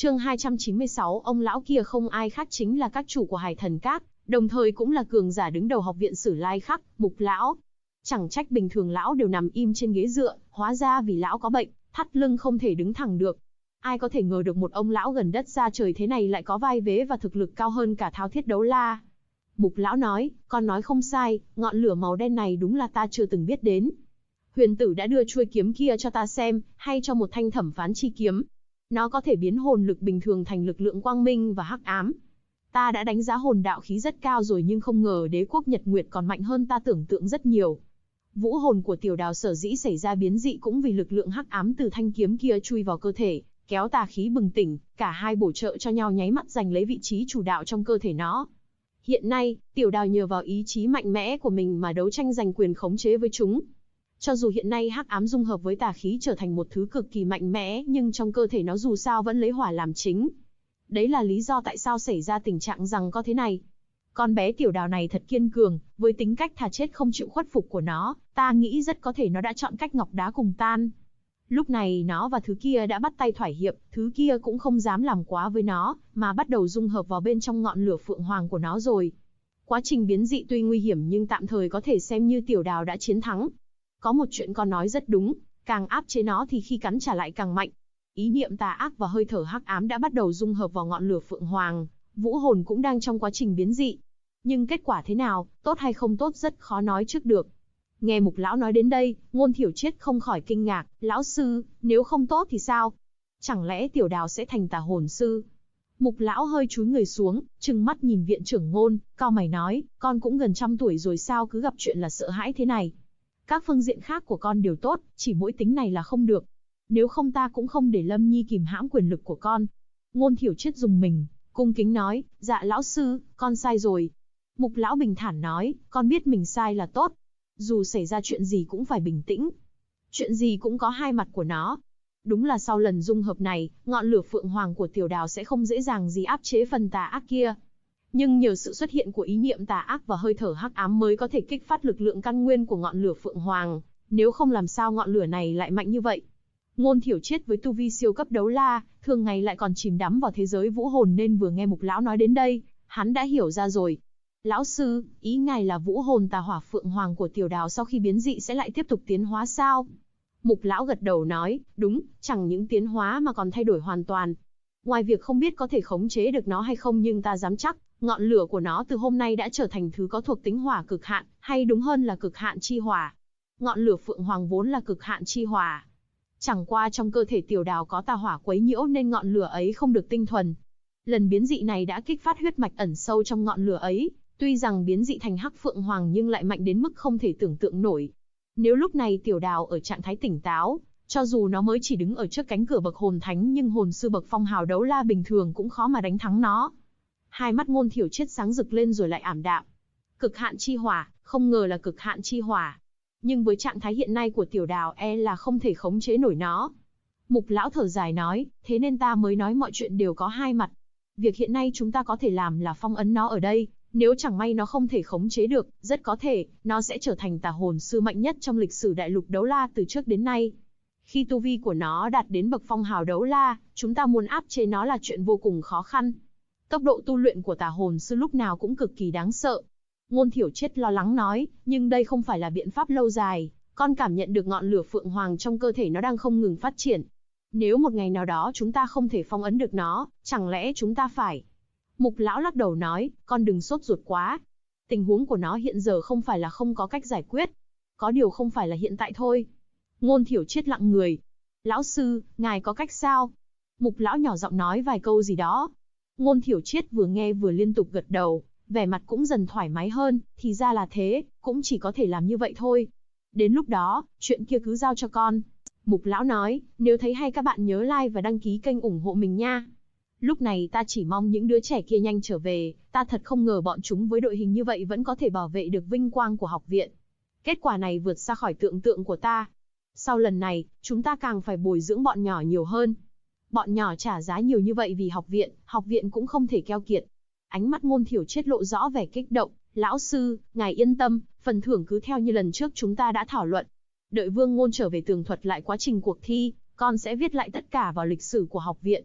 Chương 296, ông lão kia không ai khác chính là các chủ của Hải Thần Các, đồng thời cũng là cường giả đứng đầu học viện Sử Lai Khắc, Mục lão. Chẳng trách bình thường lão đều nằm im trên ghế dựa, hóa ra vì lão có bệnh, thắt lưng không thể đứng thẳng được. Ai có thể ngờ được một ông lão gần đất xa trời thế này lại có vai vế và thực lực cao hơn cả Thao Thiết Đấu La. Mục lão nói, con nói không sai, ngọn lửa màu đen này đúng là ta chưa từng biết đến. Huyền tử đã đưa chuôi kiếm kia cho ta xem, hay cho một thanh thẩm phán chi kiếm. Nó có thể biến hồn lực bình thường thành lực lượng quang minh và hắc ám. Ta đã đánh giá hồn đạo khí rất cao rồi nhưng không ngờ đế quốc Nhật Nguyệt còn mạnh hơn ta tưởng tượng rất nhiều. Vũ hồn của tiểu đào sở dĩ xảy ra biến dị cũng vì lực lượng hắc ám từ thanh kiếm kia chui vào cơ thể, kéo tà khí bừng tỉnh, cả hai bổ trợ cho nhau nháy mắt giành lấy vị trí chủ đạo trong cơ thể nó. Hiện nay, tiểu đào nhờ vào ý chí mạnh mẽ của mình mà đấu tranh giành quyền khống chế với chúng. Cho dù hiện nay hắc ám dung hợp với tà khí trở thành một thứ cực kỳ mạnh mẽ, nhưng trong cơ thể nó dù sao vẫn lấy hỏa làm chính. Đấy là lý do tại sao xảy ra tình trạng rằng có thế này. Con bé tiểu đào này thật kiên cường, với tính cách thà chết không chịu khuất phục của nó, ta nghĩ rất có thể nó đã chọn cách ngọc đá cùng tan. Lúc này nó và thứ kia đã bắt tay thỏa hiệp, thứ kia cũng không dám làm quá với nó, mà bắt đầu dung hợp vào bên trong ngọn lửa phượng hoàng của nó rồi. Quá trình biến dị tuy nguy hiểm nhưng tạm thời có thể xem như tiểu đào đã chiến thắng. Có một chuyện con nói rất đúng, càng áp chế nó thì khi cắn trả lại càng mạnh. Ý niệm tà ác và hơi thở hắc ám đã bắt đầu dung hợp vào ngọn lửa phượng hoàng, vũ hồn cũng đang trong quá trình biến dị. Nhưng kết quả thế nào, tốt hay không tốt rất khó nói trước được. Nghe Mục lão nói đến đây, Ngôn Thiểu Triết không khỏi kinh ngạc, lão sư, nếu không tốt thì sao? Chẳng lẽ tiểu đào sẽ thành tà hồn sư? Mục lão hơi chúi người xuống, trừng mắt nhìn viện trưởng Ngôn, cau mày nói, con cũng gần 100 tuổi rồi sao cứ gặp chuyện là sợ hãi thế này? Các phương diện khác của con đều tốt, chỉ mỗi tính này là không được. Nếu không ta cũng không để Lâm Nhi kìm hãm quyền lực của con. Ngôn Thiểu Triết dùng mình, cung kính nói, dạ lão sư, con sai rồi. Mục lão bình thản nói, con biết mình sai là tốt. Dù xảy ra chuyện gì cũng phải bình tĩnh. Chuyện gì cũng có hai mặt của nó. Đúng là sau lần dung hợp này, ngọn lửa phượng hoàng của tiểu đào sẽ không dễ dàng gì áp chế phần tà ác kia. Nhưng nhờ sự xuất hiện của ý niệm tà ác và hơi thở hắc ám mới có thể kích phát lực lượng căn nguyên của ngọn lửa phượng hoàng, nếu không làm sao ngọn lửa này lại mạnh như vậy. Ngôn Thiểu Triết với tu vi siêu cấp đấu la, thường ngày lại còn chìm đắm vào thế giới vũ hồn nên vừa nghe Mục lão nói đến đây, hắn đã hiểu ra rồi. Lão sư, ý ngài là vũ hồn tà hỏa phượng hoàng của tiểu đào sau khi biến dị sẽ lại tiếp tục tiến hóa sao? Mục lão gật đầu nói, đúng, chẳng những tiến hóa mà còn thay đổi hoàn toàn. Ngoài việc không biết có thể khống chế được nó hay không nhưng ta dám chắc, ngọn lửa của nó từ hôm nay đã trở thành thứ có thuộc tính hỏa cực hạn, hay đúng hơn là cực hạn chi hỏa. Ngọn lửa phượng hoàng vốn là cực hạn chi hỏa. Chẳng qua trong cơ thể tiểu đào có tà hỏa quấy nhiễu nên ngọn lửa ấy không được tinh thuần. Lần biến dị này đã kích phát huyết mạch ẩn sâu trong ngọn lửa ấy, tuy rằng biến dị thành hắc phượng hoàng nhưng lại mạnh đến mức không thể tưởng tượng nổi. Nếu lúc này tiểu đào ở trạng thái tỉnh táo, cho dù nó mới chỉ đứng ở trước cánh cửa bậc hồn thánh nhưng hồn sư bậc phong hào đấu la bình thường cũng khó mà đánh thắng nó. Hai mắt Ngôn Thiểu Triết sáng rực lên rồi lại ảm đạm. Cực hạn chi hỏa, không ngờ là cực hạn chi hỏa. Nhưng với trạng thái hiện nay của tiểu đào là không thể khống chế nổi nó. Mục lão thở dài nói, thế nên ta mới nói mọi chuyện đều có hai mặt. Việc hiện nay chúng ta có thể làm là phong ấn nó ở đây, nếu chẳng may nó không thể khống chế được, rất có thể, nó sẽ trở thành tà hồn sư mạnh nhất trong lịch sử đại lục đấu la từ trước đến nay. Khi tu vi của nó đạt đến bậc phong hào đấu la, chúng ta muốn áp chế nó là chuyện vô cùng khó khăn. Tốc độ tu luyện của tà hồn sư lúc nào cũng cực kỳ đáng sợ. Ngôn Thiểu Triết lo lắng nói, nhưng đây không phải là biện pháp lâu dài, con cảm nhận được ngọn lửa phượng hoàng trong cơ thể nó đang không ngừng phát triển. Nếu một ngày nào đó chúng ta không thể phong ấn được nó, chẳng lẽ chúng ta phải... Mục lão lắc đầu nói, con đừng sốt ruột quá. Tình huống của nó hiện giờ không phải là không có cách giải quyết. Có điều không phải là hiện tại thôi. Ngôn Thiểu Triết lặng người. Lão sư, ngài có cách sao? Mục lão nhỏ giọng nói vài câu gì đó. Ngôn Thiểu Triết vừa nghe vừa liên tục gật đầu, vẻ mặt cũng dần thoải mái hơn, thì ra là thế, cũng chỉ có thể làm như vậy thôi. Đến lúc đó, chuyện kia cứ giao cho con. Mục lão nói, nếu thấy hay các bạn nhớ like và đăng ký kênh ủng hộ mình nha. Lúc này ta chỉ mong những đứa trẻ kia nhanh trở về, ta thật không ngờ bọn chúng với đội hình như vậy vẫn có thể bảo vệ được vinh quang của học viện. Kết quả này vượt xa khỏi tưởng tượng của ta. Sau lần này, chúng ta càng phải bồi dưỡng bọn nhỏ nhiều hơn. Bọn nhỏ trả giá nhiều như vậy vì học viện cũng không thể keo kiệt. Ánh mắt Ngôn Thiểu Triết lộ rõ vẻ kích động, lão sư, ngài yên tâm, phần thưởng cứ theo như lần trước chúng ta đã thảo luận. Đợi Vương Ngôn trở về tường thuật lại quá trình cuộc thi, con sẽ viết lại tất cả vào lịch sử của học viện.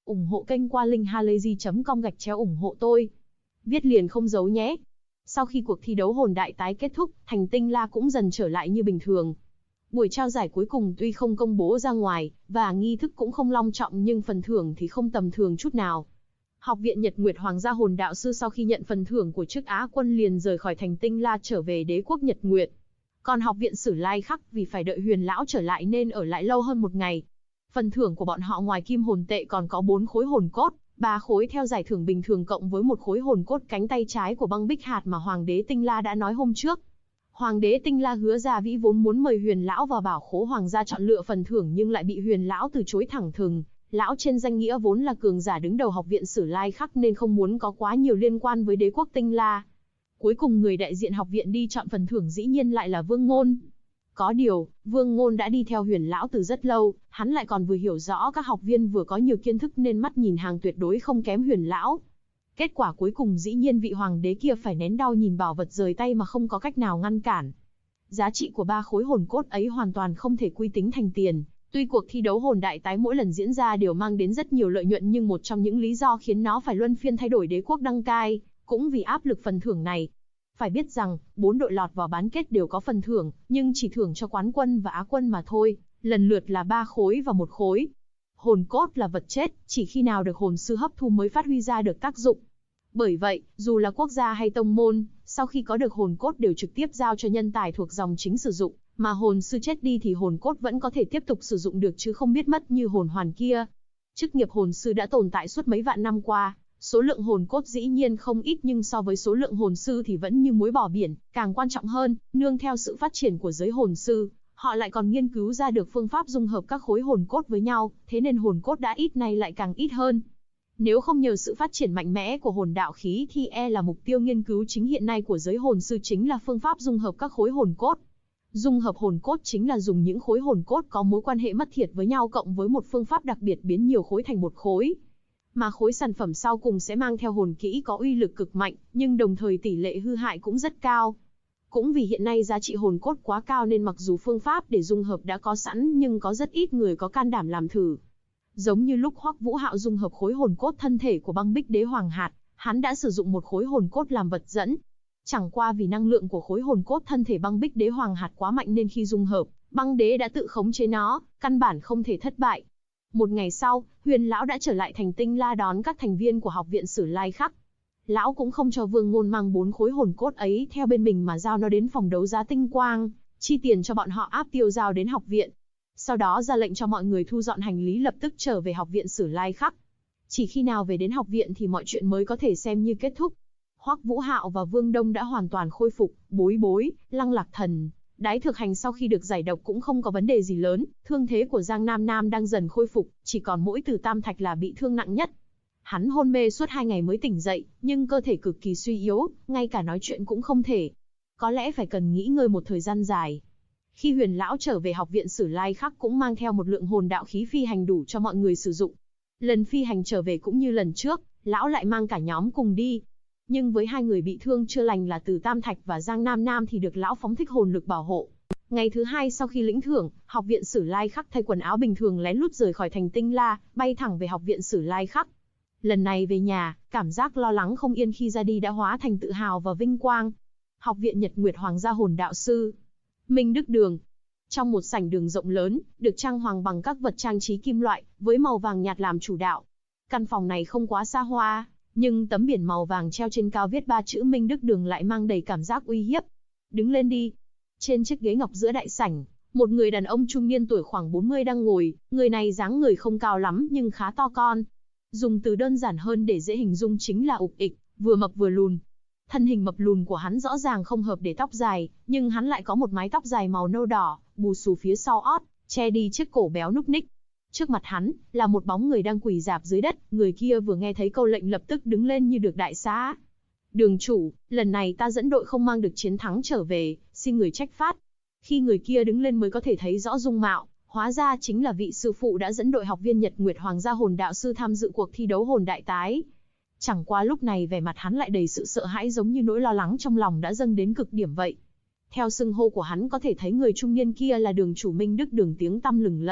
ủng hộ kênh qua link halayzi.com/ủng hộ tôi. Viết liền không giấu nhé. Sau khi cuộc thi đấu hồn đại tái kết thúc, thành tinh la cũng dần trở lại như bình thường. Buổi trao giải cuối cùng tuy không công bố ra ngoài, và nghi thức cũng không long trọng nhưng phần thưởng thì không tầm thường chút nào. Học viện Nhật Nguyệt Hoàng gia hồn đạo sư sau khi nhận phần thưởng của chức Á quân liền rời khỏi thành tinh la trở về đế quốc Nhật Nguyệt. Còn học viện Sử Lai Khắc vì phải đợi Huyền lão trở lại nên ở lại lâu hơn một ngày. Phần thưởng của bọn họ ngoài kim hồn tệ còn có 4 khối hồn cốt, 3 khối theo giải thưởng bình thường cộng với một khối hồn cốt cánh tay trái của băng bích hạt mà Hoàng đế Tinh La đã nói hôm trước. Hoàng đế Tinh La Hứa Gia Vĩ vốn muốn mời Huyền lão vào bảo khố hoàng gia chọn lựa phần thưởng nhưng lại bị Huyền lão từ chối thẳng thừng. Lão trên danh nghĩa vốn là cường giả đứng đầu học viện Sử Lai Khắc nên không muốn có quá nhiều liên quan với đế quốc Tinh La. Cuối cùng người đại diện học viện đi chọn phần thưởng dĩ nhiên lại là Vương Ngôn. Có điều, Vương Ngôn đã đi theo Huyền lão từ rất lâu, hắn lại còn vừa hiểu rõ các học viên vừa có nhiều kiến thức nên mắt nhìn hàng tuyệt đối không kém Huyền lão. Kết quả cuối cùng dĩ nhiên vị hoàng đế kia phải nén đau nhìn bảo vật rời tay mà không có cách nào ngăn cản. Giá trị của 3 khối hồn cốt ấy hoàn toàn không thể quy tính thành tiền. Tuy cuộc thi đấu hồn đại tái mỗi lần diễn ra đều mang đến rất nhiều lợi nhuận nhưng một trong những lý do khiến nó phải luân phiên thay đổi đế quốc đăng cai, cũng vì áp lực phần thưởng này. Phải biết rằng, 4 đội lọt vào bán kết đều có phần thưởng, nhưng chỉ thưởng cho quán quân và á quân mà thôi, lần lượt là 3 khối và 1 khối. Hồn cốt là vật chết, chỉ khi nào được hồn sư hấp thu mới phát huy ra được tác dụng. Bởi vậy, dù là quốc gia hay tông môn, sau khi có được hồn cốt đều trực tiếp giao cho nhân tài thuộc dòng chính sử dụng, mà hồn sư chết đi thì hồn cốt vẫn có thể tiếp tục sử dụng được chứ không biết mất như hồn hoàn kia. Chức nghiệp hồn sư đã tồn tại suốt mấy vạn năm qua, số lượng hồn cốt dĩ nhiên không ít nhưng so với số lượng hồn sư thì vẫn như muối bỏ biển, càng quan trọng hơn, nương theo sự phát triển của giới hồn sư, họ lại còn nghiên cứu ra được phương pháp dung hợp các khối hồn cốt với nhau, thế nên hồn cốt đã ít nay lại càng ít hơn. Nếu không nhờ sự phát triển mạnh mẽ của hồn đạo khí thì là mục tiêu nghiên cứu chính hiện nay của giới hồn sư chính là phương pháp dung hợp các khối hồn cốt. Dung hợp hồn cốt chính là dùng những khối hồn cốt có mối quan hệ mật thiết với nhau cộng với một phương pháp đặc biệt biến nhiều khối thành một khối. Mà khối sản phẩm sau cùng sẽ mang theo hồn kỹ có uy lực cực mạnh, nhưng đồng thời tỷ lệ hư hại cũng rất cao. Cũng vì hiện nay giá trị hồn cốt quá cao nên mặc dù phương pháp để dung hợp đã có sẵn nhưng có rất ít người có can đảm làm thử. Giống như lúc Hoắc Vũ Hạo dung hợp khối hồn cốt thân thể của băng bích đế hoàng hạt, hắn đã sử dụng một khối hồn cốt làm vật dẫn. Chẳng qua vì năng lượng của khối hồn cốt thân thể băng bích đế hoàng hạt quá mạnh nên khi dung hợp, băng đế đã tự khống chế nó, căn bản không thể thất bại. Một ngày sau, Huyền lão đã trở lại thành Tinh La đón các thành viên của học viện Sử Lai Khắc. Lão cũng không cho Vương Ngôn mang 4 khối hồn cốt ấy theo bên mình mà giao nó đến phòng đấu giá Tinh Quang, chi tiền cho bọn họ áp tiêu giao đến học viện. Sau đó ra lệnh cho mọi người thu dọn hành lý lập tức trở về học viện Sử Lai Khắc. Chỉ khi nào về đến học viện thì mọi chuyện mới có thể xem như kết thúc. Hoắc Vũ Hạo và Vương Đông đã hoàn toàn khôi phục, Bối Bối, Lăng Lạc Thần, Đái Thực Hành sau khi được giải độc cũng không có vấn đề gì lớn, thương thế của Giang Nam Nam đang dần khôi phục, chỉ còn mỗi Từ Tam Thạch là bị thương nặng nhất. Hắn hôn mê suốt 2 ngày mới tỉnh dậy, nhưng cơ thể cực kỳ suy yếu, ngay cả nói chuyện cũng không thể. Có lẽ phải cần nghỉ ngơi một thời gian dài. Khi Huyền lão trở về học viện Sử Lai Khắc cũng mang theo một lượng hồn đạo khí phi hành đủ cho mọi người sử dụng. Lần phi hành trở về cũng như lần trước, lão lại mang cả nhóm cùng đi. Nhưng với 2 người bị thương chưa lành là Từ Tam Thạch và Giang Nam Nam thì được lão phóng thích hồn lực bảo hộ. Ngày thứ 2 sau khi lĩnh thưởng, học viện Sử Lai Khắc thay quần áo bình thường lén lút rời khỏi thành Tinh La, bay thẳng về học viện Sử Lai Khắc. Lần này về nhà, cảm giác lo lắng không yên khi ra đi đã hóa thành tự hào và vinh quang. Học viện Nhật Nguyệt Hoàng gia hồn đạo sư Minh Đức Đường. Trong một sảnh đường rộng lớn, được trang hoàng bằng các vật trang trí kim loại, với màu vàng nhạt làm chủ đạo. Căn phòng này không quá xa hoa, nhưng tấm biển màu vàng treo trên cao viết 3 chữ Minh Đức Đường lại mang đầy cảm giác uy hiếp. Đứng lên đi. Trên chiếc ghế ngọc giữa đại sảnh, một người đàn ông trung niên tuổi khoảng 40 đang ngồi, người này dáng người không cao lắm nhưng khá to con. Dùng từ đơn giản hơn để dễ hình dung chính là ục ịch, vừa mập vừa lùn. Thân hình mập lùn của hắn rõ ràng không hợp để tóc dài, nhưng hắn lại có một mái tóc dài màu nâu đỏ, bù xù phía sau ót, che đi chiếc cổ béo núc ních. Trước mặt hắn, là một bóng người đang quỳ rạp dưới đất, người kia vừa nghe thấy câu lệnh lập tức đứng lên như được đại xá. Đường chủ, lần này ta dẫn đội không mang được chiến thắng trở về, xin người trách phạt. Khi người kia đứng lên mới có thể thấy rõ dung mạo, hóa ra chính là vị sư phụ đã dẫn đội học viên Nhật Nguyệt Hoàng gia hồn đạo sư tham dự cuộc thi đấu hồn đại tái. Chẳng qua lúc này vẻ mặt hắn lại đầy sự sợ hãi giống như nỗi lo lắng trong lòng đã dâng đến cực điểm vậy. Theo xưng hô của hắn có thể thấy người trung niên kia là đường chủ Minh Đức Đường tiếng tăm lừng lẫy,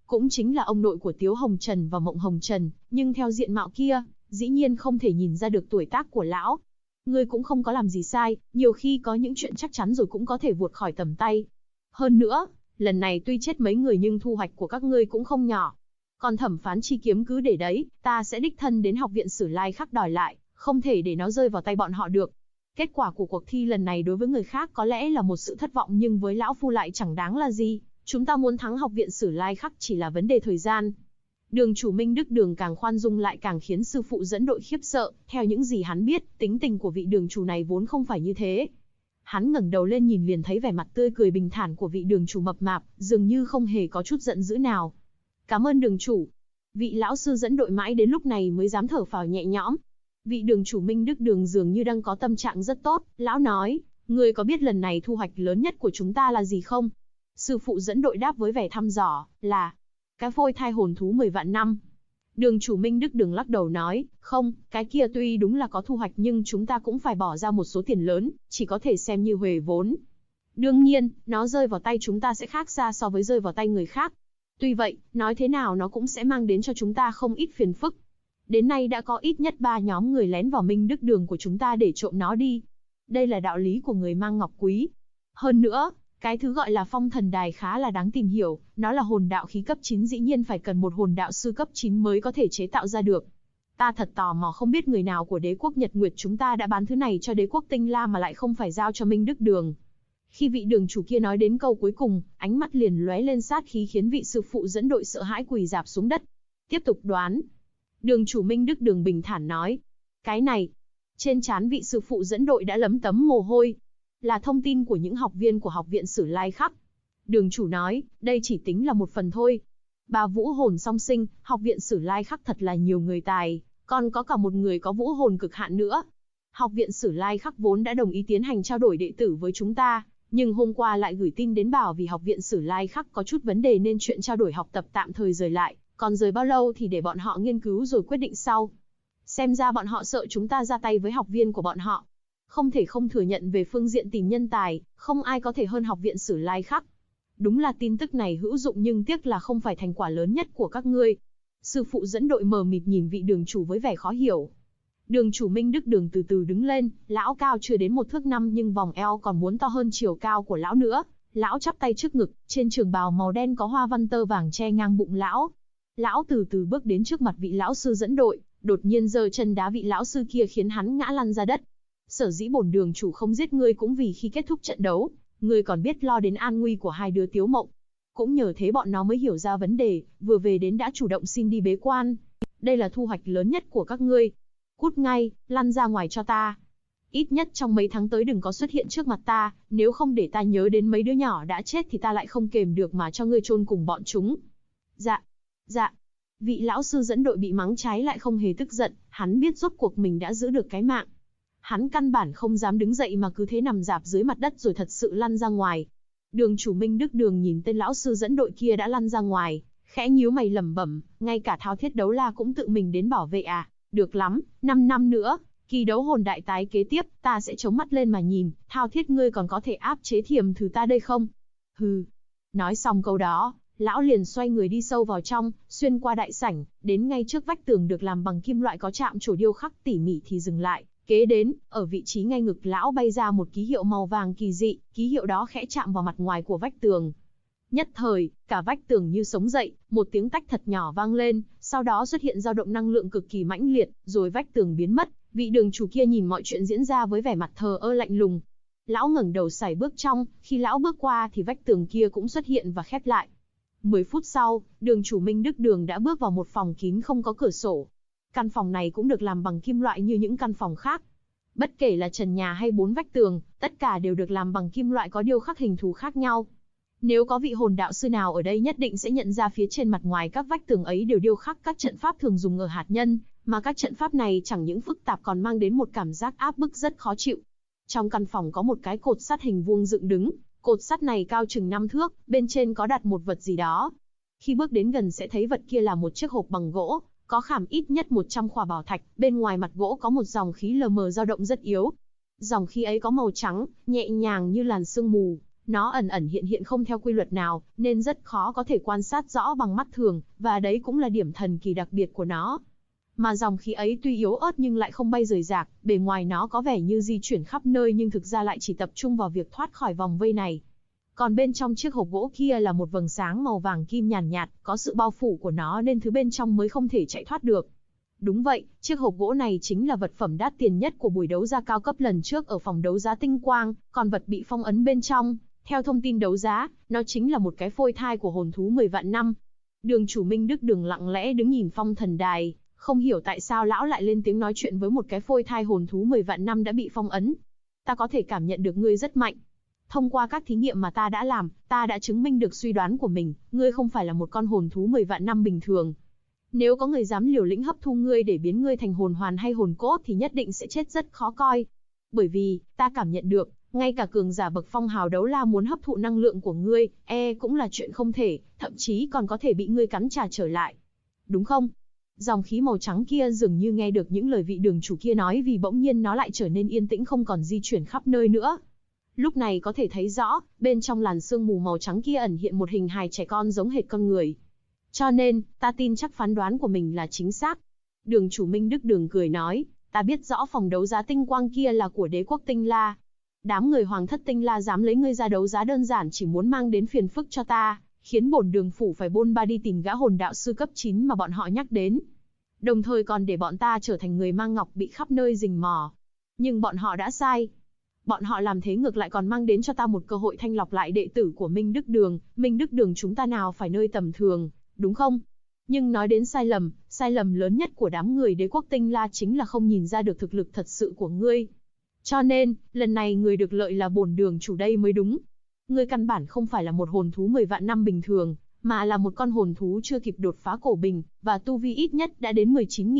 cũng chính là ông nội của Tiếu Hồng Trần và Mộng Hồng Trần, nhưng theo diện mạo kia, dĩ nhiên không thể nhìn ra được tuổi tác của lão. Ngươi cũng không có làm gì sai, nhiều khi có những chuyện chắc chắn rồi cũng có thể vụt khỏi tầm tay. Hơn nữa, lần này tuy chết mấy người nhưng thu hoạch của các ngươi cũng không nhỏ. Còn thẩm phán chi kiếm cứ để đấy, ta sẽ đích thân đến học viện Sử Lai Khắc đòi lại, không thể để nó rơi vào tay bọn họ được. Kết quả của cuộc thi lần này đối với người khác có lẽ là một sự thất vọng nhưng với lão phu lại chẳng đáng là gì. Chúng ta muốn thắng học viện Sử Lai Khắc chỉ là vấn đề thời gian. Đường chủ Minh Đức Đường càng khoan dung lại càng khiến sư phụ dẫn đội khiếp sợ, theo những gì hắn biết, tính tình của vị đường chủ này vốn không phải như thế. Hắn ngẩng đầu lên nhìn liền thấy vẻ mặt tươi cười bình thản của vị đường chủ mập mạp, dường như không hề có chút giận dữ nào. Cảm ơn đường chủ. Vị lão sư dẫn đội mãi đến lúc này mới dám thở phào nhẹ nhõm. Vị đường chủ Minh Đức Đường dường như đang có tâm trạng rất tốt, lão nói, ngươi có biết lần này thu hoạch lớn nhất của chúng ta là gì không? Sư phụ dẫn đội đáp với vẻ thăm dò, là cái phôi thai hồn thú 10 vạn năm. Đường chủ Minh Đức Đường lắc đầu nói, không, cái kia tuy đúng là có thu hoạch nhưng chúng ta cũng phải bỏ ra một số tiền lớn, chỉ có thể xem như huề vốn. Đương nhiên, nó rơi vào tay chúng ta sẽ khác xa so với rơi vào tay người khác. Tuy vậy, nói thế nào nó cũng sẽ mang đến cho chúng ta không ít phiền phức. Đến nay đã có ít nhất 3 nhóm người lén vào Minh Đức Đường của chúng ta để trộm nó đi. Đây là đạo lý của người mang ngọc quý. Hơn nữa, cái thứ gọi là phong thần đài khá là đáng tìm hiểu, nó là hồn đạo khí cấp 9 dĩ nhiên phải cần một hồn đạo sư cấp 9 mới có thể chế tạo ra được. Ta thật tò mò không biết người nào của đế quốc Nhật Nguyệt chúng ta đã bán thứ này cho đế quốc Tinh La mà lại không phải giao cho Minh Đức Đường. Khi vị đường chủ kia nói đến câu cuối cùng, ánh mắt liền lóe lên sát khí khiến vị sư phụ dẫn đội sợ hãi quỳ rạp xuống đất. Tiếp tục đoán. Đường chủ Minh Đức Đường bình thản nói. Cái này. Trên trán vị sư phụ dẫn đội đã lấm tấm mồ hôi. Là thông tin của những học viên của học viện Sử Lai Khắc. Đường chủ nói, đây chỉ tính là một phần thôi. Bà vũ hồn song sinh, học viện Sử Lai Khắc thật là nhiều người tài, còn có cả một người có vũ hồn cực hạn nữa. Học viện Sử Lai Khắc vốn đã đồng ý tiến hành trao đổi đệ tử với chúng ta, nhưng hôm qua lại gửi tin đến bảo vì học viện Sử Lai Khắc có chút vấn đề nên chuyện trao đổi học tập tạm thời rời lại, còn rời bao lâu thì để bọn họ nghiên cứu rồi quyết định sau. Xem ra bọn họ sợ chúng ta ra tay với học viên của bọn họ. Không thể không thừa nhận về phương diện tìm nhân tài, không ai có thể hơn học viện Sử Lai Khắc. Đúng là tin tức này hữu dụng nhưng tiếc là không phải thành quả lớn nhất của các ngươi. Sư phụ dẫn đội mờ mịt nhìn vị đường chủ với vẻ khó hiểu. Đường chủ Minh Đức Đường từ từ đứng lên, lão cao chưa đến 1 thước 5 nhưng vòng eo còn muốn to hơn chiều cao của lão nữa. Lão chắp tay trước ngực, trên trường bào màu đen có hoa văn tơ vàng che ngang bụng lão. Lão từ từ bước đến trước mặt vị lão sư dẫn đội, đột nhiên giơ chân đá vị lão sư kia khiến hắn ngã lăn ra đất. Sở dĩ bổn đường chủ không giết ngươi cũng vì khi kết thúc trận đấu, ngươi còn biết lo đến an nguy của hai đứa Tiếu Mộng. Cũng nhờ thế bọn nó mới hiểu ra vấn đề, vừa về đến đã chủ động xin đi bế quan. Đây là thu hoạch lớn nhất của các ngươi. Cút ngay, lăn ra ngoài cho ta. Ít nhất trong mấy tháng tới đừng có xuất hiện trước mặt ta, nếu không để ta nhớ đến mấy đứa nhỏ đã chết thì ta lại không kềm được mà cho ngươi chôn cùng bọn chúng. Dạ, dạ. Vị lão sư dẫn đội bị mắng trái lại không hề tức giận, hắn biết rốt cuộc mình đã giữ được cái mạng. Hắn căn bản không dám đứng dậy mà cứ thế nằm rạp dưới mặt đất rồi thật sự lăn ra ngoài. Đường chủ Minh Đức Đường nhìn tên lão sư dẫn đội kia đã lăn ra ngoài, khẽ nhíu mày lẩm bẩm, ngay cả Thao Thiết Đấu La cũng tự mình đến bảo vệ à? Được lắm, 5 năm nữa, kỳ đấu hồn đại tái kế tiếp, ta sẽ chống mắt lên mà nhìn, Thao Thiết ngươi còn có thể áp chế Thiềm Thử ta đây không? Hừ. Nói xong câu đó, lão liền xoay người đi sâu vào trong, xuyên qua đại sảnh, đến ngay trước vách tường được làm bằng kim loại có chạm trổ điêu khắc tỉ mỉ thì dừng lại. Kế đến, ở vị trí ngay ngực lão bay ra một ký hiệu màu vàng kỳ dị, ký hiệu đó khẽ chạm vào mặt ngoài của vách tường. Nhất thời, cả vách tường như sống dậy, một tiếng tách thật nhỏ vang lên, sau đó xuất hiện dao động năng lượng cực kỳ mãnh liệt, rồi vách tường biến mất. Vị đường chủ kia nhìn mọi chuyện diễn ra với vẻ mặt thờ ơ lạnh lùng. Lão ngẩng đầu sải bước trong, khi lão bước qua thì vách tường kia cũng xuất hiện và khép lại. 10 phút sau, đường chủ Minh Đức Đường đã bước vào một phòng kín không có cửa sổ. Căn phòng này cũng được làm bằng kim loại như những căn phòng khác. Bất kể là trần nhà hay 4 vách tường, tất cả đều được làm bằng kim loại có điêu khắc hình thù khác nhau. Nếu có vị hồn đạo sư nào ở đây nhất định sẽ nhận ra phía trên mặt ngoài các vách tường ấy đều điêu khắc các trận pháp thường dùng ở hạt nhân, mà các trận pháp này chẳng những phức tạp còn mang đến một cảm giác áp bức rất khó chịu. Trong căn phòng có một cái cột sắt hình vuông dựng đứng, cột sắt này cao chừng 5 thước, bên trên có đặt một vật gì đó. Khi bước đến gần sẽ thấy vật kia là một chiếc hộp bằng gỗ, có khảm ít nhất 100 khỏa bảo thạch, bên ngoài mặt gỗ có một dòng khí lờ mờ dao động rất yếu. Dòng khí ấy có màu trắng, nhẹ nhàng như làn sương mù, Nó ẩn ẩn hiện hiện không theo quy luật nào, nên rất khó có thể quan sát rõ bằng mắt thường, và đấy cũng là điểm thần kỳ đặc biệt của nó. Mà dòng khí ấy tuy yếu ớt nhưng lại không bay rời rạc, bề ngoài nó có vẻ như di chuyển khắp nơi nhưng thực ra lại chỉ tập trung vào việc thoát khỏi vòng vây này. Còn bên trong chiếc hộp gỗ kia là một vầng sáng màu vàng kim nhàn nhạt, có sự bao phủ của nó nên thứ bên trong mới không thể chạy thoát được. Đúng vậy, chiếc hộp gỗ này chính là vật phẩm đắt tiền nhất của buổi đấu giá cao cấp lần trước ở phòng đấu giá Tinh Quang, còn vật bị phong ấn bên trong, theo thông tin đấu giá, nó chính là một cái phôi thai của hồn thú 10 vạn năm. Đường chủ Minh Đức Đường lặng lẽ đứng nhìn phong thần đài, không hiểu tại sao lão lại lên tiếng nói chuyện với một cái phôi thai hồn thú 10 vạn năm đã bị phong ấn. Ta có thể cảm nhận được ngươi rất mạnh. Thông qua các thí nghiệm mà ta đã làm, ta đã chứng minh được suy đoán của mình, ngươi không phải là một con hồn thú 10 vạn năm bình thường. Nếu có người dám liều lĩnh hấp thu ngươi để biến ngươi thành hồn hoàn hay hồn cốt thì nhất định sẽ chết rất khó coi. Bởi vì, ta cảm nhận được, ngay cả cường giả bậc phong hào đấu la muốn hấp thụ năng lượng của ngươi, cũng là chuyện không thể, thậm chí còn có thể bị ngươi cắn trả trở lại. Đúng không? Dòng khí màu trắng kia dường như nghe được những lời vị đường chủ kia nói vì bỗng nhiên nó lại trở nên yên tĩnh không còn di chuyển khắp nơi nữa. Lúc này có thể thấy rõ, bên trong làn sương mù màu trắng kia ẩn hiện một hình hài trẻ con giống hệt con người. Cho nên, ta tin chắc phán đoán của mình là chính xác. Đường chủ Minh Đức Đường cười nói, ta biết rõ phòng đấu giá Tinh Quang kia là của đế quốc Tinh La. Đám người hoàng thất Tinh La dám lấy ngươi ra đấu giá đơn giản chỉ muốn mang đến phiền phức cho ta, khiến bổn đường phủ phải bôn ba đi tìm gã hồn đạo sư cấp 9 mà bọn họ nhắc đến. Đồng thời còn để bọn ta trở thành người mang ngọc bị khắp nơi rình mò. Nhưng bọn họ đã sai. Bọn họ làm thế ngược lại còn mang đến cho ta một cơ hội thanh lọc lại đệ tử của Minh Đức Đường chúng ta nào phải nơi tầm thường, đúng không? Nhưng nói đến sai lầm lớn nhất của đám người đế quốc Tinh La chính là không nhìn ra được thực lực thật sự của ngươi. Cho nên, lần này người được lợi là bổn đường chủ đây mới đúng. Ngươi căn bản không phải là một hồn thú 10 vạn năm bình thường, mà là một con hồn thú chưa kịp đột phá cổ bình, và tu vi ít nhất đã đến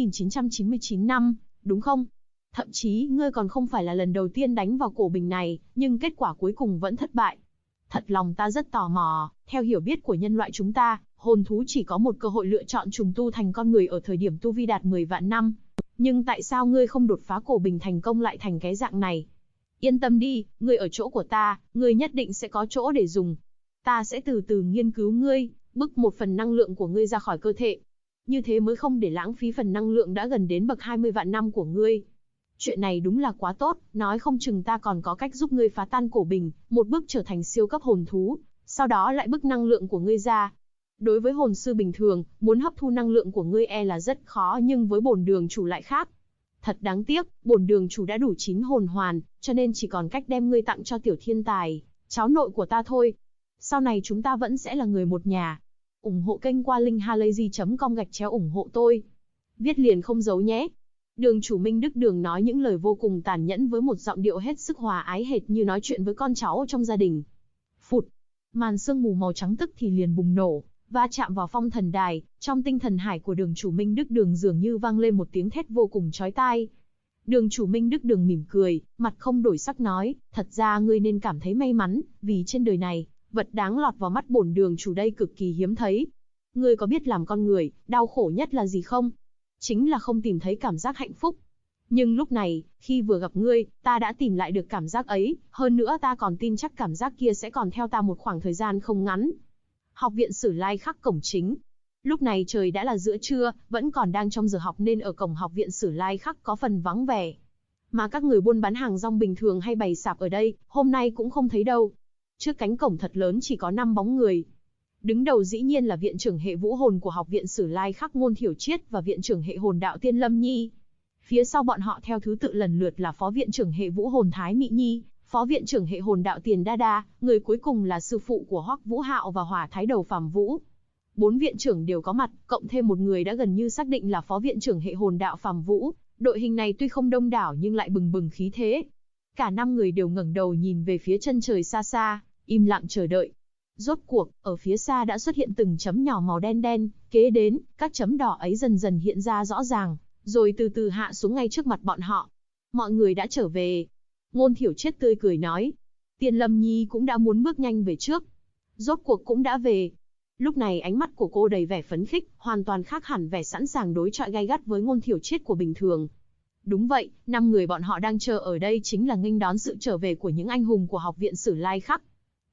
19.999 năm, đúng không? Thậm chí, ngươi còn không phải là lần đầu tiên đánh vào cổ bình này, nhưng kết quả cuối cùng vẫn thất bại. Thật lòng ta rất tò mò, theo hiểu biết của nhân loại chúng ta, hồn thú chỉ có một cơ hội lựa chọn trùng tu thành con người ở thời điểm tu vi đạt 10 vạn năm. Nhưng tại sao ngươi không đột phá cổ bình thành công lại thành cái dạng này? Yên tâm đi, ngươi ở chỗ của ta, ngươi nhất định sẽ có chỗ để dùng. Ta sẽ từ từ nghiên cứu ngươi, bức một phần năng lượng của ngươi ra khỏi cơ thể. Như thế mới không để lãng phí phần năng lượng đã gần đến bậc 20 vạn năm của ngươi. Chuyện này đúng là quá tốt, nói không chừng ta còn có cách giúp ngươi phá tan cổ bình, một bước trở thành siêu cấp hồn thú, sau đó lại bức năng lượng của ngươi ra. Đối với hồn sư bình thường, muốn hấp thu năng lượng của ngươi là rất khó nhưng với bổn đường chủ lại khác. Thật đáng tiếc, bổn đường chủ đã đủ 9 hồn hoàn, cho nên chỉ còn cách đem ngươi tặng cho tiểu thiên tài, cháu nội của ta thôi. Sau này chúng ta vẫn sẽ là người một nhà. Ủng hộ kênh qua linkhalazy.com/ủng hộ tôi. Viết liền không giấu nhé. Đường chủ Minh Đức Đường nói những lời vô cùng tàn nhẫn với một giọng điệu hết sức hòa ái hệt như nói chuyện với con cháu trong gia đình. Phụt! Màn sương mù màu trắng tức thì liền bùng nổ, va chạm vào phong thần đài, trong tinh thần hải của đường chủ Minh Đức Đường dường như vang lên một tiếng thét vô cùng chói tai. Đường chủ Minh Đức Đường mỉm cười, mặt không đổi sắc nói, thật ra ngươi nên cảm thấy may mắn, vì trên đời này, vật đáng lọt vào mắt bổn đường chủ đây cực kỳ hiếm thấy. Ngươi có biết làm con người, đau khổ nhất là gì không? Chính là không tìm thấy cảm giác hạnh phúc. Nhưng lúc này, khi vừa gặp ngươi, ta đã tìm lại được cảm giác ấy, hơn nữa ta còn tin chắc cảm giác kia sẽ còn theo ta một khoảng thời gian không ngắn. Học viện Sử Lai Khắc cổng chính. Lúc này trời đã là giữa trưa, vẫn còn đang trong giờ học nên ở cổng học viện Sử Lai Khắc có phần vắng vẻ. Mà các người buôn bán hàng rong bình thường hay bày sạp ở đây, hôm nay cũng không thấy đâu. Trước cánh cổng thật lớn chỉ có 5 bóng người. Đứng đầu dĩ nhiên là viện trưởng hệ vũ hồn của học viện Sử Lai Khắc Ngôn Thiểu Triết và viện trưởng hệ hồn đạo Tiên Lâm Nhi. Phía sau bọn họ theo thứ tự lần lượt là phó viện trưởng hệ vũ hồn Thái Mị Nhi, phó viện trưởng hệ hồn đạo Tiền Đa Đa, người cuối cùng là sư phụ của Hoắc Vũ Hạo và Hỏa Thái Đầu Phàm Vũ. 4 viện trưởng đều có mặt, cộng thêm một người đã gần như xác định là phó viện trưởng hệ hồn đạo Phàm Vũ. Đội hình này tuy không đông đảo nhưng lại bừng bừng khí thế. Cả 5 người đều ngẩng đầu nhìn về phía chân trời xa xa, im lặng chờ đợi. Rốt cuộc, ở phía xa đã xuất hiện từng chấm nhỏ màu đen đen, kế đến, các chấm đỏ ấy dần dần hiện ra rõ ràng, rồi từ từ hạ xuống ngay trước mặt bọn họ. Mọi người đã trở về. Ngôn Thiểu Triết tươi cười nói. Tiên Lâm Nhi cũng đã muốn bước nhanh về trước. Rốt cuộc cũng đã về. Lúc này ánh mắt của cô đầy vẻ phấn khích, hoàn toàn khác hẳn vẻ sẵn sàng đối chọi gay gắt với Ngôn Thiểu Triết của bình thường. Đúng vậy, 5 người bọn họ đang chờ ở đây chính là nghênh đón sự trở về của những anh hùng của học viện Sử Lai Khắc.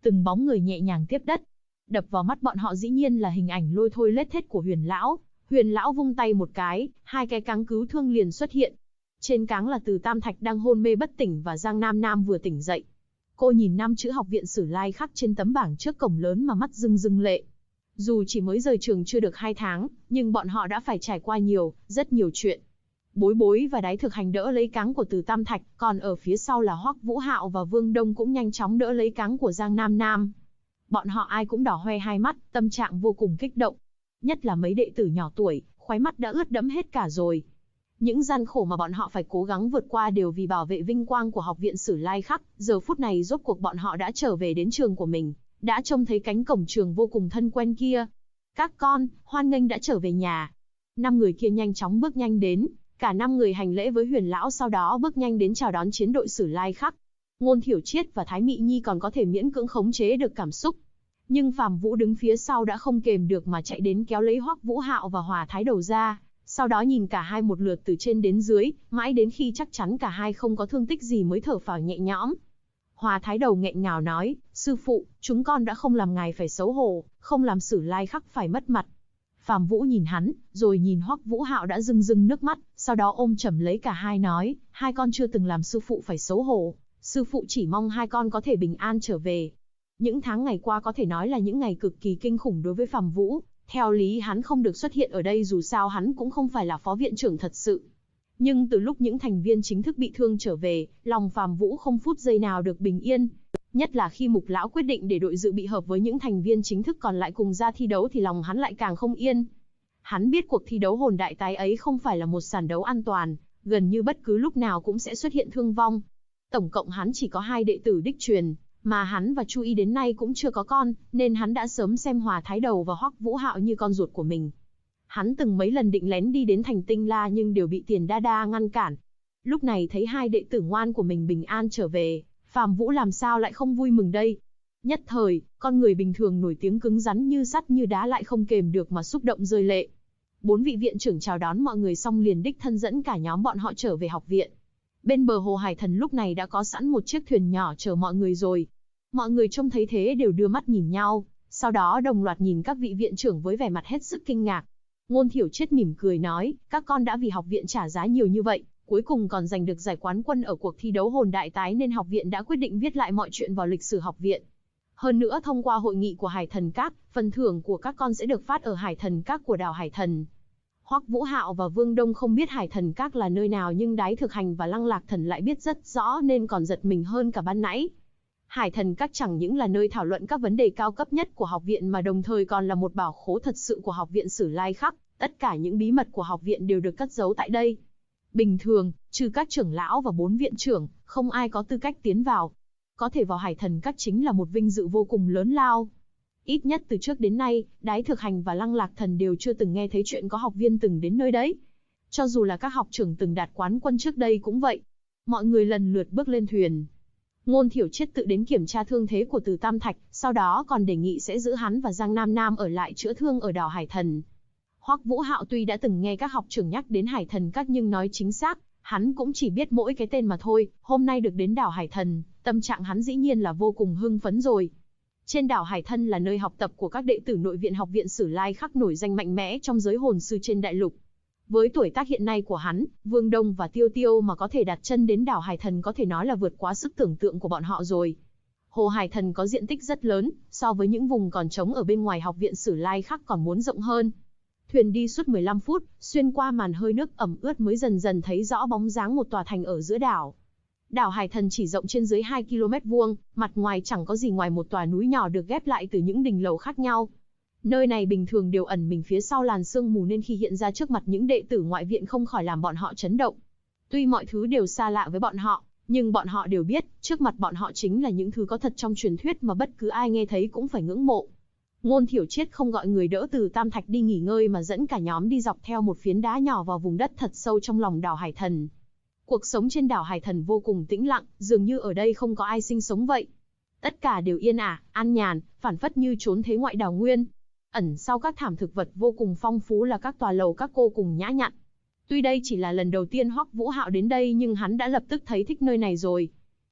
Từng bóng người nhẹ nhàng tiếp đất. Đập vào mắt bọn họ dĩ nhiên là hình ảnh lôi thôi lết thết của Huyền lão. Huyền lão vung tay một cái, hai cái cáng cứu thương liền xuất hiện. Trên cáng là Từ Tam Thạch đang hôn mê bất tỉnh và Giang Nam Nam vừa tỉnh dậy. Cô nhìn 5 chữ Học viện Sử Lai khắc trên tấm bảng trước cổng lớn mà mắt rưng rưng lệ. Dù chỉ mới rời trường chưa được 2 tháng, nhưng bọn họ đã phải trải qua rất nhiều chuyện. Bối Bối và Đái Thực Hành đỡ lấy cáng của Từ Tam Thạch, còn ở phía sau là Hoắc Vũ Hạo và Vương Đông cũng nhanh chóng đỡ lấy cáng của Giang Nam Nam. Bọn họ ai cũng đỏ hoe hai mắt, tâm trạng vô cùng kích động. Nhất là mấy đệ tử nhỏ tuổi, khóe mắt đã ướt đẫm hết cả rồi. Những gian khổ mà bọn họ phải cố gắng vượt qua đều vì bảo vệ vinh quang của Học viện Sử Lai khắc, giờ phút này rốt cuộc bọn họ đã trở về đến trường của mình, đã trông thấy cánh cổng trường vô cùng thân quen kia. Các con, hoan nghênh đã trở về nhà. 5 người kia nhanh chóng bước nhanh đến, cả 5 người hành lễ với Huyền lão, sau đó bước nhanh đến chào đón chiến đội Sử Lai khắc. Ngôn Thiểu Triết và Thái Mị Nhi còn có thể miễn cưỡng khống chế được cảm xúc, nhưng Phạm Vũ đứng phía sau đã không kềm được mà chạy đến kéo lấy Hoắc Vũ Hạo và Hòa Thái Đầu ra, sau đó nhìn cả hai một lượt từ trên đến dưới, mãi đến khi chắc chắn cả hai không có thương tích gì mới thở phào nhẹ nhõm. Hòa Thái Đầu nghẹn ngào nói, sư phụ, chúng con đã không làm ngài phải xấu hổ, không làm Sử Lai khắc phải mất mặt. Phạm Vũ nhìn hắn, rồi nhìn Hoắc Vũ Hạo đã rưng rưng nước mắt, sau đó ôm chầm lấy cả hai nói, hai con chưa từng làm sư phụ phải xấu hổ, sư phụ chỉ mong hai con có thể bình an trở về. Những tháng ngày qua có thể nói là những ngày cực kỳ kinh khủng đối với Phạm Vũ, theo lý hắn không được xuất hiện ở đây dù sao hắn cũng không phải là phó viện trưởng thật sự. Nhưng từ lúc những thành viên chính thức bị thương trở về, lòng Phạm Vũ không phút giây nào được bình yên. Nhất là khi Mục lão quyết định để đội dự bị hợp với những thành viên chính thức còn lại cùng ra thi đấu thì lòng hắn lại càng không yên. Hắn biết cuộc thi đấu hồn đại tái ấy không phải là một sàn đấu an toàn, gần như bất cứ lúc nào cũng sẽ xuất hiện thương vong. Tổng cộng hắn chỉ có 2 đệ tử đích truyền, mà hắn và Chu Y đến nay cũng chưa có con, nên hắn đã sớm xem Hòa Thái Đầu và Hoắc Vũ Hạo như con ruột của mình. Hắn từng mấy lần định lén đi đến thành Tinh La nhưng đều bị Tiền Đa Đa ngăn cản. Lúc này thấy 2 đệ tử ngoan của mình bình an trở về, Phạm Vũ làm sao lại không vui mừng đây. Nhất thời, con người bình thường nổi tiếng cứng rắn như sắt như đá lại không kềm được mà xúc động rơi lệ. 4 vị viện trưởng chào đón mọi người xong liền đích thân dẫn cả nhóm bọn họ trở về học viện. Bên bờ hồ Hải Thần lúc này đã có sẵn một chiếc thuyền nhỏ chờ mọi người rồi. Mọi người trông thấy thế đều đưa mắt nhìn nhau, sau đó đồng loạt nhìn các vị viện trưởng với vẻ mặt hết sức kinh ngạc. Ngôn Thiểu Triết mỉm cười nói, các con đã vì học viện trả giá nhiều như vậy, cuối cùng còn giành được giải quán quân ở cuộc thi đấu hồn đại tái nên học viện đã quyết định viết lại mọi chuyện vào lịch sử học viện. Hơn nữa thông qua hội nghị của Hải Thần Các, phần thưởng của các con sẽ được phát ở Hải Thần Các của đảo Hải Thần. Hoắc Vũ Hạo và Vương Đông không biết Hải Thần Các là nơi nào nhưng Đái Thực Hành và Lăng Lạc Thần lại biết rất rõ nên còn giật mình hơn cả ban nãy. Hải Thần Các chẳng những là nơi thảo luận các vấn đề cao cấp nhất của học viện mà đồng thời còn là một bảo khố thật sự của học viện Sử Lai khắc, tất cả những bí mật của học viện đều được cất giấu tại đây. Bình thường, trừ các trưởng lão và 4 viện trưởng, không ai có tư cách tiến vào. Có thể vào Hải Thần Các chính là một vinh dự vô cùng lớn lao. Ít nhất từ trước đến nay, Đái Thực Hành và Lăng Lạc Thần đều chưa từng nghe thấy chuyện có học viên từng đến nơi đấy. Cho dù là các học trưởng từng đạt quán quân trước đây cũng vậy. Mọi người lần lượt bước lên thuyền. Ngôn Thiểu Triết tự đến kiểm tra thương thế của Từ Tam Thạch, sau đó còn đề nghị sẽ giữ hắn và Giang Nam Nam ở lại chữa thương ở đảo Hải Thần. Hoắc Vũ Hạo tuy đã từng nghe các học trưởng nhắc đến Hải Thần Các nhưng nói chính xác, hắn cũng chỉ biết mỗi cái tên mà thôi. Hôm nay được đến đảo Hải Thần, tâm trạng hắn dĩ nhiên là vô cùng hưng phấn rồi. Trên đảo Hải Thần là nơi học tập của các đệ tử nội viện học viện Sử Lai khắc nổi danh mạnh mẽ trong giới hồn sư trên đại lục. Với tuổi tác hiện nay của hắn, Vương Đông và Tiêu Tiêu mà có thể đặt chân đến đảo Hải Thần có thể nói là vượt quá sức tưởng tượng của bọn họ rồi. Hồ Hải Thần có diện tích rất lớn, so với những vùng còn trống ở bên ngoài học viện Sử Lai khắc còn muốn rộng hơn. Thuyền đi suốt 15 phút, xuyên qua màn hơi nước ẩm ướt mới dần dần thấy rõ bóng dáng một tòa thành ở giữa đảo. Đảo Hải Thần chỉ rộng trên dưới 2 km vuông, mặt ngoài chẳng có gì ngoài một tòa núi nhỏ được ghép lại từ những đỉnh lầu khác nhau. Nơi này bình thường đều ẩn mình phía sau làn sương mù nên khi hiện ra trước mặt những đệ tử ngoại viện không khỏi làm bọn họ chấn động. Tuy mọi thứ đều xa lạ với bọn họ, nhưng bọn họ đều biết, trước mặt bọn họ chính là những thứ có thật trong truyền thuyết mà bất cứ ai nghe thấy cũng phải ngưỡng mộ. Ngôn Thiểu Triết không gọi người đỡ Từ Tam Thạch đi nghỉ ngơi mà dẫn cả nhóm đi dọc theo một phiến đá nhỏ vào vùng đất thật sâu trong lòng đảo Hải Thần. Cuộc sống trên đảo Hải Thần vô cùng tĩnh lặng, dường như ở đây không có ai sinh sống vậy. Tất cả đều yên ả, an nhàn, phảng phất như trốn thế ngoại đảo nguyên. Ẩn sau các thảm thực vật vô cùng phong phú là các tòa lầu các cô cùng nhã nhặn. Tuy đây chỉ là lần đầu tiên Hoắc Vũ Hạo đến đây nhưng hắn đã lập tức thấy thích nơi này rồi.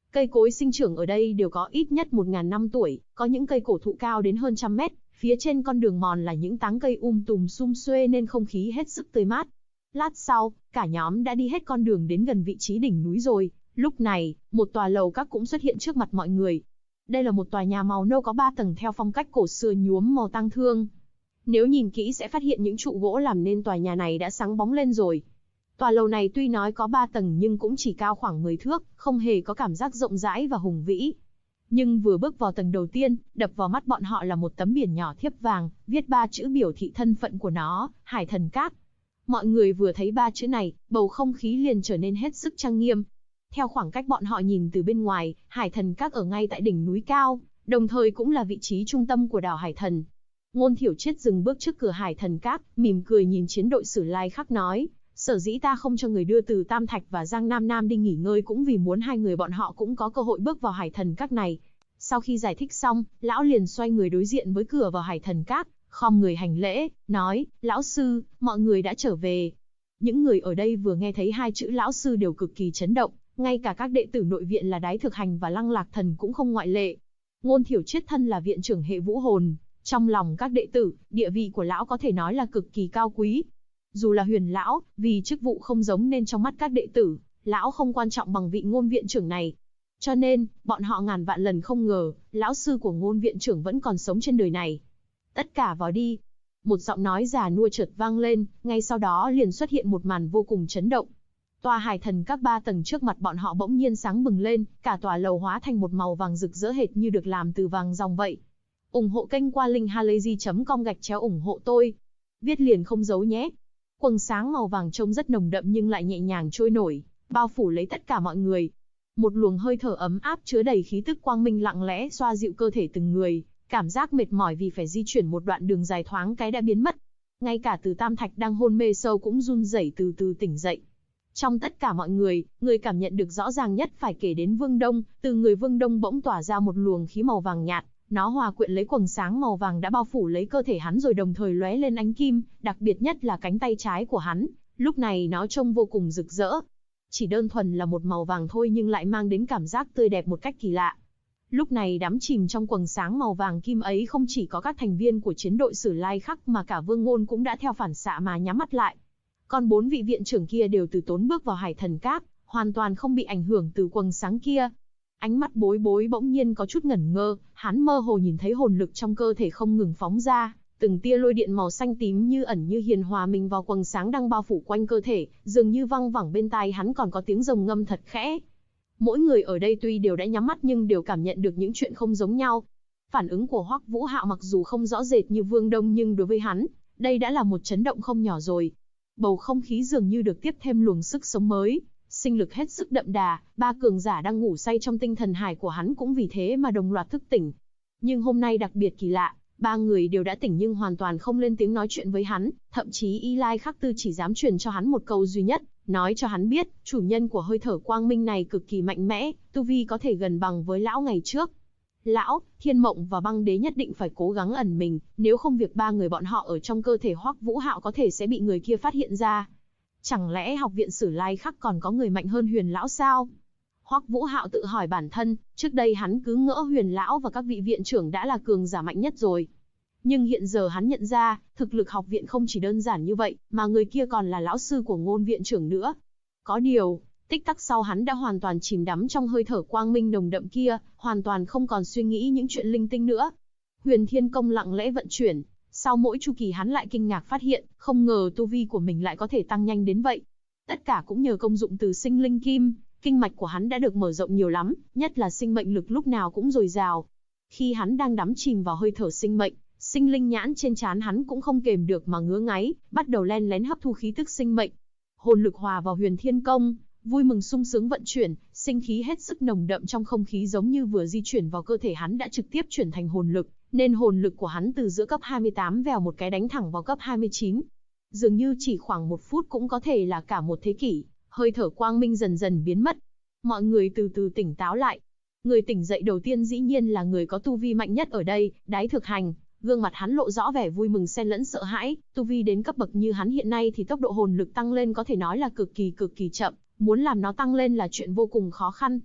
Cây cối sinh trưởng ở đây đều có ít nhất 1.000 năm tuổi, có những cây cổ thụ cao đến hơn trăm mét, phía trên con đường mòn là những tán cây tùm sum xuê nên không khí hết sức tươi mát. Lát sau, cả nhóm đã đi hết con đường đến gần vị trí đỉnh núi rồi. Lúc này, một tòa lầu các cũng xuất hiện trước mặt mọi người. Đây là một tòa nhà màu nâu có 3 tầng theo phong cách cổ xưa nhuốm màu tang thương. Nếu nhìn kỹ sẽ phát hiện những trụ gỗ làm nên tòa nhà này đã sáng bóng lên rồi. Tòa lầu này tuy nói có 3 tầng nhưng cũng chỉ cao khoảng 10 thước, không hề có cảm giác rộng rãi và hùng vĩ. Nhưng vừa bước vào tầng đầu tiên, đập vào mắt bọn họ là một tấm biển nhỏ thiếp vàng, viết 3 chữ biểu thị thân phận của nó, Hải Thần Các. Mọi người vừa thấy 3 chữ này, bầu không khí liền trở nên hết sức trang nghiêm. Theo khoảng cách bọn họ nhìn từ bên ngoài, Hải Thần Các ở ngay tại đỉnh núi cao, đồng thời cũng là vị trí trung tâm của đảo Hải Thần. Ngôn Thiểu Triết dừng bước trước cửa Hải Thần Các, mỉm cười nhìn chiến đội Sử Lai Khắc nói, sở dĩ ta không cho người đưa từ Tam Thạch và Giang Nam Nam đi nghỉ ngơi cũng vì muốn hai người bọn họ cũng có cơ hội bước vào Hải Thần Các này. Sau khi giải thích xong, lão liền xoay người đối diện với cửa vào Hải Thần Các, khom người hành lễ, nói, lão sư, mọi người đã trở về. Những người ở đây vừa nghe thấy 2 chữ lão sư đều cực kỳ chấn động, ngay cả các đệ tử nội viện là Đái Thực Hành và Lăng Lạc Thần cũng không ngoại lệ. Ngôn Thiểu Triết thân là viện trưởng hệ vũ hồn, trong lòng các đệ tử, địa vị của lão có thể nói là cực kỳ cao quý. Dù là Huyền lão, vì chức vụ không giống nên trong mắt các đệ tử, lão không quan trọng bằng vị Ngôn viện trưởng này. Cho nên, bọn họ ngàn vạn lần không ngờ, lão sư của Ngôn viện trưởng vẫn còn sống trên đời này. Tất cả vào đi. Một giọng nói già nua chợt vang lên, ngay sau đó liền xuất hiện một màn vô cùng chấn động. Tòa Hải Thần Các 3 tầng trước mặt bọn họ bỗng nhiên sáng bừng lên, cả tòa lầu hóa thành một màu vàng rực rỡ hệt như được làm từ vàng ròng vậy. Ủng hộ kênh qua linkhalazy.com/ủng hộ tôi. Viết liền không giấu nhé. Quầng sáng màu vàng trông rất nồng đậm nhưng lại nhẹ nhàng trôi nổi, bao phủ lấy tất cả mọi người. Một luồng hơi thở ấm áp chứa đầy khí tức quang minh lặng lẽ xoa dịu cơ thể từng người, cảm giác mệt mỏi vì phải di chuyển một đoạn đường dài thoáng cái đã biến mất. Ngay cả Từ Tam Thạch đang hôn mê sâu cũng run rẩy từ từ tỉnh dậy. Trong tất cả mọi người, người cảm nhận được rõ ràng nhất phải kể đến Vương Đông, từ người Vương Đông bỗng tỏa ra một luồng khí màu vàng nhạt, nó hòa quyện lấy quầng sáng màu vàng đã bao phủ lấy cơ thể hắn rồi đồng thời lóe lên ánh kim, đặc biệt nhất là cánh tay trái của hắn, lúc này nó trông vô cùng rực rỡ. Chỉ đơn thuần là một màu vàng thôi nhưng lại mang đến cảm giác tươi đẹp một cách kỳ lạ. Lúc này đắm chìm trong quầng sáng màu vàng kim ấy không chỉ có các thành viên của chiến đội Sử Lai Khắc mà cả Vương Ngôn cũng đã theo phản xạ mà nhắm mắt lại. Còn 4 vị viện trưởng kia đều từ tốn bước vào Hải Thần Các, hoàn toàn không bị ảnh hưởng từ quầng sáng kia. Ánh mắt Bối Bối bỗng nhiên có chút ngẩn ngơ, hắn mơ hồ nhìn thấy hồn lực trong cơ thể không ngừng phóng ra, từng tia lôi điện màu xanh tím như ẩn như hiền hòa mình vào quầng sáng đang bao phủ quanh cơ thể, dường như văng vẳng bên tai hắn còn có tiếng rồng ngâm thật khẽ. Mỗi người ở đây tuy đều đã nhắm mắt nhưng đều cảm nhận được những chuyện không giống nhau. Phản ứng của Hoắc Vũ Hạo mặc dù không rõ rệt như Vương Đông nhưng đối với hắn, đây đã là một chấn động không nhỏ rồi. Bầu không khí dường như được tiếp thêm luồng sức sống mới, sinh lực hết sức đậm đà, 3 cường giả đang ngủ say trong tinh thần hải của hắn cũng vì thế mà đồng loạt thức tỉnh. Nhưng hôm nay đặc biệt kỳ lạ, 3 người đều đã tỉnh nhưng hoàn toàn không lên tiếng nói chuyện với hắn, thậm chí Y Lai Khắc Tư chỉ dám truyền cho hắn một câu duy nhất, nói cho hắn biết, chủ nhân của hơi thở quang minh này cực kỳ mạnh mẽ, tu vi có thể gần bằng với lão ngày trước. Lão, Thiên Mộng và Băng Đế nhất định phải cố gắng ẩn mình, nếu không việc 3 người bọn họ ở trong cơ thể Hoắc Vũ Hạo có thể sẽ bị người kia phát hiện ra. Chẳng lẽ học viện Sử Lai Khắc còn có người mạnh hơn Huyền lão sao? Hoắc Vũ Hạo tự hỏi bản thân, trước đây hắn cứ ngỡ Huyền lão và các vị viện trưởng đã là cường giả mạnh nhất rồi. Nhưng hiện giờ hắn nhận ra, thực lực học viện không chỉ đơn giản như vậy, mà người kia còn là lão sư của Ngôn viện trưởng nữa. Có điều, tích tắc sau hắn đã hoàn toàn chìm đắm trong hơi thở quang minh nồng đậm kia, hoàn toàn không còn suy nghĩ những chuyện linh tinh nữa. Huyền Thiên Công lặng lẽ vận chuyển, sau mỗi chu kỳ hắn lại kinh ngạc phát hiện, không ngờ tu vi của mình lại có thể tăng nhanh đến vậy. Tất cả cũng nhờ công dụng từ sinh linh kim, kinh mạch của hắn đã được mở rộng nhiều lắm, nhất là sinh mệnh lực lúc nào cũng dồi dào. Khi hắn đang đắm chìm vào hơi thở sinh mệnh, sinh linh nhãn trên trán hắn cũng không kềm được mà ngứa ngáy, bắt đầu len lén hấp thu khí tức sinh mệnh. Hồn lực hòa vào Huyền Thiên Công, vui mừng sung sướng vận chuyển, sinh khí hết sức nồng đậm trong không khí giống như vừa di chuyển vào cơ thể hắn đã trực tiếp chuyển thành hồn lực, nên hồn lực của hắn từ giữa cấp 28 vèo một cái đánh thẳng vào cấp 29. Dường như chỉ khoảng 1 phút cũng có thể là cả một thế kỷ, hơi thở quang minh dần dần biến mất. Mọi người từ từ tỉnh táo lại. Người tỉnh dậy đầu tiên dĩ nhiên là người có tu vi mạnh nhất ở đây, Đái Thực Hành. Gương mặt hắn lộ rõ vẻ vui mừng xen lẫn sợ hãi, tu vi đến cấp bậc như hắn hiện nay thì tốc độ hồn lực tăng lên có thể nói là cực kỳ chậm, muốn làm nó tăng lên là chuyện vô cùng khó khăn.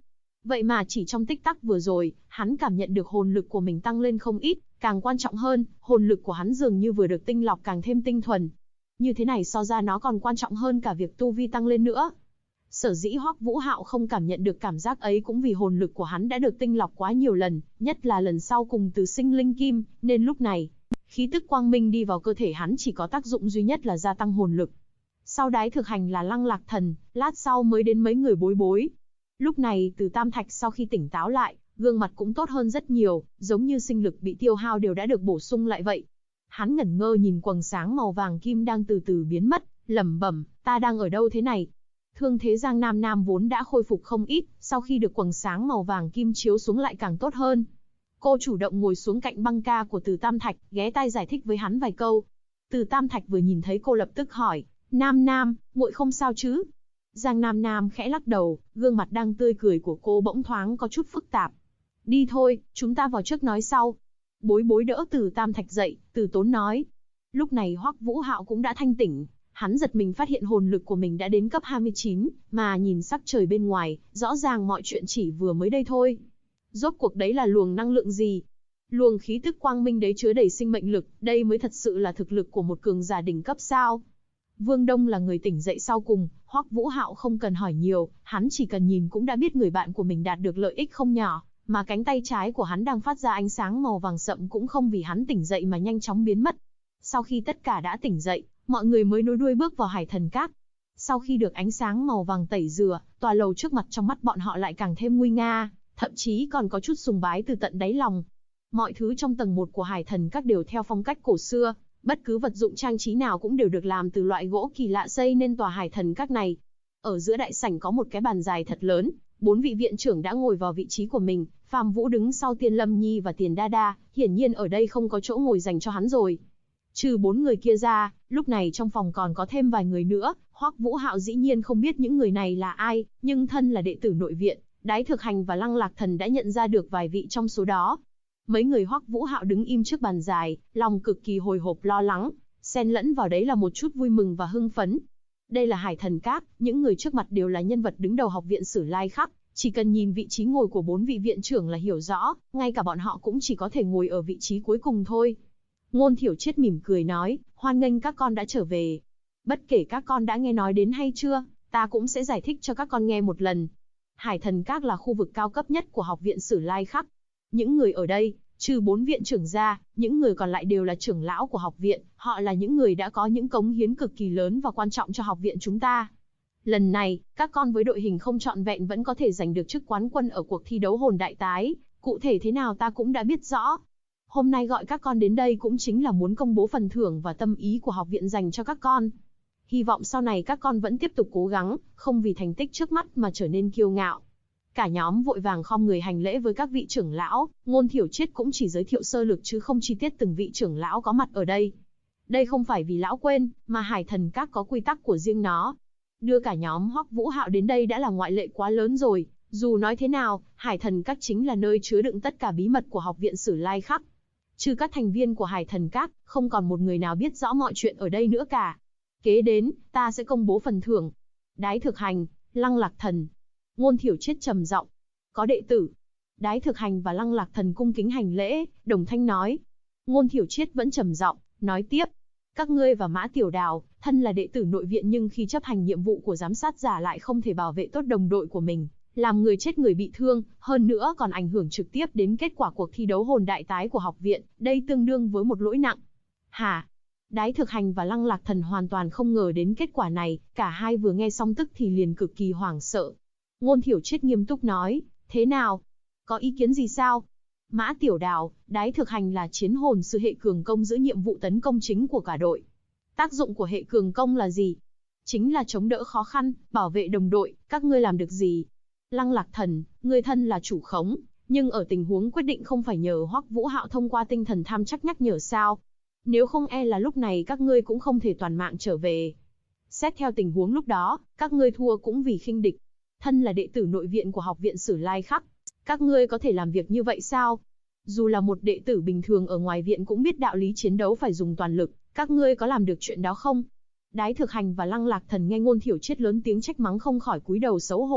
Vậy mà chỉ trong tích tắc vừa rồi, hắn cảm nhận được hồn lực của mình tăng lên không ít, càng quan trọng hơn, hồn lực của hắn dường như vừa được tinh lọc càng thêm tinh thuần. Như thế này so ra nó còn quan trọng hơn cả việc tu vi tăng lên nữa. Sở dĩ Hoắc Vũ Hạo không cảm nhận được cảm giác ấy cũng vì hồn lực của hắn đã được tinh lọc quá nhiều lần, nhất là lần sau cùng từ sinh linh kim, nên lúc này, khí tức quang minh đi vào cơ thể hắn chỉ có tác dụng duy nhất là gia tăng hồn lực. Sau Đái Thực Hành là Lăng Lạc Thần, lát sau mới đến mấy người Bối Bối. Lúc này Từ Tam Thạch sau khi tỉnh táo lại, gương mặt cũng tốt hơn rất nhiều, giống như sinh lực bị tiêu hao đều đã được bổ sung lại vậy. Hắn ngẩn ngơ nhìn quầng sáng màu vàng kim đang từ từ biến mất, lẩm bẩm, ta đang ở đâu thế này? Thương thế Giang Nam Nam vốn đã khôi phục không ít, sau khi được quầng sáng màu vàng kim chiếu xuống lại càng tốt hơn. Cô chủ động ngồi xuống cạnh băng ca của Từ Tam Thạch, ghé tai giải thích với hắn vài câu. Từ Tam Thạch vừa nhìn thấy cô lập tức hỏi, Nam Nam, muội không sao chứ? Giang Nam Nam khẽ lắc đầu, gương mặt đang tươi cười của cô bỗng thoáng có chút phức tạp. Đi thôi, chúng ta vào trước nói sau. Bối Bối đỡ Từ Tam Thạch dậy, từ tốn nói. Lúc này Hoắc Vũ Hạo cũng đã thanh tỉnh. Hắn giật mình phát hiện hồn lực của mình đã đến cấp 29, mà nhìn sắc trời bên ngoài, rõ ràng mọi chuyện chỉ vừa mới đây thôi. Rốt cuộc đấy là luồng năng lượng gì? Luồng khí tức quang minh đấy chứa đầy sinh mệnh lực, đây mới thật sự là thực lực của một cường giả đỉnh cấp sao? Vương Đông là người tỉnh dậy sau cùng, Hoắc Vũ Hạo không cần hỏi nhiều, hắn chỉ cần nhìn cũng đã biết người bạn của mình đạt được lợi ích không nhỏ, mà cánh tay trái của hắn đang phát ra ánh sáng màu vàng sậm cũng không vì hắn tỉnh dậy mà nhanh chóng biến mất. Sau khi tất cả đã tỉnh dậy, mọi người mới nối đuôi bước vào Hải Thần Các. Sau khi được ánh sáng màu vàng tẩy rửa, tòa lầu trước mặt trong mắt bọn họ lại càng thêm nguy nga, thậm chí còn có chút sùng bái từ tận đáy lòng. Mọi thứ trong tầng 1 của Hải Thần Các đều theo phong cách cổ xưa, bất cứ vật dụng trang trí nào cũng đều được làm từ loại gỗ kỳ lạ xây nên tòa Hải Thần Các này. Ở giữa đại sảnh có một cái bàn dài thật lớn, 4 vị viện trưởng đã ngồi vào vị trí của mình, Phàm Vũ đứng sau Tiên Lâm Nhi và Tiền Đa Đa, hiển nhiên ở đây không có chỗ ngồi dành cho hắn rồi. Trừ 4 người kia ra, lúc này trong phòng còn có thêm vài người nữa, Hoắc Vũ Hạo dĩ nhiên không biết những người này là ai, nhưng thân là đệ tử nội viện, Đái Thực Hành và Lăng Lạc Thần đã nhận ra được vài vị trong số đó. Mấy người Hoắc Vũ Hạo đứng im trước bàn dài, lòng cực kỳ hồi hộp lo lắng, xen lẫn vào đấy là một chút vui mừng và hưng phấn. Đây là Hải Thần Các, những người trước mặt đều là nhân vật đứng đầu học viện Sử Lai Khắc, chỉ cần nhìn vị trí ngồi của 4 vị viện trưởng là hiểu rõ, ngay cả bọn họ cũng chỉ có thể ngồi ở vị trí cuối cùng thôi. Ngôn Thiểu Triết mỉm cười nói, hoan nghênh các con đã trở về. Bất kể các con đã nghe nói đến hay chưa, ta cũng sẽ giải thích cho các con nghe một lần. Hải Thần Các là khu vực cao cấp nhất của học viện Sử Lai Khắc. Những người ở đây, trừ 4 viện trưởng ra, những người còn lại đều là trưởng lão của học viện, họ là những người đã có những cống hiến cực kỳ lớn và quan trọng cho học viện chúng ta. Lần này, các con với đội hình không trọn vẹn vẫn có thể giành được chức quán quân ở cuộc thi đấu hồn đại tái, cụ thể thế nào ta cũng đã biết rõ. Hôm nay gọi các con đến đây cũng chính là muốn công bố phần thưởng và tâm ý của học viện dành cho các con. Hy vọng sau này các con vẫn tiếp tục cố gắng, không vì thành tích trước mắt mà trở nên kiêu ngạo. Cả nhóm vội vàng khom người hành lễ với các vị trưởng lão, Ngôn Thiểu Triết cũng chỉ giới thiệu sơ lược chứ không chi tiết từng vị trưởng lão có mặt ở đây. Đây không phải vì lão quên, mà Hải Thần Các có quy tắc của riêng nó. Đưa cả nhóm Hoắc Vũ Hạo đến đây đã là ngoại lệ quá lớn rồi, dù nói thế nào, Hải Thần Các chính là nơi chứa đựng tất cả bí mật của học viện Sử Lai Khắc. Trừ các thành viên của Hải Thần Các, không còn một người nào biết rõ mọi chuyện ở đây nữa cả. Kế đến, ta sẽ công bố phần thưởng. Đái Thực Hành, Lăng Lạc Thần. Ngôn Thiểu Triết trầm giọng, có đệ tử. Đái Thực Hành và Lăng Lạc Thần cung kính hành lễ, đồng thanh nói. Ngôn Thiểu Triết vẫn trầm giọng, nói tiếp. Các ngươi và Mã Tiểu Đào, thân là đệ tử nội viện nhưng khi chấp hành nhiệm vụ của giám sát giả lại không thể bảo vệ tốt đồng đội của mình, làm người chết người bị thương, hơn nữa còn ảnh hưởng trực tiếp đến kết quả cuộc thi đấu hồn đại tái của học viện, đây tương đương với một lỗi nặng. Hả? Đái Thực Hành và Lăng Lạc Thần hoàn toàn không ngờ đến kết quả này, cả hai vừa nghe xong tức thì liền cực kỳ hoảng sợ. Ngôn Thiểu Triết nghiêm túc nói, thế nào? Có ý kiến gì sao? Mã Tiểu Đào, Đái Thực Hành là chiến hồn sư hệ cường công giữ nhiệm vụ tấn công chính của cả đội. Tác dụng của hệ cường công là gì? Chính là chống đỡ khó khăn, bảo vệ đồng đội, các ngươi làm được gì? Lăng Lạc Thần, ngươi thân là chủ khống, nhưng ở tình huống quyết định không phải nhờ Hoắc Vũ Hạo thông qua tinh thần tham chắc nhắc nhở sao? Nếu không e là lúc này các ngươi cũng không thể toàn mạng trở về. Xét theo tình huống lúc đó, các ngươi thua cũng vì khinh địch. Thân là đệ tử nội viện của học viện Sử Lai Khắc, các ngươi có thể làm việc như vậy sao? Dù là một đệ tử bình thường ở ngoài viện cũng biết đạo lý chiến đấu phải dùng toàn lực, các ngươi có làm được chuyện đó không? Đái Thực Hành và Lăng Lạc Thần nghe Ngôn Thiểu Triết lớn tiếng trách mắng không khỏi cúi đầu xấu hổ,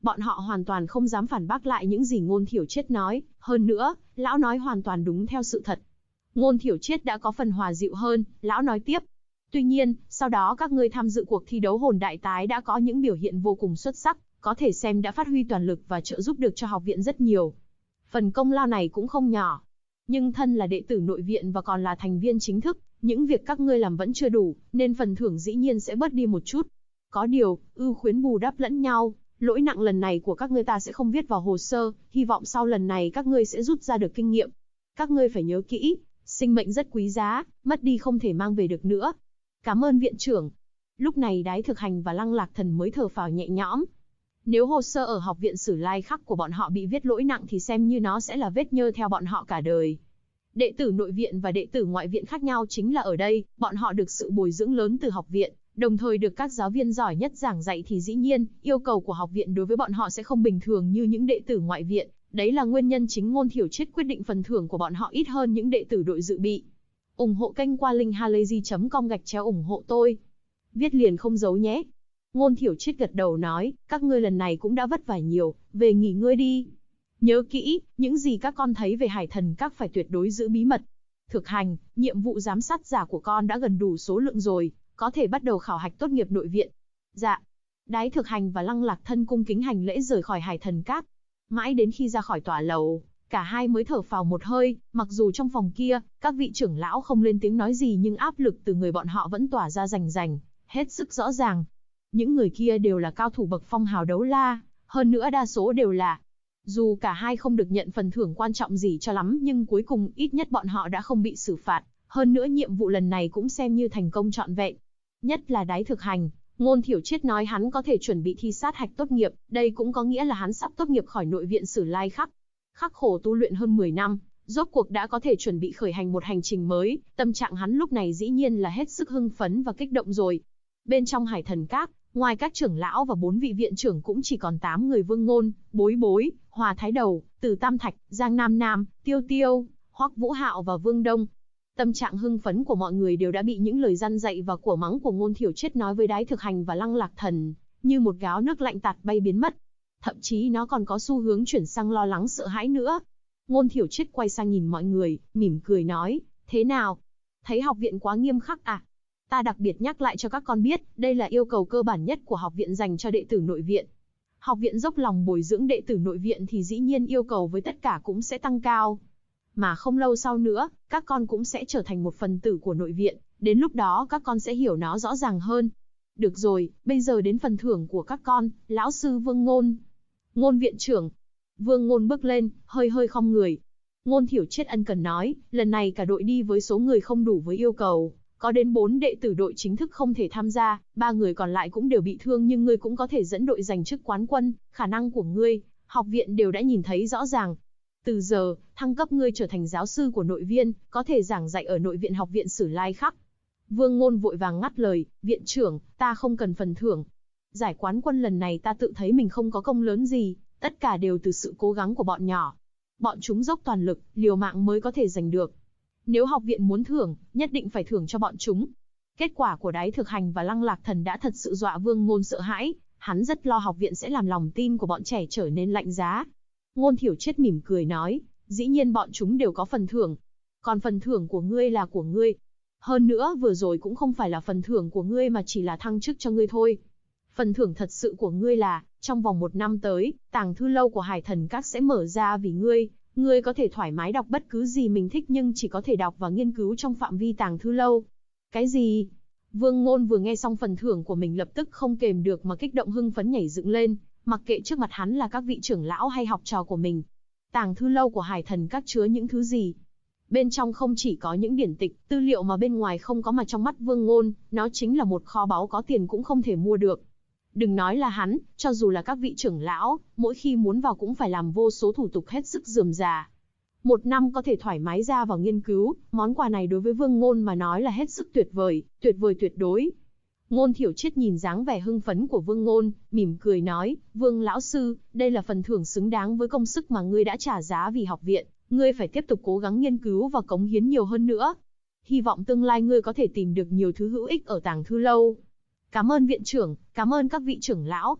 Bọn họ hoàn toàn không dám phản bác lại những gì Ngôn Thiểu Triết nói, hơn nữa, lão nói hoàn toàn đúng theo sự thật. Ngôn Thiểu Triết đã có phần hòa dịu hơn, lão nói tiếp. Tuy nhiên, sau đó các ngươi tham dự cuộc thi đấu hồn đại tái đã có những biểu hiện vô cùng xuất sắc, có thể xem đã phát huy toàn lực và trợ giúp được cho học viện rất nhiều. Phần công lao này cũng không nhỏ. Nhưng thân là đệ tử nội viện và còn là thành viên chính thức, những việc các ngươi làm vẫn chưa đủ, nên phần thưởng dĩ nhiên sẽ bớt đi một chút. Có điều, ưu khuyến bù đắp lẫn nhau, lỗi nặng lần này của các ngươi ta sẽ không viết vào hồ sơ, hy vọng sau lần này các ngươi sẽ rút ra được kinh nghiệm. Các ngươi phải nhớ kỹ, sinh mệnh rất quý giá, mất đi không thể mang về được nữa. Cảm ơn viện trưởng. Lúc này Đái Thực Hành và Lăng Lạc Thần mới thở phào nhẹ nhõm. Nếu hồ sơ ở học viện Sử Lai Khắc của bọn họ bị viết lỗi nặng thì xem như nó sẽ là vết nhơ theo bọn họ cả đời. Đệ tử nội viện và đệ tử ngoại viện khác nhau chính là ở đây, bọn họ được sự bồi dưỡng lớn từ học viện, đồng thời được các giáo viên giỏi nhất giảng dạy thì dĩ nhiên, yêu cầu của học viện đối với bọn họ sẽ không bình thường như những đệ tử ngoại viện. Đấy là nguyên nhân chính Ngôn Thiểu Triết quyết định phần thưởng của bọn họ ít hơn những đệ tử đội dự bị. Ủng hộ kênh qua link halayzi.com/ủng hộ tôi. Viết liền không giấu nhé. Ngôn Thiểu Triết gật đầu nói, các ngươi lần này cũng đã vất vả nhiều, về nghỉ ngơi đi. Nhớ kỹ, những gì các con thấy về Hải Thần Các phải tuyệt đối giữ bí mật. Thực Hành, nhiệm vụ giám sát giả của con đã gần đủ số lượng rồi, có thể bắt đầu khảo hạch tốt nghiệp nội viện. Dạ. Đái Thực Hành và Lăng Lạc Thân cung kính hành lễ rời khỏi Hải Thần Các. Mãi đến khi ra khỏi tòa lầu, cả hai mới thở phào một hơi, mặc dù trong phòng kia, các vị trưởng lão không lên tiếng nói gì nhưng áp lực từ người bọn họ vẫn tỏa ra rành rành, hết sức rõ ràng. Những người kia đều là cao thủ bậc phong hào đấu la, hơn nữa đa số đều là. Dù cả hai không được nhận phần thưởng quan trọng gì cho lắm nhưng cuối cùng ít nhất bọn họ đã không bị xử phạt, hơn nữa nhiệm vụ lần này cũng xem như thành công trọn vẹn. Nhất là Đái Thực Hành, Ngôn Thiểu Triết nói hắn có thể chuẩn bị thi sát hạch tốt nghiệp, đây cũng có nghĩa là hắn sắp tốt nghiệp khỏi nội viện Sử Lai Khắc. Khắc khổ tu luyện hơn 10 năm, rốt cuộc đã có thể chuẩn bị khởi hành một hành trình mới, tâm trạng hắn lúc này dĩ nhiên là hết sức hưng phấn và kích động rồi. Bên trong Hải Thần Các, ngoài các trưởng lão và 4 vị viện trưởng cũng chỉ còn 8 người Vương Ngôn, Bối Bối, Hòa Thái Đầu, Từ Tam Thạch, Giang Nam Nam, Tiêu Tiêu, Hoắc Vũ Hạo và Vương Đông. Tâm trạng hưng phấn của mọi người đều đã bị những lời răn dạy và của mắng của Ngôn Thiểu Triết nói với Đái Thực Hành và Lăng Lạc Thần, như một gáo nước lạnh tạt bay biến mất. Thậm chí nó còn có xu hướng chuyển sang lo lắng sợ hãi nữa. Ngôn Thiểu Triết quay sang nhìn mọi người, mỉm cười nói, thế nào? Thấy học viện quá nghiêm khắc à? Ta đặc biệt nhắc lại cho các con biết, đây là yêu cầu cơ bản nhất của học viện dành cho đệ tử nội viện. Học viện dốc lòng bồi dưỡng đệ tử nội viện thì dĩ nhiên yêu cầu với tất cả cũng sẽ tăng cao. Mà không lâu sau nữa, các con cũng sẽ trở thành một phần tử của nội viện, đến lúc đó các con sẽ hiểu nó rõ ràng hơn. Được rồi, bây giờ đến phần thưởng của các con, lão sư Vương Ngôn. Ngôn viện trưởng. Vương Ngôn bước lên, hơi hơi khom người. Ngôn Thiểu Triết ân cần nói, lần này cả đội đi với số người không đủ với yêu cầu. Có đến 4 đệ tử đội chính thức không thể tham gia, 3 người còn lại cũng đều bị thương nhưng ngươi cũng có thể dẫn đội giành chức quán quân, khả năng của ngươi, học viện đều đã nhìn thấy rõ ràng. Từ giờ, thăng cấp ngươi trở thành giáo sư của nội viên, có thể giảng dạy ở nội viện học viện Sử Lai Khắc. Vương Ngôn vội vàng ngắt lời, viện trưởng, ta không cần phần thưởng. Giải quán quân lần này ta tự thấy mình không có công lớn gì, tất cả đều từ sự cố gắng của bọn nhỏ. Bọn chúng dốc toàn lực, liều mạng mới có thể giành được. Nếu học viện muốn thưởng, nhất định phải thưởng cho bọn chúng. Kết quả của Đái Thực Hành và Lăng Lạc Thần đã thật sự dọa Vương Ngôn sợ hãi, hắn rất lo học viện sẽ làm lòng tin của bọn trẻ trở nên lạnh giá. Ngôn Thiểu Triết mỉm cười nói, dĩ nhiên bọn chúng đều có phần thưởng. Còn phần thưởng của ngươi là của ngươi. Hơn nữa vừa rồi cũng không phải là phần thưởng của ngươi mà chỉ là thăng chức cho ngươi thôi. Phần thưởng thật sự của ngươi là, trong vòng 1 năm tới, tàng thư lâu của Hải Thần Các sẽ mở ra vì ngươi. Ngươi có thể thoải mái đọc bất cứ gì mình thích nhưng chỉ có thể đọc và nghiên cứu trong phạm vi tàng thư lâu. Cái gì? Vương Ngôn vừa nghe xong phần thưởng của mình lập tức không kềm được mà kích động hưng phấn nhảy dựng lên, mặc kệ trước mặt hắn là các vị trưởng lão hay học trò của mình. Tàng thư lâu của Hải Thần Các chứa những thứ gì? Bên trong không chỉ có những điển tịch, tư liệu mà bên ngoài không có mà trong mắt Vương Ngôn, nó chính là một kho báu có tiền cũng không thể mua được. Đừng nói là hắn, cho dù là các vị trưởng lão, mỗi khi muốn vào cũng phải làm vô số thủ tục hết sức rườm rà. 1 năm có thể thoải mái ra vào nghiên cứu, món quà này đối với Vương Ngôn mà nói là hết sức tuyệt vời tuyệt đối. Ngôn Thiểu Triết nhìn dáng vẻ hưng phấn của Vương Ngôn, mỉm cười nói, Vương lão sư, đây là phần thưởng xứng đáng với công sức mà ngươi đã trả giá vì học viện, ngươi phải tiếp tục cố gắng nghiên cứu và cống hiến nhiều hơn nữa. Hy vọng tương lai ngươi có thể tìm được nhiều thứ hữu ích ở tàng thư lâu. Cảm ơn viện trưởng, cảm ơn các vị trưởng lão.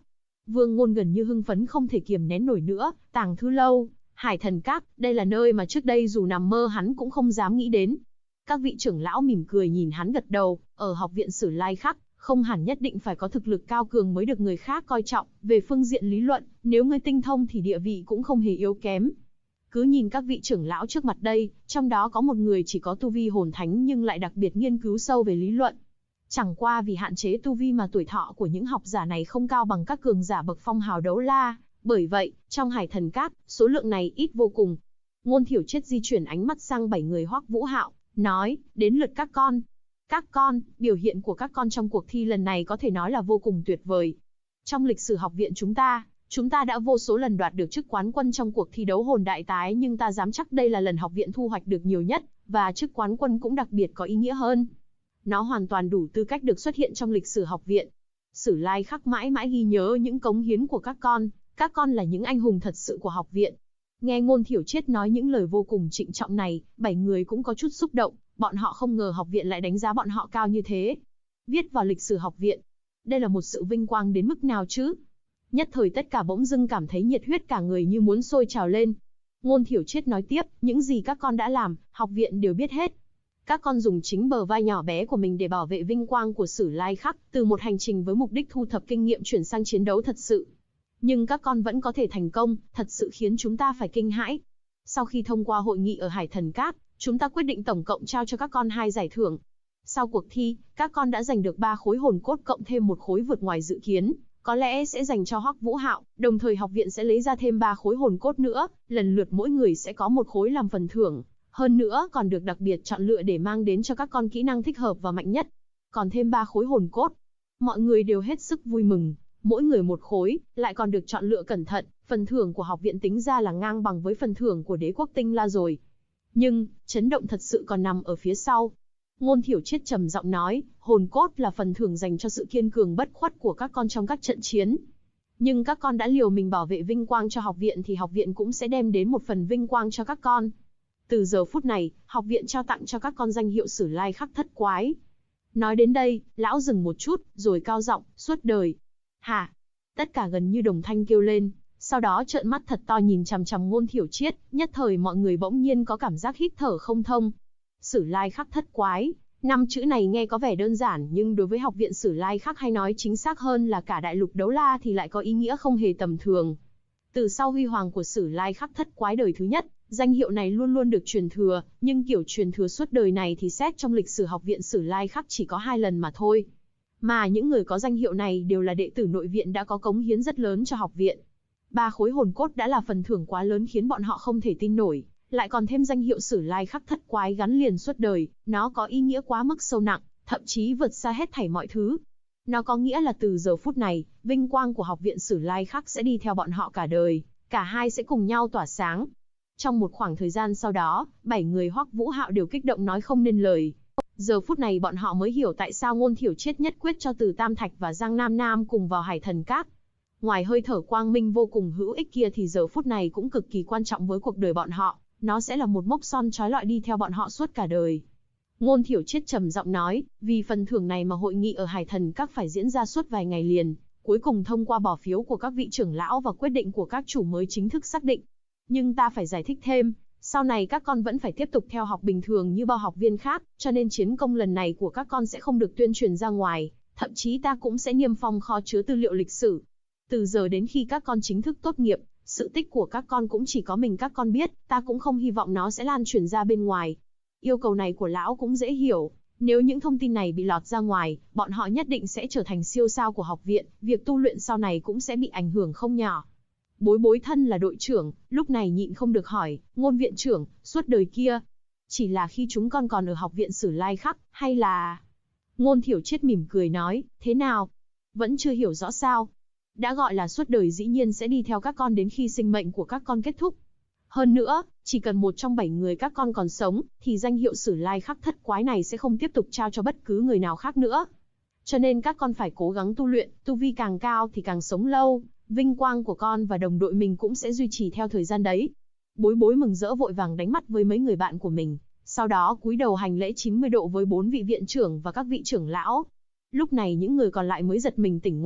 Vương Ngôn gần như hưng phấn không thể kiềm nén nổi nữa. Tàng Thư Lâu, Hải Thần Các, đây là nơi mà trước đây dù nằm mơ hắn cũng không dám nghĩ đến. Các vị trưởng lão mỉm cười nhìn hắn gật đầu, ở học viện Sử Lai Khắc, không hẳn nhất định phải có thực lực cao cường mới được người khác coi trọng, về phương diện lý luận, nếu ngươi tinh thông thì địa vị cũng không hề yếu kém. Cứ nhìn các vị trưởng lão trước mặt đây, trong đó có một người chỉ có tu vi hồn thánh nhưng lại đặc biệt nghiên cứu sâu về lý luận. Chẳng qua vì hạn chế tu vi mà tuổi thọ của những học giả này không cao bằng các cường giả bậc phong hào đấu la, bởi vậy, trong Hải Thần Các, số lượng này ít vô cùng. Ngôn Thiểu Triết di chuyển ánh mắt sang 7 người Hoắc Vũ Hạo, nói, đến lượt các con. Các con, biểu hiện của các con trong cuộc thi lần này có thể nói là vô cùng tuyệt vời. Trong lịch sử học viện chúng ta đã vô số lần đoạt được chức quán quân trong cuộc thi đấu hồn đại tái, nhưng ta dám chắc đây là lần học viện thu hoạch được nhiều nhất, và chức quán quân cũng đặc biệt có ý nghĩa hơn. Nó hoàn toàn đủ tư cách được xuất hiện trong lịch sử học viện. Sử Lai Khắc mãi mãi ghi nhớ những cống hiến của các con là những anh hùng thật sự của học viện. Nghe Ngôn Thiểu Triết nói những lời vô cùng trịnh trọng này, 7 người cũng có chút xúc động, bọn họ không ngờ học viện lại đánh giá bọn họ cao như thế. Viết vào lịch sử học viện, đây là một sự vinh quang đến mức nào chứ? Nhất thời tất cả bỗng dưng cảm thấy nhiệt huyết cả người như muốn sôi trào lên. Ngôn Thiểu Triết nói tiếp, những gì các con đã làm, học viện đều biết hết. Các con dùng chính bờ vai nhỏ bé của mình để bảo vệ vinh quang của Sử Lai Khắc, từ một hành trình với mục đích thu thập kinh nghiệm chuyển sang chiến đấu thật sự. Nhưng các con vẫn có thể thành công, thật sự khiến chúng ta phải kinh hãi. Sau khi thông qua hội nghị ở Hải Thần Các, chúng ta quyết định tổng cộng trao cho các con 2 giải thưởng. Sau cuộc thi, các con đã giành được 3 khối hồn cốt cộng thêm 1 khối vượt ngoài dự kiến, có lẽ sẽ dành cho Hoắc Vũ Hạo, đồng thời học viện sẽ lấy ra thêm 3 khối hồn cốt nữa, lần lượt mỗi người sẽ có 1 khối làm phần thưởng. Hơn nữa còn được đặc biệt chọn lựa để mang đến cho các con kỹ năng thích hợp và mạnh nhất. Còn thêm 3 khối hồn cốt. Mọi người đều hết sức vui mừng, mỗi người 1 khối, lại còn được chọn lựa cẩn thận, phần thưởng của học viện tính ra là ngang bằng với phần thưởng của Đế quốc Tinh La rồi. Nhưng, chấn động thật sự còn nằm ở phía sau. Ngôn Thiểu Triết trầm giọng nói, hồn cốt là phần thưởng dành cho sự kiên cường bất khuất của các con trong các trận chiến. Nhưng các con đã liều mình bảo vệ vinh quang cho học viện thì học viện cũng sẽ đem đến một phần vinh quang cho các con. Từ giờ phút này, học viện trao tặng cho các con danh hiệu Sử Lai Khắc Thất Quái. Nói đến đây, lão dừng một chút, rồi cao giọng, suốt đời. Hả? Tất cả gần như đồng thanh kêu lên, sau đó trợn mắt thật to nhìn chằm chằm Ngôn Thiểu Triết, nhất thời mọi người bỗng nhiên có cảm giác hít thở không thông. Sử Lai Khắc Thất Quái, 5 chữ này nghe có vẻ đơn giản, nhưng đối với học viện Sử Lai Khắc, hay nói chính xác hơn là cả đại lục đấu la, thì lại có ý nghĩa không hề tầm thường. Từ sau huy hoàng của Sử Lai Khắc Thất Quái đời thứ nhất, danh hiệu này luôn luôn được truyền thừa, nhưng kiểu truyền thừa suốt đời này thì xét trong lịch sử học viện Sử Lai Khắc chỉ có 2 lần mà thôi. Mà những người có danh hiệu này đều là đệ tử nội viện đã có cống hiến rất lớn cho học viện. 3 khối hồn cốt đã là phần thưởng quá lớn khiến bọn họ không thể tin nổi, lại còn thêm danh hiệu Sử Lai Khắc Thất Quái gắn liền suốt đời, nó có ý nghĩa quá mức sâu nặng, thậm chí vượt xa hết thảy mọi thứ. Nó có nghĩa là từ giờ phút này, vinh quang của học viện Sử Lai Khắc sẽ đi theo bọn họ cả đời, cả hai sẽ cùng nhau tỏa sáng. Trong một khoảng thời gian sau đó, 7 người Hoắc Vũ Hạo đều kích động nói không nên lời. Giờ phút này bọn họ mới hiểu tại sao Ngôn Thiểu Triết nhất quyết cho Từ Tam Thạch và Giang Nam Nam cùng vào Hải Thần Các. Ngoài hơi thở quang minh vô cùng hữu ích kia thì giờ phút này cũng cực kỳ quan trọng với cuộc đời bọn họ, nó sẽ là một mốc son trói lọi đi theo bọn họ suốt cả đời. Ngôn Thiểu Triết trầm giọng nói, vì phần thưởng này mà hội nghị ở Hải Thần Các phải diễn ra suốt vài ngày liền, cuối cùng thông qua bỏ phiếu của các vị trưởng lão và quyết định của các chủ mới chính thức xác định. Nhưng ta phải giải thích thêm, sau này các con vẫn phải tiếp tục theo học bình thường như bao học viên khác, cho nên chiến công lần này của các con sẽ không được tuyên truyền ra ngoài, thậm chí ta cũng sẽ niêm phong kho chứa tư liệu lịch sử. Từ giờ đến khi các con chính thức tốt nghiệp, sự tích của các con cũng chỉ có mình các con biết, ta cũng không hy vọng nó sẽ lan truyền ra bên ngoài. Yêu cầu này của lão cũng dễ hiểu, nếu những thông tin này bị lọt ra ngoài, bọn họ nhất định sẽ trở thành siêu sao của học viện, việc tu luyện sau này cũng sẽ bị ảnh hưởng không nhỏ. Bối Bối thân là đội trưởng, lúc này nhịn không được hỏi, Ngôn viện trưởng, suốt đời kia, chỉ là khi chúng con còn ở học viện Sử Lai Khắc, hay là... Ngôn Thiểu Triết mỉm cười nói, thế nào? Vẫn chưa hiểu rõ sao? Đã gọi là suốt đời dĩ nhiên sẽ đi theo các con đến khi sinh mệnh của các con kết thúc. Hơn nữa, chỉ cần một trong 7 người các con còn sống, thì danh hiệu Sử Lai Khắc Thất Quái này sẽ không tiếp tục trao cho bất cứ người nào khác nữa. Cho nên các con phải cố gắng tu luyện, tu vi càng cao thì càng sống lâu, vinh quang của con và đồng đội mình cũng sẽ duy trì theo thời gian đấy. Bối Bối mừng rỡ vội vàng đánh mắt với mấy người bạn của mình, sau đó cúi đầu hành lễ 90 độ với 4 vị viện trưởng và các vị trưởng lão. Lúc này những người còn lại mới giật mình tỉnh ngộ,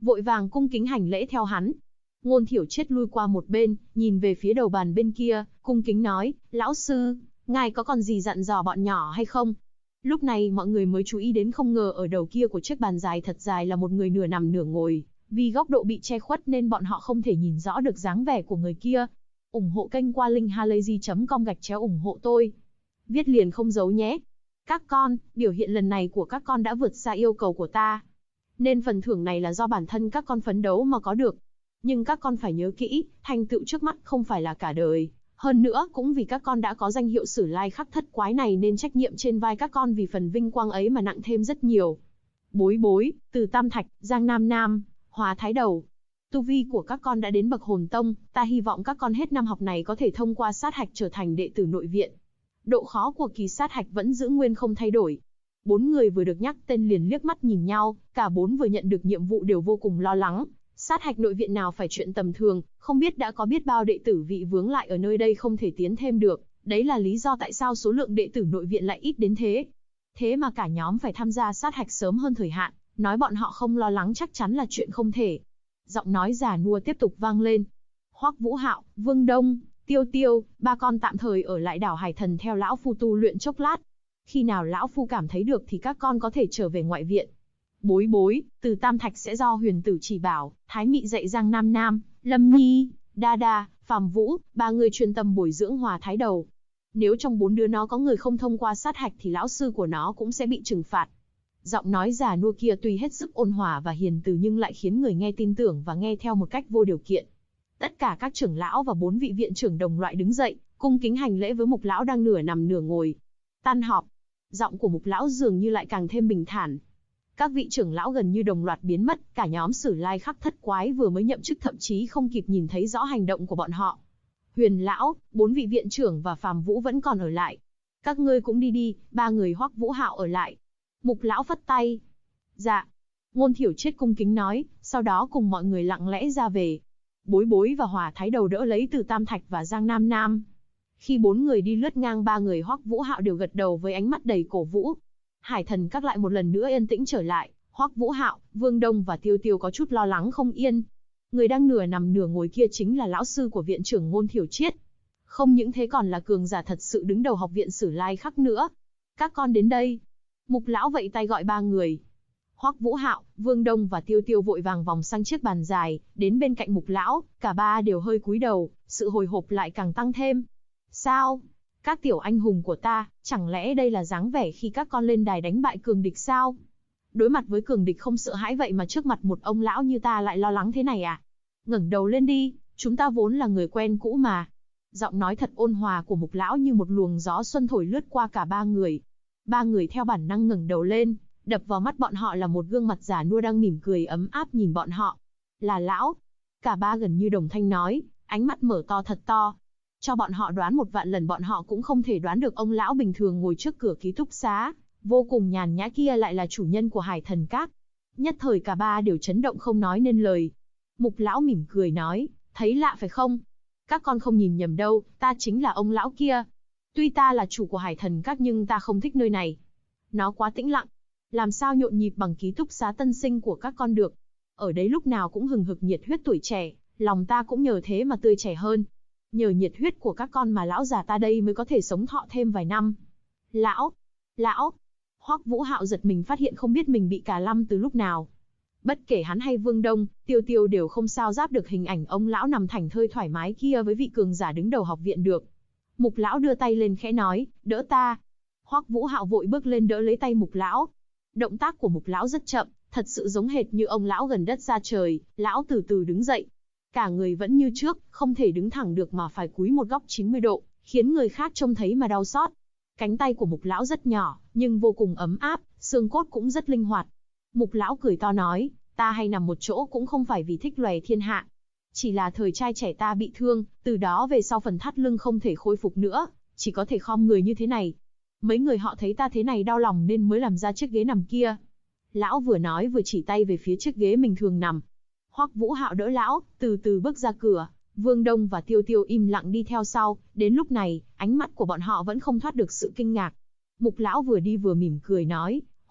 vội vàng cung kính hành lễ theo hắn. Ngôn Thiểu Triết lui qua một bên, nhìn về phía đầu bàn bên kia, cung kính nói, lão sư, ngài có còn gì dặn dò bọn nhỏ hay không? Lúc này mọi người mới chú ý đến không ngờ ở đầu kia của chiếc bàn dài thật dài là một người nửa nằm nửa ngồi, vì góc độ bị che khuất nên bọn họ không thể nhìn rõ được dáng vẻ của người kia. Ủng hộ kênh qua linkhalazy.com/ủng hộ tôi. Viết liền không giấu nhé. Các con, biểu hiện lần này của các con đã vượt xa yêu cầu của ta. Nên phần thưởng này là do bản thân các con phấn đấu mà có được. Nhưng các con phải nhớ kỹ, thành tựu trước mắt không phải là cả đời. Hơn nữa, cũng vì các con đã có danh hiệu Sử Lai Khắc Thất Quái này nên trách nhiệm trên vai các con vì phần vinh quang ấy mà nặng thêm rất nhiều. Bối bối, Từ Tam Thạch, Giang Nam Nam, Hóa Thái Đầu. Tu vi của các con đã đến bậc hồn tông, ta hy vọng các con hết năm học này có thể thông qua sát hạch trở thành đệ tử nội viện. Độ khó của kỳ sát hạch vẫn giữ nguyên không thay đổi. 4 người vừa được nhắc tên liền liếc mắt nhìn nhau, cả 4 vừa nhận được nhiệm vụ đều vô cùng lo lắng. Sát hạch nội viện nào phải chuyện tầm thường, không biết đã có biết bao đệ tử vị vướng lại ở nơi đây không thể tiến thêm được, đấy là lý do tại sao số lượng đệ tử nội viện lại ít đến thế. Thế mà cả nhóm phải tham gia sát hạch sớm hơn thời hạn, nói bọn họ không lo lắng chắc chắn là chuyện không thể. Giọng nói già nua tiếp tục vang lên. Hoắc Vũ Hạo, Vương Đông, Tiêu Tiêu, ba con tạm thời ở lại đảo Hải Thần theo lão phu tu luyện chốc lát. Khi nào lão phu cảm thấy được thì các con có thể trở về ngoại viện. Bối bối, Từ Tam Thạch sẽ do Huyền Tử chỉ bảo, Thái Mị dạy Giang Nam Nam, Lâm Nhi, Đa Đa, Phàm Vũ, ba người chuyên tâm bồi dưỡng Hòa Thái Đầu. Nếu trong 4 đứa nó có người không thông qua sát hạch thì lão sư của nó cũng sẽ bị trừng phạt. Giọng nói già nua kia tuy hết sức ôn hòa và hiền từ nhưng lại khiến người nghe tin tưởng và nghe theo một cách vô điều kiện. Tất cả các trưởng lão và 4 vị viện trưởng đồng loại đứng dậy, cung kính hành lễ với Mục lão đang nửa nằm nửa ngồi. Tan họp. Giọng của Mục lão dường như lại càng thêm bình thản. Các vị trưởng lão gần như đồng loạt biến mất, cả nhóm Sử Lai Khắc Thất Quái vừa mới nhậm chức thậm chí không kịp nhìn thấy rõ hành động của bọn họ. Huyền lão, 4 vị viện trưởng và Phàm Vũ vẫn còn ở lại. Các ngươi cũng đi đi, 3 người Hoắc Vũ Hạo ở lại. Mục lão phất tay. Dạ. Ngôn Thiểu Triết cung kính nói, sau đó cùng mọi người lặng lẽ ra về. Bối bối và Hòa Thái Đầu đỡ lấy Từ Tam Thạch và Giang Nam Nam. Khi 4 người đi lướt ngang, 3 người Hoắc Vũ Hạo đều gật đầu với ánh mắt đầy cổ vũ. Hải Thần Các lại một lần nữa yên tĩnh trở lại, Hoắc Vũ Hạo, Vương Đông và Tiêu Tiêu có chút lo lắng không yên. Người đang nửa nằm nửa ngồi kia chính là lão sư của viện trưởng Ngôn Thiểu Triết. Không những thế còn là cường giả thật sự đứng đầu học viện Sử Lai Khắc nữa. Các con đến đây. Mục lão vẫy tay gọi 3 người. Hoắc Vũ Hạo, Vương Đông và Tiêu Tiêu vội vàng vòng sang chiếc bàn dài, đến bên cạnh Mục lão, cả ba đều hơi cúi đầu, sự hồi hộp lại càng tăng thêm. Sao? Các tiểu anh hùng của ta, chẳng lẽ đây là dáng vẻ khi các con lên đài đánh bại cường địch sao? Đối mặt với cường địch không sợ hãi vậy mà trước mặt một ông lão như ta lại lo lắng thế này à? Ngẩng đầu lên đi, chúng ta vốn là người quen cũ mà. Giọng nói thật ôn hòa của Mục lão như một luồng gió xuân thổi lướt qua cả 3 người. 3 người theo bản năng ngẩng đầu lên, đập vào mắt bọn họ là một gương mặt già nua đang mỉm cười ấm áp nhìn bọn họ. Là lão. Cả 3 gần như đồng thanh nói, ánh mắt mở to thật to. Cho bọn họ đoán 1 vạn lần bọn họ cũng không thể đoán được ông lão bình thường ngồi trước cửa ký túc xá, vô cùng nhàn nhã kia lại là chủ nhân của Hải Thần Các. Nhất thời cả 3 đều chấn động không nói nên lời. Mục lão mỉm cười nói, thấy lạ phải không? Các con không nhìn nhầm đâu, ta chính là ông lão kia. Tuy ta là chủ của Hải Thần Các nhưng ta không thích nơi này. Nó quá tĩnh lặng. Làm sao nhộn nhịp bằng ký túc xá tân sinh của các con được. Ở đấy lúc nào cũng hừng hực nhiệt huyết tuổi trẻ, lòng ta cũng nhờ thế mà tươi trẻ hơn. Nhờ nhiệt huyết của các con mà lão già ta đây mới có thể sống thọ thêm vài năm. Lão. Hoắc Vũ Hạo giật mình phát hiện không biết mình bị cà lăm từ lúc nào. Bất kể hắn hay Vương Đông, Tiêu Tiêu đều không sao giáp được hình ảnh ông lão nằm thảnh thơi thoải mái kia với vị cường giả đứng đầu học viện được. Mục lão đưa tay lên khẽ nói, đỡ ta. Hoắc Vũ Hạo vội bước lên đỡ lấy tay Mục lão. Động tác của Mục lão rất chậm, thật sự giống hệt như ông lão gần đất xa trời. Lão từ từ đứng dậy. Cả người vẫn như trước, không thể đứng thẳng được mà phải cúi một góc 90 độ, khiến người khác trông thấy mà đau xót. Cánh tay của Mục lão rất nhỏ, nhưng vô cùng ấm áp, xương cốt cũng rất linh hoạt. Mục lão cười to nói, ta hay nằm một chỗ cũng không phải vì thích loè thiên hạ. Chỉ là thời trai trẻ ta bị thương, từ đó về sau phần thắt lưng không thể khôi phục nữa, chỉ có thể khom người như thế này. Mấy người họ thấy ta thế này đau lòng nên mới làm ra chiếc ghế nằm kia. Lão vừa nói vừa chỉ tay về phía chiếc ghế mình thường nằm. Hoắc Vũ Hạo đỡ lão, từ từ bước ra cửa. Vương Đông và Tiêu Tiêu im lặng đi theo sau. Đến lúc này, ánh mắt của bọn họ vẫn không thoát được sự kinh ngạc. Mục lão vừa đi vừa mỉm cười nói,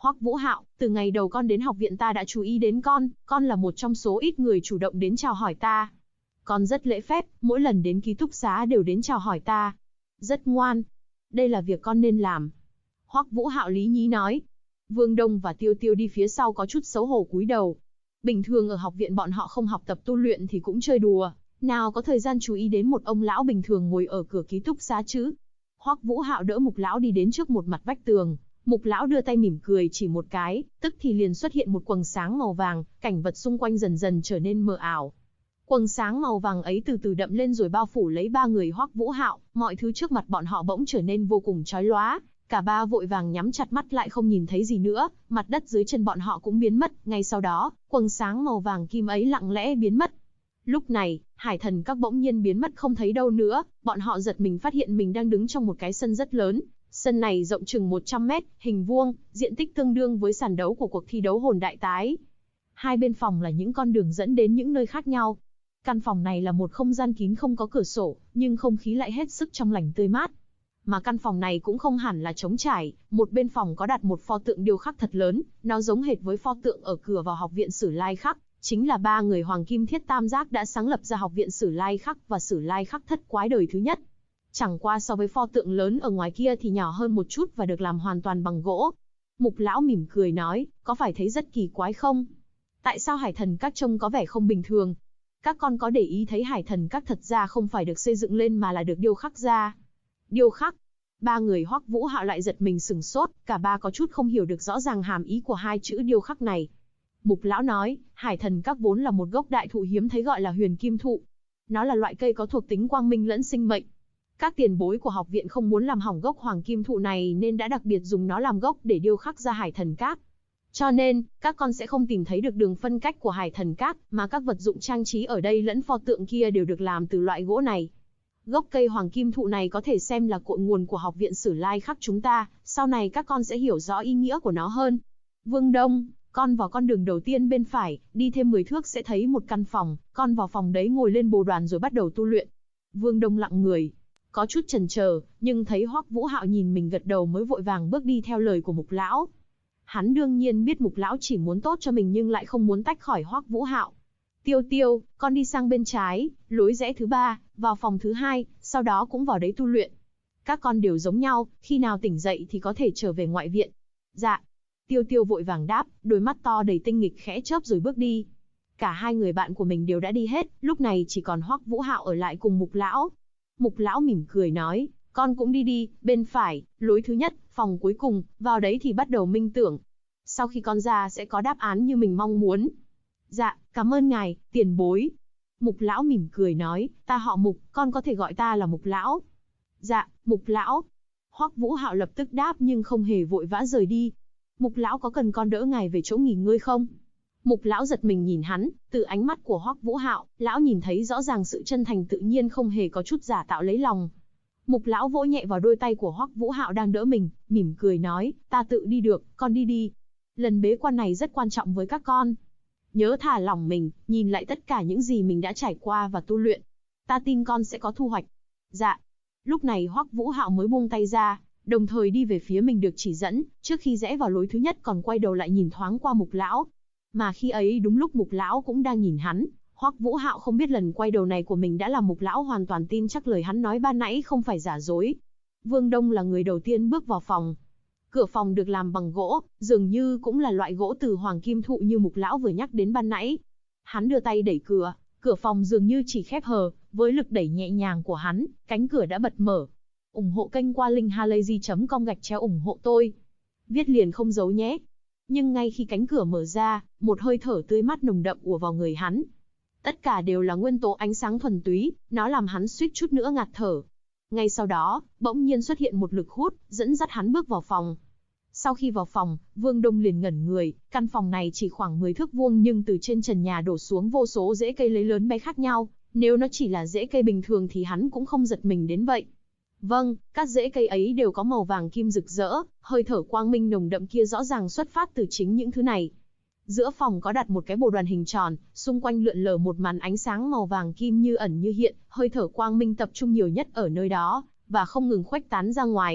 Hoắc Vũ Hạo, từ ngày đầu con đến học viện ta đã chú ý đến con là một trong số ít người chủ động đến chào hỏi ta. Con rất lễ phép, mỗi lần đến ký túc xá đều đến chào hỏi ta. Rất ngoan. Đây là việc con nên làm. Hoắc Vũ Hạo lý nhí nói. Vương Đông và Tiêu Tiêu đi phía sau có chút xấu hổ cúi đầu. Bình thường ở học viện bọn họ không học tập tu luyện thì cũng chơi đùa, nào có thời gian chú ý đến một ông lão bình thường ngồi ở cửa ký túc xá chứ. Hoắc Vũ Hạo đỡ Mục lão đi đến trước một mặt vách tường, Mục lão đưa tay mỉm cười chỉ một cái, tức thì liền xuất hiện một quầng sáng màu vàng, cảnh vật xung quanh dần dần trở nên mờ ảo. Quầng sáng màu vàng ấy từ từ đậm lên rồi bao phủ lấy ba người Hoắc Vũ Hạo, mọi thứ trước mặt bọn họ bỗng trở nên vô cùng chói lóa. Cả ba vội vàng nhắm chặt mắt lại không nhìn thấy gì nữa, mặt đất dưới chân bọn họ cũng biến mất, ngay sau đó, quầng sáng màu vàng kim ấy lặng lẽ biến mất. Lúc này, Hải Thần Các bỗng nhiên biến mất không thấy đâu nữa, bọn họ giật mình phát hiện mình đang đứng trong một cái sân rất lớn. Sân này rộng chừng 100 mét, hình vuông, diện tích tương đương với sàn đấu của cuộc thi đấu hồn đại tái. Hai bên phòng là những con đường dẫn đến những nơi khác nhau. Căn phòng này là một không gian kín không có cửa sổ, nhưng không khí lại hết sức trong lành tươi mát. Mà căn phòng này cũng không hẳn là trống trải, một bên phòng có đặt một pho tượng điêu khắc thật lớn, nó giống hệt với pho tượng ở cửa vào học viện Sử Lai Khắc, chính là ba người Hoàng Kim Thiết Tam Giác đã sáng lập ra học viện Sử Lai Khắc và Sử Lai Khắc Thất Quái đời thứ nhất. Chẳng qua so với pho tượng lớn ở ngoài kia thì nhỏ hơn một chút và được làm hoàn toàn bằng gỗ. Mục lão mỉm cười nói, có phải thấy rất kỳ quái không? Tại sao Hải Thần Các trông có vẻ không bình thường? Các con có để ý thấy Hải Thần Các thật ra không phải được xây dựng lên mà là được điêu khắc ra. Điêu khắc. Ba người Hoắc Vũ Hạo lại giật mình sửng sốt, cả ba có chút không hiểu được rõ ràng hàm ý của hai chữ điêu khắc này. Mục lão nói, Hải Thần Các vốn là một gốc đại thụ hiếm thấy gọi là Huyền Kim Thụ. Nó là loại cây có thuộc tính quang minh lẫn sinh mệnh. Các tiền bối của học viện không muốn làm hỏng gốc Hoàng Kim Thụ này nên đã đặc biệt dùng nó làm gốc để điêu khắc ra Hải Thần Các. Cho nên, các con sẽ không tìm thấy được đường phân cách của Hải Thần Các, mà các vật dụng trang trí ở đây lẫn pho tượng kia đều được làm từ loại gỗ này. Gốc cây Hoàng Kim Thụ này có thể xem là cội nguồn của học viện Sử Lai Khắc chúng ta, sau này các con sẽ hiểu rõ ý nghĩa của nó hơn. Vương Đông, con vào con đường đầu tiên bên phải, đi thêm 10 thước sẽ thấy một căn phòng, con vào phòng đấy ngồi lên bồ đoàn rồi bắt đầu tu luyện. Vương Đông lặng người, có chút chần chờ, nhưng thấy Hoắc Vũ Hạo nhìn mình gật đầu mới vội vàng bước đi theo lời của Mục lão. Hắn đương nhiên biết Mục lão chỉ muốn tốt cho mình nhưng lại không muốn tách khỏi Hoắc Vũ Hạo. Tiêu Tiêu, con đi sang bên trái, lối rẽ thứ 3, vào phòng thứ 2, sau đó cũng vào đấy tu luyện. Các con đều giống nhau, khi nào tỉnh dậy thì có thể trở về ngoại viện. Dạ. Tiêu Tiêu vội vàng đáp, đôi mắt to đầy tinh nghịch khẽ chớp rồi bước đi. Cả hai người bạn của mình đều đã đi hết, lúc này chỉ còn Hoắc Vũ Hạo ở lại cùng Mục lão. Mục lão mỉm cười nói, con cũng đi đi, bên phải, lối thứ nhất, phòng cuối cùng, vào đấy thì bắt đầu minh tưởng. Sau khi con ra sẽ có đáp án như mình mong muốn. Dạ, cảm ơn ngài, tiền bối. Mục lão mỉm cười nói, ta họ Mục, con có thể gọi ta là Mục lão. Dạ, Mục lão. Hoắc Vũ Hạo lập tức đáp nhưng không hề vội vã rời đi. Mục lão có cần con đỡ ngài về chỗ nghỉ ngơi không? Mục lão giật mình nhìn hắn, từ ánh mắt của Hoắc Vũ Hạo, lão nhìn thấy rõ ràng sự chân thành tự nhiên không hề có chút giả tạo lấy lòng. Mục lão vỗ nhẹ vào đôi tay của Hoắc Vũ Hạo đang đỡ mình, mỉm cười nói, ta tự đi được, con đi đi. Lần bế quan này rất quan trọng với các con. Nhớ thả lỏng mình, nhìn lại tất cả những gì mình đã trải qua và tu luyện. Ta tin con sẽ có thu hoạch. Dạ. Lúc này Hoắc Vũ Hạo mới buông tay ra, đồng thời đi về phía mình được chỉ dẫn, trước khi rẽ vào lối thứ nhất còn quay đầu lại nhìn thoáng qua Mục lão. Mà khi ấy đúng lúc Mục lão cũng đang nhìn hắn, Hoắc Vũ Hạo không biết lần quay đầu này của mình đã làm Mục lão hoàn toàn tin chắc lời hắn nói ban nãy không phải giả dối. Vương Đông là người đầu tiên bước vào phòng. Cửa phòng được làm bằng gỗ, dường như cũng là loại gỗ từ Hoàng Kim Thụ như Mục lão vừa nhắc đến ban nãy. Hắn đưa tay đẩy cửa, cửa phòng dường như chỉ khép hờ, với lực đẩy nhẹ nhàng của hắn, cánh cửa đã bật mở. Ủng hộ kênh qua linkhalazy.com/ủng hộ tôi. Viết liền không giấu nhé. Nhưng ngay khi cánh cửa mở ra, một hơi thở tươi mát nồng đậm ùa vào người hắn. Tất cả đều là nguyên tố ánh sáng thuần túy, nó làm hắn suýt chút nữa ngạt thở. Ngay sau đó, bỗng nhiên xuất hiện một lực hút, dẫn dắt hắn bước vào phòng. Sau khi vào phòng, Vương Đông liền ngẩn người, căn phòng này chỉ khoảng 10 thước vuông nhưng từ trên trần nhà đổ xuống vô số rễ cây lấy lớn bé khác nhau, nếu nó chỉ là rễ cây bình thường thì hắn cũng không giật mình đến vậy. Vâng, các rễ cây ấy đều có màu vàng kim rực rỡ, hơi thở quang minh nồng đậm kia rõ ràng xuất phát từ chính những thứ này. Giữa phòng có đặt một cái bồ đoàn hình tròn, xung quanh lượn lờ một màn ánh sáng màu vàng kim như ẩn như hiện, hơi thở quang minh tập trung nhiều nhất ở nơi đó, và không ngừng khuếch tán ra ngoài.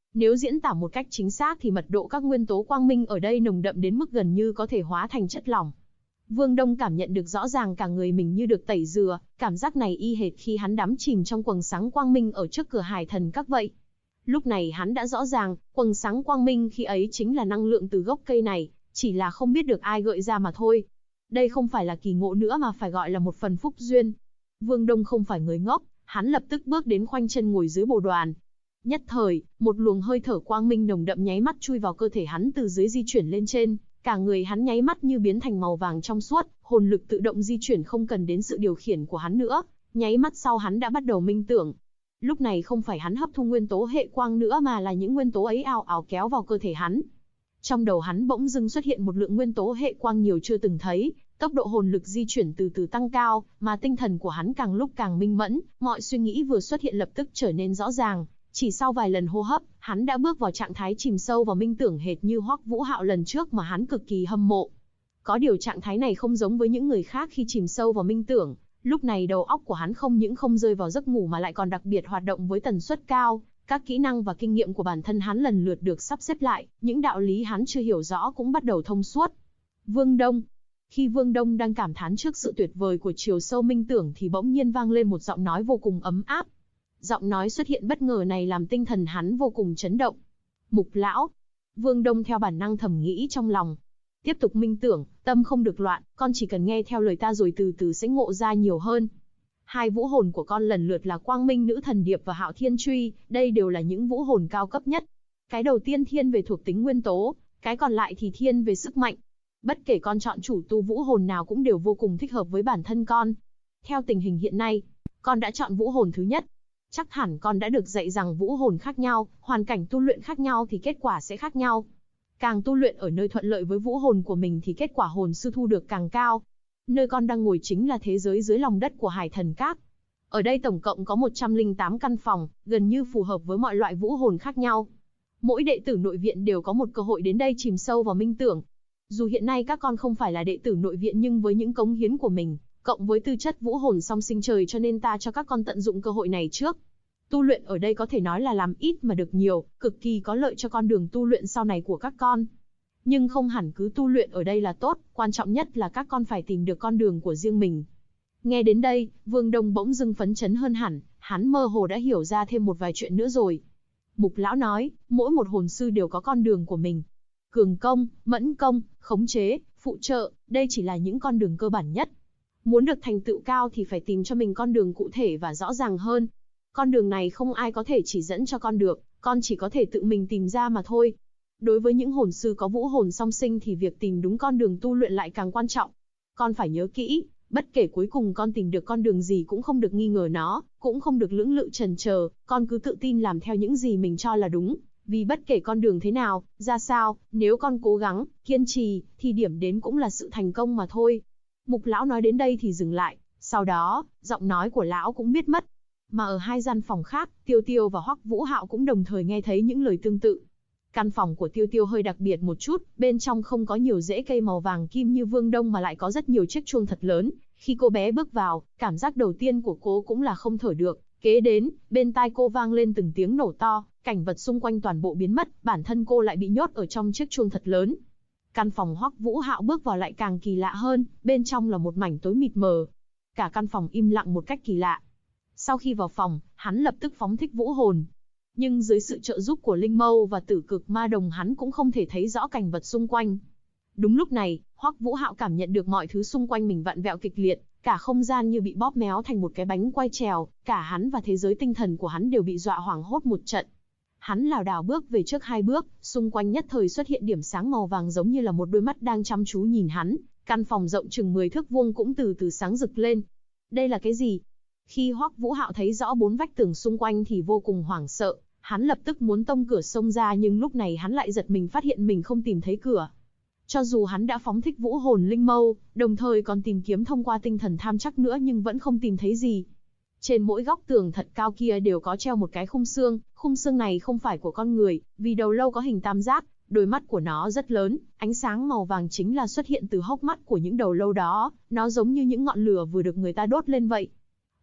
Nếu diễn tả một cách chính xác thì mật độ các nguyên tố quang minh ở đây nồng đậm đến mức gần như có thể hóa thành chất lỏng. Vương Đông cảm nhận được rõ ràng cả người mình như được tẩy rửa, cảm giác này y hệt khi hắn đắm chìm trong quầng sáng quang minh ở trước cửa Hải Thần Các vậy. Lúc này hắn đã rõ ràng, quầng sáng quang minh khi ấy chính là năng lượng từ gốc cây này, chỉ là không biết được ai gợi ra mà thôi. Đây không phải là kỳ ngộ nữa mà phải gọi là một phần phúc duyên. Vương Đông không phải người ngốc, hắn lập tức bước đến khoanh chân ngồi dưới bồ đoàn. Nhất thời, một luồng hơi thở quang minh nồng đậm nháy mắt chui vào cơ thể hắn từ dưới di chuyển lên trên, cả người hắn nháy mắt như biến thành màu vàng trong suốt, hồn lực tự động di chuyển không cần đến sự điều khiển của hắn nữa, nháy mắt sau hắn đã bắt đầu minh tưởng. Lúc này không phải hắn hấp thu nguyên tố hệ quang nữa mà là những nguyên tố ấy ào ào kéo vào cơ thể hắn. Trong đầu hắn bỗng dưng xuất hiện một lượng nguyên tố hệ quang nhiều chưa từng thấy, tốc độ hồn lực di chuyển từ từ tăng cao, mà tinh thần của hắn càng lúc càng minh mẫn, mọi suy nghĩ vừa xuất hiện lập tức trở nên rõ ràng. Chỉ sau vài lần hô hấp, hắn đã bước vào trạng thái chìm sâu vào minh tưởng hệt như Hoắc Vũ Hạo lần trước mà hắn cực kỳ hâm mộ. Có điều trạng thái này không giống với những người khác khi chìm sâu vào minh tưởng, lúc này đầu óc của hắn không những không rơi vào giấc ngủ mà lại còn đặc biệt hoạt động với tần suất cao, các kỹ năng và kinh nghiệm của bản thân hắn lần lượt được sắp xếp lại, những đạo lý hắn chưa hiểu rõ cũng bắt đầu thông suốt. Vương Đông. Khi Vương Đông đang cảm thán trước sự tuyệt vời của chiều sâu minh tưởng thì bỗng nhiên vang lên một giọng nói vô cùng ấm áp. Giọng nói xuất hiện bất ngờ này làm tinh thần hắn vô cùng chấn động. Mục lão. Vương Đông theo bản năng thầm nghĩ trong lòng. Tiếp tục minh tưởng, tâm không được loạn, con chỉ cần nghe theo lời ta rồi từ từ sẽ ngộ ra nhiều hơn. Hai vũ hồn của con lần lượt là Quang Minh Nữ Thần Điệp và Hạo Thiên Truy, đây đều là những vũ hồn cao cấp nhất. Cái đầu tiên thiên về thuộc tính nguyên tố, cái còn lại thì thiên về sức mạnh. Bất kể con chọn chủ tu vũ hồn nào cũng đều vô cùng thích hợp với bản thân con. Theo tình hình hiện nay, con đã chọn vũ hồn thứ nhất. Chắc hẳn con đã được dạy rằng vũ hồn khác nhau, hoàn cảnh tu luyện khác nhau thì kết quả sẽ khác nhau. Càng tu luyện ở nơi thuận lợi với vũ hồn của mình thì kết quả hồn sư thu được càng cao. Nơi con đang ngồi chính là thế giới dưới lòng đất của Hải Thần Các. Ở đây tổng cộng có 108 căn phòng, gần như phù hợp với mọi loại vũ hồn khác nhau. Mỗi đệ tử nội viện đều có một cơ hội đến đây chìm sâu vào minh tưởng. Dù hiện nay các con không phải là đệ tử nội viện nhưng với những cống hiến của mình, cộng với tư chất vũ hồn song sinh trời cho nên ta cho các con tận dụng cơ hội này trước. Tu luyện ở đây có thể nói là làm ít mà được nhiều, cực kỳ có lợi cho con đường tu luyện sau này của các con. Nhưng không hẳn cứ tu luyện ở đây là tốt, quan trọng nhất là các con phải tìm được con đường của riêng mình. Nghe đến đây, Vương Đông bỗng dưng phấn chấn hơn hẳn, hắn mơ hồ đã hiểu ra thêm một vài chuyện nữa rồi. Mục lão nói, mỗi một hồn sư đều có con đường của mình. Cường công, mẫn công, khống chế, phụ trợ, đây chỉ là những con đường cơ bản nhất. Muốn được thành tựu cao thì phải tìm cho mình con đường cụ thể và rõ ràng hơn. Con đường này không ai có thể chỉ dẫn cho con được, con chỉ có thể tự mình tìm ra mà thôi. Đối với những hồn sư có vũ hồn song sinh thì việc tìm đúng con đường tu luyện lại càng quan trọng. Con phải nhớ kỹ, bất kể cuối cùng con tìm được con đường gì cũng không được nghi ngờ nó, cũng không được lưỡng lự chần chờ, con cứ tự tin làm theo những gì mình cho là đúng. Vì bất kể con đường thế nào, ra sao, nếu con cố gắng, kiên trì, thì điểm đến cũng là sự thành công mà thôi. Mục lão nói đến đây thì dừng lại, sau đó, giọng nói của lão cũng biết mất. Mà ở hai gian phòng khác, Tiêu Tiêu và Hoắc Vũ Hạo cũng đồng thời nghe thấy những lời tương tự. Căn phòng của Tiêu Tiêu hơi đặc biệt một chút, bên trong không có nhiều rễ cây màu vàng kim như Vương Đông mà lại có rất nhiều chiếc chuông thật lớn. Khi cô bé bước vào, cảm giác đầu tiên của cô cũng là không thở được. Kế đến, bên tai cô vang lên từng tiếng nổ to, cảnh vật xung quanh toàn bộ biến mất, bản thân cô lại bị nhốt ở trong chiếc chuông thật lớn. Căn phòng Hoắc Vũ Hạo bước vào lại càng kỳ lạ hơn, bên trong là một mảnh tối mịt mờ. Cả căn phòng im lặng một cách kỳ lạ. Sau khi vào phòng, hắn lập tức phóng thích vũ hồn. Nhưng dưới sự trợ giúp của Linh Mâu và Tử Cực Ma Đồng hắn cũng không thể thấy rõ cảnh vật xung quanh. Đúng lúc này, Hoắc Vũ Hạo cảm nhận được mọi thứ xung quanh mình vặn vẹo kịch liệt, cả không gian như bị bóp méo thành một cái bánh quay trèo, cả hắn và thế giới tinh thần của hắn đều bị dọa hoảng hốt một trận. Hắn lảo đảo bước về trước 2 bước, xung quanh nhất thời xuất hiện điểm sáng màu vàng giống như là một đôi mắt đang chăm chú nhìn hắn, căn phòng rộng chừng 10 thước vuông cũng từ từ sáng rực lên. Đây là cái gì? Khi Hoắc Vũ Hạo thấy rõ 4 vách tường xung quanh thì vô cùng hoảng sợ, hắn lập tức muốn tông cửa xông ra nhưng lúc này hắn lại giật mình phát hiện mình không tìm thấy cửa. Cho dù hắn đã phóng thích vũ hồn Linh Mâu, đồng thời còn tìm kiếm thông qua tinh thần tham chắc nữa nhưng vẫn không tìm thấy gì. Trên mỗi góc tường thật cao kia đều có treo một cái khung xương này không phải của con người, vì đầu lâu có hình tam giác, đôi mắt của nó rất lớn, ánh sáng màu vàng chính là xuất hiện từ hốc mắt của những đầu lâu đó, nó giống như những ngọn lửa vừa được người ta đốt lên vậy.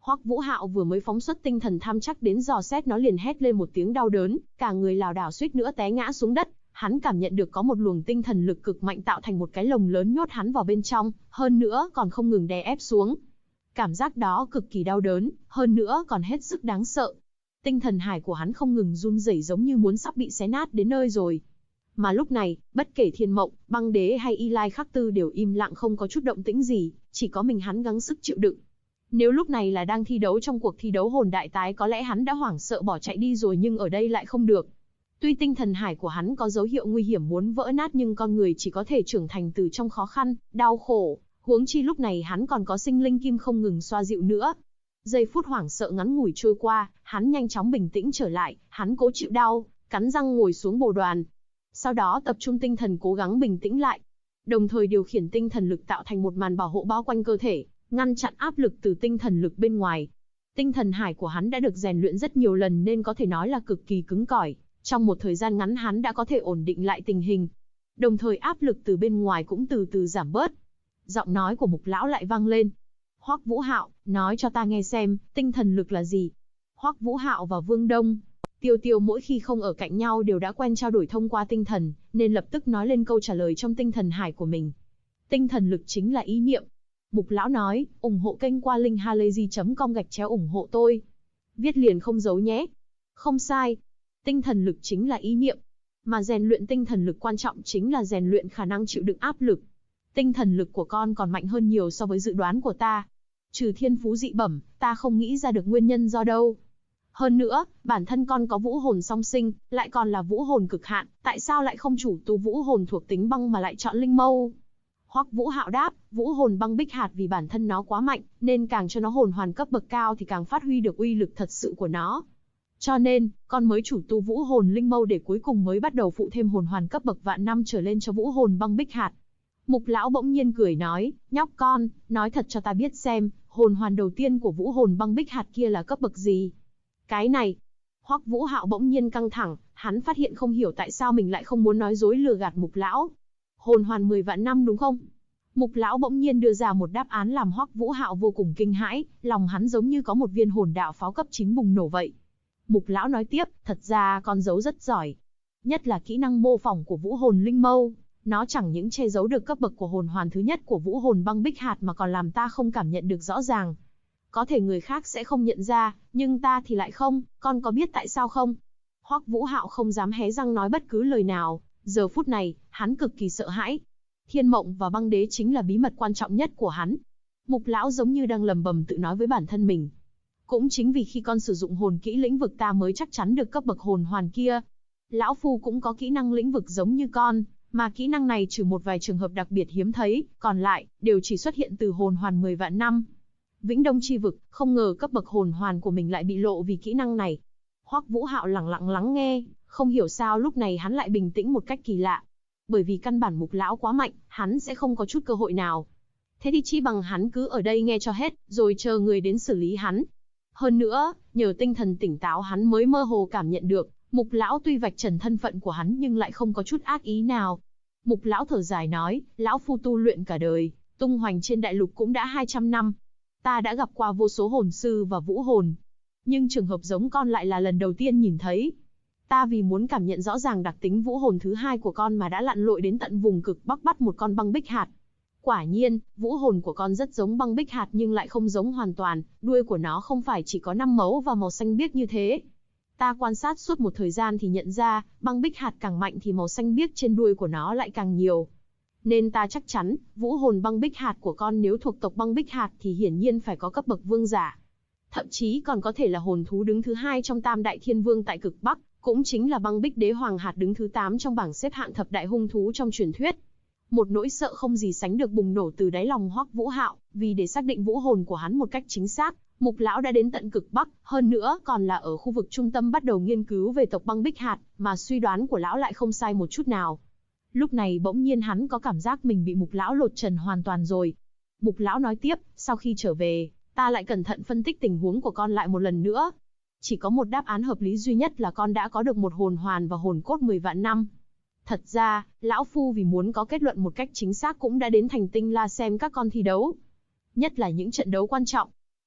Hoắc Vũ Hạo vừa mới phóng xuất tinh thần tham chắc đến dò xét nó liền hét lên một tiếng đau đớn, cả người lảo đảo suýt nữa té ngã xuống đất. Hắn cảm nhận được có một luồng tinh thần lực cực mạnh tạo thành một cái lồng lớn nhốt hắn vào bên trong, hơn nữa còn không ngừng đè ép xuống. Cảm giác đó cực kỳ đau đớn, hơn nữa còn hết sức đáng sợ. Tinh thần hải của hắn không ngừng run rẩy giống như muốn sắp bị xé nát đến nơi rồi. Mà lúc này, bất kể Thiên Mộng, Băng Đế hay Y Lai Khắc Tư đều im lặng không có chút động tĩnh gì, chỉ có mình hắn gắng sức chịu đựng. Nếu lúc này là đang thi đấu trong cuộc thi đấu hồn đại tái có lẽ hắn đã hoảng sợ bỏ chạy đi rồi, nhưng ở đây lại không được. Tuy tinh thần hải của hắn có dấu hiệu nguy hiểm muốn vỡ nát, nhưng con người chỉ có thể trưởng thành từ trong khó khăn, đau khổ, huống chi lúc này hắn còn có sinh linh kim không ngừng xoa dịu nữa. Giây phút hoảng sợ ngắn ngủi trôi qua, hắn nhanh chóng bình tĩnh trở lại, hắn cố chịu đau, cắn răng ngồi xuống bồ đoàn. Sau đó tập trung tinh thần cố gắng bình tĩnh lại, đồng thời điều khiển tinh thần lực tạo thành một màn bảo hộ bao quanh cơ thể, ngăn chặn áp lực từ tinh thần lực bên ngoài. Tinh thần hải của hắn đã được rèn luyện rất nhiều lần nên có thể nói là cực kỳ cứng cỏi. Trong một thời gian ngắn hắn đã có thể ổn định lại tình hình. Đồng thời áp lực từ bên ngoài cũng từ từ giảm bớt. Giọng nói của Mục Lão lại vang lên. Hoắc Vũ Hạo, nói cho ta nghe xem, tinh thần lực là gì? Hoắc Vũ Hạo và Vương Đông, Tiêu Tiêu mỗi khi không ở cạnh nhau đều đã quen trao đổi thông qua tinh thần, nên lập tức nói lên câu trả lời trong tinh thần hải của mình. Tinh thần lực chính là ý niệm. Mục Lão nói, ủng hộ kênh qua link halayzi.com/ủng hộ tôi. Viết liền không giấu nhé. Không sai. Tinh thần lực chính là ý niệm. Mà rèn luyện tinh thần lực quan trọng chính là rèn luyện khả năng chịu đựng áp lực. Tinh thần lực của con còn mạnh hơn nhiều so với dự đoán của ta. Trừ thiên phú dị bẩm, ta không nghĩ ra được nguyên nhân do đâu. Hơn nữa, bản thân con có vũ hồn song sinh, lại còn là vũ hồn cực hạn, tại sao lại không chủ tu vũ hồn thuộc tính băng mà lại chọn linh mâu? Hoắc Vũ Hạo đáp, vũ hồn băng bích hạt vì bản thân nó quá mạnh, nên càng cho nó hồn hoàn cấp bậc cao thì càng phát huy được uy lực thật sự của nó. Cho nên, con mới chủ tu vũ hồn linh mâu để cuối cùng mới bắt đầu phụ thêm hồn hoàn cấp bậc vạn năm trở lên cho vũ hồn băng bích hạt. Mục Lão bỗng nhiên cười nói, nhóc con, nói thật cho ta biết xem, hồn hoàn đầu tiên của vũ hồn băng bích hạt kia là cấp bậc gì? Cái này, Hoắc Vũ Hạo bỗng nhiên căng thẳng, hắn phát hiện không hiểu tại sao mình lại không muốn nói dối lừa gạt Mục Lão. Hồn hoàn 10 vạn năm đúng không? Mục Lão bỗng nhiên đưa ra một đáp án làm Hoắc Vũ Hạo vô cùng kinh hãi, lòng hắn giống như có một viên hồn đạo pháo cấp 9 bùng nổ vậy. Mục Lão nói tiếp, thật ra con giấu rất giỏi. Nhất là kỹ năng mô phỏng của vũ hồn linh mâu, nó chẳng những che giấu được cấp bậc của hồn hoàn thứ nhất của vũ hồn băng bích hạt mà còn làm ta không cảm nhận được rõ ràng. Có thể người khác sẽ không nhận ra, nhưng ta thì lại không, con có biết tại sao không? Hoắc Vũ Hạo không dám hé răng nói bất cứ lời nào, giờ phút này, hắn cực kỳ sợ hãi. Thiên Mộng và Băng Đế chính là bí mật quan trọng nhất của hắn. Mục Lão giống như đang lầm bầm tự nói với bản thân mình. Cũng chính vì khi con sử dụng hồn kỹ lĩnh vực ta mới chắc chắn được cấp bậc hồn hoàn kia. Lão Phu cũng có kỹ năng lĩnh vực giống như con, mà kỹ năng này trừ một vài trường hợp đặc biệt hiếm thấy, còn lại, đều chỉ xuất hiện từ hồn hoàn 10 vạn năm. Vĩnh Đông chi vực, không ngờ cấp bậc hồn hoàn của mình lại bị lộ vì kỹ năng này. Hoắc Vũ Hạo lặng lặng lắng nghe, không hiểu sao lúc này hắn lại bình tĩnh một cách kỳ lạ. Bởi vì căn bản Mục Lão quá mạnh, hắn sẽ không có chút cơ hội nào. Thế thì chỉ bằng hắn cứ ở đây nghe cho hết, rồi chờ người đến xử lý hắn. Hơn nữa, nhờ tinh thần tỉnh táo hắn mới mơ hồ cảm nhận được, Mục Lão tuy vạch trần thân phận của hắn nhưng lại không có chút ác ý nào. Mục Lão thở dài nói, Lão Phu tu luyện cả đời, tung hoành trên đại lục cũng đã 200 năm. Ta đã gặp qua vô số hồn sư và vũ hồn. Nhưng trường hợp giống con lại là lần đầu tiên nhìn thấy. Ta vì muốn cảm nhận rõ ràng đặc tính vũ hồn thứ hai của con mà đã lặn lội đến tận vùng cực Bắc bắt một con băng bích hạt. Quả nhiên, vũ hồn của con rất giống băng bích hạt nhưng lại không giống hoàn toàn, đuôi của nó không phải chỉ có 5 mấu và màu xanh biếc như thế. Ta quan sát suốt một thời gian thì nhận ra, băng bích hạt càng mạnh thì màu xanh biếc trên đuôi của nó lại càng nhiều. Nên ta chắc chắn, vũ hồn băng bích hạt của con nếu thuộc tộc băng bích hạt thì hiển nhiên phải có cấp bậc vương giả. Thậm chí còn có thể là hồn thú đứng thứ 2 trong Tam Đại Thiên Vương tại cực Bắc, cũng chính là băng bích đế hoàng hạt đứng thứ 8 trong bảng xếp hạng thập đại hung thú trong truyền thuyết. Một nỗi sợ không gì sánh được bùng nổ từ đáy lòng Hoắc Vũ Hạo, vì để xác định vũ hồn của hắn một cách chính xác, Mục Lão đã đến tận cực Bắc, hơn nữa còn là ở khu vực trung tâm bắt đầu nghiên cứu về tộc băng bích hạt, mà suy đoán của lão lại không sai một chút nào. Lúc này bỗng nhiên hắn có cảm giác mình bị Mục Lão lột trần hoàn toàn rồi. Mục Lão nói tiếp, sau khi trở về, ta lại cẩn thận phân tích tình huống của con lại một lần nữa. Chỉ có một đáp án hợp lý duy nhất là con đã có được một hồn hoàn và hồn cốt 10 vạn năm. Thật ra, Lão Phu vì muốn có kết luận một cách chính xác cũng đã đến Thành Tinh La xem các con thi đấu. Nhất là những trận đấu quan trọng.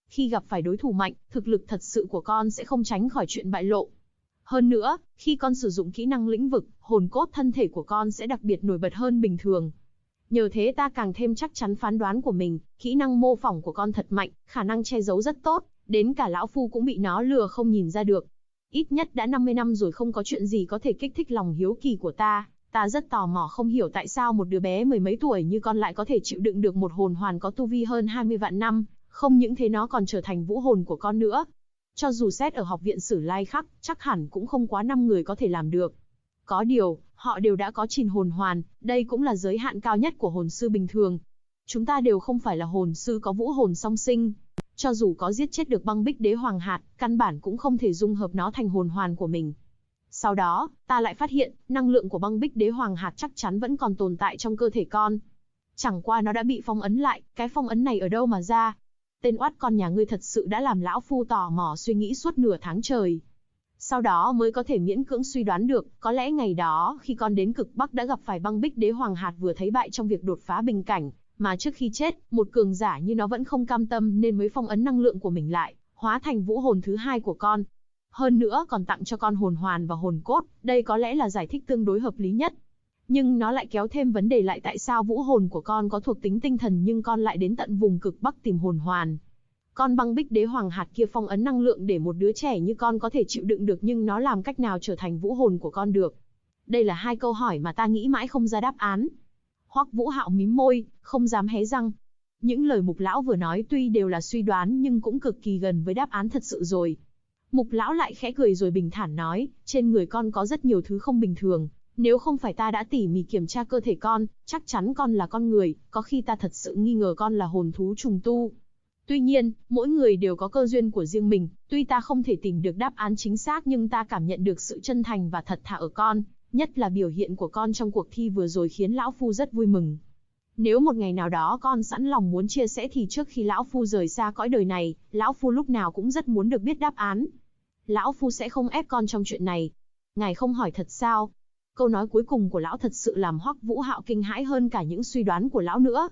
Khi gặp phải đối thủ mạnh, thực lực thật sự của con sẽ không tránh khỏi chuyện bại lộ. Hơn nữa, khi con sử dụng kỹ năng lĩnh vực, hồn cốt thân thể của con sẽ đặc biệt nổi bật hơn bình thường. Nhờ thế ta càng thêm chắc chắn phán đoán của mình, kỹ năng mô phỏng của con thật mạnh, khả năng che giấu rất tốt, đến cả lão phu cũng bị nó lừa không nhìn ra được. Ít nhất đã 50 năm rồi không có chuyện gì có thể kích thích lòng hiếu kỳ của ta. Ta rất tò mò không hiểu tại sao một đứa bé mười mấy tuổi như con lại có thể chịu đựng được một hồn hoàn có tu vi hơn 20 vạn năm, không những thế nó còn trở thành vũ hồn của con nữa. Cho dù xét ở học viện Sử Lai Khắc, chắc hẳn cũng không quá 5 người có thể làm được. Có điều, họ đều đã có trình hồn hoàn, đây cũng là giới hạn cao nhất của hồn sư bình thường. Chúng ta đều không phải là hồn sư có vũ hồn song sinh. Cho dù có giết chết được Băng Bích Đế Hoàng Hạt, căn bản cũng không thể dung hợp nó thành hồn hoàn của mình. Sau đó, ta lại phát hiện, năng lượng của Băng Bích Đế Hoàng Hạt chắc chắn vẫn còn tồn tại trong cơ thể con. Chẳng qua nó đã bị phong ấn lại, cái phong ấn này ở đâu mà ra? Tên oát con nhà ngươi thật sự đã làm lão phu tò mò suy nghĩ suốt nửa tháng trời. Sau đó mới có thể miễn cưỡng suy đoán được, có lẽ ngày đó, khi con đến cực Bắc đã gặp phải Băng Bích Đế Hoàng Hạt vừa thấy bại trong việc đột phá bình cảnh, mà trước khi chết, một cường giả như nó vẫn không cam tâm nên mới phong ấn năng lượng của mình lại, hóa thành vũ hồn thứ hai của con. Hơn nữa còn tặng cho con hồn hoàn và hồn cốt, đây có lẽ là giải thích tương đối hợp lý nhất. Nhưng nó lại kéo thêm vấn đề lại tại sao vũ hồn của con có thuộc tính tinh thần nhưng con lại đến tận vùng cực Bắc tìm hồn hoàn. Con Băng Bích Đế Hoàng Hạt kia phong ấn năng lượng để một đứa trẻ như con có thể chịu đựng được nhưng nó làm cách nào trở thành vũ hồn của con được? Đây là hai câu hỏi mà ta nghĩ mãi không ra đáp án. Hoắc Vũ Hạo mím môi, không dám hé răng. Những lời Mục Lão vừa nói tuy đều là suy đoán nhưng cũng cực kỳ gần với đáp án thật sự rồi. Mục Lão lại khẽ cười rồi bình thản nói, trên người con có rất nhiều thứ không bình thường. Nếu không phải ta đã tỉ mỉ kiểm tra cơ thể con, chắc chắn con là con người, có khi ta thật sự nghi ngờ con là hồn thú trùng tu. Tuy nhiên, mỗi người đều có cơ duyên của riêng mình, tuy ta không thể tìm được đáp án chính xác nhưng ta cảm nhận được sự chân thành và thật thà ở con, nhất là biểu hiện của con trong cuộc thi vừa rồi khiến lão phu rất vui mừng. Nếu một ngày nào đó con sẵn lòng muốn chia sẻ thì trước khi lão phu rời xa cõi đời này, lão phu lúc nào cũng rất muốn được biết đáp án. Lão phu sẽ không ép con trong chuyện này. Ngài không hỏi thật sao? Câu nói cuối cùng của lão thật sự làm Hoắc Vũ Hạo kinh hãi hơn cả những suy đoán của lão nữa.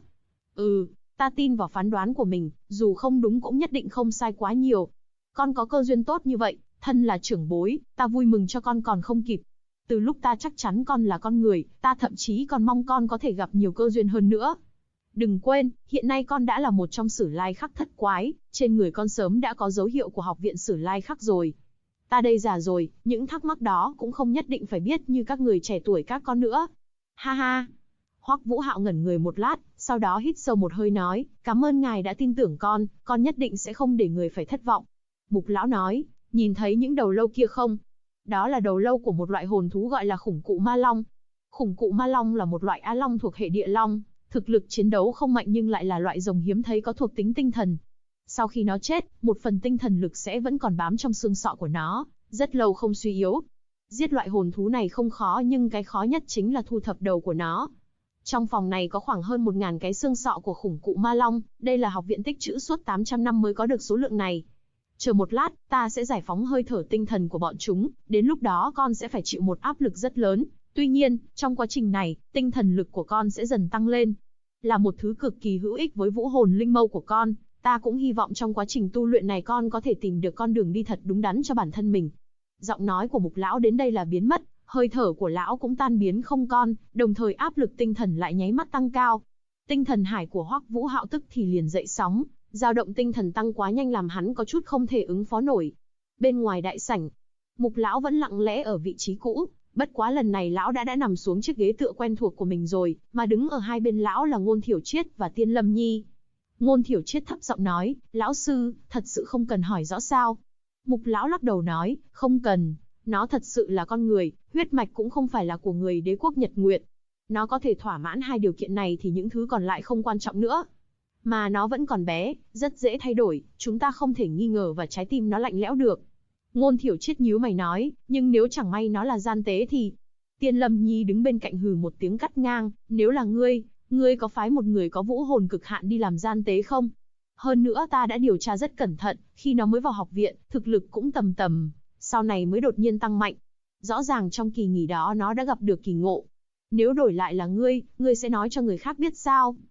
Ta tin vào phán đoán của mình, dù không đúng cũng nhất định không sai quá nhiều. Con có cơ duyên tốt như vậy, thân là trưởng bối, ta vui mừng cho con còn không kịp. Từ lúc ta chắc chắn con là con người, ta thậm chí còn mong con có thể gặp nhiều cơ duyên hơn nữa. Đừng quên, hiện nay con đã là một trong Sử Lai Khắc thất quái, trên người con sớm đã có dấu hiệu của học viện Sử Lai Khắc rồi. Ta đây già rồi, những thắc mắc đó cũng không nhất định phải biết như các người trẻ tuổi các con nữa. Ha ha. Hoắc Vũ Hạo ngẩn người một lát, sau đó hít sâu một hơi nói, cảm ơn ngài đã tin tưởng con nhất định sẽ không để người phải thất vọng. Mục Lão nói, nhìn thấy những đầu lâu kia không? Đó là đầu lâu của một loại hồn thú gọi là khủng cụ ma long. Khủng cụ ma long là một loại á long thuộc hệ địa long, thực lực chiến đấu không mạnh nhưng lại là loại rồng hiếm thấy có thuộc tính tinh thần. Sau khi nó chết, một phần tinh thần lực sẽ vẫn còn bám trong xương sọ của nó, rất lâu không suy yếu. Giết loại hồn thú này không khó nhưng cái khó nhất chính là thu thập đầu của nó. Trong phòng này có khoảng hơn 1000 cái xương sọ của khủng cụ ma long, đây là học viện tích trữ suốt 800 năm mới có được số lượng này. Chờ một lát, ta sẽ giải phóng hơi thở tinh thần của bọn chúng, đến lúc đó con sẽ phải chịu một áp lực rất lớn. Tuy nhiên, trong quá trình này, tinh thần lực của con sẽ dần tăng lên. Là một thứ cực kỳ hữu ích với vũ hồn linh mâu của con, ta cũng hy vọng trong quá trình tu luyện này con có thể tìm được con đường đi thật đúng đắn cho bản thân mình. Giọng nói của Mục Lão đến đây là biến mất, hơi thở của lão cũng tan biến không con, đồng thời áp lực tinh thần lại nháy mắt tăng cao. Tinh thần hải của Hoắc Vũ Hạo tức thì liền dậy sóng, dao động tinh thần tăng quá nhanh làm hắn có chút không thể ứng phó nổi. Bên ngoài đại sảnh, Mục Lão vẫn lặng lẽ ở vị trí cũ, bất quá lần này lão đã nằm xuống chiếc ghế tựa quen thuộc của mình rồi, mà đứng ở hai bên lão là Ngôn Thiểu Triết và Tiên Lâm Nhi. Ngôn Thiểu Triết thấp giọng nói, lão sư, thật sự không cần hỏi rõ sao? Mục Lão lắc đầu nói, không cần, nó thật sự là con người, huyết mạch cũng không phải là của người đế quốc Nhật Nguyệt. Nó có thể thỏa mãn hai điều kiện này thì những thứ còn lại không quan trọng nữa. Mà nó vẫn còn bé, rất dễ thay đổi, chúng ta không thể nghi ngờ và trái tim nó lạnh lẽo được. Ngôn Thiểu Triết nhíu mày nói, nhưng nếu chẳng may nó là gian tế thì... Tiên Lâm Nhi đứng bên cạnh hừ một tiếng cắt ngang, nếu là ngươi có phái một người có vũ hồn cực hạn đi làm gian tế không? Hơn nữa ta đã điều tra rất cẩn thận, khi nó mới vào học viện, thực lực cũng tầm, sau này mới đột nhiên tăng mạnh. Rõ ràng trong kỳ nghỉ đó nó đã gặp được kỳ ngộ. Nếu đổi lại là ngươi sẽ nói cho người khác biết sao?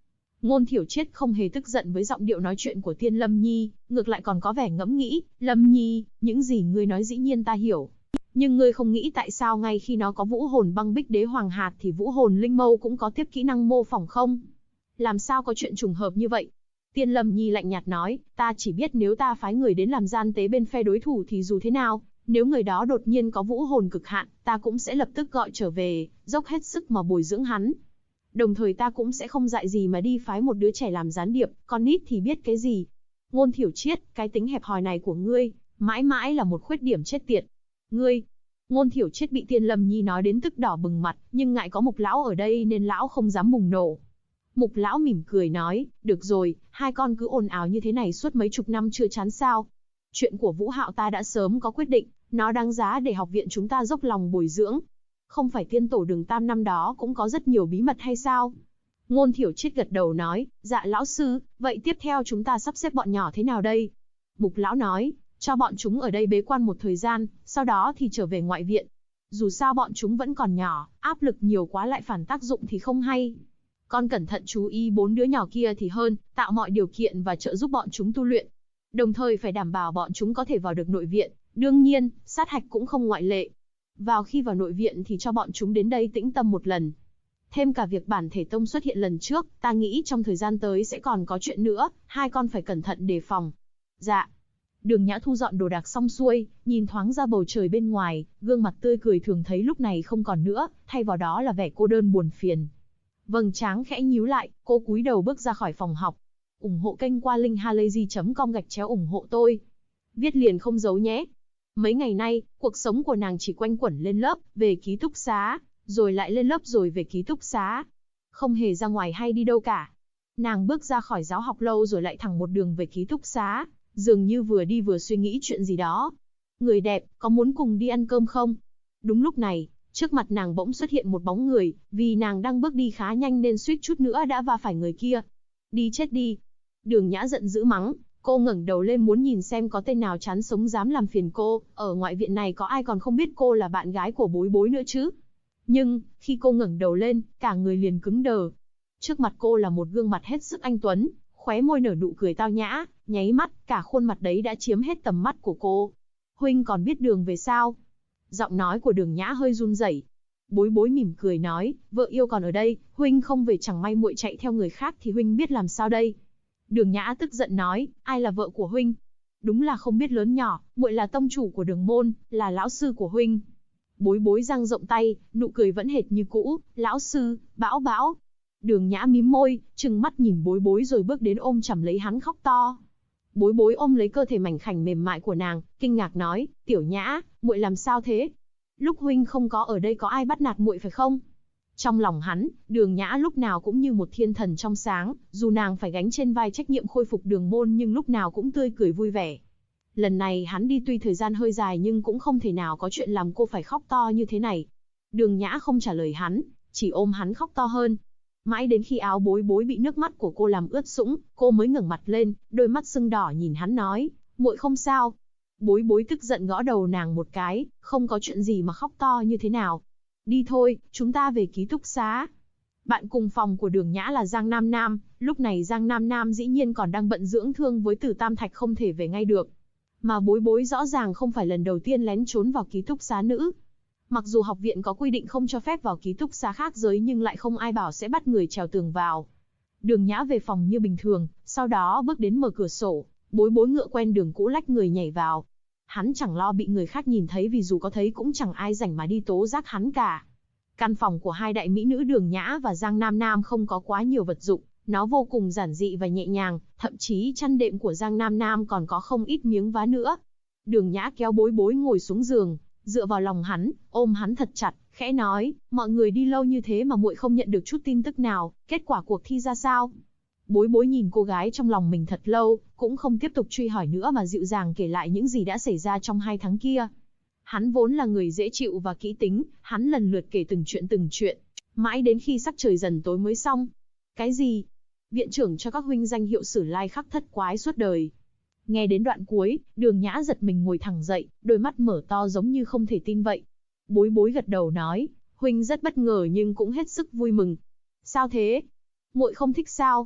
Ngôn Thiểu Triết không hề tức giận với giọng điệu nói chuyện của Tiên Lâm Nhi, ngược lại còn có vẻ ngẫm nghĩ, Lâm Nhi, những gì ngươi nói dĩ nhiên ta hiểu. Nhưng ngươi không nghĩ tại sao ngay khi nó có vũ hồn băng bích đế hoàng hạt thì vũ hồn linh mâu cũng có tiếp kỹ năng mô phỏng không? Làm sao có chuyện trùng hợp như vậy? Tiên Lâm Nhi lạnh nhạt nói, ta chỉ biết nếu ta phái người đến làm gian tế bên phe đối thủ thì dù thế nào, nếu người đó đột nhiên có vũ hồn cực hạn, ta cũng sẽ lập tức gọi trở về, dốc hết sức mà bồi dưỡng hắn. Đồng thời ta cũng sẽ không dại gì mà đi phái một đứa trẻ làm gián điệp, con nít thì biết cái gì. Ngôn Thiểu Triết, cái tính hẹp hòi này của ngươi, mãi mãi là một khuyết điểm chết tiệt. Ngươi, Ngôn Thiểu Triết bị Tiên Lâm Nhi nói đến tức đỏ bừng mặt, nhưng ngại có Mục lão ở đây nên lão không dám bùng nổ. Mục lão mỉm cười nói, được rồi, hai con cứ ồn ào như thế này suốt mấy chục năm chưa chán sao? Chuyện của Vũ Hạo ta đã sớm có quyết định, nó đáng giá để học viện chúng ta dốc lòng bồi dưỡng. Không phải tiên tổ Đường Tam năm đó cũng có rất nhiều bí mật hay sao? Ngôn Thiểu Triết gật đầu nói, dạ lão sư, vậy tiếp theo chúng ta sắp xếp bọn nhỏ thế nào đây? Mục lão nói, cho bọn chúng ở đây bế quan một thời gian, sau đó thì trở về ngoại viện. Dù sao bọn chúng vẫn còn nhỏ, áp lực nhiều quá lại phản tác dụng thì không hay. Con cẩn thận chú ý 4 đứa nhỏ kia thì hơn, tạo mọi điều kiện và trợ giúp bọn chúng tu luyện. Đồng thời phải đảm bảo bọn chúng có thể vào được nội viện, đương nhiên, sát hạch cũng không ngoại lệ. Khi vào nội viện thì cho bọn chúng đến đây tĩnh tâm một lần. Thêm cả việc bản thể tông xuất hiện lần trước, ta nghĩ trong thời gian tới sẽ còn có chuyện nữa, hai con phải cẩn thận đề phòng. Dạ. Đường Nhã thu dọn đồ đạc xong xuôi, nhìn thoáng ra bầu trời bên ngoài, gương mặt tươi cười thường thấy lúc này không còn nữa, thay vào đó là vẻ cô đơn buồn phiền. Vầng trán khẽ nhíu lại, cô cúi đầu bước ra khỏi phòng học. Ủng hộ kênh qua linkhalazy.com/ủng hộ tôi. Viết liền không giấu nhé. Mấy ngày nay, cuộc sống của nàng chỉ quanh quẩn lên lớp, về ký túc xá, rồi lại lên lớp rồi về ký túc xá. Không hề ra ngoài hay đi đâu cả. Nàng bước ra khỏi giáo học lâu rồi lại thẳng một đường về ký túc xá, dường như vừa đi vừa suy nghĩ chuyện gì đó. Người đẹp, có muốn cùng đi ăn cơm không? Đúng lúc này, trước mặt nàng bỗng xuất hiện một bóng người, vì nàng đang bước đi khá nhanh nên suýt chút nữa đã va phải người kia. Đi chết đi. Đường Nhã giận dữ mắng, cô ngẩng đầu lên muốn nhìn xem có tên nào chán sống dám làm phiền cô, ở ngoại viện này có ai còn không biết cô là bạn gái của Bối Bối nữa chứ. Nhưng, khi cô ngẩng đầu lên, cả người liền cứng đờ. Trước mặt cô là một gương mặt hết sức anh tuấn, khóe môi nở nụ cười tao nhã, nháy mắt, cả khuôn mặt đấy đã chiếm hết tầm mắt của cô. Huynh còn biết đường về sao? Giọng nói của Đường Nhã hơi run rẩy. Bối Bối mỉm cười nói, vợ yêu còn ở đây, huynh không về chẳng may muội chạy theo người khác thì huynh biết làm sao đây? Đường Nhã tức giận nói, ai là vợ của huynh? Đúng là không biết lớn nhỏ, muội là tông chủ của Đường môn, là lão sư của huynh. Bối Bối dang rộng tay, nụ cười vẫn hệt như cũ, lão sư, Bão Bão. Đường Nhã mím môi, trừng mắt nhìn Bối Bối rồi bước đến ôm chầm lấy hắn khóc to. Bối Bối ôm lấy cơ thể mảnh khảnh mềm mại của nàng, kinh ngạc nói, Tiểu Nhã, muội làm sao thế? Lúc huynh không có ở đây có ai bắt nạt muội phải không? Trong lòng hắn, Đường Nhã lúc nào cũng như một thiên thần trong sáng, dù nàng phải gánh trên vai trách nhiệm khôi phục Đường môn nhưng lúc nào cũng tươi cười vui vẻ. Lần này hắn đi tuy thời gian hơi dài nhưng cũng không thể nào có chuyện làm cô phải khóc to như thế này. Đường Nhã không trả lời hắn, chỉ ôm hắn khóc to hơn. Mãi đến khi áo Bối Bối bị nước mắt của cô làm ướt sũng, cô mới ngẩng mặt lên, đôi mắt sưng đỏ nhìn hắn nói, muội không sao. Bối Bối tức giận gõ đầu nàng một cái, không có chuyện gì mà khóc to như thế nào. Đi thôi, chúng ta về ký túc xá. Bạn cùng phòng của Đường Nhã là Giang Nam Nam, lúc này Giang Nam Nam dĩ nhiên còn đang bận dưỡng thương với Từ Tam Thạch không thể về ngay được. Mà Bối Bối rõ ràng không phải lần đầu tiên lén trốn vào ký túc xá nữ. Mặc dù học viện có quy định không cho phép vào ký túc xá khác giới nhưng lại không ai bảo sẽ bắt người trèo tường vào. Đường Nhã về phòng như bình thường, sau đó bước đến mở cửa sổ, Bối Bối ngựa quen đường cũ lách người nhảy vào. Hắn chẳng lo bị người khác nhìn thấy vì dù có thấy cũng chẳng ai rảnh mà đi tố giác hắn cả. Căn phòng của hai đại mỹ nữ Đường Nhã và Giang Nam Nam không có quá nhiều vật dụng, nó vô cùng giản dị và nhẹ nhàng, thậm chí chăn đệm của Giang Nam Nam còn có không ít miếng vá nữa. Đường Nhã kéo Bối Bối ngồi xuống giường, dựa vào lòng hắn, ôm hắn thật chặt, khẽ nói, mọi người đi lâu như thế mà muội không nhận được chút tin tức nào, kết quả cuộc thi ra sao? Bối Bối nhìn cô gái trong lòng mình thật lâu, cũng không tiếp tục truy hỏi nữa mà dịu dàng kể lại những gì đã xảy ra trong 2 tháng kia. Hắn vốn là người dễ chịu và kỹ tính, hắn lần lượt kể từng chuyện, mãi đến khi sắc trời dần tối mới xong. Cái gì? Viện trưởng cho các huynh danh hiệu Sử Lai Khắc thất quái suốt đời. Nghe đến đoạn cuối, Đường Nhã giật mình ngồi thẳng dậy, đôi mắt mở to giống như không thể tin vậy. Bối Bối gật đầu nói, huynh rất bất ngờ nhưng cũng hết sức vui mừng. Sao thế? Muội không thích sao?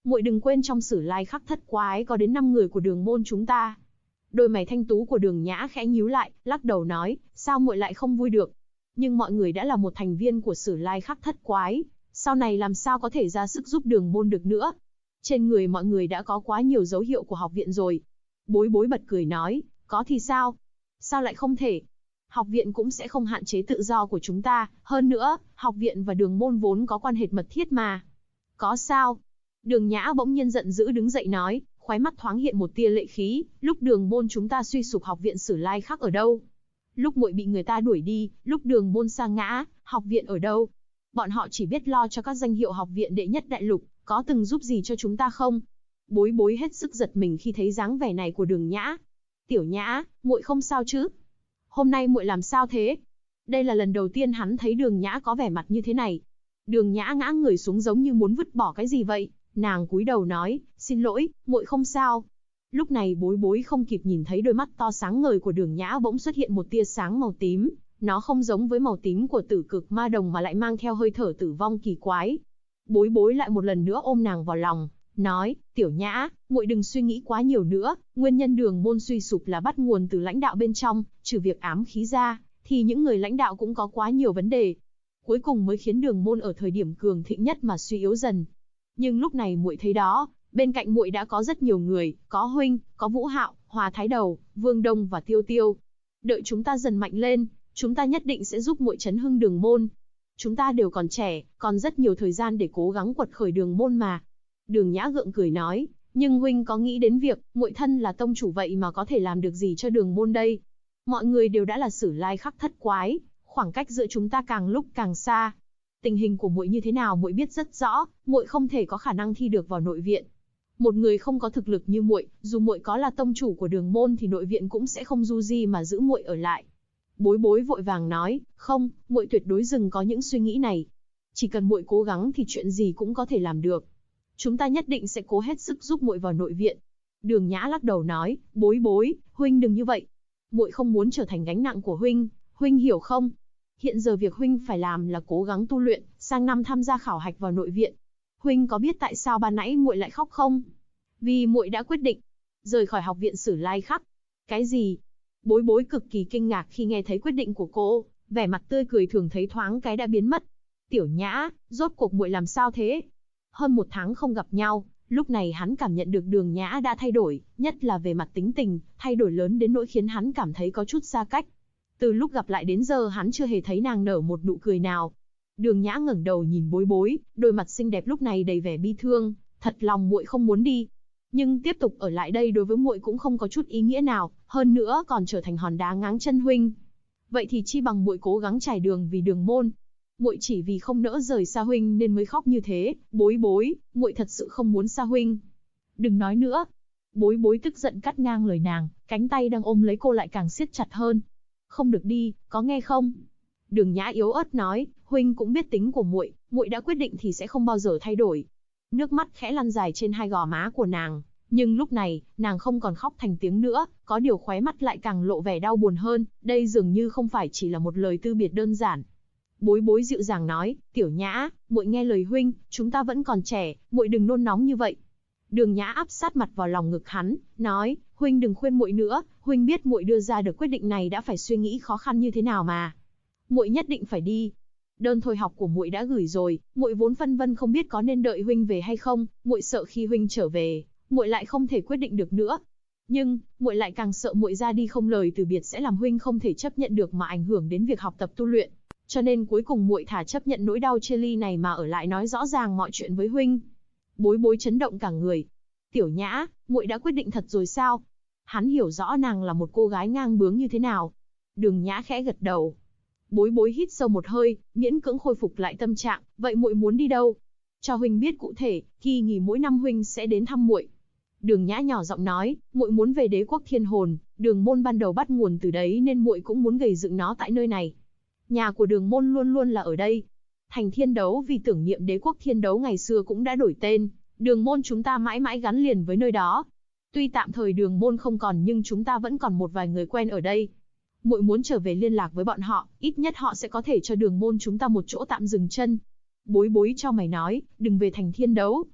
Muội đừng quên trong Sử Lai Khắc thất quái có đến 5 người của đường môn chúng ta. Đôi mày thanh tú của Đường Nhã khẽ nhíu lại, lắc đầu nói, sao muội lại không vui được? Nhưng mọi người đã là một thành viên của Sử Lai Khắc thất quái, sau này làm sao có thể ra sức giúp đường môn được nữa? Trên người mọi người đã có quá nhiều dấu hiệu của học viện rồi. Bối bối bật cười nói, có thì sao? Sao lại không thể? Học viện cũng sẽ không hạn chế tự do của chúng ta, hơn nữa, học viện và đường môn vốn có quan hệ mật thiết mà. Có sao? Đường Nhã bỗng nhiên giận dữ đứng dậy nói, khóe mắt thoáng hiện một tia lệ khí, lúc đường môn chúng ta suy sụp học viện Sử Lai Khắc ở đâu? Lúc muội bị người ta đuổi đi, lúc đường môn sa ngã, học viện ở đâu? Bọn họ chỉ biết lo cho các danh hiệu học viện đệ nhất đại lục, có từng giúp gì cho chúng ta không? Bối bối hết sức giật mình khi thấy dáng vẻ này của Đường Nhã. Tiểu Nhã, muội không sao chứ? Hôm nay muội làm sao thế? Đây là lần đầu tiên hắn thấy Đường Nhã có vẻ mặt như thế này. Đường Nhã ngã người xuống giống như muốn vứt bỏ cái gì vậy. Nàng cúi đầu nói, xin lỗi, muội không sao. Lúc này bối bối không kịp nhìn thấy đôi mắt to sáng ngời của Đường Nhã bỗng xuất hiện một tia sáng màu tím. Nó không giống với màu tím của Tử Cực Ma Đồng mà lại mang theo hơi thở tử vong kỳ quái. Bối bối lại một lần nữa ôm nàng vào lòng, nói, Tiểu Nhã, muội đừng suy nghĩ quá nhiều nữa, nguyên nhân đường môn suy sụp là bắt nguồn từ lãnh đạo bên trong, trừ việc ám khí ra, thì những người lãnh đạo cũng có quá nhiều vấn đề. Cuối cùng mới khiến đường môn ở thời điểm cường thịnh nhất mà suy yếu dần. Nhưng lúc này muội thấy đó, bên cạnh muội đã có rất nhiều người, có huynh, có Vũ Hạo, Hòa Thái Đầu, Vương Đông và Tiêu Tiêu. Đợi chúng ta dần mạnh lên, chúng ta nhất định sẽ giúp muội chấn hưng đường môn. Chúng ta đều còn trẻ, còn rất nhiều thời gian để cố gắng quật khởi đường môn mà. Đường Nhã gượng cười nói, nhưng huynh có nghĩ đến việc, muội thân là tông chủ vậy mà có thể làm được gì cho đường môn đây? Mọi người đều đã là Sử Lai Khắc thất quái, khoảng cách giữa chúng ta càng lúc càng xa. Tình hình của muội như thế nào muội biết rất rõ, muội không thể có khả năng thi được vào nội viện. Một người không có thực lực như muội, dù muội có là tông chủ của đường môn thì nội viện cũng sẽ không du di mà giữ muội ở lại. Bối bối vội vàng nói, không, muội tuyệt đối đừng có những suy nghĩ này. Chỉ cần muội cố gắng thì chuyện gì cũng có thể làm được. Chúng ta nhất định sẽ cố hết sức giúp muội vào nội viện. Đường Nhã lắc đầu nói, bối bối, huynh đừng như vậy. Muội không muốn trở thành gánh nặng của huynh, huynh hiểu không? Hiện giờ việc huynh phải làm là cố gắng tu luyện, sang năm tham gia khảo hạch vào nội viện. Huynh có biết tại sao ban nãy muội lại khóc không? Vì muội đã quyết định rời khỏi học viện Sử Lai Khắc. Cái gì? Bối bối cực kỳ kinh ngạc khi nghe thấy quyết định của cô, vẻ mặt tươi cười thường thấy thoáng cái đã biến mất. Tiểu Nhã, rốt cuộc muội làm sao thế? Hơn 1 tháng không gặp nhau, lúc này hắn cảm nhận được Đường Nhã đã thay đổi, nhất là về mặt tính tình, thay đổi lớn đến nỗi khiến hắn cảm thấy có chút xa cách. Từ lúc gặp lại đến giờ hắn chưa hề thấy nàng nở một nụ cười nào. Đường Nhã ngẩng đầu nhìn bối bối, đôi mặt xinh đẹp lúc này đầy vẻ bi thương, thật lòng muội không muốn đi. Nhưng tiếp tục ở lại đây đối với muội cũng không có chút ý nghĩa nào, hơn nữa còn trở thành hòn đá ngáng chân huynh. Vậy thì chi bằng muội cố gắng trải đường vì đường môn. Muội chỉ vì không nỡ rời xa huynh nên mới khóc như thế, bối bối, muội thật sự không muốn xa huynh. Đừng nói nữa. Bối bối tức giận cắt ngang lời nàng, cánh tay đang ôm lấy cô lại càng siết chặt hơn. Không được đi, có nghe không? Đường Nhã yếu ớt nói, huynh cũng biết tính của muội, muội đã quyết định thì sẽ không bao giờ thay đổi. Nước mắt khẽ lăn dài trên hai gò má của nàng, nhưng lúc này, nàng không còn khóc thành tiếng nữa, có điều khóe mắt lại càng lộ vẻ đau buồn hơn, đây dường như không phải chỉ là một lời từ biệt đơn giản. Bối bối dịu dàng nói, Tiểu Nhã, muội nghe lời huynh, chúng ta vẫn còn trẻ, muội đừng nôn nóng như vậy. Đường Nhã áp sát mặt vào lòng ngực hắn, nói, huynh đừng khuyên muội nữa, huynh biết muội đưa ra được quyết định này đã phải suy nghĩ khó khăn như thế nào mà. Muội nhất định phải đi. Đơn thôi học của muội đã gửi rồi, muội vốn phân vân không biết có nên đợi huynh về hay không, muội sợ khi huynh trở về, muội lại không thể quyết định được nữa. Nhưng, muội lại càng sợ muội ra đi không lời từ biệt sẽ làm huynh không thể chấp nhận được mà ảnh hưởng đến việc học tập tu luyện. Cho nên cuối cùng muội thà chấp nhận nỗi đau chia ly này mà ở lại nói rõ ràng mọi chuyện với huynh. Bối bối chấn động cả người. Tiểu Nhã, muội đã quyết định thật rồi sao? Hắn hiểu rõ nàng là một cô gái ngang bướng như thế nào. Đường Nhã khẽ gật đầu. Bối bối hít sâu một hơi, miễn cưỡng khôi phục lại tâm trạng, vậy muội muốn đi đâu? Cho huynh biết cụ thể, kỳ nghỉ mỗi năm huynh sẽ đến thăm muội. Đường Nhã nhỏ giọng nói, muội muốn về Đế quốc Thiên Hồn, đường môn ban đầu bắt nguồn từ đấy nên muội cũng muốn gầy dựng nó tại nơi này. Nhà của đường môn luôn luôn là ở đây. Thành Thiên Đấu vì tưởng niệm Đế quốc Thiên Đấu ngày xưa cũng đã đổi tên, đường môn chúng ta mãi mãi gắn liền với nơi đó. Tuy tạm thời đường môn không còn nhưng chúng ta vẫn còn một vài người quen ở đây. Muội muốn trở về liên lạc với bọn họ, ít nhất họ sẽ có thể cho đường môn chúng ta một chỗ tạm dừng chân. Bối bối cho mày nói, đừng về Thành Thiên Đấu.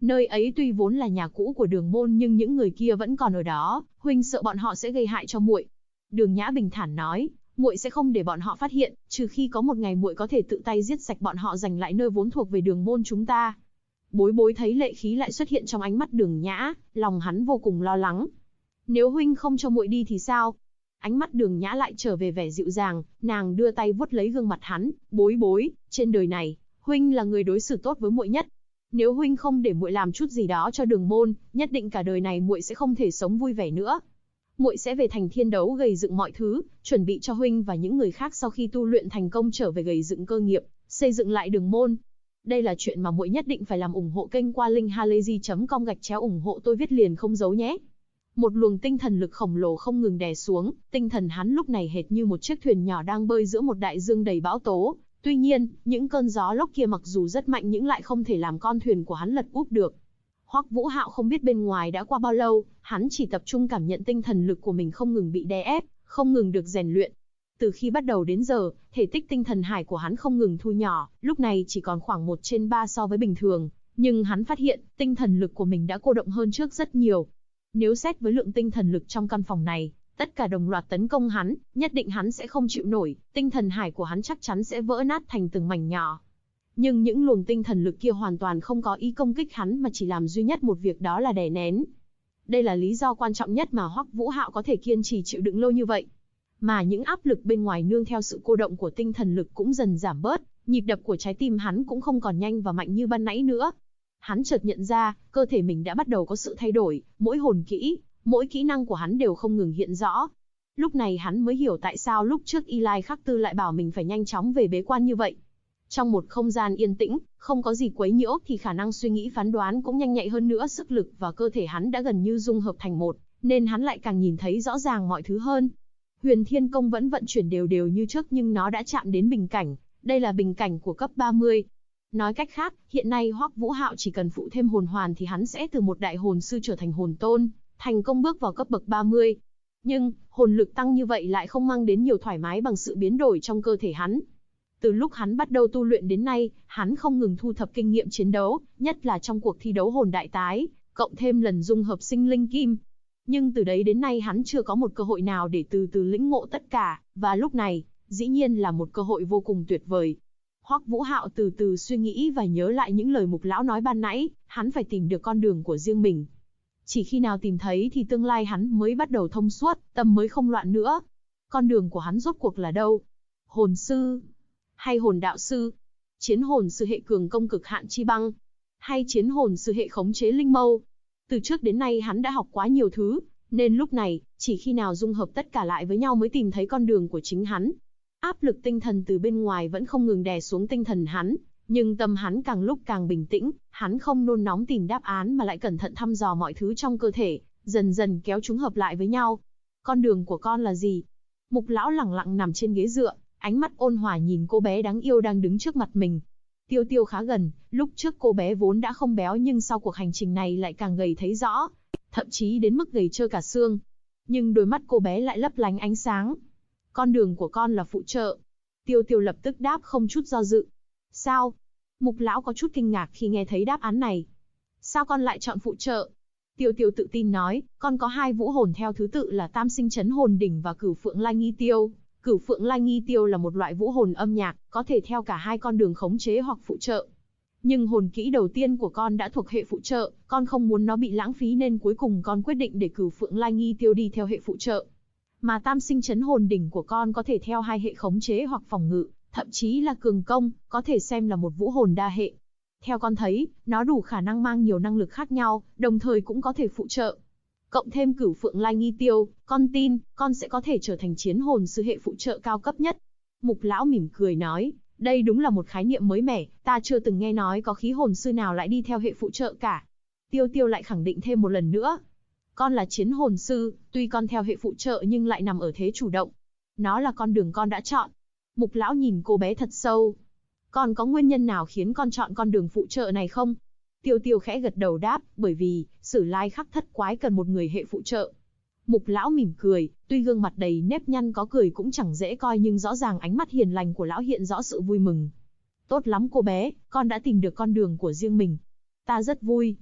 Nơi ấy tuy vốn là nhà cũ của Đường môn nhưng những người kia vẫn còn ở đó, huynh sợ bọn họ sẽ gây hại cho muội. Đường Nhã bình thản nói, muội sẽ không để bọn họ phát hiện, trừ khi có một ngày muội có thể tự tay giết sạch bọn họ giành lại nơi vốn thuộc về Đường môn chúng ta. Bối Bối thấy lệ khí lại xuất hiện trong ánh mắt Đường Nhã, lòng hắn vô cùng lo lắng. Nếu huynh không cho muội đi thì sao? Ánh mắt Đường Nhã lại trở về vẻ dịu dàng, nàng đưa tay vuốt lấy gương mặt hắn, Bối Bối, trên đời này, huynh là người đối xử tốt với muội nhất. Nếu huynh không để muội làm chút gì đó cho Đường môn, nhất định cả đời này muội sẽ không thể sống vui vẻ nữa. Muội sẽ về thành Thiên Đấu gầy dựng mọi thứ, chuẩn bị cho huynh và những người khác sau khi tu luyện thành công trở về gầy dựng cơ nghiệp, xây dựng lại Đường môn. Đây là chuyện mà muội nhất định phải làm. Ủng hộ kênh qua linkhalazy.com ủng hộ tôi viết liền không giấu nhé. Một luồng tinh thần lực khổng lồ không ngừng đè xuống, tinh thần hắn lúc này hệt như một chiếc thuyền nhỏ đang bơi giữa một đại dương đầy bão tố. Tuy nhiên, những cơn gió lốc kia mặc dù rất mạnh nhưng lại không thể làm con thuyền của hắn lật úp được. Hoắc Vũ Hạo không biết bên ngoài đã qua bao lâu, hắn chỉ tập trung cảm nhận tinh thần lực của mình không ngừng bị đè ép, không ngừng được rèn luyện. Từ khi bắt đầu đến giờ, thể tích tinh thần hải của hắn không ngừng thu nhỏ, lúc này chỉ còn khoảng 1/3 so với bình thường, nhưng hắn phát hiện, tinh thần lực của mình đã cô động hơn trước rất nhiều. Nếu xét với lượng tinh thần lực trong căn phòng này, tất cả đồng loạt tấn công hắn, nhất định hắn sẽ không chịu nổi, tinh thần hải của hắn chắc chắn sẽ vỡ nát thành từng mảnh nhỏ. Nhưng những luồng tinh thần lực kia hoàn toàn không có ý công kích hắn mà chỉ làm duy nhất một việc, đó là đè nén. Đây là lý do quan trọng nhất mà Hoắc Vũ Hạo có thể kiên trì chịu đựng lâu như vậy. Mà những áp lực bên ngoài nương theo sự cô động của tinh thần lực cũng dần giảm bớt, nhịp đập của trái tim hắn cũng không còn nhanh và mạnh như ban nãy nữa. Hắn chợt nhận ra, cơ thể mình đã bắt đầu có sự thay đổi, mỗi hồn kỹ, mỗi kỹ năng của hắn đều không ngừng hiện rõ. Lúc này hắn mới hiểu tại sao lúc trước Y Lai Khắc Tư lại bảo mình phải nhanh chóng về bế quan như vậy. Trong một không gian yên tĩnh, không có gì quấy nhiễu thì khả năng suy nghĩ phán đoán cũng nhanh nhạy hơn nữa, sức lực và cơ thể hắn đã gần như dung hợp thành một, nên hắn lại càng nhìn thấy rõ ràng mọi thứ hơn. Huyền Thiên Công vẫn vận chuyển đều đều như trước nhưng nó đã chạm đến bình cảnh, đây là bình cảnh của cấp 30. Nói cách khác, hiện nay Hoắc Vũ Hạo chỉ cần phụ thêm hồn hoàn thì hắn sẽ từ một đại hồn sư trở thành hồn tôn, thành công bước vào cấp bậc 30. Nhưng, hồn lực tăng như vậy lại không mang đến nhiều thoải mái bằng sự biến đổi trong cơ thể hắn. Từ lúc hắn bắt đầu tu luyện đến nay, hắn không ngừng thu thập kinh nghiệm chiến đấu, nhất là trong cuộc thi đấu hồn đại tái, cộng thêm lần dung hợp sinh linh kim. Nhưng từ đấy đến nay hắn chưa có một cơ hội nào để từ từ lĩnh ngộ tất cả, và lúc này, dĩ nhiên là một cơ hội vô cùng tuyệt vời. Hoắc Vũ Hạo từ từ suy nghĩ và nhớ lại những lời Mục lão nói ban nãy, hắn phải tìm được con đường của riêng mình. Chỉ khi nào tìm thấy thì tương lai hắn mới bắt đầu thông suốt, tâm mới không loạn nữa. Con đường của hắn rốt cuộc là đâu? Hồn sư? Hay hồn đạo sư? Chiến hồn sư hệ cường công cực hạn chi băng? Hay chiến hồn sư hệ khống chế linh mâu? Từ trước đến nay hắn đã học quá nhiều thứ, nên lúc này, chỉ khi nào dung hợp tất cả lại với nhau mới tìm thấy con đường của chính hắn. Áp lực tinh thần từ bên ngoài vẫn không ngừng đè xuống tinh thần hắn, nhưng tâm hắn càng lúc càng bình tĩnh, hắn không nôn nóng tìm đáp án mà lại cẩn thận thăm dò mọi thứ trong cơ thể, dần dần kéo chúng hợp lại với nhau. Con đường của con là gì? Mục lão lẳng lặng nằm trên ghế dựa, ánh mắt ôn hòa nhìn cô bé đáng yêu đang đứng trước mặt mình. Tiêu Tiêu khá gần, lúc trước cô bé vốn đã không béo nhưng sau cuộc hành trình này lại càng gầy thấy rõ, thậm chí đến mức gầy trơ cả xương. Nhưng đôi mắt cô bé lại lấp lánh ánh sáng. Con đường của con là phụ trợ. Tiêu Tiêu lập tức đáp không chút do dự. Sao? Mục lão có chút kinh ngạc khi nghe thấy đáp án này. Sao con lại chọn phụ trợ? Tiêu Tiêu tự tin nói, con có 2 vũ hồn theo thứ tự là Tam Sinh Chấn Hồn Đỉnh và Cửu Phượng Lai Nghi Tiêu. Cửu Phượng Lai Nghi Tiêu là một loại vũ hồn âm nhạc, có thể theo cả 2 con đường khống chế hoặc phụ trợ. Nhưng hồn kỹ đầu tiên của con đã thuộc hệ phụ trợ, con không muốn nó bị lãng phí nên cuối cùng con quyết định để Cửu Phượng Lai Nghi Tiêu đi theo hệ phụ trợ. Mà Tam Sinh Chấn Hồn Đỉnh của con có thể theo 2 hệ khống chế hoặc phòng ngự, thậm chí là cường công, có thể xem là một vũ hồn đa hệ. Theo con thấy, nó đủ khả năng mang nhiều năng lực khác nhau, đồng thời cũng có thể phụ trợ. Cộng thêm Cửu Phượng Lai Nghi Tiêu, con tin, con sẽ có thể trở thành chiến hồn sư hệ phụ trợ cao cấp nhất. Mục lão mỉm cười nói, đây đúng là một khái niệm mới mẻ, ta chưa từng nghe nói có khí hồn sư nào lại đi theo hệ phụ trợ cả. Tiêu Tiêu lại khẳng định thêm một lần nữa. Con là chiến hồn sư, tuy con theo hệ phụ trợ nhưng lại nằm ở thế chủ động. Nó là con đường con đã chọn. Mục lão nhìn cô bé thật sâu. Con có nguyên nhân nào khiến con chọn con đường phụ trợ này không? Tiêu Tiêu khẽ gật đầu đáp, bởi vì, Sử Lai Khắc Thất Quái cần một người hệ phụ trợ. Mục lão mỉm cười, tuy gương mặt đầy nếp nhăn có cười cũng chẳng dễ coi nhưng rõ ràng ánh mắt hiền lành của lão hiện rõ sự vui mừng. Tốt lắm cô bé, con đã tìm được con đường của riêng mình. Ta rất vui.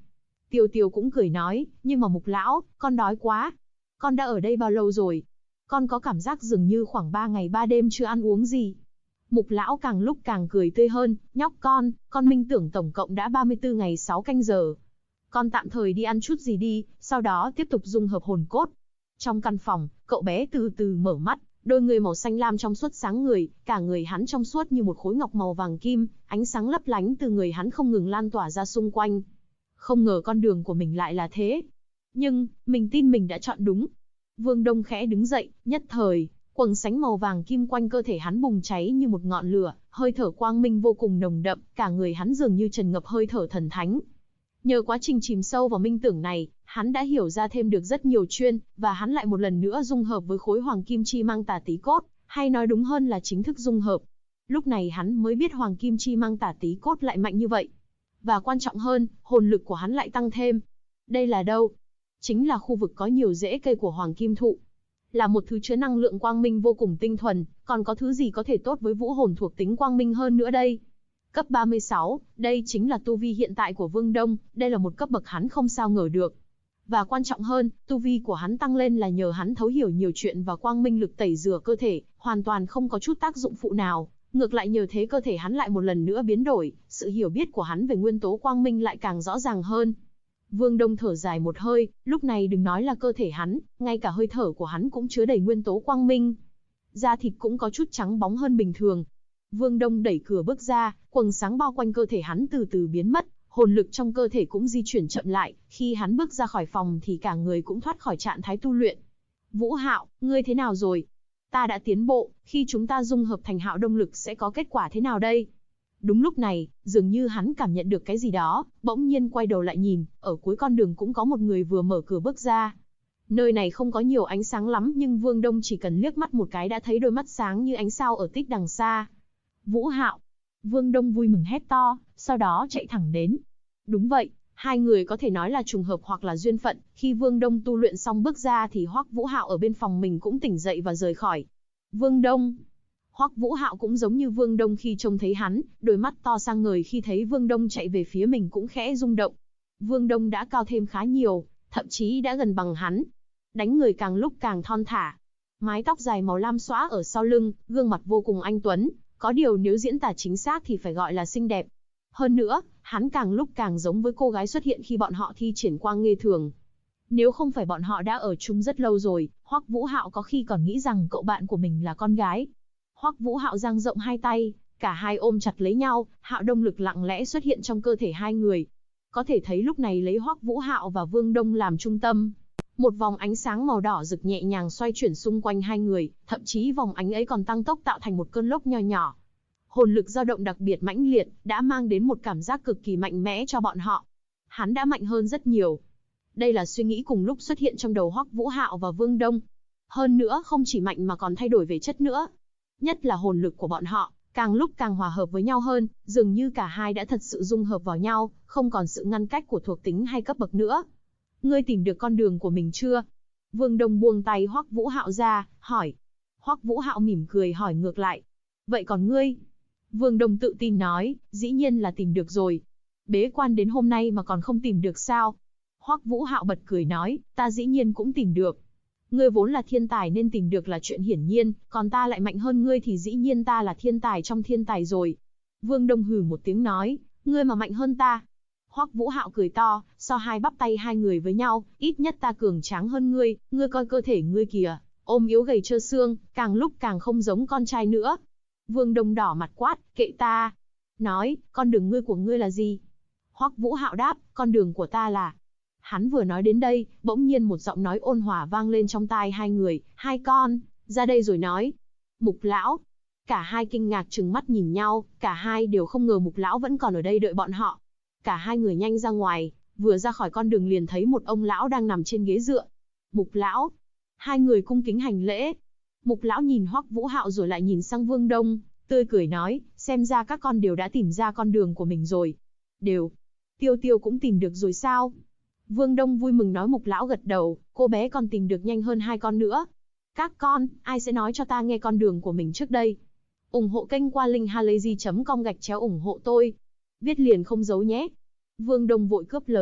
Tiêu Tiêu cũng cười nói, nhưng mà Mục lão, con đói quá. Con đã ở đây bao lâu rồi? Con có cảm giác dường như khoảng 3 ngày 3 đêm chưa ăn uống gì. Mục lão càng lúc càng cười tươi hơn, nhóc con minh tưởng tổng cộng đã 34 ngày 6 canh giờ. Con tạm thời đi ăn chút gì đi, sau đó tiếp tục dung hợp hồn cốt. Trong căn phòng, cậu bé từ từ mở mắt, đôi người màu xanh lam trong suốt sáng người, cả người hắn trong suốt như một khối ngọc màu vàng kim, ánh sáng lấp lánh từ người hắn không ngừng lan tỏa ra xung quanh. Không ngờ con đường của mình lại là thế. Nhưng, mình tin mình đã chọn đúng. Vương Đông khẽ đứng dậy, nhất thời, quầng sánh màu vàng kim quanh cơ thể hắn bùng cháy như một ngọn lửa, hơi thở quang minh vô cùng nồng đậm, cả người hắn dường như tràn ngập hơi thở thần thánh. Nhờ quá trình chìm sâu vào minh tưởng này, hắn đã hiểu ra thêm được rất nhiều chuyên, và hắn lại một lần nữa dung hợp với khối hoàng kim chi mang tà tí cốt, hay nói đúng hơn là chính thức dung hợp. Lúc này hắn mới biết hoàng kim chi mang tà tí cốt lại mạnh như vậy. Và quan trọng hơn, hồn lực của hắn lại tăng thêm. Đây là đâu? Chính là khu vực có nhiều rễ cây của hoàng kim thụ. Là một thứ chứa năng lượng quang minh vô cùng tinh thuần, còn có thứ gì có thể tốt với vũ hồn thuộc tính quang minh hơn nữa đây? Cấp 36, đây chính là tu vi hiện tại của Vương Đông, đây là một cấp bậc hắn không sao ngờ được. Và quan trọng hơn, tu vi của hắn tăng lên là nhờ hắn thấu hiểu nhiều chuyện và quang minh lực tẩy rửa cơ thể, hoàn toàn không có chút tác dụng phụ nào. Ngược lại nhờ thế cơ thể hắn lại một lần nữa biến đổi, sự hiểu biết của hắn về nguyên tố quang minh lại càng rõ ràng hơn. Vương Đông thở dài một hơi, lúc này đừng nói là cơ thể hắn, ngay cả hơi thở của hắn cũng chứa đầy nguyên tố quang minh. Da thịt cũng có chút trắng bóng hơn bình thường. Vương Đông đẩy cửa bước ra, quầng sáng bao quanh cơ thể hắn từ từ biến mất, hồn lực trong cơ thể cũng di chuyển chậm lại, khi hắn bước ra khỏi phòng thì cả người cũng thoát khỏi trạng thái tu luyện. Vũ Hạo, ngươi thế nào rồi? Ta đã tiến bộ, khi chúng ta dung hợp thành Hạo Đông lực sẽ có kết quả thế nào đây? Đúng lúc này, dường như hắn cảm nhận được cái gì đó, bỗng nhiên quay đầu lại nhìn, ở cuối con đường cũng có một người vừa mở cửa bước ra. Nơi này không có nhiều ánh sáng lắm nhưng Vương Đông chỉ cần liếc mắt một cái đã thấy đôi mắt sáng như ánh sao ở tích đằng xa. Vũ Hạo! Vương Đông vui mừng hét to, sau đó chạy thẳng đến. Đúng vậy, hai người có thể nói là trùng hợp hoặc là duyên phận, khi Vương Đông tu luyện xong bước ra thì Hoắc Vũ Hạo ở bên phòng mình cũng tỉnh dậy và rời khỏi. Vương Đông! Hoắc Vũ Hạo cũng giống như Vương Đông khi trông thấy hắn, đôi mắt to sang ngời khi thấy Vương Đông chạy về phía mình cũng khẽ rung động. Vương Đông đã cao thêm khá nhiều, thậm chí đã gần bằng hắn. Đánh người càng lúc càng thon thả. Mái tóc dài màu lam xõa ở sau lưng, gương mặt vô cùng anh tuấn, có điều nếu diễn tả chính xác thì phải gọi là xinh đẹp. Hơn nữa, hắn càng lúc càng giống với cô gái xuất hiện khi bọn họ thi triển Quang Nghê Thường. Nếu không phải bọn họ đã ở chung rất lâu rồi, Hoắc Vũ Hạo có khi còn nghĩ rằng cậu bạn của mình là con gái. Hoắc Vũ Hạo dang rộng hai tay, cả hai ôm chặt lấy nhau, Hạo Đông lực lặng lẽ xuất hiện trong cơ thể hai người. Có thể thấy lúc này lấy Hoắc Vũ Hạo và Vương Đông làm trung tâm. Một vòng ánh sáng màu đỏ rực nhẹ nhàng xoay chuyển xung quanh hai người, thậm chí vòng ánh ấy còn tăng tốc tạo thành một cơn lốc nho nhỏ. Hồn lực dao động đặc biệt mãnh liệt, đã mang đến một cảm giác cực kỳ mạnh mẽ cho bọn họ. Hắn đã mạnh hơn rất nhiều. Đây là suy nghĩ cùng lúc xuất hiện trong đầu Hoắc Vũ Hạo và Vương Đông. Hơn nữa không chỉ mạnh mà còn thay đổi về chất nữa. Nhất là hồn lực của bọn họ, càng lúc càng hòa hợp với nhau hơn, dường như cả hai đã thật sự dung hợp vào nhau, không còn sự ngăn cách của thuộc tính hay cấp bậc nữa. Ngươi tìm được con đường của mình chưa? Vương Đông buông tay Hoắc Vũ Hạo ra, hỏi. Hoắc Vũ Hạo mỉm cười hỏi ngược lại. Vậy còn ngươi? Vương Đông tự tin nói, dĩ nhiên là tìm được rồi. Bế quan đến hôm nay mà còn không tìm được sao? Hoắc Vũ Hạo bật cười nói, ta dĩ nhiên cũng tìm được. Ngươi vốn là thiên tài nên tìm được là chuyện hiển nhiên, còn ta lại mạnh hơn ngươi thì dĩ nhiên ta là thiên tài trong thiên tài rồi. Vương Đông hừ một tiếng nói, ngươi mà mạnh hơn ta. Hoắc Vũ Hạo cười to, so hai bắp tay hai người với nhau, ít nhất ta cường tráng hơn ngươi, ngươi coi cơ thể ngươi kìa, ôm yếu gầy trơ xương, càng lúc càng không giống con trai nữa. Vương Đông đỏ mặt quát, kệ ta. Nói, con đường ngươi của ngươi là gì? Hoắc Vũ Hạo đáp, con đường của ta là... Hắn vừa nói đến đây, bỗng nhiên một giọng nói ôn hòa vang lên trong tai hai người, hai con, ra đây rồi nói. Mục lão. Cả hai kinh ngạc trừng mắt nhìn nhau, cả hai đều không ngờ Mục lão vẫn còn ở đây đợi bọn họ. Cả hai người nhanh ra ngoài, vừa ra khỏi con đường liền thấy một ông lão đang nằm trên ghế dựa. Mục lão. Hai người cung kính hành lễ. Mục lão nhìn Hoắc Vũ Hạo rồi lại nhìn sang Vương Đông, tươi cười nói, xem ra các con đều đã tìm ra con đường của mình rồi. Đều. Tiêu Tiêu cũng tìm được rồi sao? Vương Đông vui mừng nói. Mục lão gật đầu, cô bé còn tìm được nhanh hơn hai con nữa. Các con, ai sẽ nói cho ta nghe con đường của mình trước đây? Ủng hộ kênh qua linkhalazy.com/ủng hộ tôi. Viết liền không giấu nhé. Vương Đông vội cướp lời,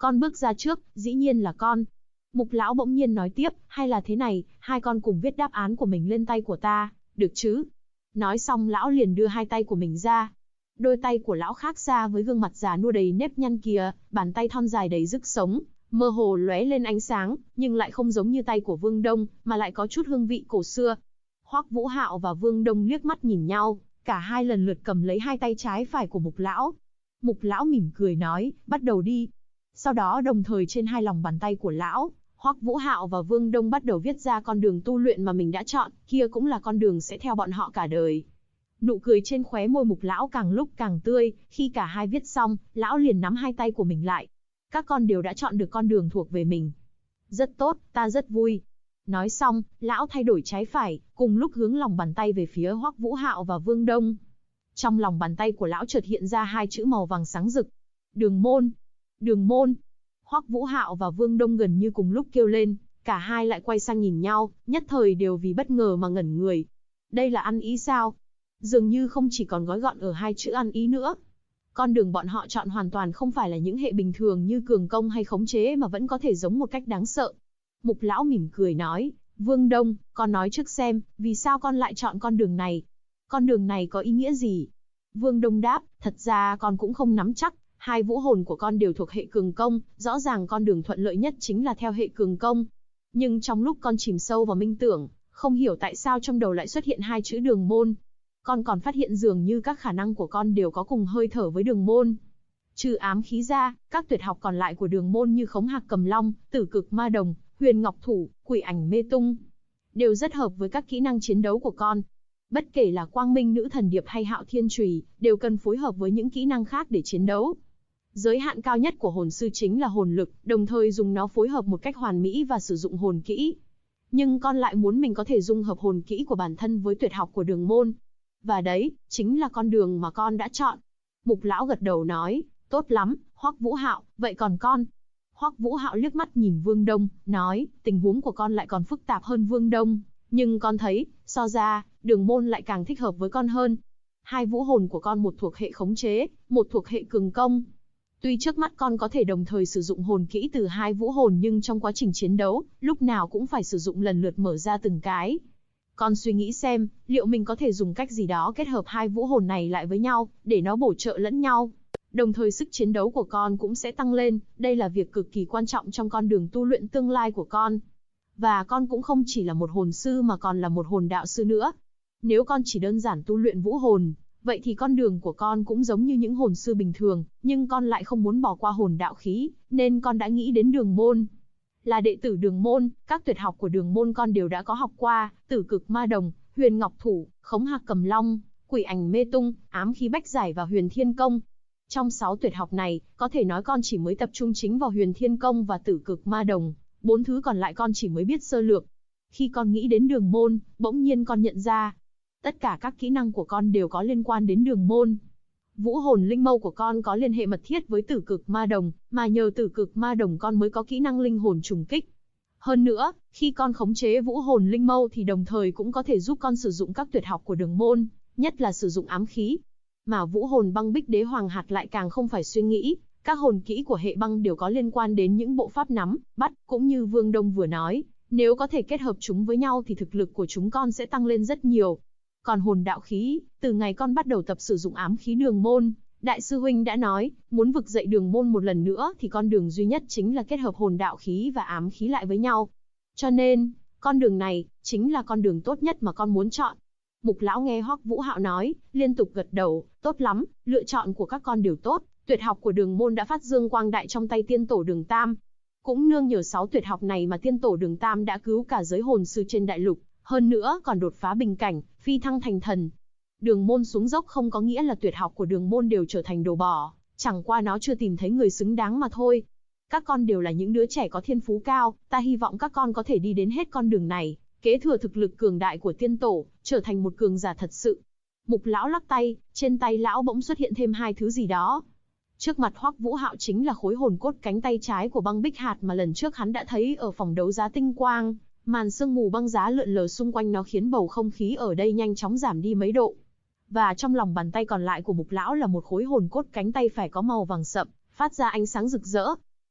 Con bước ra trước, dĩ nhiên là con. Mục lão bỗng nhiên nói tiếp, hay là thế này, hai con cùng viết đáp án của mình lên tay của ta, được chứ? Nói xong lão liền đưa hai tay của mình ra. Đôi tay của lão khác xa với gương mặt già nua đầy nếp nhăn kia, bàn tay thon dài đầy sức sống, mơ hồ lóe lên ánh sáng, nhưng lại không giống như tay của Vương Đông, mà lại có chút hương vị cổ xưa. Hoắc Vũ Hạo và Vương Đông liếc mắt nhìn nhau, cả hai lần lượt cầm lấy hai tay trái phải của Mục lão. Mục lão mỉm cười nói, bắt đầu đi. Sau đó đồng thời trên hai lòng bàn tay của lão, Hoắc Vũ Hạo và Vương Đông bắt đầu viết ra con đường tu luyện mà mình đã chọn, kia cũng là con đường sẽ theo bọn họ cả đời. Nụ cười trên khóe môi Mục lão càng lúc càng tươi, khi cả hai viết xong, lão liền nắm hai tay của mình lại. Các con đều đã chọn được con đường thuộc về mình. Rất tốt, ta rất vui. Nói xong, lão thay đổi trái phải, cùng lúc hướng lòng bàn tay về phía Hoắc Vũ Hạo và Vương Đông. Trong lòng bàn tay của lão chợt hiện ra hai chữ màu vàng sáng rực. Đường môn. Đường môn. Hoắc Vũ Hạo và Vương Đông gần như cùng lúc kêu lên, cả hai lại quay sang nhìn nhau, nhất thời đều vì bất ngờ mà ngẩn người. Đây là ăn ý sao? Dường như không chỉ còn gói gọn ở hai chữ ăn ý nữa. Con đường bọn họ chọn hoàn toàn không phải là những hệ bình thường như cường công hay khống chế mà vẫn có thể giống một cách đáng sợ. Mục lão mỉm cười nói, Vương Đông, con nói trước xem, vì sao con lại chọn con đường này? Con đường này có ý nghĩa gì? Vương Đông đáp, thật ra con cũng không nắm chắc, hai vũ hồn của con đều thuộc hệ cường công, rõ ràng con đường thuận lợi nhất chính là theo hệ cường công. Nhưng trong lúc con chìm sâu vào minh tưởng, không hiểu tại sao trong đầu lại xuất hiện hai chữ đường môn. Con còn phát hiện dường như các khả năng của con đều có cùng hơi thở với đường môn. Trừ ám khí ra, các tuyệt học còn lại của đường môn như khống hạc cầm long, tử cực ma đồng, huyền ngọc thủ, quỷ ảnh mê tung, đều rất hợp với các kỹ năng chiến đấu của con. Bất kể là quang minh nữ thần điệp hay hạo thiên chùy, đều cần phối hợp với những kỹ năng khác để chiến đấu. Giới hạn cao nhất của hồn sư chính là hồn lực, đồng thời dùng nó phối hợp một cách hoàn mỹ và sử dụng hồn kỹ. Nhưng con lại muốn mình có thể dung hợp hồn kỹ của bản thân với tuyệt học của đường môn. Và đấy, chính là con đường mà con đã chọn. Mục lão gật đầu nói, tốt lắm, Hoắc Vũ Hạo, vậy còn con? Hoắc Vũ Hạo liếc mắt nhìn Vương Đông, nói, tình huống của con lại còn phức tạp hơn Vương Đông, nhưng con thấy, so ra, đường môn lại càng thích hợp với con hơn. Hai vũ hồn của con một thuộc hệ khống chế, một thuộc hệ cường công. Tuy trước mắt con có thể đồng thời sử dụng hồn kỹ từ hai vũ hồn nhưng trong quá trình chiến đấu, lúc nào cũng phải sử dụng lần lượt mở ra từng cái. Con suy nghĩ xem, liệu mình có thể dùng cách gì đó kết hợp hai vũ hồn này lại với nhau, để nó bổ trợ lẫn nhau. Đồng thời sức chiến đấu của con cũng sẽ tăng lên, đây là việc cực kỳ quan trọng trong con đường tu luyện tương lai của con. Và con cũng không chỉ là một hồn sư mà còn là một hồn đạo sư nữa. Nếu con chỉ đơn giản tu luyện vũ hồn, vậy thì con đường của con cũng giống như những hồn sư bình thường, nhưng con lại không muốn bỏ qua hồn đạo khí, nên con đã nghĩ đến đường môn. Là đệ tử đường môn, các tuyệt học của đường môn con đều đã có học qua, tử cực ma đồng, huyền ngọc thủ, khống hạc cầm long, quỷ ảnh mê tung, ám khí bách giải và huyền thiên công. Trong 6 tuyệt học này, có thể nói con chỉ mới tập trung chính vào huyền thiên công và tử cực ma đồng, 4 thứ còn lại con chỉ mới biết sơ lược. Khi con nghĩ đến đường môn, bỗng nhiên con nhận ra, tất cả các kỹ năng của con đều có liên quan đến đường môn. Vũ hồn linh mâu của con có liên hệ mật thiết với tử cực ma đồng, mà nhờ tử cực ma đồng con mới có kỹ năng linh hồn trùng kích. Hơn nữa, khi con khống chế vũ hồn linh mâu thì đồng thời cũng có thể giúp con sử dụng các tuyệt học của đường môn, nhất là sử dụng ám khí. Mà vũ hồn băng bích đế hoàng hạt lại càng không phải suy nghĩ, các hồn kỹ của hệ băng đều có liên quan đến những bộ pháp nắm, bắt, cũng như Vương Đông vừa nói, nếu có thể kết hợp chúng với nhau thì thực lực của chúng con sẽ tăng lên rất nhiều. Còn hồn đạo khí, từ ngày con bắt đầu tập sử dụng ám khí đường môn, Đại sư huynh đã nói, muốn vực dậy đường môn một lần nữa thì con đường duy nhất chính là kết hợp hồn đạo khí và ám khí lại với nhau. Cho nên, con đường này, chính là con đường tốt nhất mà con muốn chọn. Mục lão nghe Hoắc Vũ Hạo nói, liên tục gật đầu, tốt lắm, lựa chọn của các con đều tốt, tuyệt học của đường môn đã phát dương quang đại trong tay tiên tổ đường Tam. Cũng nương nhờ 6 tuyệt học này mà tiên tổ đường Tam đã cứu cả giới hồn sư trên đại lục, hơn nữa còn đột phá bình cảnh, phi thăng thành thần. Đường môn xuống dốc không có nghĩa là tuyệt học của đường môn đều trở thành đồ bỏ, chẳng qua nó chưa tìm thấy người xứng đáng mà thôi. Các con đều là những đứa trẻ có thiên phú cao, ta hy vọng các con có thể đi đến hết con đường này, kế thừa thực lực cường đại của tiên tổ, trở thành một cường giả thật sự. Mục lão lắc tay, trên tay lão bỗng xuất hiện thêm 2 thứ gì đó. Trước mặt Hoắc Vũ Hạo chính là khối hồn cốt cánh tay trái của băng bích hạt mà lần trước hắn đã thấy ở phòng đấu giá tinh quang. Màn sương mù băng giá lượn lờ xung quanh nó khiến bầu không khí ở đây nhanh chóng giảm đi mấy độ. Và trong lòng bàn tay còn lại của Mục lão là một khối hồn cốt cánh tay phải có màu vàng sậm, phát ra ánh sáng rực rỡ.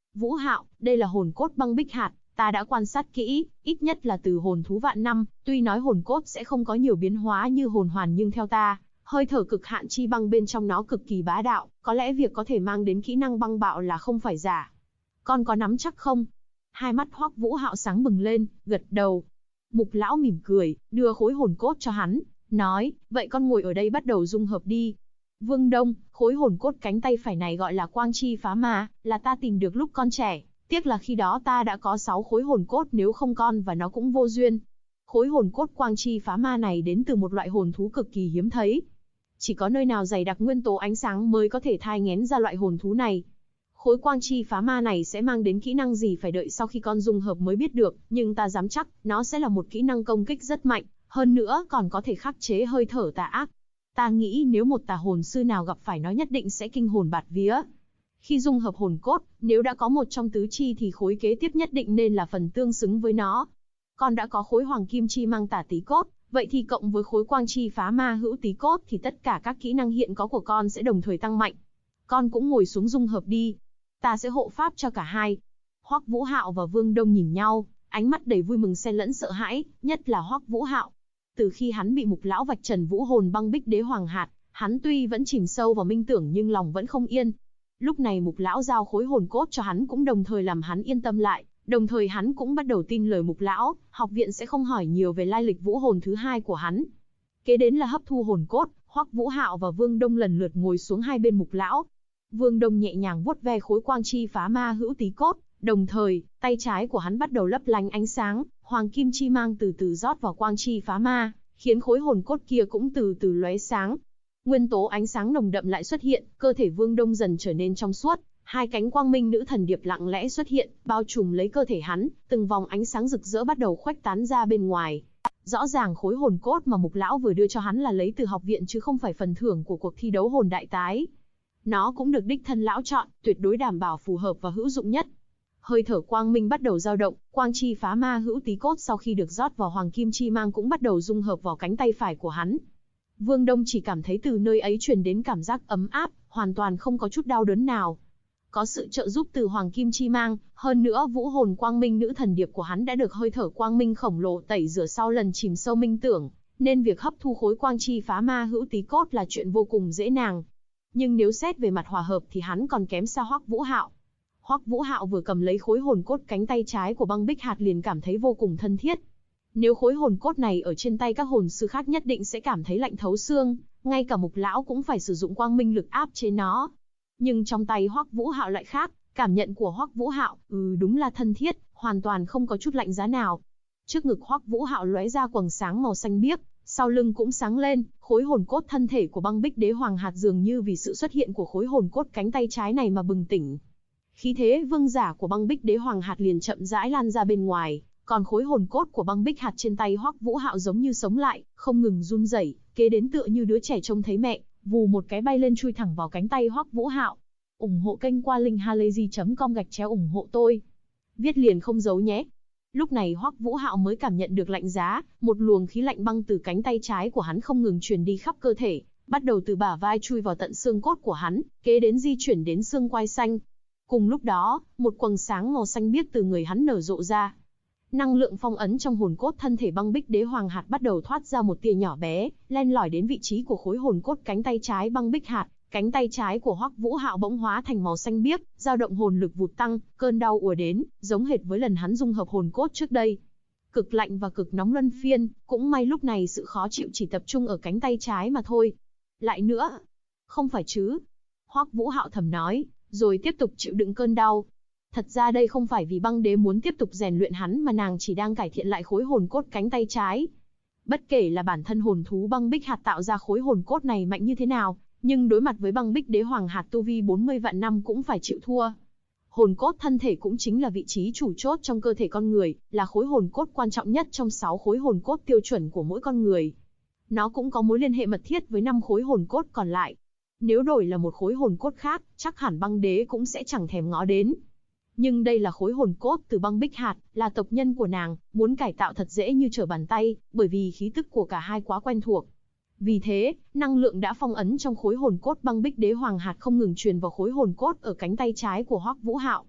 Vũ Hạo, đây là hồn cốt băng bích hạt, ta đã quan sát kỹ, ít nhất là từ hồn thú vạn năm, tuy nói hồn cốt sẽ không có nhiều biến hóa như hồn hoàn nhưng theo ta, hơi thở cực hạn chi băng bên trong nó cực kỳ bá đạo, có lẽ việc có thể mang đến kỹ năng băng bạo là không phải giả. Con có nắm chắc không? Hai mắt Hoắc Vũ Hạo sáng bừng lên, gật đầu. Mục lão mỉm cười, đưa khối hồn cốt cho hắn, nói, vậy con ngồi ở đây bắt đầu dung hợp đi. Vương Đông, khối hồn cốt cánh tay phải này gọi là quang chi phá ma, là ta tìm được lúc con trẻ. Tiếc là khi đó ta đã có 6 khối hồn cốt, nếu không con và nó cũng vô duyên. Khối hồn cốt quang chi phá ma này đến từ một loại hồn thú cực kỳ hiếm thấy. Chỉ có nơi nào dày đặc nguyên tố ánh sáng mới có thể thai nghén ra loại hồn thú này. Khối quang chi phá ma này sẽ mang đến kỹ năng gì phải đợi sau khi con dung hợp mới biết được, nhưng ta dám chắc, nó sẽ là một kỹ năng công kích rất mạnh, hơn nữa còn có thể khắc chế hơi thở tà ác. Ta nghĩ nếu một tà hồn sư nào gặp phải nó nhất định sẽ kinh hồn bạt vía. Khi dung hợp hồn cốt, nếu đã có một trong tứ chi thì khối kế tiếp nhất định nên là phần tương xứng với nó. Con đã có khối hoàng kim chi mang tả tí cốt, vậy thì cộng với khối quang chi phá ma hữu tí cốt thì tất cả các kỹ năng hiện có của con sẽ đồng thời tăng mạnh. Con cũng ngồi xuống dung hợp đi. Ta sẽ hộ pháp cho cả hai. Hoắc Vũ Hạo và Vương Đông nhìn nhau, ánh mắt đầy vui mừng xen lẫn sợ hãi, nhất là Hoắc Vũ Hạo. Từ khi hắn bị Mục lão vạch trần vũ hồn băng bích đế hoàng hạt, hắn tuy vẫn chìm sâu vào minh tưởng nhưng lòng vẫn không yên. Lúc này Mục lão giao khối hồn cốt cho hắn cũng đồng thời làm hắn yên tâm lại, đồng thời hắn cũng bắt đầu tin lời Mục lão, học viện sẽ không hỏi nhiều về lai lịch vũ hồn thứ hai của hắn. Kế đến là hấp thu hồn cốt, Hoắc Vũ Hạo và Vương Đông lần lượt ngồi xuống hai bên Mục lão. Vương Đông nhẹ nhàng vuốt ve khối quang chi phá ma hữu tí cốt, đồng thời, tay trái của hắn bắt đầu lấp lánh ánh sáng, hoàng kim chi mang từ từ rót vào quang chi phá ma, khiến khối hồn cốt kia cũng từ từ lóe sáng. Nguyên tố ánh sáng nồng đậm lại xuất hiện, cơ thể Vương Đông dần trở nên trong suốt, hai cánh quang minh nữ thần điệp lặng lẽ xuất hiện, bao trùm lấy cơ thể hắn, từng vòng ánh sáng rực rỡ bắt đầu khuếch tán ra bên ngoài. Rõ ràng khối hồn cốt mà Mục lão vừa đưa cho hắn là lấy từ học viện chứ không phải phần thưởng của cuộc thi đấu hồn đại tái. Nó cũng được đích thân lão chọn, tuyệt đối đảm bảo phù hợp và hữu dụng nhất. Hơi thở quang minh bắt đầu dao động, quang chi phá ma hữu tí cốt sau khi được rót vào hoàng kim chi mang cũng bắt đầu dung hợp vào cánh tay phải của hắn. Vương Đông chỉ cảm thấy từ nơi ấy truyền đến cảm giác ấm áp, hoàn toàn không có chút đau đớn nào. Có sự trợ giúp từ hoàng kim chi mang, hơn nữa vũ hồn quang minh nữ thần điệp của hắn đã được hơi thở quang minh khổng lồ tẩy rửa sau lần chìm sâu minh tưởng, nên việc hấp thu khối quang chi phá ma hữu tí cốt là chuyện vô cùng dễ dàng. Nhưng nếu xét về mặt hòa hợp thì hắn còn kém xa Hoắc Vũ Hạo. Hoắc Vũ Hạo vừa cầm lấy khối hồn cốt cánh tay trái của băng bích hạt liền cảm thấy vô cùng thân thiết. Nếu khối hồn cốt này ở trên tay các hồn sư khác nhất định sẽ cảm thấy lạnh thấu xương, ngay cả Mục lão cũng phải sử dụng quang minh lực áp chế nó. Nhưng trong tay Hoắc Vũ Hạo lại khác, cảm nhận của Hoắc Vũ Hạo, đúng là thân thiết, hoàn toàn không có chút lạnh giá nào. Trước ngực Hoắc Vũ Hạo lóe ra quầng sáng màu xanh biếc, sau lưng cũng sáng lên, khối hồn cốt thân thể của băng bích đế hoàng hạt dường như vì sự xuất hiện của khối hồn cốt cánh tay trái này mà bừng tỉnh. Khí thế vương giả của băng bích đế hoàng hạt liền chậm rãi lan ra bên ngoài, còn khối hồn cốt của băng bích hạt trên tay Hoắc Vũ Hạo giống như sống lại, không ngừng run rẩy, kế đến tựa như đứa trẻ trông thấy mẹ, vù một cái bay lên chui thẳng vào cánh tay Hoắc Vũ Hạo. Ủng hộ kênh qua linkhalazy.com/ủng hộ tôi. Viết liền không giấu nhé. Lúc này Hoắc Vũ Hạo mới cảm nhận được lạnh giá, một luồng khí lạnh băng từ cánh tay trái của hắn không ngừng truyền đi khắp cơ thể, bắt đầu từ bả vai chui vào tận xương cốt của hắn, kế đến di chuyển đến xương quai xanh. Cùng lúc đó, một quầng sáng màu xanh biếc từ người hắn nở rộ ra. Năng lượng phong ấn trong hồn cốt thân thể băng bích đế hoàng hạt bắt đầu thoát ra một tia nhỏ bé, len lỏi đến vị trí của khối hồn cốt cánh tay trái băng bích hạt. Cánh tay trái của Hoắc Vũ Hạo bỗng hóa thành màu xanh biếc, dao động hồn lực vụt tăng, cơn đau ùa đến, giống hệt với lần hắn dung hợp hồn cốt trước đây. Cực lạnh và cực nóng luân phiên, cũng may lúc này sự khó chịu chỉ tập trung ở cánh tay trái mà thôi. Lại nữa, không phải chứ? Hoắc Vũ Hạo thầm nói, rồi tiếp tục chịu đựng cơn đau. Thật ra đây không phải vì băng đế muốn tiếp tục rèn luyện hắn mà nàng chỉ đang cải thiện lại khối hồn cốt cánh tay trái. Bất kể là bản thân hồn thú băng bích hạt tạo ra khối hồn cốt này mạnh như thế nào, nhưng đối mặt với băng bích đế hoàng hạt tu vi 40 vạn năm cũng phải chịu thua. Hồn cốt thân thể cũng chính là vị trí chủ chốt trong cơ thể con người, là khối hồn cốt quan trọng nhất trong 6 khối hồn cốt tiêu chuẩn của mỗi con người. Nó cũng có mối liên hệ mật thiết với 5 khối hồn cốt còn lại. Nếu đổi là một khối hồn cốt khác, chắc hẳn băng đế cũng sẽ chẳng thèm ngó đến. Nhưng đây là khối hồn cốt từ băng bích hạt, là tộc nhân của nàng, muốn cải tạo thật dễ như trở bàn tay, bởi vì khí tức của cả hai quá quen thuộc. Vì thế, năng lượng đã phong ấn trong khối hồn cốt băng bích đế hoàng hạt không ngừng truyền vào khối hồn cốt ở cánh tay trái của Hoắc Vũ Hạo.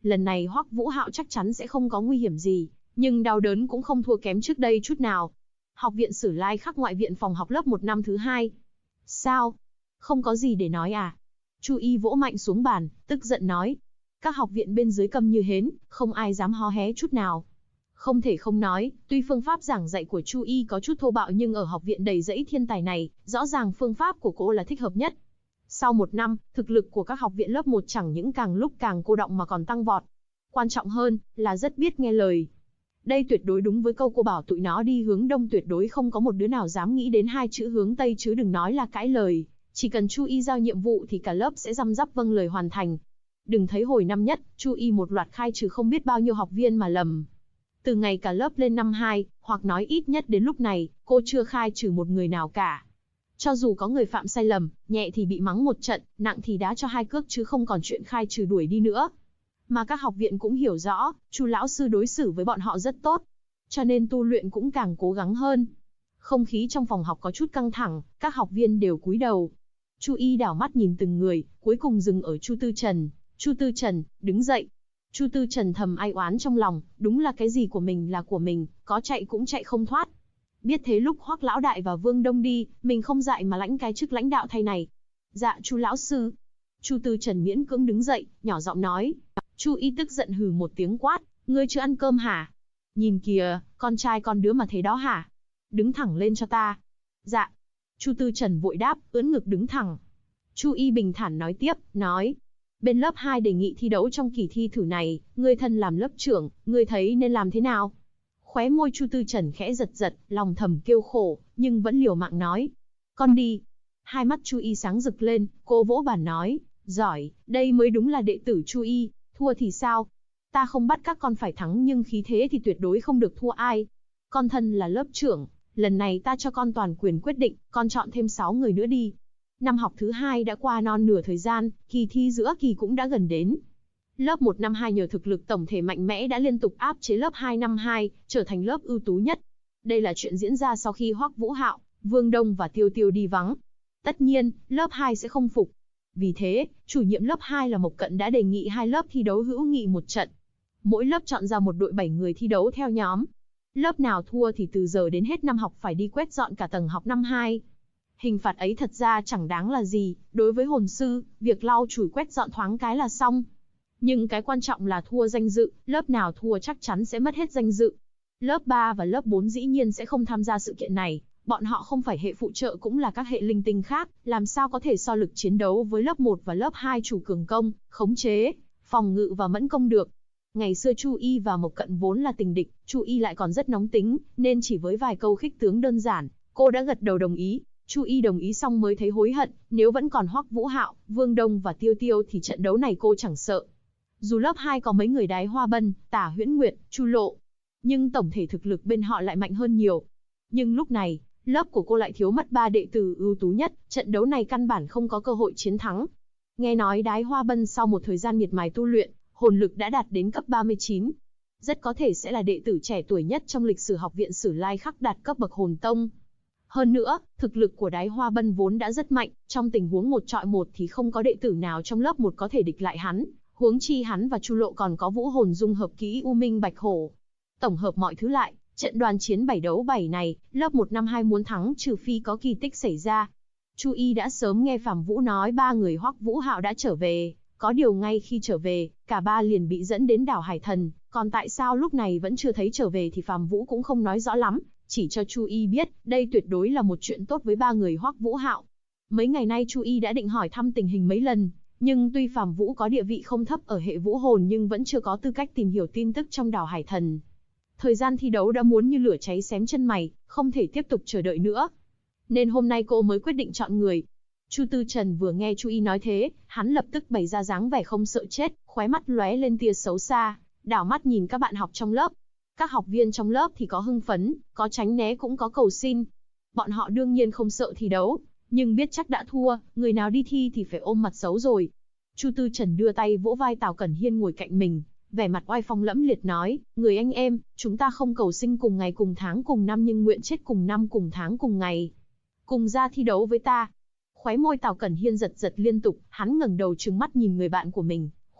lần này Hoắc Vũ Hạo chắc chắn sẽ không có nguy hiểm gì, nhưng đau đớn cũng không thua kém trước đây chút nào. Học viện Sử Lai Khắc ngoại viện phòng học lớp 1 năm thứ 2. Sao? Không có gì để nói à? Chu Y vỗ mạnh xuống bàn, tức giận nói. Các học viện bên dưới câm như hến, không ai dám hó hé chút nào. Không thể không nói, tuy phương pháp giảng dạy của Chu Y có chút thô bạo nhưng ở học viện đầy rẫy thiên tài này, rõ ràng phương pháp của cô là thích hợp nhất. Sau 1 năm, thực lực của các học viện lớp 1 chẳng những càng lúc càng cô đọng mà còn tăng vọt. Quan trọng hơn, là rất biết nghe lời. Đây tuyệt đối đúng với câu cô bảo tụi nó đi hướng đông, tuyệt đối không có một đứa nào dám nghĩ đến 2 chữ hướng tây, chứ đừng nói là cãi lời. Chỉ cần Chu Y giao nhiệm vụ thì cả lớp sẽ răm rắp vâng lời hoàn thành. Đừng thấy hồi năm nhất, Chu Y một loạt khai trừ không biết bao nhiêu học viên mà lầm. Từ ngày cả lớp lên năm 2, hoặc nói ít nhất đến lúc này, cô chưa khai trừ một người nào cả. Cho dù có người phạm sai lầm, nhẹ thì bị mắng một trận, nặng thì đá cho 2 cước chứ không còn chuyện khai trừ đuổi đi nữa. Mà các học viện cũng hiểu rõ, Chu lão sư đối xử với bọn họ rất tốt, cho nên tu luyện cũng càng cố gắng hơn. Không khí trong phòng học có chút căng thẳng, các học viên đều cúi đầu. Chu Y đảo mắt nhìn từng người, cuối cùng dừng ở Chu Tư Trần. Chu Tư Trần, đứng dậy. Chu Tư Trần thầm ai oán trong lòng, đúng là cái gì của mình là của mình, có chạy cũng chạy không thoát. Biết thế lúc Hoắc lão đại và Vương Đông đi, mình không dại mà lãnh cái chức lãnh đạo thay này. Dạ Chu lão sư. Chu Tư Trần miễn cưỡng đứng dậy, nhỏ giọng nói. Chu Y tức giận hừ một tiếng quát, ngươi chưa ăn cơm hả? Nhìn kìa, con trai con đứa mà thế đó hả? Đứng thẳng lên cho ta. Dạ. Chu Tư Trần vội đáp, ưỡn ngực đứng thẳng. Chu Y bình thản nói tiếp, nói. Bên lớp 2 đề nghị thi đấu trong kỳ thi thử này, ngươi thân làm lớp trưởng, ngươi thấy nên làm thế nào? Khóe môi Chu Tư Trần khẽ giật giật, lòng thầm kêu khổ, nhưng vẫn liều mạng nói. Con đi. Hai mắt Chu Y sáng rực lên, cô vỗ bàn nói. Giỏi, đây mới đúng là đệ tử Chu Y, thua thì sao? Ta không bắt các con phải thắng nhưng khí thế thì tuyệt đối không được thua ai. Con thân là lớp trưởng, lần này ta cho con toàn quyền quyết định, con chọn thêm 6 người nữa đi. Năm học thứ 2 đã qua non nửa thời gian, kỳ thi giữa kỳ cũng đã gần đến. Lớp 1 năm 2 nhờ thực lực tổng thể mạnh mẽ đã liên tục áp chế lớp 2 năm 2, trở thành lớp ưu tú nhất. Đây là chuyện diễn ra sau khi Hoắc Vũ Hạo, Vương Đông và Tiêu Tiêu đi vắng. Tất nhiên, lớp 2 sẽ không phục. Vì thế, chủ nhiệm lớp 2 là Mộc Cận đã đề nghị 2 lớp thi đấu hữu nghị một trận. Mỗi lớp chọn ra một đội 7 người thi đấu theo nhóm. Lớp nào thua thì từ giờ đến hết năm học phải đi quét dọn cả tầng học năm 2. Hình phạt ấy thật ra chẳng đáng là gì, đối với hồn sư, việc lau chùi quét dọn thoáng cái là xong. Nhưng cái quan trọng là thua danh dự, lớp nào thua chắc chắn sẽ mất hết danh dự. Lớp 3 và lớp 4 dĩ nhiên sẽ không tham gia sự kiện này, bọn họ không phải hệ phụ trợ cũng là các hệ linh tinh khác, làm sao có thể so lực chiến đấu với lớp 1 và lớp 2 chủ cường công, khống chế, phòng ngự và mẫn công được. Ngày xưa Chu Y và Mộc Cận vốn là tình địch, Chu Y lại còn rất nóng tính, nên chỉ với vài câu khích tướng đơn giản, cô đã gật đầu đồng ý. Chu Y đồng ý xong mới thấy hối hận, nếu vẫn còn Hoắc Vũ Hạo, Vương Đông và Tiêu Tiêu thì trận đấu này cô chẳng sợ. Dù lớp 2 có mấy người Đái Hoa Bân, Tả Huyễn Nguyệt, Chu Lộ, nhưng tổng thể thực lực bên họ lại mạnh hơn nhiều. Nhưng lúc này, lớp của cô lại thiếu mất 3 đệ tử ưu tú nhất, trận đấu này căn bản không có cơ hội chiến thắng. Nghe nói Đái Hoa Bân sau một thời gian miệt mài tu luyện, hồn lực đã đạt đến cấp 39. Rất có thể sẽ là đệ tử trẻ tuổi nhất trong lịch sử học viện Sử Lai Khắc đạt cấp bậc hồn tông. Hơn nữa, thực lực của Đái Hoa Bân vốn đã rất mạnh, trong tình huống 1 chọi 1 thì không có đệ tử nào trong lớp 1 có thể địch lại hắn, huống chi hắn và Chu Lộ còn có vũ hồn dung hợp kỹ U Minh Bạch Hổ. Tổng hợp mọi thứ lại, trận đoàn chiến 7 đấu 7 này, lớp 1 năm 2 muốn thắng trừ phi có kỳ tích xảy ra. Chu Y đã sớm nghe Phạm Vũ nói 3 người Hoắc Vũ Hạo đã trở về, có điều ngay khi trở về, cả 3 liền bị dẫn đến đảo Hải Thần, còn tại sao lúc này vẫn chưa thấy trở về thì Phạm Vũ cũng không nói rõ lắm, chỉ cho Chu Y biết, đây tuyệt đối là một chuyện tốt với 3 người Hoắc Vũ Hạo. Mấy ngày nay Chu Y đã định hỏi thăm tình hình mấy lần, nhưng tuy Phạm Vũ có địa vị không thấp ở hệ vũ hồn nhưng vẫn chưa có tư cách tìm hiểu tin tức trong đảo Hải Thần. Thời gian thi đấu đã muốn như lửa cháy xém chân mày, không thể tiếp tục chờ đợi nữa. Nên hôm nay cô mới quyết định chọn người. Chu Tư Trần vừa nghe Chu Y nói thế, hắn lập tức bày ra dáng vẻ không sợ chết, khóe mắt lóe lên tia xấu xa, đảo mắt nhìn các bạn học trong lớp. Các học viên trong lớp thì có hưng phấn, có tránh né cũng có cầu xin. Bọn họ đương nhiên không sợ thi đấu, nhưng biết chắc đã thua, người nào đi thi thì phải ôm mặt xấu rồi. Chu Tư Trần đưa tay vỗ vai Tào Cẩn Hiên ngồi cạnh mình, vẻ mặt oai phong lẫm liệt nói, người anh em, chúng ta không cầu sinh cùng ngày cùng tháng cùng năm nhưng nguyện chết cùng năm cùng tháng cùng ngày. Cùng ra thi đấu với ta. Khóe môi Tào Cẩn Hiên giật giật liên tục, hắn ngẩng đầu trừng mắt nhìn người bạn của mình,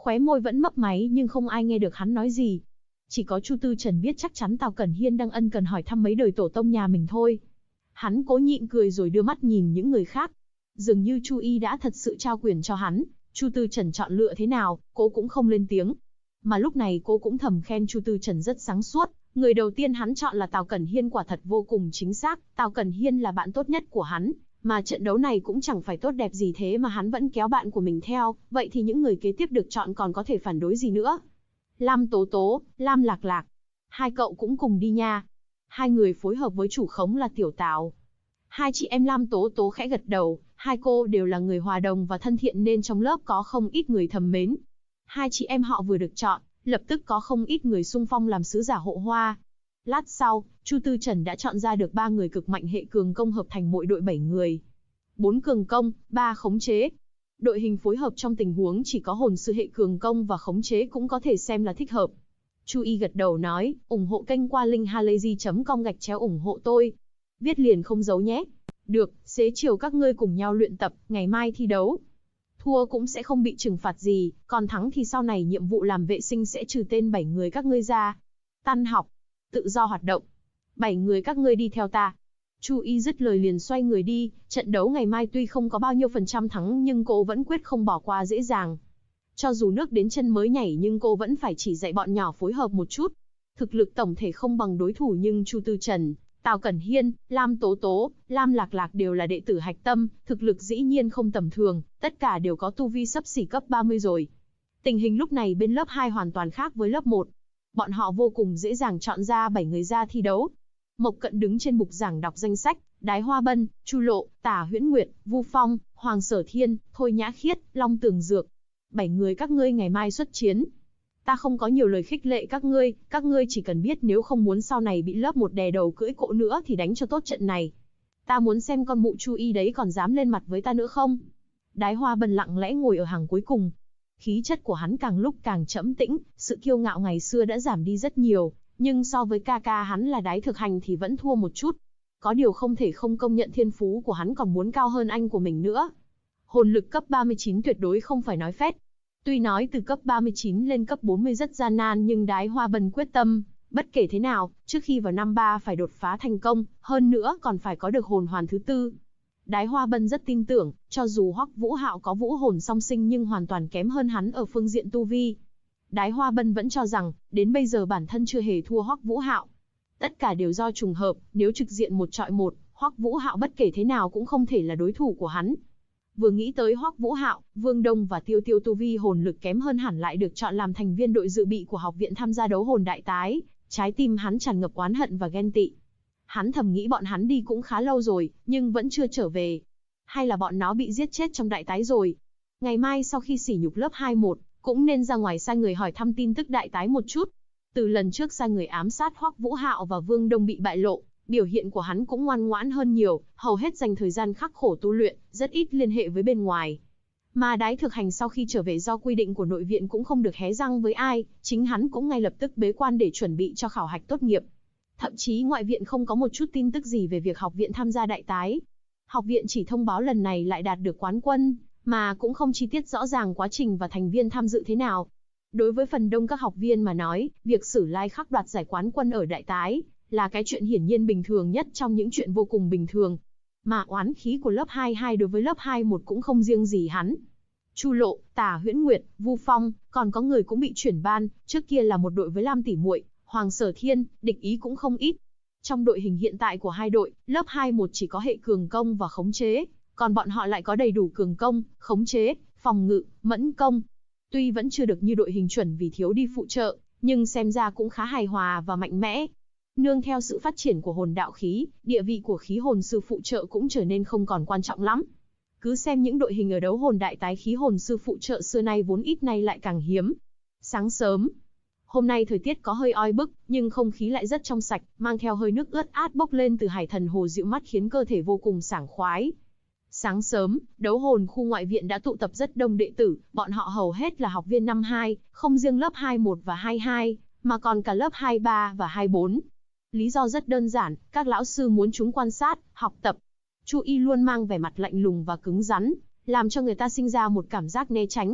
Khóe môi vẫn mấp máy nhưng không ai nghe được hắn nói gì. Chỉ có Chu Tư Trần biết chắc chắn Tào Cẩn Hiên đang ân cần hỏi thăm mấy đời tổ tông nhà mình thôi. Hắn cố nhịn cười rồi đưa mắt nhìn những người khác. Dường như Chu Y đã thật sự trao quyền cho hắn, Chu Tư Trần chọn lựa thế nào, cô cũng không lên tiếng. Mà lúc này cô cũng thầm khen Chu Tư Trần rất sáng suốt, người đầu tiên hắn chọn là Tào Cẩn Hiên quả thật vô cùng chính xác, Tào Cẩn Hiên là bạn tốt nhất của hắn, mà trận đấu này cũng chẳng phải tốt đẹp gì thế mà hắn vẫn kéo bạn của mình theo, vậy thì những người kế tiếp được chọn còn có thể phản đối gì nữa. Lam Tố Tố, Lam Lạc Lạc, hai cậu cũng cùng đi nha. Hai người phối hợp với chủ khống là Tiểu Tào. Hai chị em Lam Tố Tố khẽ gật đầu, hai cô đều là người hòa đồng và thân thiện nên trong lớp có không ít người thầm mến. Hai chị em họ vừa được chọn, lập tức có không ít người xung phong làm sứ giả hộ hoa. Lát sau, Chu Tư Trần đã chọn ra được 3 người cực mạnh hệ cường công hợp thành mỗi đội 7 người. 4 cường công, 3 khống chế. Đội hình phối hợp trong tình huống chỉ có hồn sư hệ cường công và khống chế cũng có thể xem là thích hợp. Chu Y gật đầu nói, ủng hộ kênh qua link halayzi.com/ủng hộ tôi. Viết liền không giấu nhé. Được, xế chiều các ngươi cùng nhau luyện tập, ngày mai thi đấu. Thua cũng sẽ không bị trừng phạt gì, còn thắng thì sau này nhiệm vụ làm vệ sinh sẽ trừ tên 7 người các ngươi ra. Tan học, tự do hoạt động. 7 người các ngươi đi theo ta. Chu Y dứt lời liền xoay người đi, trận đấu ngày mai tuy không có bao nhiêu phần trăm thắng nhưng cô vẫn quyết không bỏ qua dễ dàng. Cho dù nước đến chân mới nhảy nhưng cô vẫn phải chỉ dạy bọn nhỏ phối hợp một chút. Thực lực tổng thể không bằng đối thủ nhưng Chu Tư Trần, Tào Cẩn Hiên, Lam Tố Tố, Lam Lạc Lạc đều là đệ tử hạch tâm, thực lực dĩ nhiên không tầm thường, tất cả đều có tu vi xấp xỉ cấp 30 rồi. Tình hình lúc này bên lớp 2 hoàn toàn khác với lớp 1. Bọn họ vô cùng dễ dàng chọn ra 7 người ra thi đấu. Mộc Cận đứng trên bục giảng đọc danh sách, Đái Hoa Bân, Chu Lộ, Tả Huyễn Nguyệt, Vu Phong, Hoàng Sở Thiên, Thôi Nhã Khiết, Long Tường Dược. 7 người các ngươi ngày mai xuất chiến. Ta không có nhiều lời khích lệ các ngươi chỉ cần biết nếu không muốn sau này bị lớp 1 đè đầu cưỡi cộ nữa thì đánh cho tốt trận này. Ta muốn xem con mụ Chu Y đấy còn dám lên mặt với ta nữa không? Đái Hoa Bân lặng lẽ ngồi ở hàng cuối cùng. Khí chất của hắn càng lúc càng trẫm tĩnh, sự kiêu ngạo ngày xưa đã giảm đi rất nhiều, nhưng so với ca ca hắn là Đái Thực Hành thì vẫn thua một chút. Có điều không thể không công nhận thiên phú của hắn còn muốn cao hơn anh của mình nữa. Hồn lực cấp 39 tuyệt đối không phải nói phét. Tuy nói từ cấp 39 lên cấp 40 rất gian nan nhưng Đái Hoa Bân quyết tâm, bất kể thế nào, trước khi vào năm 3 phải đột phá thành công, hơn nữa còn phải có được hồn hoàn thứ 4. Đái Hoa Bân rất tin tưởng, cho dù Hoắc Vũ Hạo có vũ hồn song sinh nhưng hoàn toàn kém hơn hắn ở phương diện tu vi. Đái Hoa Bân vẫn cho rằng, đến bây giờ bản thân chưa hề thua Hoắc Vũ Hạo. Tất cả đều do trùng hợp, nếu trực diện một chọi một, Hoắc Vũ Hạo bất kể thế nào cũng không thể là đối thủ của hắn. Vừa nghĩ tới Hoắc Vũ Hạo, Vương Đông và Tiêu Tiêu tu vi hồn lực kém hơn hẳn lại được chọn làm thành viên đội dự bị của học viện tham gia đấu hồn đại tái, trái tim hắn tràn ngập oán hận và ghen tị. Hắn thầm nghĩ bọn hắn đi cũng khá lâu rồi, nhưng vẫn chưa trở về. Hay là bọn nó bị giết chết trong đại tái rồi. Ngày mai sau khi sỉ nhục lớp 21, cũng nên ra ngoài sai người hỏi thăm tin tức đại tái một chút. Từ lần trước sai người ám sát Hoắc Vũ Hạo và Vương Đông bị bại lộ, biểu hiện của hắn cũng ngoan ngoãn hơn nhiều, hầu hết dành thời gian khắc khổ tu luyện, rất ít liên hệ với bên ngoài. Mà Đái Thực Hành sau khi trở về do quy định của nội viện cũng không được hé răng với ai, chính hắn cũng ngay lập tức bế quan để chuẩn bị cho khảo hạch tốt nghiệp. Thậm chí ngoại viện không có một chút tin tức gì về việc học viện tham gia đại tái. Học viện chỉ thông báo lần này lại đạt được quán quân, mà cũng không chi tiết rõ ràng quá trình và thành viên tham dự thế nào. Đối với phần đông các học viên mà nói, việc Sử Lai Khắc đoạt giải quán quân ở đại tái là cái chuyện hiển nhiên bình thường nhất trong những chuyện vô cùng bình thường. Mà oán khí của lớp 22 đối với lớp 21 cũng không riêng gì hắn. Chu Lộ, Tả Huyễn Nguyệt, Vu Phong, còn có người cũng bị chuyển ban, trước kia là một đội với Lam tỷ muội, Hoàng Sở Thiên, địch ý cũng không ít. Trong đội hình hiện tại của hai đội, lớp 21 chỉ có hệ cường công và khống chế, còn bọn họ lại có đầy đủ cường công, khống chế, phòng ngự, mẫn công. Tuy vẫn chưa được như đội hình chuẩn vì thiếu đi phụ trợ, nhưng xem ra cũng khá hài hòa và mạnh mẽ. Nương theo sự phát triển của hồn đạo khí, địa vị của khí hồn sư phụ trợ cũng trở nên không còn quan trọng lắm. Cứ xem những đội hình ở đấu hồn đại tái khí hồn sư phụ trợ xưa nay vốn ít nay lại càng hiếm. Sáng sớm, hôm nay thời tiết có hơi oi bức, nhưng không khí lại rất trong sạch, mang theo hơi nước ướt át bốc lên từ Hải Thần Hồ dịu mắt khiến cơ thể vô cùng sảng khoái. Sáng sớm, đấu hồn khu ngoại viện đã tụ tập rất đông đệ tử, bọn họ hầu hết là học viên năm 2, không riêng lớp 21 và 22, mà còn cả lớp 23 và 24. Lý do rất đơn giản, các lão sư muốn chúng quan sát, học tập. Chu Y luôn mang vẻ mặt lạnh lùng và cứng rắn, làm cho người ta sinh ra một cảm giác né tránh.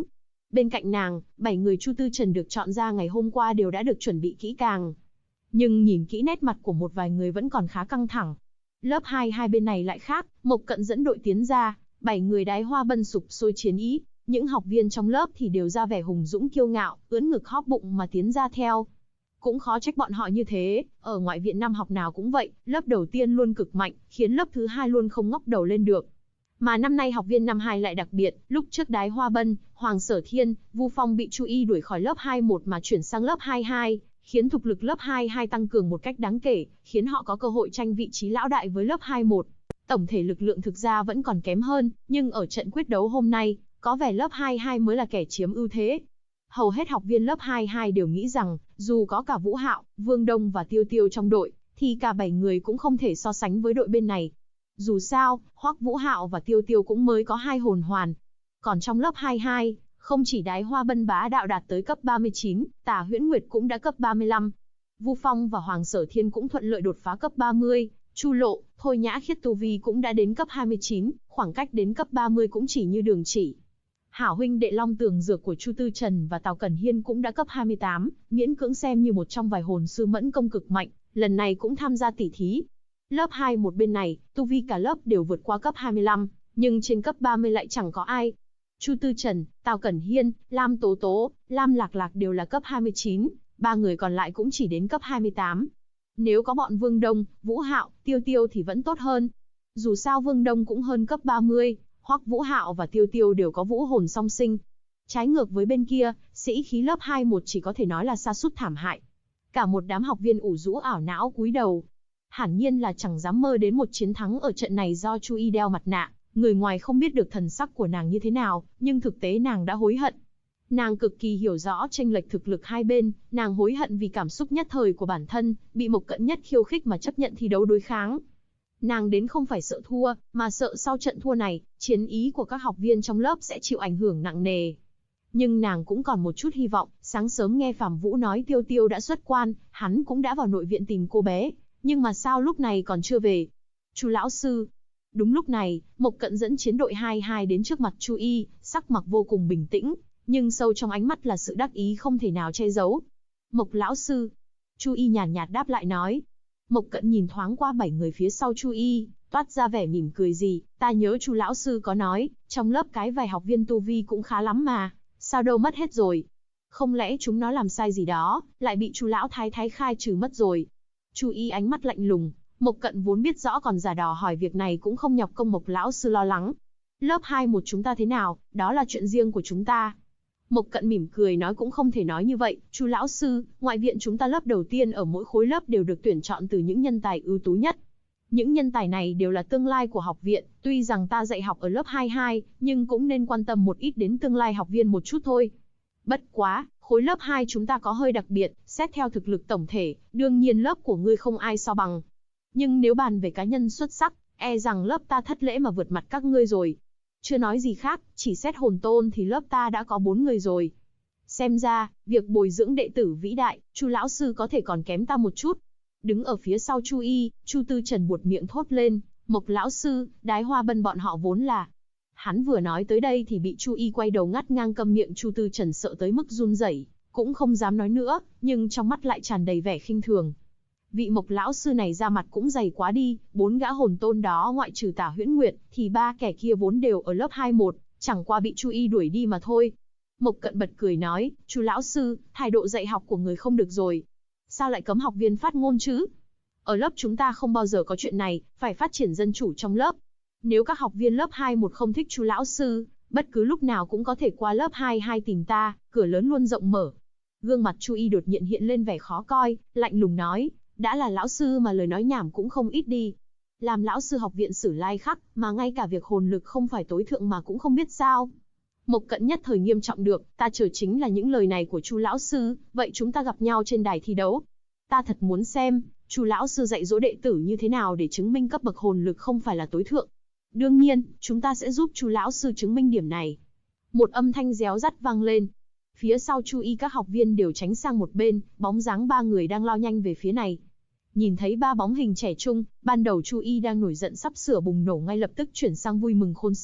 Bên cạnh nàng, 7 người Chu Tư Trần được chọn ra ngày hôm qua đều đã được chuẩn bị kỹ càng. Nhưng nhìn kỹ nét mặt của một vài người vẫn còn khá căng thẳng. Lớp 2 hai bên này lại khác, Mộc Cận dẫn đội tiến ra, 7 người đái hoa bân sục sôi chiến ý. Những học viên trong lớp thì đều ra vẻ hùng dũng kiêu ngạo, ưỡn ngực hóp bụng mà tiến ra theo. Cũng khó trách bọn họ như thế, ở ngoại viện năm học nào cũng vậy, lớp đầu tiên luôn cực mạnh, khiến lớp thứ hai luôn không ngóc đầu lên được. Mà năm nay học viên năm 2 lại đặc biệt, lúc trước Đái Hoa Bân, Hoàng Sở Thiên, Vu Phong bị Chu Y đuổi khỏi lớp 21 mà chuyển sang lớp 22, khiến thực lực lớp 22 tăng cường một cách đáng kể, khiến họ có cơ hội tranh vị trí lão đại với lớp 21. Tổng thể lực lượng thực ra vẫn còn kém hơn, nhưng ở trận quyết đấu hôm nay, có vẻ lớp 22 mới là kẻ chiếm ưu thế. Hầu hết học viên lớp 22 đều nghĩ rằng, dù có cả Vũ Hạo, Vương Đông và Tiêu Tiêu trong đội, thì cả 7 người cũng không thể so sánh với đội bên này. Dù sao, Hoắc Vũ Hạo và Tiêu Tiêu cũng mới có 2 hồn hoàn. Còn trong lớp 22, không chỉ Đái Hoa Bân bá đạo đạt tới cấp 39, Tả Huyễn Nguyệt cũng đã cấp 35. Vu Phong và Hoàng Sở Thiên cũng thuận lợi đột phá cấp 30, Chu Lộ, Thôi Nhã Khiết tu vi cũng đã đến cấp 29, khoảng cách đến cấp 30 cũng chỉ như đường chỉ. Hảo huynh đệ Long Tường Dược của Chu Tư Trần và Tào Cẩn Hiên cũng đã cấp 28, miễn cưỡng xem như một trong vài hồn sư mẫn công cực mạnh, lần này cũng tham gia tỉ thí. Lớp 2 một bên này, tu vi cả lớp đều vượt qua cấp 25, nhưng trên cấp 30 lại chẳng có ai. Chu Tư Trần, Tào Cẩn Hiên, Lam Tố Tố, Lam Lạc Lạc đều là cấp 29, 3 người còn lại cũng chỉ đến cấp 28. Nếu có bọn Vương Đông, Vũ Hạo, Tiêu Tiêu thì vẫn tốt hơn. Dù sao Vương Đông cũng hơn cấp 30, hoặc Vũ Hạo và Tiêu Tiêu đều có vũ hồn song sinh. Trái ngược với bên kia, sĩ khí lớp 21 chỉ có thể nói là sa sút thảm hại. Cả một đám học viên ủ rũ ảo não cúi đầu. Hẳn nhiên là chẳng dám mơ đến một chiến thắng ở trận này do Chu Y đeo mặt nạ. Người ngoài không biết được thần sắc của nàng như thế nào, nhưng thực tế nàng đã hối hận. Nàng cực kỳ hiểu rõ chênh lệch thực lực hai bên, nàng hối hận vì cảm xúc nhất thời của bản thân, bị Mộc Cận Nhất khiêu khích mà chấp nhận thi đấu đối kháng. Nàng đến không phải sợ thua, mà sợ sau trận thua này, chiến ý của các học viên trong lớp sẽ chịu ảnh hưởng nặng nề. Nhưng nàng cũng còn một chút hy vọng, sáng sớm nghe Phạm Vũ nói Tiêu Tiêu đã xuất quan, hắn cũng đã vào nội viện tìm cô bé, nhưng mà sao lúc này còn chưa về? Chu lão sư. Đúng lúc này, Mộc Cận dẫn chiến đội 22 đến trước mặt Chu Y, sắc mặt vô cùng bình tĩnh, nhưng sâu trong ánh mắt là sự đắc ý không thể nào che giấu. Mộc lão sư. Chu Y nhàn nhạt đáp lại nói. Mộc Cận nhìn thoáng qua 7 người phía sau Chu Y, toát ra vẻ mỉm cười gì, ta nhớ Chu lão sư có nói, trong lớp cái vài học viên tu vi cũng khá lắm mà, sao đâu mất hết rồi? Không lẽ chúng nó làm sai gì đó, lại bị Chu lão thái khai trừ mất rồi? Chu Y ánh mắt lạnh lùng, Mộc Cận vốn biết rõ còn giả đò hỏi việc này cũng không nhọc công Mộc lão sư lo lắng. Lớp 21 chúng ta thế nào, đó là chuyện riêng của chúng ta. Mộc Cận mỉm cười nói cũng không thể nói như vậy, Chu lão sư, ngoại viện chúng ta lớp đầu tiên ở mỗi khối lớp đều được tuyển chọn từ những nhân tài ưu tú nhất. Những nhân tài này đều là tương lai của học viện, tuy rằng ta dạy học ở lớp 22, nhưng cũng nên quan tâm một ít đến tương lai học viên một chút thôi. Bất quá, khối lớp 2 chúng ta có hơi đặc biệt, xét theo thực lực tổng thể, đương nhiên lớp của ngươi không ai so bằng. Nhưng nếu bàn về cá nhân xuất sắc, e rằng lớp ta thất lễ mà vượt mặt các ngươi rồi. Chưa nói gì khác, chỉ xét hồn tôn thì lớp ta đã có 4 người rồi. Xem ra, việc bồi dưỡng đệ tử vĩ đại, Chu lão sư có thể còn kém ta một chút. Đứng ở phía sau Chu Y, Chu Tư Trần buột miệng thốt lên, Mộc lão sư, Đái Hoa Bân bọn họ vốn là. Hắn vừa nói tới đây thì bị Chu Y quay đầu ngắt ngang câm miệng. Chu Tư Trần sợ tới mức run rẩy, cũng không dám nói nữa, nhưng trong mắt lại tràn đầy vẻ khinh thường. Vị Mộc lão sư này ra mặt cũng dày quá đi, 4 gã hồn tôn đó ngoại trừ Tả Huyễn Nguyệt, thì 3 kẻ kia vốn đều ở lớp 21, chẳng qua bị Chu Y đuổi đi mà thôi. Mộc Cận bật cười nói, Chu lão sư, thái độ dạy học của người không được rồi. Sao lại cấm học viên phát ngôn chứ? Ở lớp chúng ta không bao giờ có chuyện này, phải phát triển dân chủ trong lớp. Nếu các học viên lớp 21 không thích Chu lão sư, bất cứ lúc nào cũng có thể qua lớp 22 tìm ta, cửa lớn luôn rộng mở. Gương mặt Chu Y đột nhiên hiện lên vẻ khó coi, lạnh lùng nói, đã là lão sư mà lời nói nhảm cũng không ít đi. Làm lão sư học viện Sử Lai Khắc, mà ngay cả việc hồn lực không phải tối thượng mà cũng không biết sao. Mộc Cận nhất thời nghiêm trọng được, ta chờ chính là những lời này của Chu lão sư, vậy chúng ta gặp nhau trên đài thi đấu. Ta thật muốn xem, Chu lão sư dạy dỗ đệ tử như thế nào để chứng minh cấp bậc hồn lực không phải là tối thượng. Đương nhiên, chúng ta sẽ giúp Chu lão sư chứng minh điểm này. Một âm thanh réo rắt vang lên. Phía sau Chu Y các học viên đều tránh sang một bên, bóng dáng 3 người đang lao nhanh về phía này. Nhìn thấy 3 bóng hình trẻ trung, ban đầu Chu Y đang nổi giận sắp sửa bùng nổ ngay lập tức chuyển sang vui mừng khôn xiết,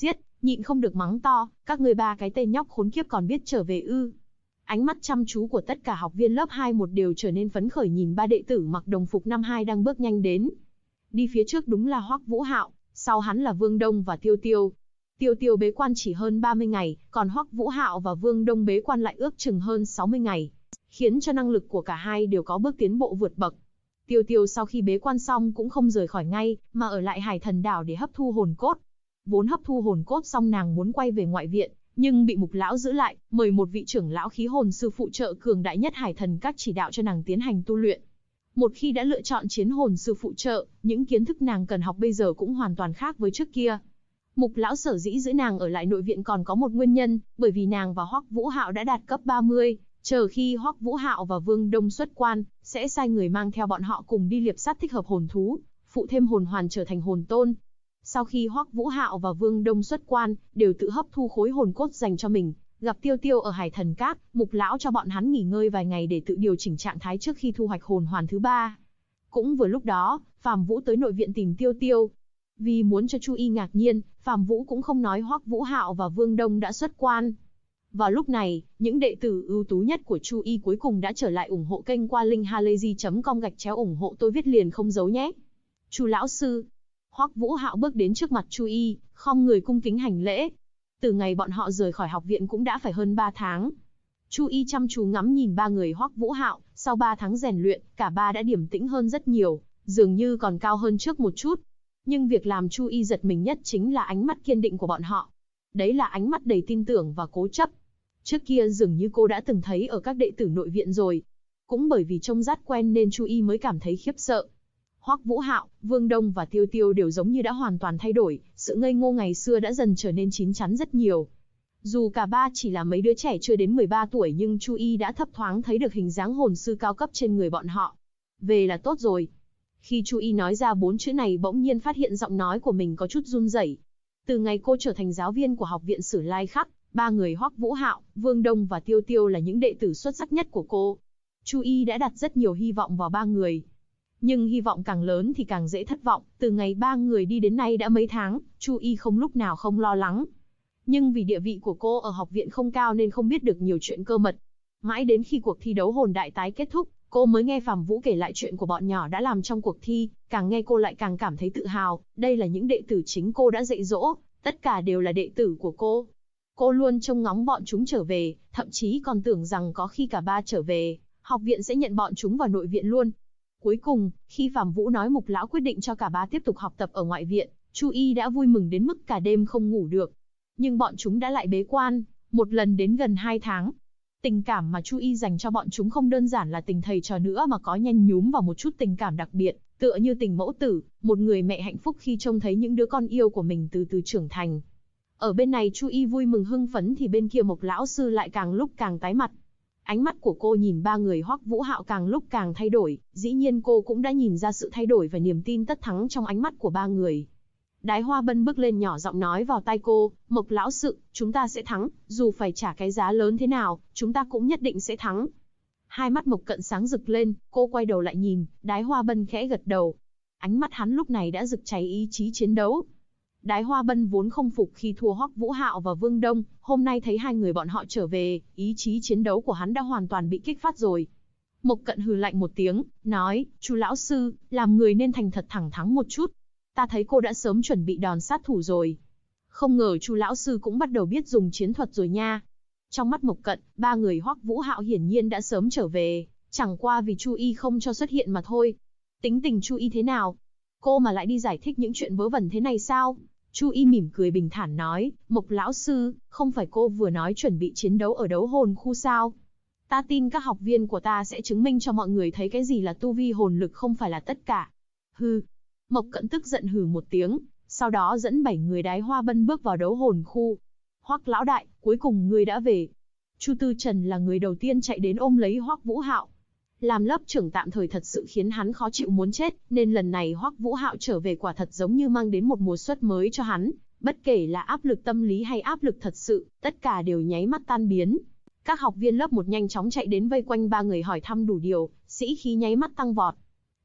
nhịn không được mắng to, các ngươi ba cái tên nhóc khốn kiếp còn biết trở về ư? Ánh mắt chăm chú của tất cả học viên lớp 21 đều trở nên phấn khởi nhìn ba đệ tử mặc đồng phục năm 2 đang bước nhanh đến. Đi phía trước đúng là Hoắc Vũ Hạo, sau hắn là Vương Đông và Tiêu Tiêu. Tiêu Tiêu bế quan chỉ hơn 30 ngày, còn Hoắc Vũ Hạo và Vương Đông bế quan lại ước chừng hơn 60 ngày, khiến cho năng lực của cả hai đều có bước tiến bộ vượt bậc. Tiêu Tiêu sau khi bế quan xong cũng không rời khỏi ngay, mà ở lại Hải Thần Đảo để hấp thu hồn cốt. Vốn hấp thu hồn cốt xong nàng muốn quay về ngoại viện, nhưng bị Mục lão giữ lại, mời một vị trưởng lão khí hồn sư phụ trợ cường đại nhất Hải Thần Các chỉ đạo cho nàng tiến hành tu luyện. Một khi đã lựa chọn chiến hồn sư phụ trợ, những kiến thức nàng cần học bây giờ cũng hoàn toàn khác với trước kia. Mục lão sở dĩ giữ nàng ở lại nội viện còn có một nguyên nhân, bởi vì nàng và Hoắc Vũ Hạo đã đạt cấp 30, chờ khi Hoắc Vũ Hạo và Vương Đông xuất quan, sẽ sai người mang theo bọn họ cùng đi liệp sát thích hợp hồn thú, phụ thêm hồn hoàn trở thành hồn tôn. Sau khi Hoắc Vũ Hạo và Vương Đông xuất quan, đều tự hấp thu khối hồn cốt dành cho mình, gặp Tiêu Tiêu ở Hải Thần Các, Mục lão cho bọn hắn nghỉ ngơi vài ngày để tự điều chỉnh trạng thái trước khi thu hoạch hồn hoàn thứ 3. Cũng vừa lúc đó, Phàm Vũ tới nội viện tìm Tiêu Tiêu. Vì muốn cho Chu Y ngạc nhiên, Phàm Vũ cũng không nói Hoắc Vũ Hạo và Vương Đông đã xuất quan. Vào lúc này, những đệ tử ưu tú nhất của Chu Y cuối cùng đã trở lại. Ủng hộ kênh qua linkhalazy.com /ủng hộ tôi viết liền không giấu nhé. Chu lão sư. Hoắc Vũ Hạo bước đến trước mặt Chu Y, khom người cung kính hành lễ. Từ ngày bọn họ rời khỏi học viện cũng đã phải hơn 3 tháng. Chu Y chăm chú ngắm nhìn ba người Hoắc Vũ Hạo, sau 3 tháng rèn luyện, cả ba đã điềm tĩnh hơn rất nhiều, dường như còn cao hơn trước một chút. Nhưng việc làm Chu Y giật mình nhất chính là ánh mắt kiên định của bọn họ. Đấy là ánh mắt đầy tin tưởng và cố chấp. Trước kia dường như cô đã từng thấy ở các đệ tử nội viện rồi. Cũng bởi vì trông rát quen nên Chu Y mới cảm thấy khiếp sợ. Hoắc Vũ Hạo, Vương Đông và Tiêu Tiêu đều giống như đã hoàn toàn thay đổi, sự ngây ngô ngày xưa đã dần trở nên chín chắn rất nhiều. Dù cả ba chỉ là mấy đứa trẻ chưa đến 13 tuổi nhưng Chu Y đã thấp thoáng thấy được hình dáng hồn sư cao cấp trên người bọn họ. Về là tốt rồi. Khi Chu Y nói ra 4 chữ này bỗng nhiên phát hiện giọng nói của mình có chút run rẩy. Từ ngày cô trở thành giáo viên của học viện Sử Lai Khắc, ba người Hoắc Vũ Hạo, Vương Đông và Tiêu Tiêu là những đệ tử xuất sắc nhất của cô. Chu Y đã đặt rất nhiều hy vọng vào ba người. Nhưng hy vọng càng lớn thì càng dễ thất vọng, từ ngày ba người đi đến nay đã mấy tháng, Chu Y không lúc nào không lo lắng. Nhưng vì địa vị của cô ở học viện không cao nên không biết được nhiều chuyện cơ mật. Mãi đến khi cuộc thi đấu hồn đại tái kết thúc, cô mới nghe Phàm Vũ kể lại chuyện của bọn nhỏ đã làm trong cuộc thi, càng nghe cô lại càng cảm thấy tự hào, đây là những đệ tử chính cô đã dạy dỗ, tất cả đều là đệ tử của cô. Cô luôn trông ngóng bọn chúng trở về, thậm chí còn tưởng rằng có khi cả ba trở về, học viện sẽ nhận bọn chúng vào nội viện luôn. Cuối cùng, khi Phàm Vũ nói Mục lão quyết định cho cả ba tiếp tục học tập ở ngoại viện, Chu Y đã vui mừng đến mức cả đêm không ngủ được. Nhưng bọn chúng đã lại bế quan, một lần đến gần 2 tháng. Tình cảm mà Chu Y dành cho bọn chúng không đơn giản là tình thầy trò nữa mà có nhen nhúm vào một chút tình cảm đặc biệt, tựa như tình mẫu tử, một người mẹ hạnh phúc khi trông thấy những đứa con yêu của mình từ từ trưởng thành. Ở bên này Chu Y vui mừng hưng phấn thì bên kia Mộc lão sư lại càng lúc càng tái mặt. Ánh mắt của cô nhìn ba người Hoắc Vũ Hạo càng lúc càng thay đổi, dĩ nhiên cô cũng đã nhìn ra sự thay đổi và niềm tin tất thắng trong ánh mắt của ba người. Đái Hoa Bân bước lên nhỏ giọng nói vào tai cô, Mộc lão sư, chúng ta sẽ thắng, dù phải trả cái giá lớn thế nào, chúng ta cũng nhất định sẽ thắng. Hai mắt Mộc Cận sáng rực lên, cô quay đầu lại nhìn, Đái Hoa Bân khẽ gật đầu. Ánh mắt hắn lúc này đã rực cháy ý chí chiến đấu. Đái Hoa Bân vốn không phục khi thua Hoắc Vũ Hạo và Vương Đông, hôm nay thấy hai người bọn họ trở về, ý chí chiến đấu của hắn đã hoàn toàn bị kích phát rồi. Mộc Cận hừ lạnh một tiếng, nói, Chu lão sư, làm người nên thành thật thẳng thắn một chút. Ta thấy cô đã sớm chuẩn bị đòn sát thủ rồi. Không ngờ Chu lão sư cũng bắt đầu biết dùng chiến thuật rồi nha. Trong mắt Mộc Cận, ba người Hoắc Vũ Hạo hiển nhiên đã sớm trở về, chẳng qua vì Chu Y không cho xuất hiện mà thôi. Tính tình Chu Y thế nào? Cô mà lại đi giải thích những chuyện vớ vẩn thế này sao? Chu Y mỉm cười bình thản nói, Mộc lão sư, không phải cô vừa nói chuẩn bị chiến đấu ở đấu hồn khu sao? Ta tin các học viên của ta sẽ chứng minh cho mọi người thấy cái gì là tu vi hồn lực không phải là tất cả. Hừ. Mộc Cận tức giận hừ một tiếng, sau đó dẫn 7 người Đái Hoa Bân bước vào đấu hồn khu. Hoắc lão đại, cuối cùng ngươi đã về. Chu Tư Trần là người đầu tiên chạy đến ôm lấy Hoắc Vũ Hạo. Làm lớp trưởng tạm thời thật sự khiến hắn khó chịu muốn chết, nên lần này Hoắc Vũ Hạo trở về quả thật giống như mang đến một mùa xuân mới cho hắn, bất kể là áp lực tâm lý hay áp lực thật sự, tất cả đều nháy mắt tan biến. Các học viên lớp 1 nhanh chóng chạy đến vây quanh ba người hỏi thăm đủ điều, sĩ khí nháy mắt tăng vọt.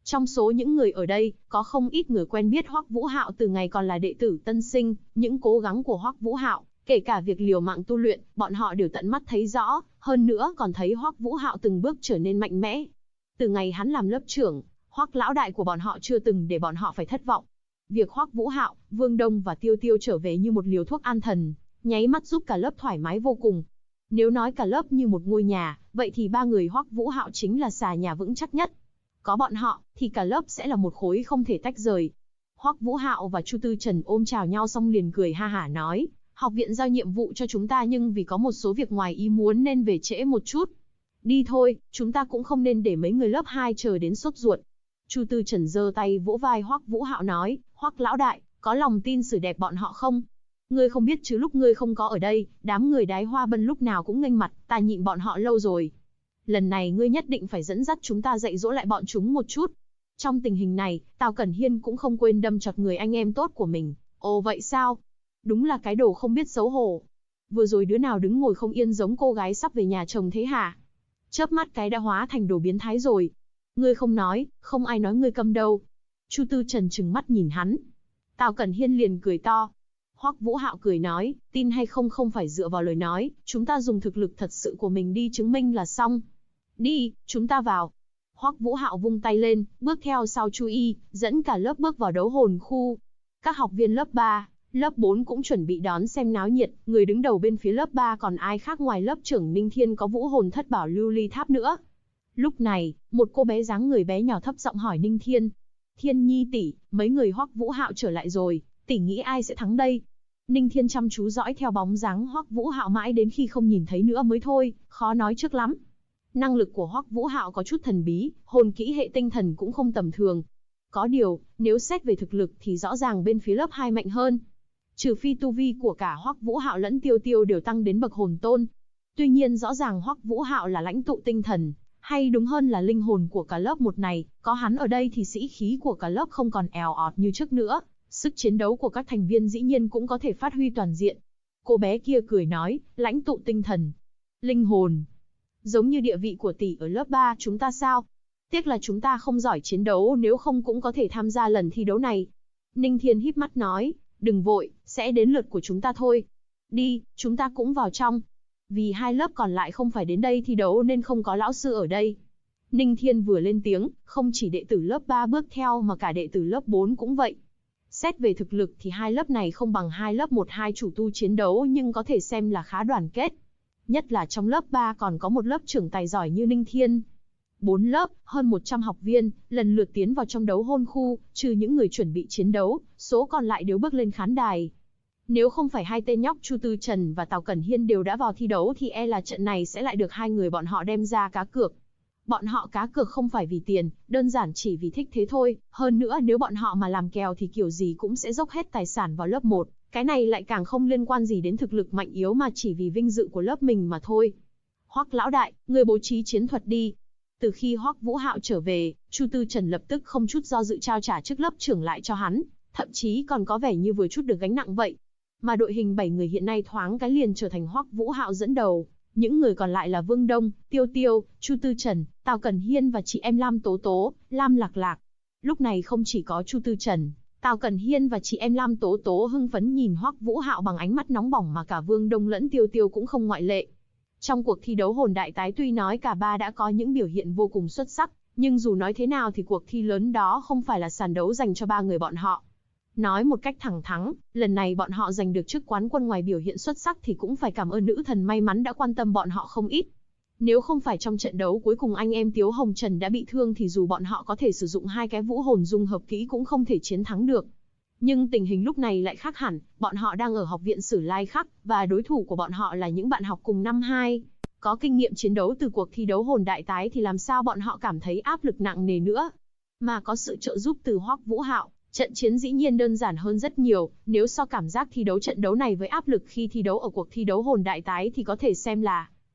Trong số những người ở đây, có không ít người quen biết Hoắc Vũ Hạo từ ngày còn là đệ tử tân sinh, những cố gắng của Hoắc Vũ Hạo, kể cả việc liều mạng tu luyện, bọn họ đều tận mắt thấy rõ, hơn nữa còn thấy Hoắc Vũ Hạo từng bước trở nên mạnh mẽ. Từ ngày hắn làm lớp trưởng, Hoắc lão đại của bọn họ chưa từng để bọn họ phải thất vọng. Việc Hoắc Vũ Hạo, Vương Đông và Tiêu Tiêu trở về như một liều thuốc an thần, nháy mắt giúp cả lớp thoải mái vô cùng. Nếu nói cả lớp như một ngôi nhà, vậy thì ba người Hoắc Vũ Hạo chính là xà nhà vững chắc nhất. Có bọn họ, thì cả lớp sẽ là một khối không thể tách rời. Hoắc Vũ Hạo và Chu Tư Trần ôm chào nhau xong liền cười ha hả nói, học viện giao nhiệm vụ cho chúng ta nhưng vì có một số việc ngoài ý muốn nên về trễ một chút. Đi thôi, chúng ta cũng không nên để mấy người lớp 2 chờ đến sốt ruột. Chu Tư Trần giơ tay vỗ vai Hoắc Vũ Hạo nói, Hoắc lão đại, có lòng tin xử đẹp bọn họ không? Ngươi không biết chứ lúc ngươi không có ở đây, đám người Đái Hoa Bân lúc nào cũng nghênh mặt, ta nhịn bọn họ lâu rồi. Lần này ngươi nhất định phải dẫn dắt chúng ta dạy dỗ lại bọn chúng một chút. Trong tình hình này, Tào Cẩn Hiên cũng không quên đâm chọt người anh em tốt của mình. Ồ vậy sao? Đúng là cái đồ không biết xấu hổ. Vừa rồi đứa nào đứng ngồi không yên giống cô gái sắp về nhà chồng thế hả? Chớp mắt cái đã hóa thành đồ biến thái rồi. Ngươi không nói, không ai nói ngươi câm đâu. Chu Tư Trần trừng mắt nhìn hắn. Tào Cẩn Hiên liền cười to. Hoắc Vũ Hạo cười nói, tin hay không không phải dựa vào lời nói, chúng ta dùng thực lực thật sự của mình đi chứng minh là xong. Đi, chúng ta vào. Hoắc Vũ Hạo vung tay lên, bước theo sau Chu Y, dẫn cả lớp bước vào đấu hồn khu. Các học viên lớp 3, lớp 4 cũng chuẩn bị đón xem náo nhiệt, người đứng đầu bên phía lớp 3 còn ai khác ngoài lớp trưởng Ninh Thiên có vũ hồn thất bảo lưu ly tháp nữa. Lúc này, một cô bé dáng người bé nhỏ thấp giọng hỏi Ninh Thiên. Thiên Nhi tỷ, mấy người Hoắc Vũ Hạo trở lại rồi, tỷ nghĩ ai sẽ thắng đây? Ninh Thiên chăm chú dõi theo bóng dáng Hoắc Vũ Hạo mãi đến khi không nhìn thấy nữa mới thôi, khó nói trước lắm. Năng lực của Hoắc Vũ Hạo có chút thần bí, hồn kỹ hệ tinh thần cũng không tầm thường. Có điều, nếu xét về thực lực thì rõ ràng bên phía lớp 2 mạnh hơn. Trừ phi tu vi của cả Hoắc Vũ Hạo lẫn Tiêu Tiêu đều tăng đến bậc hồn tôn. Tuy nhiên rõ ràng Hoắc Vũ Hạo là lãnh tụ tinh thần, hay đúng hơn là linh hồn của cả lớp một này, có hắn ở đây thì sĩ khí của cả lớp không còn èo ọt như trước nữa, sức chiến đấu của các thành viên dĩ nhiên cũng có thể phát huy toàn diện. Cô bé kia cười nói, lãnh tụ tinh thần, linh hồn, giống như địa vị của tỷ ở lớp 3 chúng ta sao? Tiếc là chúng ta không giỏi chiến đấu, nếu không cũng có thể tham gia lần thi đấu này. Ninh Thiên híp mắt nói, đừng vội, sẽ đến lượt của chúng ta thôi. Đi, chúng ta cũng vào trong. Vì hai lớp còn lại không phải đến đây thi đấu nên không có lão sư ở đây. Ninh Thiên vừa lên tiếng, không chỉ đệ tử lớp 3 bước theo mà cả đệ tử lớp 4 cũng vậy. Xét về thực lực thì hai lớp này không bằng hai lớp 1-2 chủ tu chiến đấu nhưng có thể xem là khá đoàn kết. Nhất là trong lớp 3 còn có một lớp trưởng tài giỏi như Ninh Thiên. 4 lớp, hơn 100 học viên, lần lượt tiến vào trong đấu hôn khu, trừ những người chuẩn bị chiến đấu, số còn lại đều bước lên khán đài. Nếu không phải hai tên nhóc Chu Tư Trần và Tào Cẩn Hiên đều đã vào thi đấu thì e là trận này sẽ lại được hai người bọn họ đem ra cá cược. Bọn họ cá cược không phải vì tiền, đơn giản chỉ vì thích thế thôi, hơn nữa nếu bọn họ mà làm kèo thì kiểu gì cũng sẽ dốc hết tài sản vào lớp 1, cái này lại càng không liên quan gì đến thực lực mạnh yếu mà chỉ vì vinh dự của lớp mình mà thôi. Hoắc lão đại, người bố trí chiến thuật đi. Từ khi Hoắc Vũ Hạo trở về, Chu Tư Trần lập tức không chút do dự trao trả chức lớp trưởng lại cho hắn, thậm chí còn có vẻ như vừa chút được gánh nặng vậy. Mà đội hình 7 người hiện nay thoáng cái liền trở thành Hoắc Vũ Hạo dẫn đầu, những người còn lại là Vương Đông, Tiêu Tiêu, Chu Tư Trần, Tào Cẩn Hiên và chị em Lam Tố Tố, Lam Lạc Lạc. Lúc này không chỉ có Chu Tư Trần, Tào Cẩn Hiên và chị em Lam Tố Tố hưng phấn nhìn Hoắc Vũ Hạo bằng ánh mắt nóng bỏng mà cả Vương Đông lẫn Tiêu Tiêu cũng không ngoại lệ. Trong cuộc thi đấu hồn đại tái tuy nói cả ba đã có những biểu hiện vô cùng xuất sắc, nhưng dù nói thế nào thì cuộc thi lớn đó không phải là sàn đấu dành cho ba người bọn họ. Nói một cách thẳng thắn, lần này bọn họ giành được chức quán quân ngoài biểu hiện xuất sắc thì cũng phải cảm ơn nữ thần may mắn đã quan tâm bọn họ không ít. Nếu không phải trong trận đấu cuối cùng anh em Tiếu Hồng Trần đã bị thương thì dù bọn họ có thể sử dụng hai cái vũ hồn dung hợp kỹ cũng không thể chiến thắng được. Nhưng tình hình lúc này lại khác hẳn, bọn họ đang ở học viện Sử Lai Khắc, và đối thủ của bọn họ là những bạn học cùng năm 2. Có kinh nghiệm chiến đấu từ cuộc thi đấu hồn đại tái thì làm sao bọn họ cảm thấy áp lực nặng nề nữa. Mà có sự trợ giúp từ Hoắc Vũ Hạo, trận chiến dĩ nhiên đơn giản hơn rất nhiều, nếu so cảm giác thi đấu trận đấu này với áp lực khi thi đấu ở cuộc thi đấu hồn đại tái thì có thể xem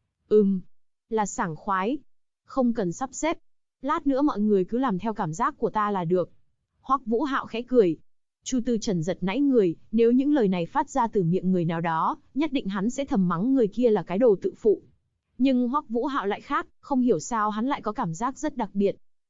là sảng khoái. Không cần sắp xếp. Lát nữa mọi người cứ làm theo cảm giác của ta là được. Hoắc Vũ Hạo khẽ cười. Chu Tư Trần giật nảy người, nếu những lời này phát ra từ miệng người nào đó, nhất định hắn sẽ thầm mắng người kia là cái đồ tự phụ. Nhưng Hoắc Vũ Hạo lại khác, không hiểu sao hắn lại có cảm giác rất đặc biệt.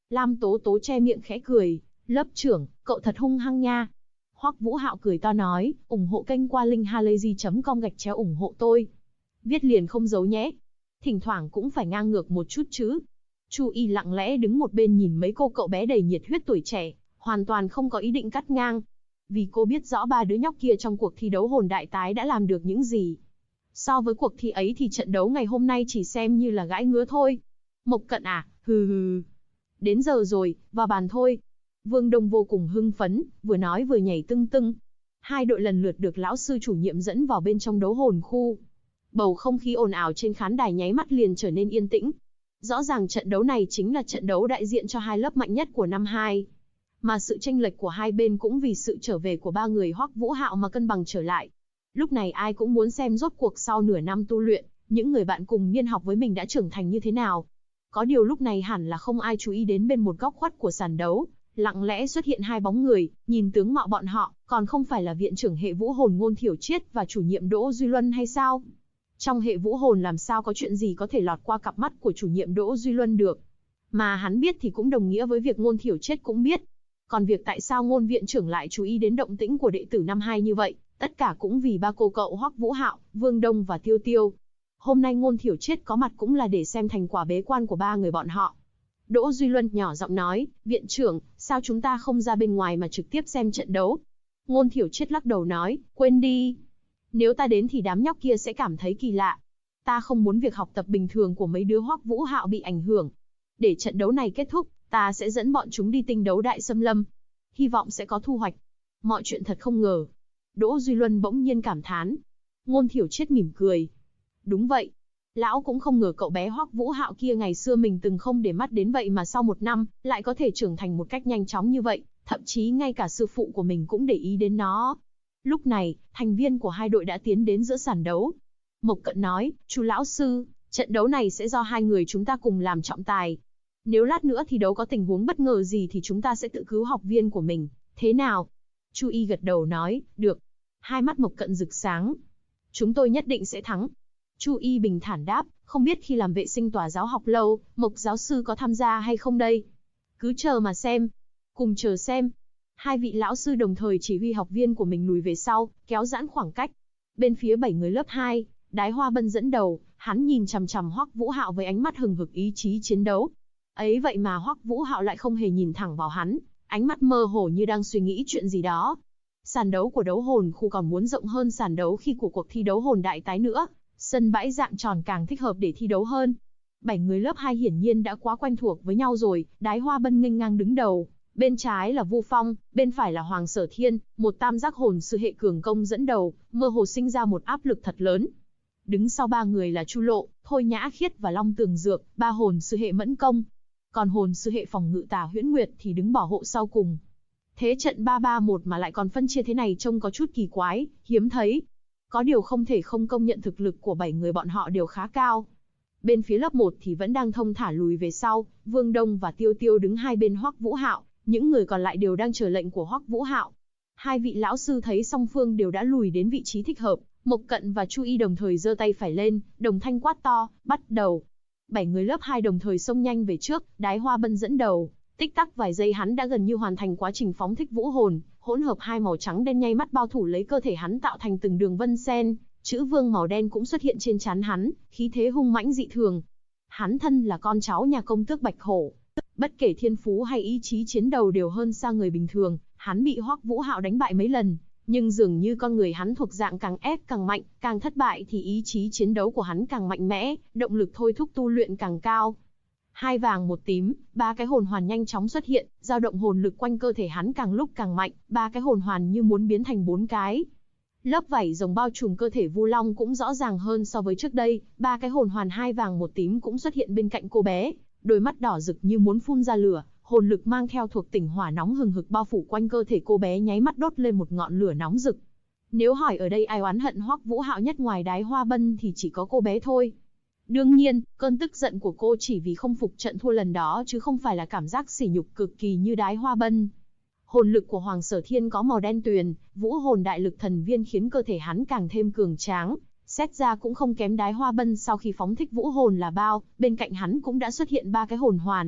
Lam Tố Tố che miệng khẽ cười, lớp trưởng, cậu thật hung hăng nha. Hoắc Vũ Hạo cười to nói, ủng hộ kênh qua link halayzi.com ủng hộ tôi. Viết liền không giấu nhé. Thỉnh thoảng cũng phải ngang ngược một chút chứ. Chu Y lặng lẽ đứng một bên nhìn mấy cô cậu bé đầy nhiệt huyết tuổi trẻ, hoàn toàn không có ý định cắt ngang. Vì cô biết rõ ba đứa nhóc kia trong cuộc thi đấu hồn đại tái đã làm được những gì. So với cuộc thi ấy thì trận đấu ngày hôm nay chỉ xem như là gãi ngứa thôi. Mộc Cận à, hừ hừ. Đến giờ rồi, vào bàn thôi. Vương Đông vô cùng hưng phấn, vừa nói vừa nhảy tưng tưng. Hai đội lần lượt được lão sư chủ nhiệm dẫn vào bên trong đấu hồn khu. Bầu không khí ồn ào trên khán đài nháy mắt liền trở nên yên tĩnh. Rõ ràng trận đấu này chính là trận đấu đại diện cho hai lớp mạnh nhất của năm 2. Mà sự chênh lệch của hai bên cũng vì sự trở về của ba người Hoắc Vũ Hạo mà cân bằng trở lại. Lúc này ai cũng muốn xem rốt cuộc sau nửa năm tu luyện, những người bạn cùng niên học với mình đã trưởng thành như thế nào. Có điều lúc này hẳn là không ai chú ý đến bên một góc khuất của sàn đấu, lặng lẽ xuất hiện hai bóng người, nhìn tướng mạo bọn họ, còn không phải là viện trưởng hệ vũ hồn Ngôn Thiểu Triết và chủ nhiệm Đỗ Duy Luân hay sao? Trong hệ vũ hồn làm sao có chuyện gì có thể lọt qua cặp mắt của chủ nhiệm Đỗ Duy Luân được? Mà hắn biết thì cũng đồng nghĩa với việc Ngôn Thiểu Triết cũng biết. Còn việc tại sao Ngôn viện trưởng lại chú ý đến động tĩnh của đệ tử năm 2 như vậy, tất cả cũng vì ba cô cậu Hoắc Vũ Hạo, Vương Đông và Tiêu Tiêu. Hôm nay Ngôn Thiểu Triết có mặt cũng là để xem thành quả bế quan của ba người bọn họ. Đỗ Duy Luân nhỏ giọng nói, viện trưởng, sao chúng ta không ra bên ngoài mà trực tiếp xem trận đấu? Ngôn Thiểu Triết lắc đầu nói, quên đi. Nếu ta đến thì đám nhóc kia sẽ cảm thấy kỳ lạ. Ta không muốn việc học tập bình thường của mấy đứa Hoắc Vũ Hạo bị ảnh hưởng. Để trận đấu này kết thúc, ta sẽ dẫn bọn chúng đi tinh đấu đại xâm lâm. Hy vọng sẽ có thu hoạch. Mọi chuyện thật không ngờ. Đỗ Duy Luân bỗng nhiên cảm thán. Ngôn Thiểu Triết mỉm cười. Đúng vậy. Lão cũng không ngờ cậu bé Hoắc Vũ Hạo kia ngày xưa mình từng không để mắt đến vậy mà sau một năm, lại có thể trưởng thành một cách nhanh chóng như vậy, thậm chí ngay cả sư phụ của mình cũng để ý đến nó. Lúc này, thành viên của hai đội đã tiến đến giữa sàn đấu. Mộc Cận nói, chú lão sư, trận đấu này sẽ do hai người chúng ta cùng làm trọng tài. Nếu lát nữa thi đấu có tình huống bất ngờ gì thì chúng ta sẽ tự cứu học viên của mình, thế nào? Chu Y gật đầu nói, được. Hai mắt Mộc Cận rực sáng. Chúng tôi nhất định sẽ thắng. Chu Y bình thản đáp, không biết khi làm vệ sinh tòa giáo học lâu, Mộc giáo sư có tham gia hay không đây? Cứ chờ mà xem. Cùng chờ xem. Hai vị lão sư đồng thời chỉ huy học viên của mình lùi về sau, kéo giãn khoảng cách. Bên phía 7 người lớp 2, Đái Hoa Bân dẫn đầu, hắn nhìn chằm chằm Hoắc Vũ Hạo với ánh mắt hừng hực ý chí chiến đấu. Ấy vậy mà Hoắc Vũ Hạo lại không hề nhìn thẳng vào hắn, ánh mắt mơ hồ như đang suy nghĩ chuyện gì đó. Sàn đấu của đấu hồn khu còn muốn rộng hơn sàn đấu khi của cuộc thi đấu hồn đại tái nữa, sân bãi dạng tròn càng thích hợp để thi đấu hơn. 7 người lớp 2 hiển nhiên đã quá quen thuộc với nhau rồi, Đái Hoa Bân nghênh ngang đứng đầu, bên trái là Vu Phong, bên phải là Hoàng Sở Thiên, một tam giác hồn sư hệ cường công dẫn đầu, mơ hồ sinh ra một áp lực thật lớn. Đứng sau ba người là Chu Lộ, Thôi Nhã Khiết và Long Tường Dược, ba hồn sư hệ mẫn công. Còn hồn sư hệ phòng ngự Tà Huyễn Nguyệt thì đứng bảo hộ sau cùng. Thế trận 3-3-1 mà lại còn phân chia thế này trông có chút kỳ quái, hiếm thấy. Có điều không thể không công nhận thực lực của 7 người bọn họ đều khá cao. Bên phía lớp 1 thì vẫn đang thông thả lùi về sau, Vương Đông và Tiêu Tiêu đứng hai bên Hoắc Vũ Hạo, những người còn lại đều đang chờ lệnh của Hoắc Vũ Hạo. Hai vị lão sư thấy song phương đều đã lùi đến vị trí thích hợp, Mộc Cận và Chu Y đồng thời giơ tay phải lên, đồng thanh quát to, bắt đầu. 7 người lớp 2 đồng thời xông nhanh về trước, Đái Hoa Bân dẫn đầu. Tích tắc vài giây hắn đã gần như hoàn thành quá trình phóng thích vũ hồn, hỗn hợp hai màu trắng đen nháy mắt bao thủ lấy cơ thể hắn tạo thành từng đường vân sen, chữ vương màu đen cũng xuất hiện trên trán hắn, khí thế hung mãnh dị thường. Hắn thân là con cháu nhà công tước Bạch Hổ, bất kể thiên phú hay ý chí chiến đấu đều hơn xa người bình thường, hắn bị Hoắc Vũ Hạo đánh bại mấy lần, nhưng dường như con người hắn thuộc dạng càng ép càng mạnh, càng thất bại thì ý chí chiến đấu của hắn càng mạnh mẽ, động lực thôi thúc tu luyện càng cao. Hai vàng một tím, ba cái hồn hoàn nhanh chóng xuất hiện, dao động hồn lực quanh cơ thể hắn càng lúc càng mạnh, ba cái hồn hoàn như muốn biến thành 4 cái. Lớp vảy rồng bao trùm cơ thể Vu Long cũng rõ ràng hơn so với trước đây, ba cái hồn hoàn hai vàng một tím cũng xuất hiện bên cạnh cô bé, đôi mắt đỏ rực như muốn phun ra lửa, hồn lực mang theo thuộc tỉnh hỏa nóng hừng hực bao phủ quanh cơ thể cô bé nháy mắt đốt lên một ngọn lửa nóng rực. Nếu hỏi ở đây ai oán hận Hoắc Vũ Hạo nhất ngoài Đái Hoa Bân thì chỉ có cô bé thôi. Đương nhiên, cơn tức giận của cô chỉ vì không phục trận thua lần đó chứ không phải là cảm giác sỉ nhục cực kỳ như Đái Hoa Bân. Hồn lực của Hoàng Sở Thiên có màu đen tuyền, vũ hồn đại lực thần viên khiến cơ thể hắn càng thêm cường tráng. Xét ra cũng không kém Đái Hoa Bân sau khi phóng thích vũ hồn là bao, bên cạnh hắn cũng đã xuất hiện ba cái hồn hoàn.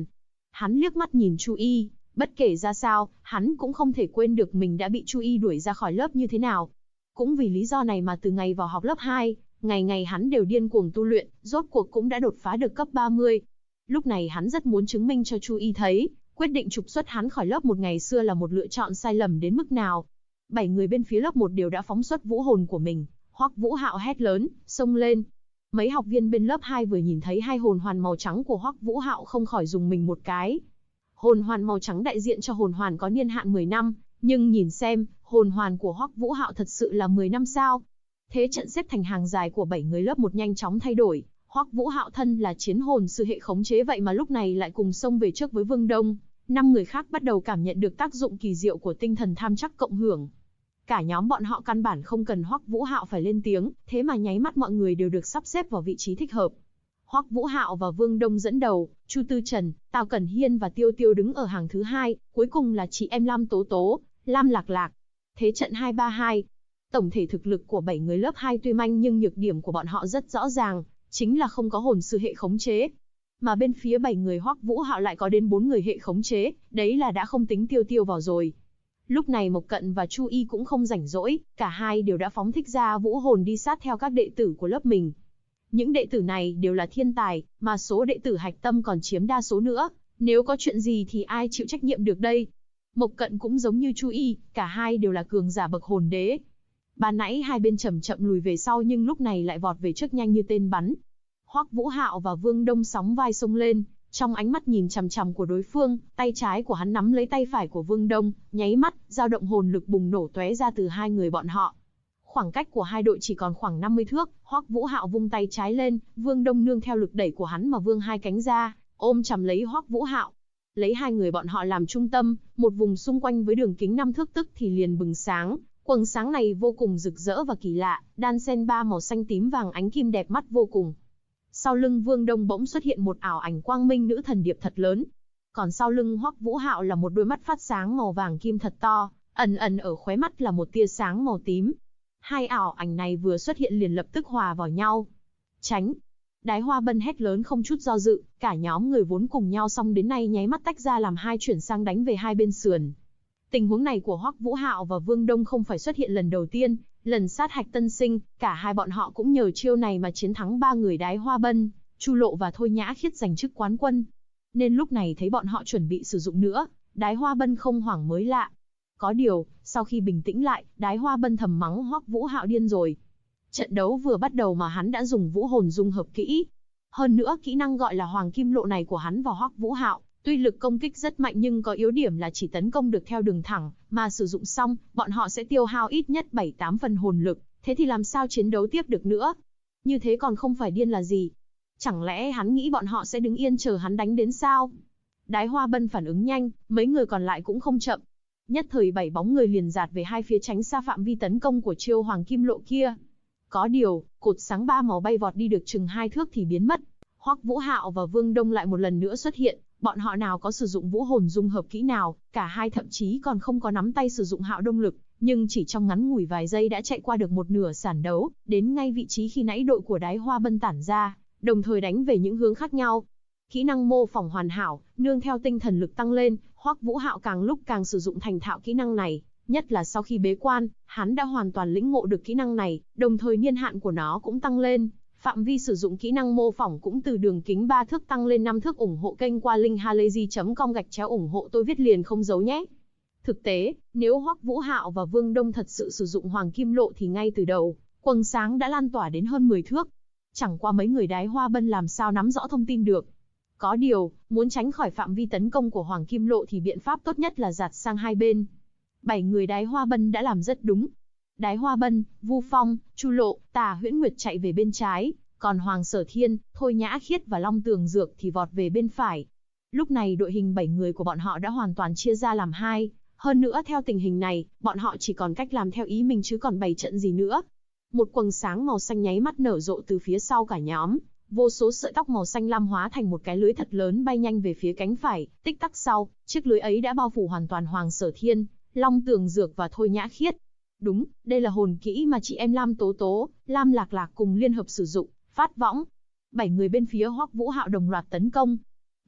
Hắn liếc mắt nhìn Chu Y, bất kể ra sao, hắn cũng không thể quên được mình đã bị Chu Y đuổi ra khỏi lớp như thế nào. Cũng vì lý do này mà từ ngày vào học lớp 2, ngày ngày hắn đều điên cuồng tu luyện, rốt cuộc cũng đã đột phá được cấp 30. Lúc này hắn rất muốn chứng minh cho Chu Y thấy, quyết định trục xuất hắn khỏi lớp một ngày xưa là một lựa chọn sai lầm đến mức nào. 7 người bên phía lớp 1 đều đã phóng xuất vũ hồn của mình. Hoắc Vũ Hạo hét lớn, xông lên. Mấy học viên bên lớp 2 vừa nhìn thấy hai hồn hoàn màu trắng của Hoắc Vũ Hạo không khỏi dùng mình một cái. Hồn hoàn màu trắng đại diện cho hồn hoàn có niên hạn 10 năm, nhưng nhìn xem, hồn hoàn của Hoắc Vũ Hạo thật sự là 10 năm sao? Thế trận xếp thành hàng dài của 7 người lớp 1 nhanh chóng thay đổi. Hoắc Vũ Hạo thân là chiến hồn sư hệ khống chế vậy mà lúc này lại cùng xông về trước với Vương Đông. 5 người khác bắt đầu cảm nhận được tác dụng kỳ diệu của tinh thần tham chắc cộng hưởng. Cả nhóm bọn họ căn bản không cần Hoắc Vũ Hạo phải lên tiếng, thế mà nháy mắt mọi người đều được sắp xếp vào vị trí thích hợp. Hoắc Vũ Hạo và Vương Đông dẫn đầu, Chu Tư Trần, Tào Cẩn Hiên và Tiêu Tiêu đứng ở hàng thứ 2, cuối cùng là chị em Lam Tố Tố, Lam Lạc Lạc. Thế trận 2-3-2. Tổng thể thực lực của 7 người lớp 2 tuy manh nhưng nhược điểm của bọn họ rất rõ ràng, chính là không có hồn sư hệ khống chế. Mà bên phía 7 người Hoắc Vũ Hạo lại có đến 4 người hệ khống chế, đấy là đã không tính Tiêu Tiêu vào rồi. Lúc này Mộc Cận và Chu Y cũng không rảnh rỗi, cả hai đều đã phóng thích ra vũ hồn đi sát theo các đệ tử của lớp mình. Những đệ tử này đều là thiên tài, mà số đệ tử hạch tâm còn chiếm đa số nữa, nếu có chuyện gì thì ai chịu trách nhiệm được đây? Mộc Cận cũng giống như Chu Y, cả hai đều là cường giả bậc hồn đế. Ban nãy hai bên chậm chậm lùi về sau nhưng lúc này lại vọt về trước nhanh như tên bắn. Hoắc Vũ Hạo và Vương Đông sóng vai xông lên, trong ánh mắt nhìn chằm chằm của đối phương, tay trái của hắn nắm lấy tay phải của Vương Đông, nháy mắt, dao động hồn lực bùng nổ tóe ra từ hai người bọn họ. Khoảng cách của hai đội chỉ còn khoảng 50 thước, Hoắc Vũ Hạo vung tay trái lên, Vương Đông nương theo lực đẩy của hắn mà vươn hai cánh ra, ôm chầm lấy Hoắc Vũ Hạo. Lấy hai người bọn họ làm trung tâm, một vùng xung quanh với đường kính 5 thước tức thì liền bừng sáng. Quầng sáng này vô cùng rực rỡ và kỳ lạ, đan xen ba màu xanh tím vàng ánh kim đẹp mắt vô cùng. Sau lưng Vương Đông bỗng xuất hiện một ảo ảnh quang minh nữ thần điệp thật lớn. Còn sau lưng Hoắc Vũ Hạo là một đôi mắt phát sáng màu vàng kim thật to, ẩn ẩn ở khóe mắt là một tia sáng màu tím. Hai ảo ảnh này vừa xuất hiện liền lập tức hòa vào nhau. Tránh! Đái Hoa Bân hét lớn không chút do dự, cả nhóm người vốn cùng nhau xong đến nay nháy mắt tách ra làm hai chuyển sang đánh về hai bên sườn. Tình huống này của Hoắc Vũ Hạo và Vương Đông không phải xuất hiện lần đầu tiên, lần sát hạch tân sinh, cả hai bọn họ cũng nhờ chiêu này mà chiến thắng ba người Đái Hoa Bân, Chu Lộ và Thôi Nhã Khiết giành chức quán quân. Nên lúc này thấy bọn họ chuẩn bị sử dụng nữa, Đái Hoa Bân không hoảng mới lạ. Có điều, sau khi bình tĩnh lại, Đái Hoa Bân thầm mắng Hoắc Vũ Hạo điên rồi. Trận đấu vừa bắt đầu mà hắn đã dùng vũ hồn dung hợp kỹ. Hơn nữa kỹ năng gọi là Hoàng Kim Lộ này của hắn và Hoắc Vũ Hạo, tuy lực công kích rất mạnh nhưng có yếu điểm là chỉ tấn công được theo đường thẳng, mà sử dụng xong, bọn họ sẽ tiêu hao ít nhất 7-8 phần hồn lực, thế thì làm sao chiến đấu tiếp được nữa? Như thế còn không phải điên là gì? Chẳng lẽ hắn nghĩ bọn họ sẽ đứng yên chờ hắn đánh đến sao? Đái Hoa Bân phản ứng nhanh, mấy người còn lại cũng không chậm. Nhất thời 7 bóng người liền dạt về hai phía tránh xa phạm vi tấn công của chiêu Hoàng Kim Lộ kia. Có điều, cột sáng ba màu bay vọt đi được chừng 2 thước thì biến mất. Hoắc Vũ Hạo và Vương Đông lại một lần nữa xuất hiện, bọn họ nào có sử dụng vũ hồn dung hợp kỹ nào, cả hai thậm chí còn không có nắm tay sử dụng Hạo Đông lực, nhưng chỉ trong ngắn ngủi vài giây đã chạy qua được một nửa sàn đấu, đến ngay vị trí khi nãy đội của Đái Hoa Bân tản ra, đồng thời đánh về những hướng khác nhau. Kỹ năng mô phỏng hoàn hảo, nương theo tinh thần lực tăng lên, Hoắc Vũ Hạo càng lúc càng sử dụng thành thạo kỹ năng này, nhất là sau khi bế quan, hắn đã hoàn toàn lĩnh ngộ được kỹ năng này, đồng thời niên hạn của nó cũng tăng lên. Phạm vi sử dụng kỹ năng mô phỏng cũng từ đường kính 3 thước tăng lên 5 thước. Ủng hộ kênh qua link halayzi.com /ủng hộ tôi viết liền không giấu nhé. Thực tế, nếu Hoắc Vũ Hạo và Vương Đông thật sự sử dụng Hoàng Kim Lộ thì ngay từ đầu, quầng sáng đã lan tỏa đến hơn 10 thước. Chẳng qua mấy người Đái Hoa Bân làm sao nắm rõ thông tin được. Có điều, muốn tránh khỏi phạm vi tấn công của Hoàng Kim Lộ thì biện pháp tốt nhất là dạt sang hai bên. 7 người Đái Hoa Bân đã làm rất đúng. Đái Hoa Bân, Vu Phong, Chu Lộ, Tà Huyễn Nguyệt chạy về bên trái, còn Hoàng Sở Thiên, Thôi Nhã Khiết và Long Tường Dược thì vọt về bên phải. Lúc này đội hình 7 người của bọn họ đã hoàn toàn chia ra làm hai, hơn nữa theo tình hình này, bọn họ chỉ còn cách làm theo ý mình chứ còn bày trận gì nữa. Một quầng sáng màu xanh nháy mắt nở rộ từ phía sau cả nhóm, vô số sợi tóc màu xanh lam hóa thành một cái lưới thật lớn bay nhanh về phía cánh phải, tích tắc sau, chiếc lưới ấy đã bao phủ hoàn toàn Hoàng Sở Thiên, Long Tường Dược và Thôi Nhã Khiết. Đúng, đây là hồn kỹ mà chị em Lam Tố Tố, Lam Lạc Lạc cùng liên hợp sử dụng, phát võng. 7 người bên phía Hoắc Vũ Hạo đồng loạt tấn công.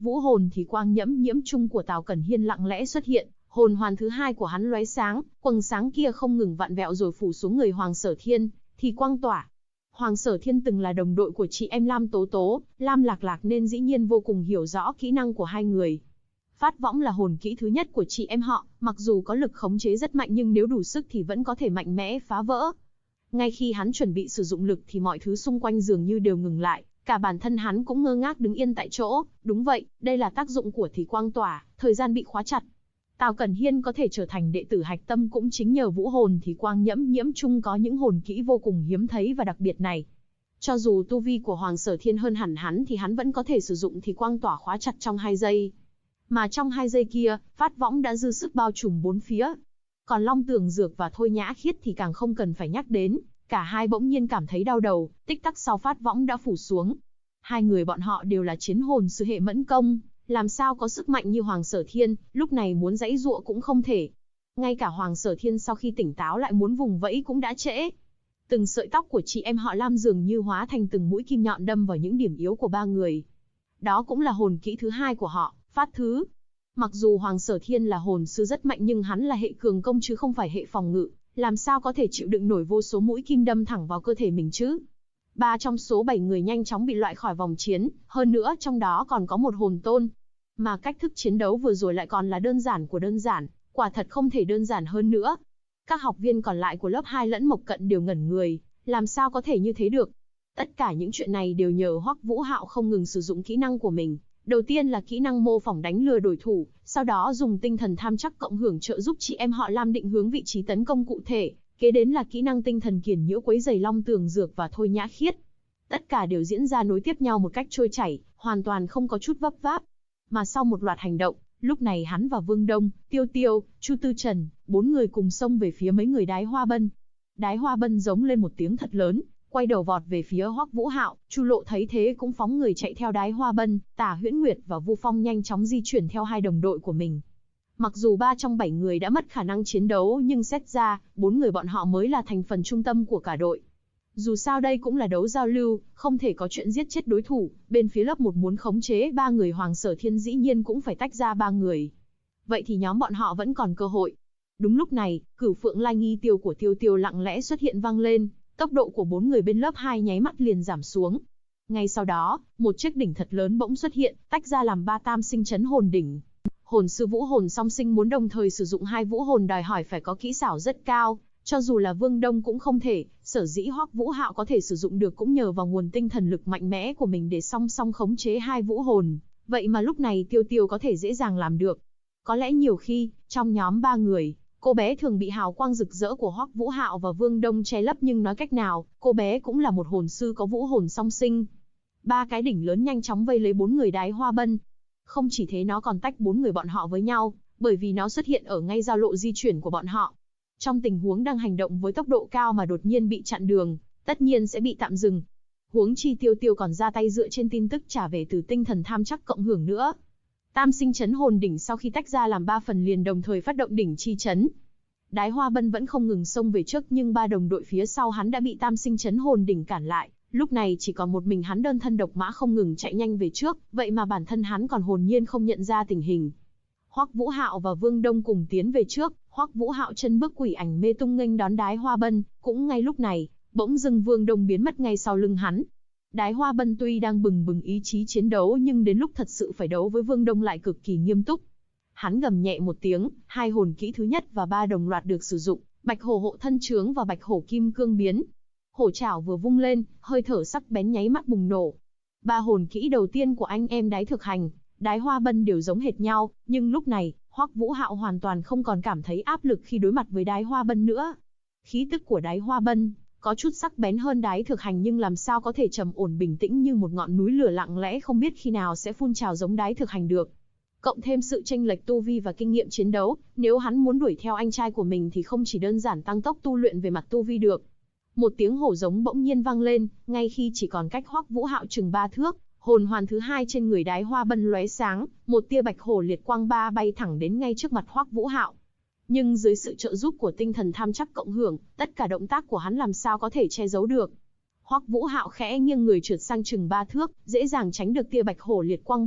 Vũ hồn thì quang nhiễm chung của Tào Cẩn Hiên lặng lẽ xuất hiện, hồn hoàn thứ hai của hắn lóe sáng, quầng sáng kia không ngừng vặn vẹo rồi phủ xuống người Hoàng Sở Thiên, thì quang tỏa. Hoàng Sở Thiên từng là đồng đội của chị em Lam Tố Tố, Lam Lạc Lạc nên dĩ nhiên vô cùng hiểu rõ kỹ năng của hai người. Phát võng là hồn kỹ thứ nhất của chị em họ, mặc dù có lực khống chế rất mạnh nhưng nếu đủ sức thì vẫn có thể mạnh mẽ phá vỡ. Ngay khi hắn chuẩn bị sử dụng lực thì mọi thứ xung quanh dường như đều ngừng lại, cả bản thân hắn cũng ngơ ngác đứng yên tại chỗ. Đúng vậy, đây là tác dụng của thì quang tỏa, thời gian bị khóa chặt. Tào Cẩn Hiên có thể trở thành đệ tử hạch tâm cũng chính nhờ vũ hồn thì quang nhiễm chung có những hồn kỹ vô cùng hiếm thấy và đặc biệt này. Cho dù tu vi của Hoàng Sở Thiên hơn hẳn hắn thì hắn vẫn có thể sử dụng thì quang tỏa khóa chặt trong 2 giây. Mà trong 2 giây kia, phát võng đã dư sức bao trùm 4 phía. Còn Long Tường Dược và Thôi Nhã Khiết thì càng không cần phải nhắc đến, cả hai bỗng nhiên cảm thấy đau đầu, tích tắc sau phát võng đã phủ xuống. Hai người bọn họ đều là chiến hồn sư hệ mẫn công, làm sao có sức mạnh như Hoàng Sở Thiên, lúc này muốn giãy giụa cũng không thể. Ngay cả Hoàng Sở Thiên sau khi tỉnh táo lại muốn vùng vẫy cũng đã trễ. Từng sợi tóc của chị em họ Lam dường như hóa thành từng mũi kim nhọn đâm vào những điểm yếu của ba người. Đó cũng là hồn kỹ thứ hai của họ, Phát Thứ. Mặc dù Hoàng Sở Thiên là hồn sư rất mạnh nhưng hắn là hệ cường công chứ không phải hệ phòng ngự, làm sao có thể chịu đựng nổi vô số mũi kim đâm thẳng vào cơ thể mình chứ. 3 trong số 7 người nhanh chóng bị loại khỏi vòng chiến, hơn nữa trong đó còn có một hồn tôn. Mà cách thức chiến đấu vừa rồi lại còn là đơn giản của đơn giản, quả thật không thể đơn giản hơn nữa. Các học viên còn lại của lớp 2 lẫn Mộc Cận đều ngẩn người, làm sao có thể như thế được. Tất cả những chuyện này đều nhờ Hoắc Vũ Hạo không ngừng sử dụng kỹ năng của mình. Đầu tiên là kỹ năng mô phỏng đánh lừa đối thủ, sau đó dùng tinh thần tham chắc cộng hưởng trợ giúp chị em họ Lam định hướng vị trí tấn công cụ thể, kế đến là kỹ năng tinh thần kiền nhiễu quấy rầy Long Tường Dược và Thôi Nhã Khiết. Tất cả đều diễn ra nối tiếp nhau một cách trôi chảy, hoàn toàn không có chút vấp váp. Mà sau một loạt hành động, lúc này hắn và Vương Đông, Tiêu Tiêu, Chu Tư Trần, 4 người cùng xông về phía mấy người Đái Hoa Bân. Đái Hoa Bân giống lên một tiếng thật lớn, quay đầu vọt về phía Hoắc Vũ Hạo. Chu Lộ thấy thế cũng phóng người chạy theo Đái Hoa Bân. Tả Huyễn Nguyệt và Vu Phong nhanh chóng di chuyển theo hai đồng đội của mình. Mặc dù 3 trong 7 người đã mất khả năng chiến đấu nhưng xét ra, 4 người bọn họ mới là thành phần trung tâm của cả đội. Dù sao đây cũng là đấu giao lưu, không thể có chuyện giết chết đối thủ, bên phía lớp 1 muốn khống chế 3 người Hoàng Sở Thiên dĩ nhiên cũng phải tách ra 3 người. Vậy thì nhóm bọn họ vẫn còn cơ hội. Đúng lúc này, Cửu Phượng Lai Nghi Tiêu của Tiêu Tiêu lặng lẽ xuất hiện vang lên, tốc độ của 4 người bên lớp 2 nháy mắt liền giảm xuống. Ngay sau đó, một chiếc đỉnh thật lớn bỗng xuất hiện, tách ra làm 3 tam sinh chấn hồn đỉnh. Hồn sư vũ hồn song sinh muốn đồng thời sử dụng 2 vũ hồn đòi hỏi phải có kỹ xảo rất cao, cho dù là Vương Đông cũng không thể, sở dĩ Hoắc Vũ Hạo có thể sử dụng được cũng nhờ vào nguồn tinh thần lực mạnh mẽ của mình để song song khống chế 2 vũ hồn, vậy mà lúc này Tiêu Tiêu có thể dễ dàng làm được. Có lẽ nhiều khi, trong nhóm 3 người, cô bé thường bị hào quang rực rỡ của Hoắc Vũ Hạo và Vương Đông che lấp nhưng nói cách nào, cô bé cũng là một hồn sư có vũ hồn song sinh. 3 cái đỉnh lớn nhanh chóng vây lấy 4 người Đái Hoa Bân. Không chỉ thế nó còn tách 4 người bọn họ với nhau, bởi vì nó xuất hiện ở ngay giao lộ di chuyển của bọn họ. Trong tình huống đang hành động với tốc độ cao mà đột nhiên bị chặn đường, tất nhiên sẽ bị tạm dừng. Huống chi Tiêu Tiêu còn ra tay dựa trên tin tức trả về từ tinh thần tham chắc cộng hưởng nữa. Tam sinh chấn hồn đỉnh sau khi tách ra làm 3 phần liền đồng thời phát động đỉnh chi chấn. Đái Hoa Bân vẫn không ngừng xông về trước nhưng 3 đồng đội phía sau hắn đã bị tam sinh chấn hồn đỉnh cản lại. Lúc này chỉ còn một mình hắn đơn thân độc mã không ngừng chạy nhanh về trước, vậy mà bản thân hắn còn hồn nhiên không nhận ra tình hình. Hoắc Vũ Hạo và Vương Đông cùng tiến về trước, Hoắc Vũ Hạo chân bước quỷ ảnh mê tung nghênh đón Đái Hoa Bân, cũng ngay lúc này, bỗng dưng Vương Đông biến mất ngay sau lưng hắn. Đái Hoa Bân tuy đang bừng bừng ý chí chiến đấu nhưng đến lúc thật sự phải đấu với Vương Đông lại cực kỳ nghiêm túc. Hắn gầm nhẹ một tiếng, 2 hồn kỹ thứ nhất và 3 đồng loạt được sử dụng, Bạch Hổ hộ thân trướng và Bạch Hổ kim cương biến. Hổ chảo vừa vung lên, hơi thở sắc bén nháy mắt bùng nổ. 3 hồn kỹ đầu tiên của anh em Đái Thực Hành, Đái Hoa Bân đều giống hệt nhau, nhưng lúc này, Hoắc Vũ Hạo hoàn toàn không còn cảm thấy áp lực khi đối mặt với Đái Hoa Bân nữa. Khí tức của Đái Hoa Bân có chút sắc bén hơn Đái Thực Hành nhưng làm sao có thể trầm ổn bình tĩnh như một ngọn núi lửa lặng lẽ không biết khi nào sẽ phun trào giống Đái Thực Hành được. Cộng thêm sự chênh lệch tu vi và kinh nghiệm chiến đấu, nếu hắn muốn đuổi theo anh trai của mình thì không chỉ đơn giản tăng tốc tu luyện về mặt tu vi được. Một tiếng hổ giống bỗng nhiên vang lên, ngay khi chỉ còn cách Hoắc Vũ Hạo chừng 3 thước, hồn hoàn thứ 2 trên người Đái Hoa Bân lóe sáng, một tia bạch hổ liệt quang ba bay thẳng đến ngay trước mặt Hoắc Vũ Hạo. Nhưng dưới sự trợ giúp của tinh thần tham chắc cộng hưởng, tất cả động tác của hắn làm sao có thể che giấu được. Hoắc Vũ Hạo khẽ nghiêng người trượt sang chừng 3 thước, dễ dàng tránh được tia bạch hổ liệt quang ba,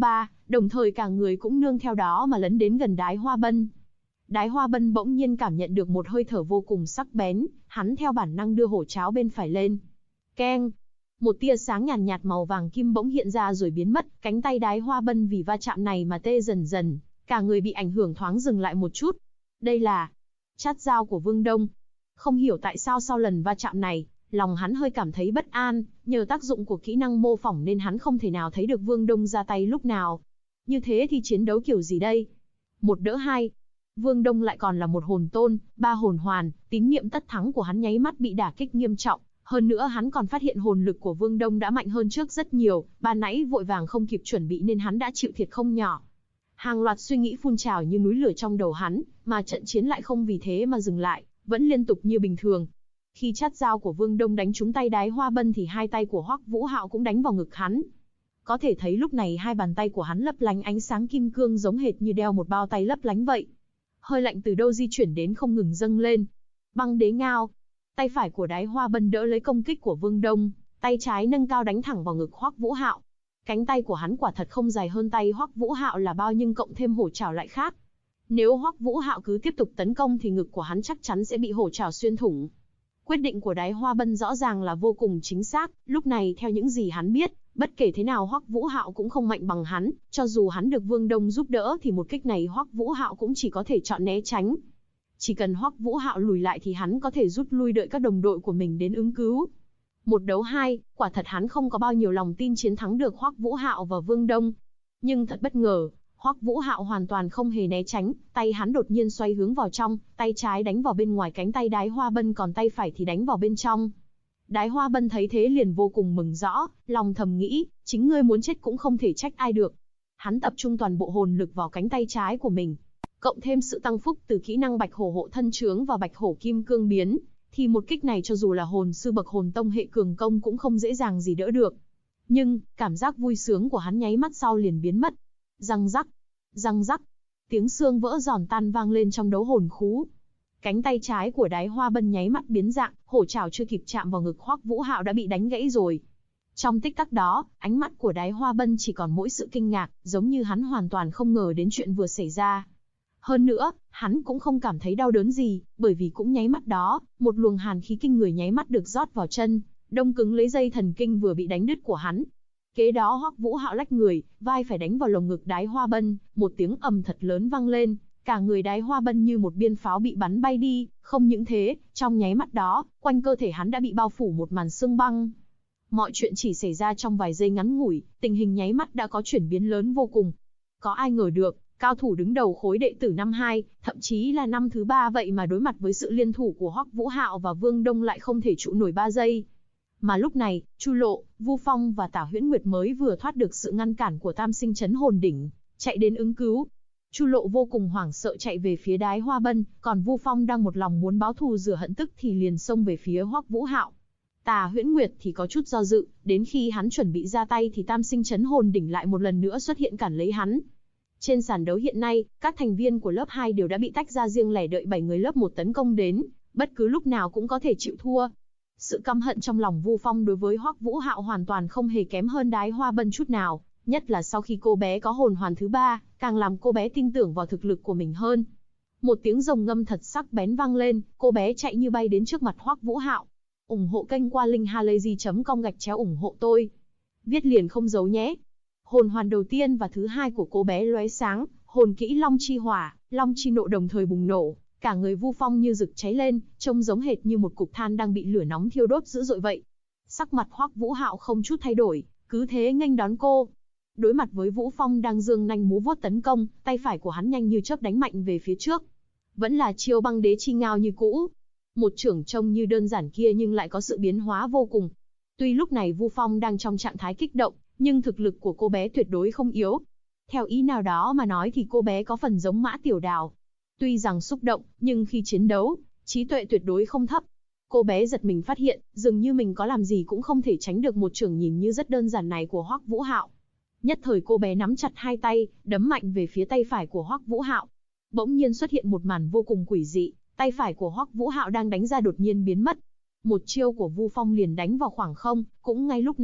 đồng thời cả người cũng nương theo đó mà lấn đến gần Đái Hoa Bân. Đái Hoa Bân bỗng nhiên cảm nhận được một hơi thở vô cùng sắc bén, hắn theo bản năng đưa hổ cháo bên phải lên. Keng! Một tia sáng nhàn nhạt màu vàng kim bỗng hiện ra rồi biến mất, cánh tay Đái Hoa Bân vì va chạm này mà tê dần dần, cả người bị ảnh hưởng thoáng dừng lại một chút. Đây là chát dao của Vương Đông. Không hiểu tại sao sau lần va chạm này, lòng hắn hơi cảm thấy bất an, nhờ tác dụng của kỹ năng mô phỏng nên hắn không thể nào thấy được Vương Đông ra tay lúc nào. Như thế thì chiến đấu kiểu gì đây? Một đỡ hai. Vương Đông lại còn là một hồn tôn, 3 hồn hoàn, tín niệm tất thắng của hắn nháy mắt bị đả kích nghiêm trọng. Hơn nữa hắn còn phát hiện hồn lực của Vương Đông đã mạnh hơn trước rất nhiều, ban nãy vội vàng không kịp chuẩn bị nên hắn đã chịu thiệt không nhỏ. Hàng loạt suy nghĩ phun trào như núi lửa trong đầu hắn, mà trận chiến lại không vì thế mà dừng lại, vẫn liên tục như bình thường. Khi chát dao của Vương Đông đánh trúng tay Đái Hoa Bân thì hai tay của Hoắc Vũ Hạo cũng đánh vào ngực hắn. Có thể thấy lúc này hai bàn tay của hắn lấp lánh ánh sáng kim cương giống hệt như đeo một bao tay lấp lánh vậy. Hơi lạnh từ đâu di chuyển đến không ngừng dâng lên. Băng đế ngao. Tay phải của Đái Hoa Bân đỡ lấy công kích của Vương Đông, tay trái nâng cao đánh thẳng vào ngực Hoắc Vũ Hạo. Cánh tay của hắn quả thật không dài hơn tay Hoắc Vũ Hạo là bao nhưng cộng thêm hổ trảo lại khác. Nếu Hoắc Vũ Hạo cứ tiếp tục tấn công thì ngực của hắn chắc chắn sẽ bị hổ trảo xuyên thủng. Quyết định của Đái Hoa Bân rõ ràng là vô cùng chính xác, lúc này theo những gì hắn biết, bất kể thế nào Hoắc Vũ Hạo cũng không mạnh bằng hắn, cho dù hắn được Vương Đông giúp đỡ thì một kích này Hoắc Vũ Hạo cũng chỉ có thể chọn né tránh. Chỉ cần Hoắc Vũ Hạo lùi lại thì hắn có thể rút lui đợi các đồng đội của mình đến ứng cứu. Một đấu hai, quả thật hắn không có bao nhiêu lòng tin chiến thắng được Hoắc Vũ Hạo và Vương Đông. Nhưng thật bất ngờ, Hoắc Vũ Hạo hoàn toàn không hề né tránh, tay hắn đột nhiên xoay hướng vào trong, tay trái đánh vào bên ngoài cánh tay Đái Hoa Bân còn tay phải thì đánh vào bên trong. Đái Hoa Bân thấy thế liền vô cùng mừng rõ, lòng thầm nghĩ, chính ngươi muốn chết cũng không thể trách ai được. Hắn tập trung toàn bộ hồn lực vào cánh tay trái của mình, cộng thêm sự tăng phúc từ kỹ năng Bạch Hổ Hộ Thân Trướng và Bạch Hổ Kim Cương Biến, thì một kích này cho dù là hồn sư bậc hồn tông hệ cường công cũng không dễ dàng gì đỡ được. Nhưng, cảm giác vui sướng của hắn nháy mắt sau liền biến mất. Răng rắc, răng rắc, tiếng xương vỡ giòn tan vang lên trong đấu hồn khú. Cánh tay trái của Đái Hoa Bân nháy mắt biến dạng, hổ trảo chưa kịp chạm vào ngực Hoắc Vũ Hạo đã bị đánh gãy rồi. Trong tích tắc đó, ánh mắt của Đái Hoa Bân chỉ còn mỗi sự kinh ngạc, giống như hắn hoàn toàn không ngờ đến chuyện vừa xảy ra. Hơn nữa, hắn cũng không cảm thấy đau đớn gì, bởi vì cũng nháy mắt đó, một luồng hàn khí kinh người nháy mắt được rót vào chân, đông cứng lấy dây thần kinh vừa bị đánh đứt của hắn. Kế đó Hoắc Vũ Hạo lách người, vai phải đánh vào lồng ngực Đái Hoa Bân, một tiếng ầm thật lớn vang lên, cả người Đái Hoa Bân như một biên pháo bị bắn bay đi, không những thế, trong nháy mắt đó, quanh cơ thể hắn đã bị bao phủ một màn sương băng. Mọi chuyện chỉ xảy ra trong vài giây ngắn ngủi, tình hình nháy mắt đã có chuyển biến lớn vô cùng. Có ai ngờ được, cao thủ đứng đầu khối đệ tử năm 2, thậm chí là năm thứ 3 vậy mà đối mặt với sự liên thủ của Hoắc Vũ Hạo và Vương Đông lại không thể trụ nổi 3 giây. Mà lúc này, Chu Lộ, Vu Phong và Tả Huyễn Nguyệt mới vừa thoát được sự ngăn cản của Tam Sinh Chấn Hồn Đỉnh, chạy đến ứng cứu. Chu Lộ vô cùng hoảng sợ chạy về phía Đái Hoa Bân, còn Vu Phong đang một lòng muốn báo thù rửa hận tức thì liền xông về phía Hoắc Vũ Hạo. Tả Huyễn Nguyệt thì có chút do dự, đến khi hắn chuẩn bị ra tay thì Tam Sinh Chấn Hồn Đỉnh lại một lần nữa xuất hiện cản lấy hắn. Trên sàn đấu hiện nay, các thành viên của lớp 2 đều đã bị tách ra riêng lẻ đợi 7 người lớp 1 tấn công đến, bất cứ lúc nào cũng có thể chịu thua. Sự căm hận trong lòng Vu Phong đối với Hoắc Vũ Hạo hoàn toàn không hề kém hơn Đái Hoa Bân chút nào, nhất là sau khi cô bé có hồn hoàn thứ 3, càng làm cô bé tin tưởng vào thực lực của mình hơn. Một tiếng rồng ngâm thật sắc bén vang lên, cô bé chạy như bay đến trước mặt Hoắc Vũ Hạo. Ủng hộ kênh qua linkhalazy.com ủng hộ tôi. Viết liền không giấu nhé. Hồn hoàn đầu tiên và thứ 2 của cô bé lóe sáng, hồn kỹ Long Chi Hỏa, Long Chi Nộ đồng thời bùng nổ, cả người Vu Phong như rực cháy lên, trông giống hệt như một cục than đang bị lửa nóng thiêu đốt dữ dội vậy. Sắc mặt Hoắc Vũ Hạo không chút thay đổi, cứ thế nghênh đón cô. Đối mặt với Vũ Phong đang giương nanh múa vuốt tấn công, tay phải của hắn nhanh như chớp đánh mạnh về phía trước. Vẫn là chiêu băng đế chi ngao như cũ. Một chưởng trông như đơn giản kia nhưng lại có sự biến hóa vô cùng. Tuy lúc này Vu Phong đang trong trạng thái kích động, nhưng thực lực của cô bé tuyệt đối không yếu. Theo ý nào đó mà nói thì cô bé có phần giống Mã Tiểu Đào. Tuy rằng xúc động, nhưng khi chiến đấu, trí tuệ tuyệt đối không thấp. Cô bé giật mình phát hiện, dường như mình có làm gì cũng không thể tránh được một chưởng nhìn như rất đơn giản này của Hoắc Vũ Hạo. Nhất thời cô bé nắm chặt hai tay, đấm mạnh về phía tay phải của Hoắc Vũ Hạo. Bỗng nhiên xuất hiện một màn vô cùng quỷ dị, tay phải của Hoắc Vũ Hạo đang đánh ra đột nhiên biến mất. Một chiêu của Vu Phong liền đánh vào khoảng không, cũng ngay lúc này,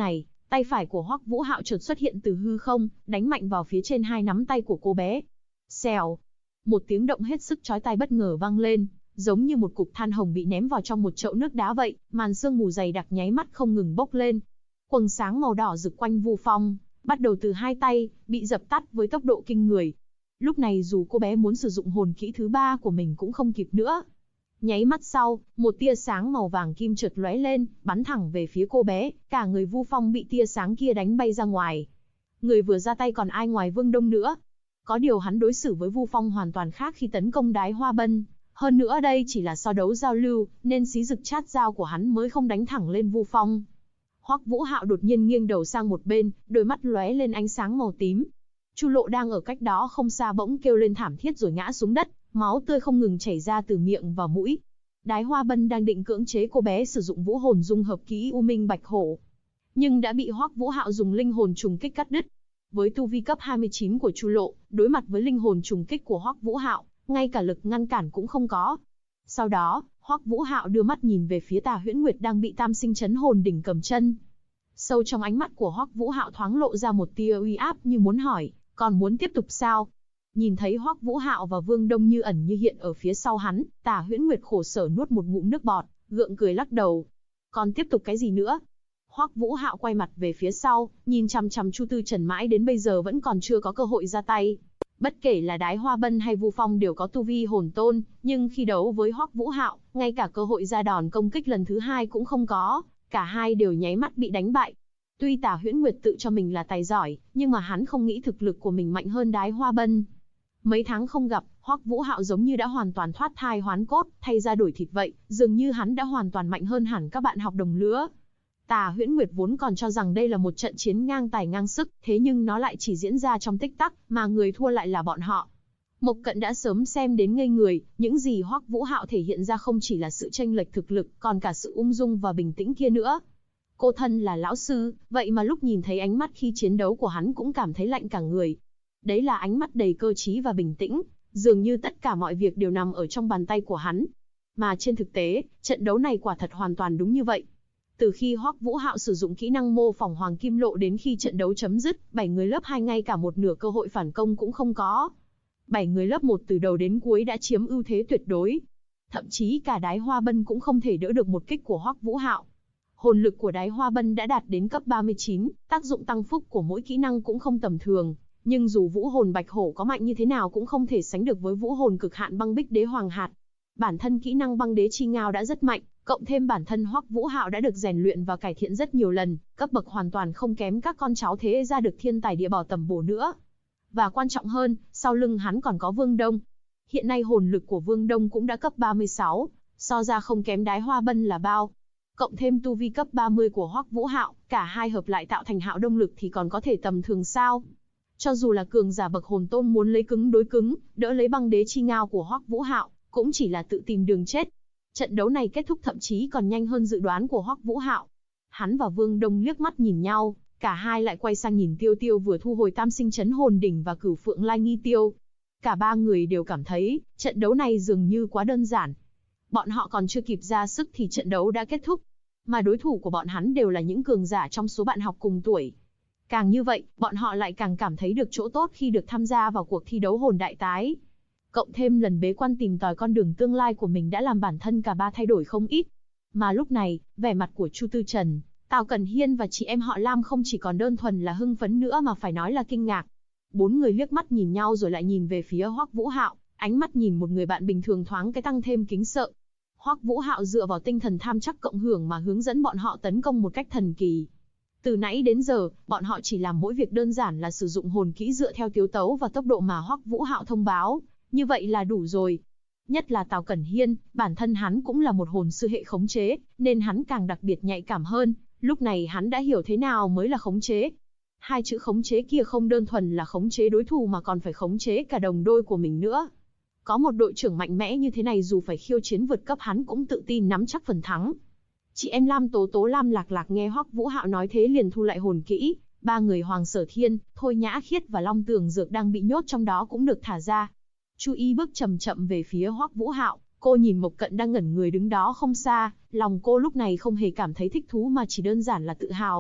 Tay phải của Hoắc Vũ Hạo chợt xuất hiện từ hư không, đánh mạnh vào phía trên hai nắm tay của cô bé. Xèo, một tiếng động hết sức chói tai bất ngờ vang lên, giống như một cục than hồng bị ném vào trong một chậu nước đá vậy, màn sương mù dày đặc nháy mắt không ngừng bốc lên. Quầng sáng màu đỏ rực quanh Vu Phong, bắt đầu từ hai tay, bị dập tắt với tốc độ kinh người. Lúc này dù cô bé muốn sử dụng hồn kỹ thứ ba của mình cũng không kịp nữa. Nháy mắt sau, một tia sáng màu vàng kim chợt lóe lên, bắn thẳng về phía cô bé, cả người Vu Phong bị tia sáng kia đánh bay ra ngoài. Người vừa ra tay còn ai ngoài Vương Đông nữa. Có điều hắn đối xử với Vu Phong hoàn toàn khác khi tấn công Đái Hoa Bân. Hơn nữa đây chỉ là so đấu giao lưu, nên xí dực chát dao của hắn mới không đánh thẳng lên Vu Phong. Hoắc Vũ Hạo đột nhiên nghiêng đầu sang một bên, đôi mắt lóe lên ánh sáng màu tím. Chu Lộ đang ở cách đó không xa bỗng kêu lên thảm thiết rồi ngã xuống đất, máu tươi không ngừng chảy ra từ miệng và mũi. Đái Hoa Bân đang định cưỡng chế cô bé sử dụng vũ hồn dung hợp kỹ U Minh Bạch Hổ, nhưng đã bị Hoắc Vũ Hạo dùng linh hồn trùng kích cắt đứt. Với tu vi cấp 29 của Chu Lộ, đối mặt với linh hồn trùng kích của Hoắc Vũ Hạo, ngay cả lực ngăn cản cũng không có. Sau đó, Hoắc Vũ Hạo đưa mắt nhìn về phía Tà Huyễn Nguyệt đang bị Tam Sinh Chấn Hồn Đỉnh cầm chân. Sâu trong ánh mắt của Hoắc Vũ Hạo thoáng lộ ra một tia uy áp như muốn hỏi, còn muốn tiếp tục sao? Nhìn thấy Hoắc Vũ Hạo và Vương Đông như ẩn như hiện ở phía sau hắn, Tà Huyễn Nguyệt khổ sở nuốt một ngụm nước bọt, gượng cười lắc đầu. Còn tiếp tục cái gì nữa? Hoắc Vũ Hạo quay mặt về phía sau, nhìn chằm chằm Chu Tư Trần mãi đến bây giờ vẫn còn chưa có cơ hội ra tay. Bất kể là Đái Hoa Bân hay Vu Phong đều có tu vi hồn tôn, nhưng khi đấu với Hoắc Vũ Hạo, ngay cả cơ hội ra đòn công kích lần thứ hai cũng không có, cả hai đều nháy mắt bị đánh bại. Tuy Tà Huyễn Nguyệt tự cho mình là tài giỏi, nhưng mà hắn không nghĩ thực lực của mình mạnh hơn Đái Hoa Bân. Mấy tháng không gặp, Hoắc Vũ Hạo giống như đã hoàn toàn thoát thai hoán cốt, thay ra đổi thịt vậy, dường như hắn đã hoàn toàn mạnh hơn hẳn các bạn học đồng lứa. Tà Huyễn Nguyệt vốn còn cho rằng đây là một trận chiến ngang tài ngang sức, thế nhưng nó lại chỉ diễn ra trong tích tắc, mà người thua lại là bọn họ. Mộc Cận đã sớm xem đến ngây người, những gì Hoắc Vũ Hạo thể hiện ra không chỉ là sự chênh lệch thực lực, còn cả sự ung dung và bình tĩnh kia nữa. Cô thân là lão sư, vậy mà lúc nhìn thấy ánh mắt khi chiến đấu của hắn cũng cảm thấy lạnh cả người. Đấy là ánh mắt đầy cơ trí và bình tĩnh, dường như tất cả mọi việc đều nằm ở trong bàn tay của hắn. Mà trên thực tế, trận đấu này quả thật hoàn toàn đúng như vậy. Từ khi Hoắc Vũ Hạo sử dụng kỹ năng mô phỏng Hoàng Kim Lộ đến khi trận đấu chấm dứt, 7 người lớp 2 ngay cả một nửa cơ hội phản công cũng không có. 7 người lớp 1 từ đầu đến cuối đã chiếm ưu thế tuyệt đối. Thậm chí cả Đái Hoa Bân cũng không thể đỡ được một kích của Hoắc Vũ Hạo. Hồn lực của Đái Hoa Bân đã đạt đến cấp 39, tác dụng tăng phúc của mỗi kỹ năng cũng không tầm thường. Nhưng dù vũ hồn Bạch Hổ có mạnh như thế nào cũng không thể sánh được với vũ hồn cực hạn băng bích đế hoàng hạt. Bản thân kỹ năng băng đế chi ngao đã rất mạnh, cộng thêm bản thân Hoắc Vũ Hạo đã được rèn luyện và cải thiện rất nhiều lần, cấp bậc hoàn toàn không kém các con cháu thế gia được thiên tài địa bảo tầm bổ nữa. Và quan trọng hơn, sau lưng hắn còn có Vương Đông. Hiện nay hồn lực của Vương Đông cũng đã cấp 36, so ra không kém Đái Hoa Bân là bao. Cộng thêm tu vi cấp 30 của Hoắc Vũ Hạo, cả hai hợp lại tạo thành Hạo Đông lực thì còn có thể tầm thường sao? Cho dù là cường giả bậc hồn tôn muốn lấy cứng đối cứng, đỡ lấy băng đế chi ngao của Hoắc Vũ Hạo, cũng chỉ là tự tìm đường chết. Trận đấu này kết thúc thậm chí còn nhanh hơn dự đoán của Hoắc Vũ Hạo. Hắn và Vương Đông liếc mắt nhìn nhau, cả hai lại quay sang nhìn Tiêu Tiêu vừa thu hồi Tam Sinh Chấn Hồn Đỉnh và Cửu Phượng Lai Nghi Tiêu. Cả ba người đều cảm thấy, trận đấu này dường như quá đơn giản. Bọn họ còn chưa kịp ra sức thì trận đấu đã kết thúc. Mà đối thủ của bọn hắn đều là những cường giả trong số bạn học cùng tuổi. Càng như vậy, bọn họ lại càng cảm thấy được chỗ tốt khi được tham gia vào cuộc thi đấu hồn đại tái. Cộng thêm lần bế quan tìm tòi con đường tương lai của mình đã làm bản thân cả ba thay đổi không ít. Mà lúc này, vẻ mặt của Chu Tư Trần, Tào Cẩn Hiên và chị em họ Lam không chỉ còn đơn thuần là hưng phấn nữa mà phải nói là kinh ngạc. Bốn người liếc mắt nhìn nhau rồi lại nhìn về phía Hoắc Vũ Hạo, ánh mắt nhìn một người bạn bình thường thoáng cái tăng thêm kính sợ. Hoắc Vũ Hạo dựa vào tinh thần tham chắc cộng hưởng mà hướng dẫn bọn họ tấn công một cách thần kỳ. Từ nãy đến giờ, bọn họ chỉ làm mỗi việc đơn giản là sử dụng hồn kỹ dựa theo tiếu tấu và tốc độ mà Hoắc Vũ Hạo thông báo, như vậy là đủ rồi. Nhất là Tào Cẩn Hiên, bản thân hắn cũng là một hồn sư hệ khống chế, nên hắn càng đặc biệt nhạy cảm hơn, lúc này hắn đã hiểu thế nào mới là khống chế. Hai chữ khống chế kia không đơn thuần là khống chế đối thủ mà còn phải khống chế cả đồng đôi của mình nữa. Có một đội trưởng mạnh mẽ như thế này dù phải khiêu chiến vượt cấp hắn cũng tự tin nắm chắc phần thắng. Chị em Lam Tố Tố Lam Lạc Lạc nghe Hoắc Vũ Hạo nói thế liền thu lại hồn kỹ, ba người Hoàng Sở Thiên, Thôi Nhã Khiết và Long Tường Dược đang bị nhốt trong đó cũng được thả ra. Chu Y bước chậm chậm về phía Hoắc Vũ Hạo, cô nhìn Mộc Cận đang ngẩn người đứng đó không xa, lòng cô lúc này không hề cảm thấy thích thú mà chỉ đơn giản là tự hào.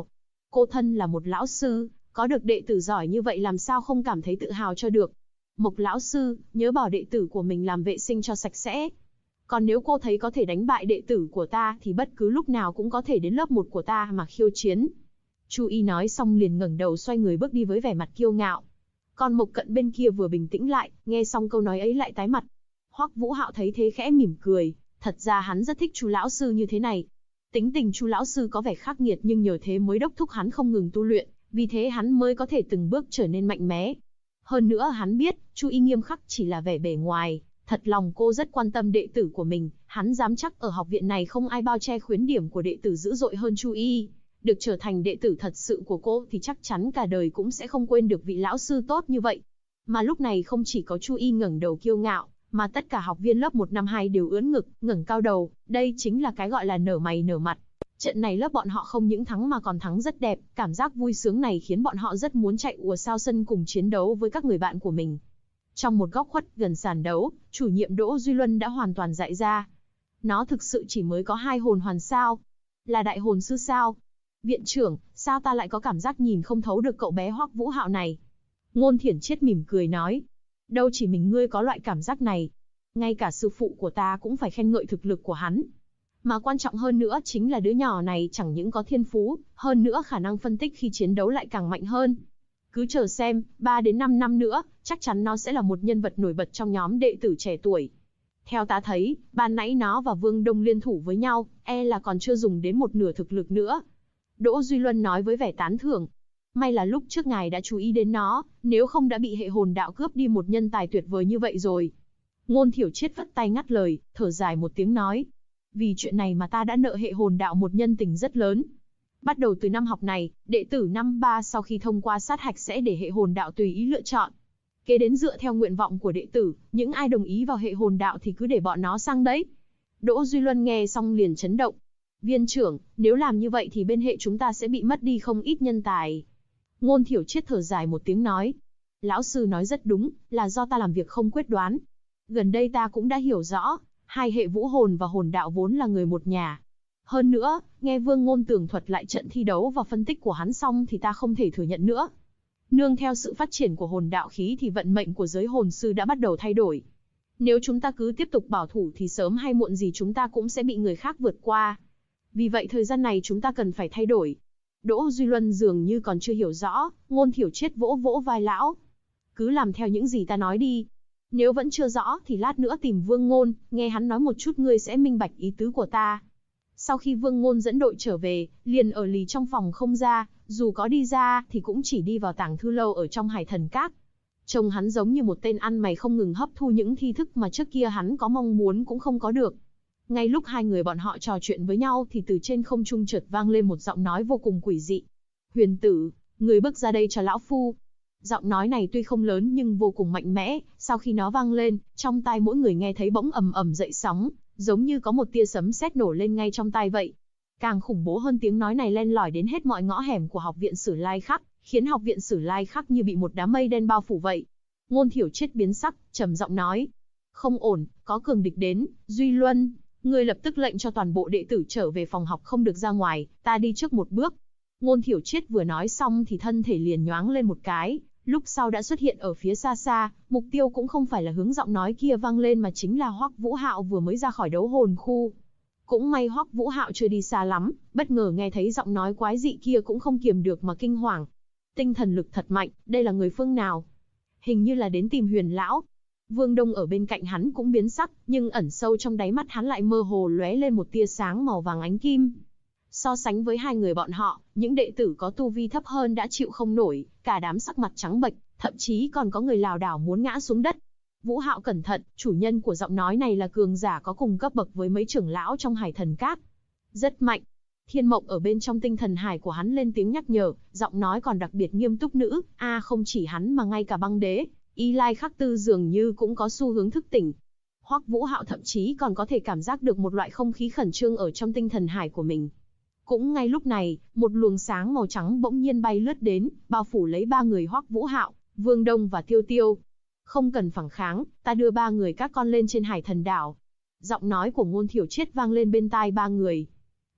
Cô thân là một lão sư, có được đệ tử giỏi như vậy làm sao không cảm thấy tự hào cho được. Mộc lão sư, nhớ bảo đệ tử của mình làm vệ sinh cho sạch sẽ. Còn nếu cô thấy có thể đánh bại đệ tử của ta thì bất cứ lúc nào cũng có thể đến lớp 1 của ta mà khiêu chiến. Chu Y nói xong liền ngẩng đầu xoay người bước đi với vẻ mặt kiêu ngạo. Còn Mộc Cận bên kia vừa bình tĩnh lại, nghe xong câu nói ấy lại tái mặt. Hoắc Vũ Hạo thấy thế khẽ mỉm cười, thật ra hắn rất thích Chu lão sư như thế này. Tính tình Chu lão sư có vẻ khắc nghiệt nhưng nhờ thế mới đốc thúc hắn không ngừng tu luyện, vì thế hắn mới có thể từng bước trở nên mạnh mẽ. Hơn nữa hắn biết, Chu Y nghiêm khắc chỉ là vẻ bề ngoài, thật lòng cô rất quan tâm đệ tử của mình, hắn dám chắc ở học viện này không ai bao che khuyết điểm của đệ tử dữ dội hơn Chu Y. Được trở thành đệ tử thật sự của cô thì chắc chắn cả đời cũng sẽ không quên được vị lão sư tốt như vậy. Mà lúc này không chỉ có Chu Y ngẩng đầu kiêu ngạo, mà tất cả học viên lớp 1 năm 2 đều ưỡn ngực, ngẩng cao đầu, đây chính là cái gọi là nở mày nở mặt. Trận này lớp bọn họ không những thắng mà còn thắng rất đẹp, cảm giác vui sướng này khiến bọn họ rất muốn chạy ùa sao sân cùng chiến đấu với các người bạn của mình. Trong một góc khuất gần sàn đấu, chủ nhiệm Đỗ Duy Luân đã hoàn toàn dại ra. Nó thực sự chỉ mới có 2 hồn hoàn sao? Là đại hồn sư sao? Viện trưởng, sao ta lại có cảm giác nhìn không thấu được cậu bé Hoắc Vũ Hạo này? Ngôn Thiển Chiết mỉm cười nói. Đâu chỉ mình ngươi có loại cảm giác này. Ngay cả sư phụ của ta cũng phải khen ngợi thực lực của hắn. Mà quan trọng hơn nữa chính là đứa nhỏ này chẳng những có thiên phú, hơn nữa khả năng phân tích khi chiến đấu lại càng mạnh hơn. Cứ chờ xem, 3 đến 5 năm nữa, chắc chắn nó sẽ là một nhân vật nổi bật trong nhóm đệ tử trẻ tuổi. Theo ta thấy, ban nãy nó và Vương Đông liên thủ với nhau, là còn chưa dùng đến một nửa thực lực nữa. Đỗ Duy Luân nói với vẻ tán thưởng. May là lúc trước ngài đã chú ý đến nó, nếu không đã bị hệ hồn đạo cướp đi một nhân tài tuyệt vời như vậy rồi. Ngôn Thiểu Chiết vất tay ngắt lời, thở dài một tiếng nói. Vì chuyện này mà ta đã nợ hệ hồn đạo một nhân tình rất lớn. Bắt đầu từ năm học này, đệ tử năm 3 sau khi thông qua sát hạch sẽ để hệ hồn đạo tùy ý lựa chọn. Kế đến dựa theo nguyện vọng của đệ tử, những ai đồng ý vào hệ hồn đạo thì cứ để bọn nó sang đấy. Đỗ Duy Luân nghe xong liền chấn động. Viên trưởng, nếu làm như vậy thì bên hệ chúng ta sẽ bị mất đi không ít nhân tài. Ngôn Thiểu Chiết thở dài một tiếng nói. Lão sư nói rất đúng, là do ta làm việc không quyết đoán. Gần đây ta cũng đã hiểu rõ, hai hệ vũ hồn và hồn đạo vốn là người một nhà. Hơn nữa, nghe Vương Ngôn tường thuật lại trận thi đấu và phân tích của hắn xong thì ta không thể thừa nhận nữa. Nương theo sự phát triển của hồn đạo khí thì vận mệnh của giới hồn sư đã bắt đầu thay đổi. Nếu chúng ta cứ tiếp tục bảo thủ thì sớm hay muộn gì chúng ta cũng sẽ bị người khác vượt qua. Vì vậy thời gian này chúng ta cần phải thay đổi. Đỗ Duy Luân dường như còn chưa hiểu rõ, Ngôn Thiểu Chiết vỗ vỗ vai lão. Cứ làm theo những gì ta nói đi. Nếu vẫn chưa rõ thì lát nữa tìm Vương Ngôn, nghe hắn nói một chút ngươi sẽ minh bạch ý tứ của ta. Sau khi Vương Ngôn dẫn đội trở về, liền ở lì trong phòng không ra, dù có đi ra thì cũng chỉ đi vào tàng thư lâu ở trong Hải Thần Các. Trông hắn giống như một tên ăn mày không ngừng hấp thu những thi thức mà trước kia hắn có mong muốn cũng không có được. Ngay lúc hai người bọn họ trò chuyện với nhau thì từ trên không trung chợt vang lên một giọng nói vô cùng quỷ dị. Huyền tử, người bước ra đây cho lão phu. Giọng nói này tuy không lớn nhưng vô cùng mạnh mẽ, sau khi nó vang lên, trong tai mỗi người nghe thấy bỗng ầm ầm dậy sóng, giống như có một tia sấm sét nổ lên ngay trong tai vậy. Càng khủng bố hơn tiếng nói này len lỏi đến hết mọi ngõ hẻm của học viện Sử Lai Khắc, khiến học viện Sử Lai Khắc như bị một đám mây đen bao phủ vậy. Ngôn Thiểu Chiết biến sắc, trầm giọng nói: "Không ổn, có cường địch đến, Duy Luân, ngươi lập tức lệnh cho toàn bộ đệ tử trở về phòng học không được ra ngoài, ta đi trước một bước." Ngôn Thiểu Chiết vừa nói xong thì thân thể liền nhoáng lên một cái, lúc sau đã xuất hiện ở phía xa xa, mục tiêu cũng không phải là hướng giọng nói kia vang lên mà chính là Hoắc Vũ Hạo vừa mới ra khỏi đấu hồn khu. Cũng may Hoắc Vũ Hạo chưa đi xa lắm, bất ngờ nghe thấy giọng nói quái dị kia cũng không kiềm được mà kinh hoàng. Tinh thần lực thật mạnh, đây là người phương nào? Hình như là đến tìm Huyền lão. Vương Đông ở bên cạnh hắn cũng biến sắc, nhưng ẩn sâu trong đáy mắt hắn lại mơ hồ lóe lên một tia sáng màu vàng ánh kim. So sánh với hai người bọn họ, những đệ tử có tu vi thấp hơn đã chịu không nổi, cả đám sắc mặt trắng bệch, thậm chí còn có người lảo đảo muốn ngã xuống đất. Vũ Hạo cẩn thận, chủ nhân của giọng nói này là cường giả có cùng cấp bậc với mấy trưởng lão trong Hải Thần Các. Rất mạnh. Thiên Mộng ở bên trong tinh thần hải của hắn lên tiếng nhắc nhở, giọng nói còn đặc biệt nghiêm túc nữ, không chỉ hắn mà ngay cả Băng Đế, Y Lai Khắc Tư dường như cũng có xu hướng thức tỉnh. Hoắc Vũ Hạo thậm chí còn có thể cảm giác được một loại không khí khẩn trương ở trong tinh thần hải của mình. Cũng ngay lúc này, một luồng sáng màu trắng bỗng nhiên bay lướt đến, bao phủ lấy ba người Hoắc Vũ Hạo, Vương Đông và Tiêu Tiêu. Không cần phản kháng, ta đưa ba người các con lên trên Hải Thần Đảo. Giọng nói của Ngôn Thiểu Chiết vang lên bên tai ba người.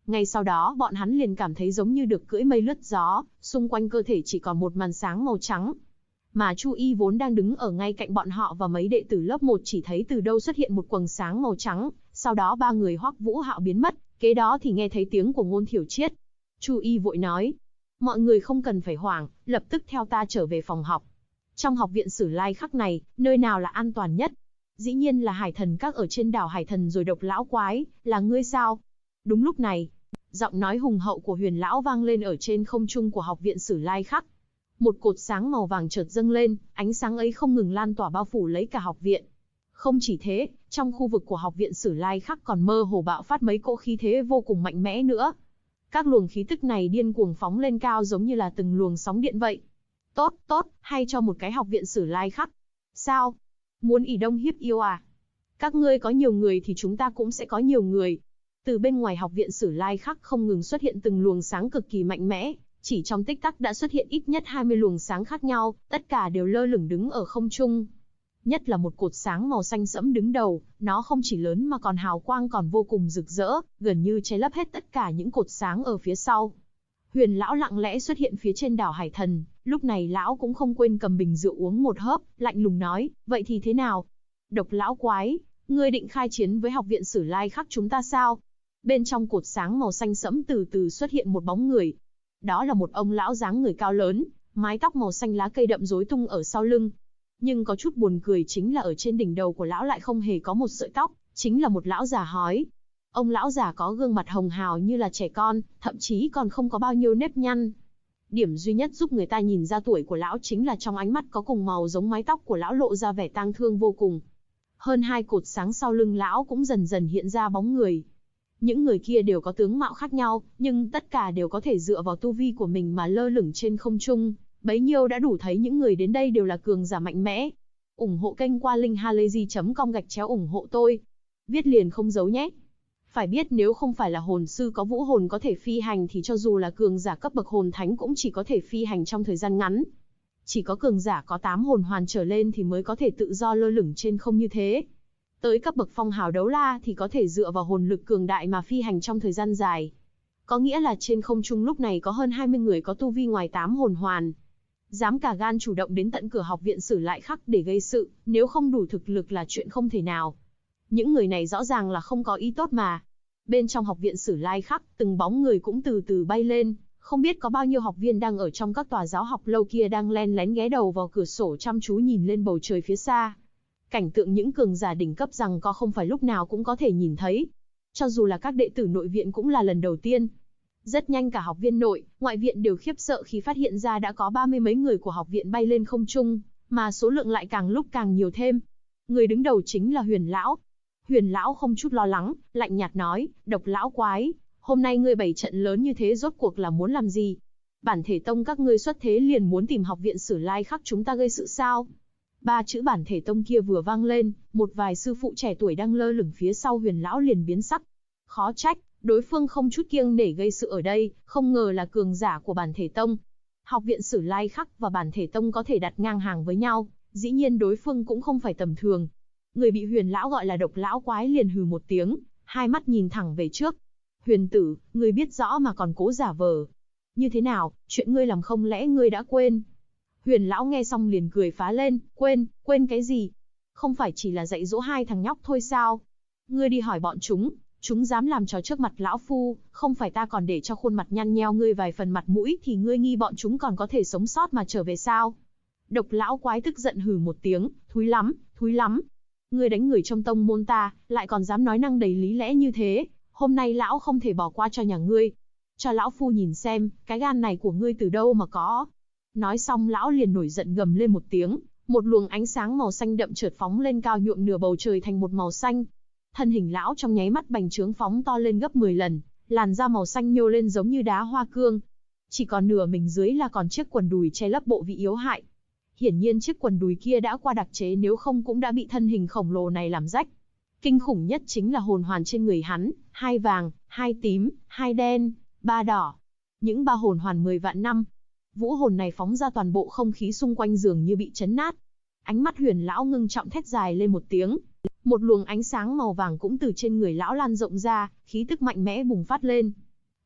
Ngay sau đó bọn hắn liền cảm thấy giống như được cưỡi mây lướt gió, xung quanh cơ thể chỉ còn một màn sáng màu trắng. Mà Chu Y vốn đang đứng ở ngay cạnh bọn họ và mấy đệ tử lớp 1 chỉ thấy từ đâu xuất hiện một quầng sáng màu trắng, sau đó ba người Hoắc Vũ Hạo biến mất, kế đó thì nghe thấy tiếng của Ngôn Thiểu Triết. Chu Y vội nói, mọi người không cần phải hoảng, lập tức theo ta trở về phòng học. Trong học viện Sử Lai Khắc này, nơi nào là an toàn nhất? Dĩ nhiên là Hải Thần Các ở trên đảo Hải Thần rồi. Độc lão quái, là ngươi sao? Đúng lúc này, giọng nói hùng hậu của Huyền lão vang lên ở trên không trung của học viện Sử Lai Khắc. Một cột sáng màu vàng chợt dâng lên, ánh sáng ấy không ngừng lan tỏa bao phủ lấy cả học viện. Không chỉ thế, trong khu vực của học viện Sử Lai Khắc còn mơ hồ bạo phát mấy cỗ khí thế vô cùng mạnh mẽ nữa. Các luồng khí tức này điên cuồng phóng lên cao giống như là từng luồng sóng điện vậy. Tốt, tốt, hay cho một cái học viện Sử Lai Khắc. Sao? Muốn ỷ đông hiếp yêu à? Các ngươi có nhiều người thì chúng ta cũng sẽ có nhiều người. Từ bên ngoài học viện Sử Lai Khắc không ngừng xuất hiện từng luồng sáng cực kỳ mạnh mẽ, chỉ trong tích tắc đã xuất hiện ít nhất 20 luồng sáng khác nhau, tất cả đều lơ lửng đứng ở không trung. Nhất là một cột sáng màu xanh sẫm đứng đầu, nó không chỉ lớn mà còn hào quang còn vô cùng rực rỡ, gần như che lấp hết tất cả những cột sáng ở phía sau. Huyền lão lặng lẽ xuất hiện phía trên đảo Hải Thần, lúc này lão cũng không quên cầm bình rượu uống một hớp, lạnh lùng nói, vậy thì thế nào? Độc lão quái, ngươi định khai chiến với học viện Sử Lai Khắc chúng ta sao? Bên trong cột sáng màu xanh sẫm từ từ xuất hiện một bóng người. Đó là một ông lão dáng người cao lớn, mái tóc màu xanh lá cây đậm rối tung ở sau lưng. Nhưng có chút buồn cười chính là ở trên đỉnh đầu của lão lại không hề có một sợi tóc, chính là một lão già hói. Ông lão già có gương mặt hồng hào như là trẻ con, thậm chí còn không có bao nhiêu nếp nhăn. Điểm duy nhất giúp người ta nhìn ra tuổi của lão chính là trong ánh mắt có cùng màu giống mái tóc của lão lộ ra vẻ tang thương vô cùng. Hơn 2 cột sáng sau lưng lão cũng dần dần hiện ra bóng người. Những người kia đều có tướng mạo khác nhau, nhưng tất cả đều có thể dựa vào tu vi của mình mà lơ lửng trên không trung. Bấy nhiêu đã đủ thấy những người đến đây đều là cường giả mạnh mẽ. Ủng hộ kênh qua linkhalazy.com/ủng hộ tôi. Viết liền không giấu nhé. Phải biết nếu không phải là hồn sư có vũ hồn có thể phi hành thì cho dù là cường giả cấp bậc hồn thánh cũng chỉ có thể phi hành trong thời gian ngắn. Chỉ có cường giả có 8 hồn hoàn trở lên thì mới có thể tự do lơ lửng trên không như thế. Tới cấp bậc phong hào đấu la thì có thể dựa vào hồn lực cường đại mà phi hành trong thời gian dài. Có nghĩa là trên không trung lúc này có hơn 20 người có tu vi ngoài 8 hồn hoàn. Dám cả gan chủ động đến tận cửa học viện Sử Lai Khắc để gây sự, nếu không đủ thực lực là chuyện không thể nào. Những người này rõ ràng là không có ý tốt mà. Bên trong học viện Sử Lai Khắc, từng bóng người cũng từ từ bay lên, không biết có bao nhiêu học viên đang ở trong các tòa giáo học lâu kia đang len lén ghé đầu vào cửa sổ chăm chú nhìn lên bầu trời phía xa. Cảnh tượng những cường giả đỉnh cấp rằng có không phải lúc nào cũng có thể nhìn thấy. Cho dù là các đệ tử nội viện cũng là lần đầu tiên. Rất nhanh cả học viên nội, ngoại viện đều khiếp sợ khi phát hiện ra đã có 30 mấy người của học viện bay lên không trung, mà số lượng lại càng lúc càng nhiều thêm. Người đứng đầu chính là Huyền lão. Huyền lão không chút lo lắng, lạnh nhạt nói, độc lão quái, hôm nay ngươi bày trận lớn như thế rốt cuộc là muốn làm gì? Bản thể tông các ngươi xuất thế liền muốn tìm học viện Sử Lai Khắc chúng ta gây sự sao? 3 chữ bản thể tông kia vừa vang lên, một vài sư phụ trẻ tuổi đang lơ lửng phía sau Huyền lão liền biến sắc. Khó trách, đối phương không chút kiêng để gây sự ở đây, không ngờ là cường giả của bản thể tông. Học viện Sử Lai Khắc và bản thể tông có thể đặt ngang hàng với nhau, dĩ nhiên đối phương cũng không phải tầm thường. Người bị Huyền lão gọi là độc lão quái liền hừ một tiếng, hai mắt nhìn thẳng về trước. Huyền tử, ngươi biết rõ mà còn cố giả vờ. Như thế nào, chuyện ngươi làm không lẽ ngươi đã quên? Huyền lão nghe xong liền cười phá lên, quên cái gì? Không phải chỉ là dạy dỗ 2 thằng nhóc thôi sao? Ngươi đi hỏi bọn chúng dám làm trò trước mặt lão phu, không phải ta còn để cho khuôn mặt nhăn nheo ngươi vài phần mặt mũi thì ngươi nghi bọn chúng còn có thể sống sót mà trở về sao? Độc lão quái tức giận hừ một tiếng, thúi lắm. Ngươi đánh người trong tông môn ta, lại còn dám nói năng đầy lý lẽ như thế, hôm nay lão không thể bỏ qua cho nhà ngươi. Cho lão phu nhìn xem, cái gan này của ngươi từ đâu mà có. Nói xong lão liền nổi giận gầm lên một tiếng, một luồng ánh sáng màu xanh đậm chợt phóng lên cao nhuộm nửa bầu trời thành một màu xanh. Thân hình lão trong nháy mắt bành trướng phóng to lên gấp 10 lần, làn da màu xanh nhô lên giống như đá hoa cương. Chỉ còn nửa mình dưới là còn chiếc quần đùi che lấp bộ vị yếu hại. Hiển nhiên chiếc quần đùi kia đã qua đặc chế nếu không cũng đã bị thân hình khổng lồ này làm rách. Kinh khủng nhất chính là hồn hoàn trên người hắn, 2 vàng, 2 tím, 2 đen, 3 đỏ. Những 3 hồn hoàn 10 vạn năm. Vũ hồn này phóng ra toàn bộ không khí xung quanh dường như bị chấn nát. Ánh mắt Huyền lão ngưng trọng thét dài lên một tiếng. Một luồng ánh sáng màu vàng cũng từ trên người lão lan rộng ra, khí tức mạnh mẽ bùng phát lên.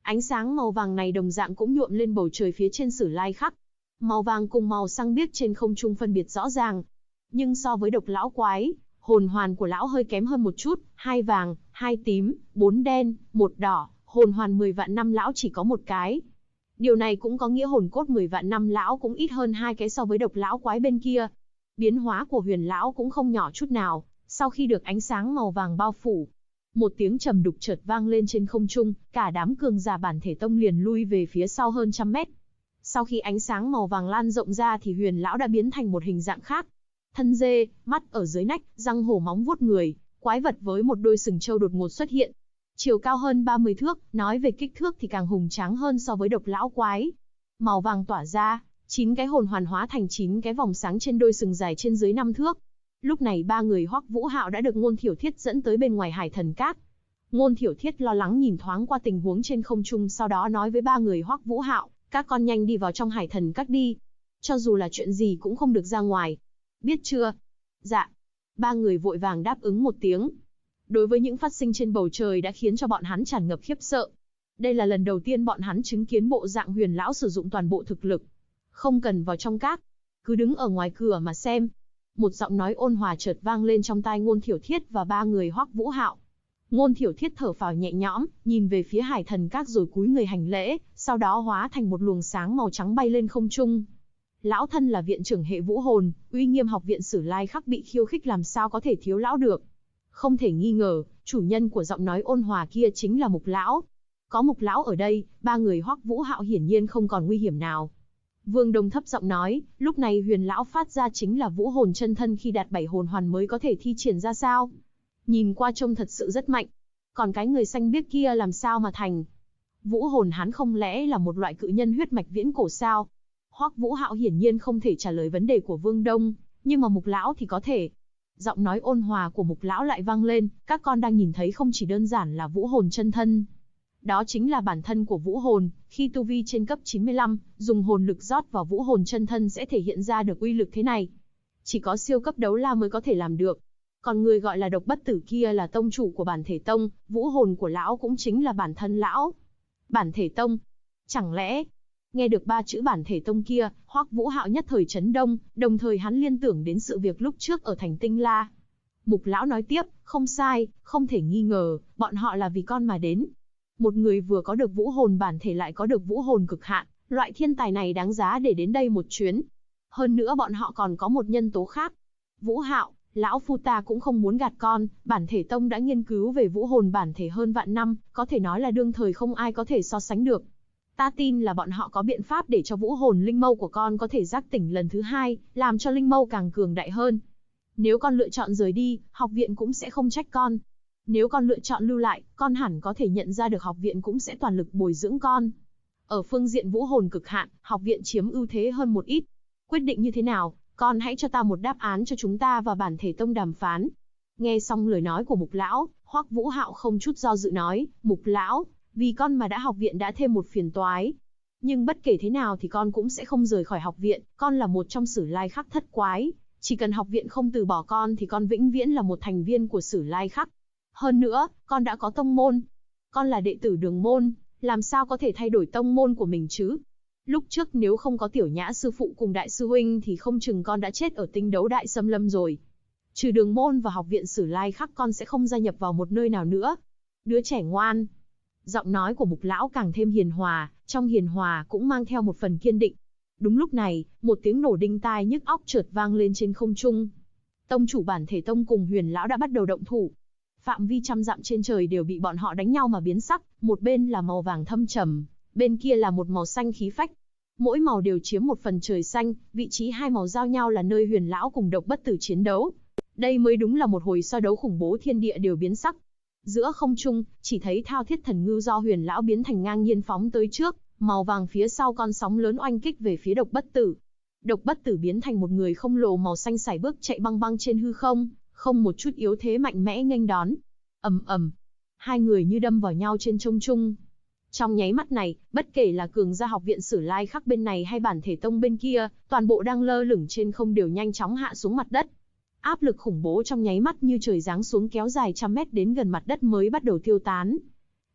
Ánh sáng màu vàng này đồng dạng cũng nhuộm lên bầu trời phía trên Sử Lai Khắc. Màu vàng cùng màu xanh biếc trên không trung phân biệt rõ ràng. Nhưng so với độc lão quái, hồn hoàn của lão hơi kém hơn một chút, 2 vàng, 2 tím, 4 đen, 1 đỏ, hồn hoàn 10 vạn năm lão chỉ có một cái. Điều này cũng có nghĩa hồn cốt 10 vạn năm lão cũng ít hơn 2 cái so với độc lão quái bên kia. Biến hóa của huyền lão cũng không nhỏ chút nào, sau khi được ánh sáng màu vàng bao phủ. Một tiếng trầm đục chợt vang lên trên không trung, cả đám cường giả bản thể tông liền lui về phía sau hơn trăm mét. Sau khi ánh sáng màu vàng lan rộng ra thì huyền lão đã biến thành một hình dạng khác. Thân dê, mắt ở dưới nách, răng hổ móng vuốt người, quái vật với một đôi sừng trâu đột ngột xuất hiện. Chiều cao hơn 30 thước, nói về kích thước thì càng hùng tráng hơn so với độc lão quái. Màu vàng tỏa ra, 9 cái hồn hoàn hóa thành 9 cái vòng sáng trên đôi sừng dài trên dưới 5 thước. Lúc này 3 người Hoắc Vũ Hạo đã được Ngôn Thiểu Thiết dẫn tới bên ngoài Hải Thần Các. Ngôn Thiểu Thiết lo lắng nhìn thoáng qua tình huống trên không trung, sau đó nói với 3 người Hoắc Vũ Hạo, các con nhanh đi vào trong Hải Thần Các đi. Cho dù là chuyện gì cũng không được ra ngoài. Biết chưa? Dạ. 3 người vội vàng đáp ứng một tiếng. Đối với những phát sinh trên bầu trời đã khiến cho bọn hắn tràn ngập khiếp sợ. Đây là lần đầu tiên bọn hắn chứng kiến bộ dạng huyền lão sử dụng toàn bộ thực lực. Không cần vào trong các, cứ đứng ở ngoài cửa mà xem. Một giọng nói ôn hòa chợt vang lên trong tai Ngôn Thiểu Thiết và 3 người Hoắc Vũ Hạo. Ngôn Thiểu Thiết thở phào nhẹ nhõm, nhìn về phía Hải Thần Các rồi cúi người hành lễ, sau đó hóa thành một luồng sáng màu trắng bay lên không trung. Lão thân là viện trưởng hệ vũ hồn, uy nghiêm học viện Sử Lai Khắc bị khiêu khích làm sao có thể thiếu lão được. Không thể nghi ngờ, chủ nhân của giọng nói ôn hòa kia chính là Mục lão. Có Mục lão ở đây, 3 người Hoắc Vũ Hạo hiển nhiên không còn nguy hiểm nào. Vương Đông thấp giọng nói, lúc này huyền lão phát ra chính là vũ hồn chân thân, khi đạt 7 hồn hoàn mới có thể thi triển ra sao. Nhìn qua trông thật sự rất mạnh. Còn cái người xanh biếc kia làm sao mà thành? Vũ hồn hắn không lẽ là một loại cự nhân huyết mạch viễn cổ sao? Hoắc Vũ Hạo hiển nhiên không thể trả lời vấn đề của Vương Đông, nhưng mà Mục lão thì có thể. Giọng nói ôn hòa của Mục lão lại vang lên, các con đang nhìn thấy không chỉ đơn giản là vũ hồn chân thân. Đó chính là bản thân của vũ hồn, khi tu vi trên cấp 95, dùng hồn lực rót vào vũ hồn chân thân sẽ thể hiện ra được uy lực thế này. Chỉ có siêu cấp đấu la mới có thể làm được. Còn người gọi là Độc Bất Tử kia là tông chủ của bản thể tông, vũ hồn của lão cũng chính là bản thân lão. Bản thể tông? Chẳng lẽ... Nghe được 3 chữ bản thể tông kia, Hoắc Vũ Hạo nhất thời chấn động, đồng thời hắn liên tưởng đến sự việc lúc trước ở thành Tinh La. Mục lão nói tiếp, không sai, không thể nghi ngờ, bọn họ là vì con mà đến. Một người vừa có được vũ hồn bản thể lại có được vũ hồn cực hạn, loại thiên tài này đáng giá để đến đây một chuyến. Hơn nữa bọn họ còn có một nhân tố khác. Vũ Hạo, lão phu ta cũng không muốn gạt con, bản thể tông đã nghiên cứu về vũ hồn bản thể hơn vạn năm, có thể nói là đương thời không ai có thể so sánh được. Ta tin là bọn họ có biện pháp để cho vũ hồn linh mâu của con có thể giác tỉnh lần thứ 2, làm cho linh mâu càng cường đại hơn. Nếu con lựa chọn rời đi, học viện cũng sẽ không trách con. Nếu con lựa chọn lưu lại, con hẳn có thể nhận ra được học viện cũng sẽ toàn lực bồi dưỡng con. Ở phương diện vũ hồn cực hạn, học viện chiếm ưu thế hơn một ít. Quyết định như thế nào, con hãy cho ta một đáp án cho chúng ta và bản thể tông đàm phán. Nghe xong lời nói của Mục lão, Hoắc Vũ Hạo không chút do dự nói, Mục lão, vì con mà học viện đã thêm một phiền toái. Nhưng bất kể thế nào thì con cũng sẽ không rời khỏi học viện, con là một trong Sử Lai Khắc thất quái. Chỉ cần học viện không từ bỏ con thì con vĩnh viễn là một thành viên của Sử Lai Khắc. Hơn nữa, con đã có tông môn. Con là đệ tử Đường môn, làm sao có thể thay đổi tông môn của mình chứ? Lúc trước nếu không có Tiểu Nhã sư phụ cùng đại sư huynh thì không chừng con đã chết ở Tinh Đấu Đại Xâm Lâm rồi. Trừ Đường môn và học viện Sử Lai Khắc, con sẽ không gia nhập vào một nơi nào nữa. Đứa trẻ ngoan. Giọng nói của Mục lão càng thêm hiền hòa, trong hiền hòa cũng mang theo một phần kiên định. Đúng lúc này, một tiếng nổ đinh tai nhức óc chợt vang lên trên không trung. Tông chủ bản thể tông cùng huyền lão đã bắt đầu động thủ. Phạm vi trăm dặm trên trời đều bị bọn họ đánh nhau mà biến sắc, một bên là màu vàng thâm trầm, bên kia là một màu xanh khí phách. Mỗi màu đều chiếm một phần trời xanh, vị trí hai màu giao nhau là nơi huyền lão cùng Độc Bất Tử chiến đấu. Đây mới đúng là một hồi so đấu khủng bố, thiên địa đều biến sắc. Giữa không trung, chỉ thấy Thao Thiết Thần Ngư do huyền lão biến thành ngang nhiên phóng tới trước, màu vàng phía sau con sóng lớn oanh kích về phía Độc Bất Tử. Độc Bất Tử biến thành một người khổng lồ màu xanh sải bước chạy băng băng trên hư không, không một chút yếu thế, mạnh mẽ nghênh đón. Ầm ầm, hai người như đâm vào nhau trên không trung. Trong nháy mắt này, bất kể là cường gia học viện Sử Lai Khắc bên này hay bản thể tông bên kia, toàn bộ đang lơ lửng trên không đều nhanh chóng hạ xuống mặt đất. Áp lực khủng bố trong nháy mắt như trời giáng xuống, kéo dài trăm mét đến gần mặt đất mới bắt đầu tiêu tán.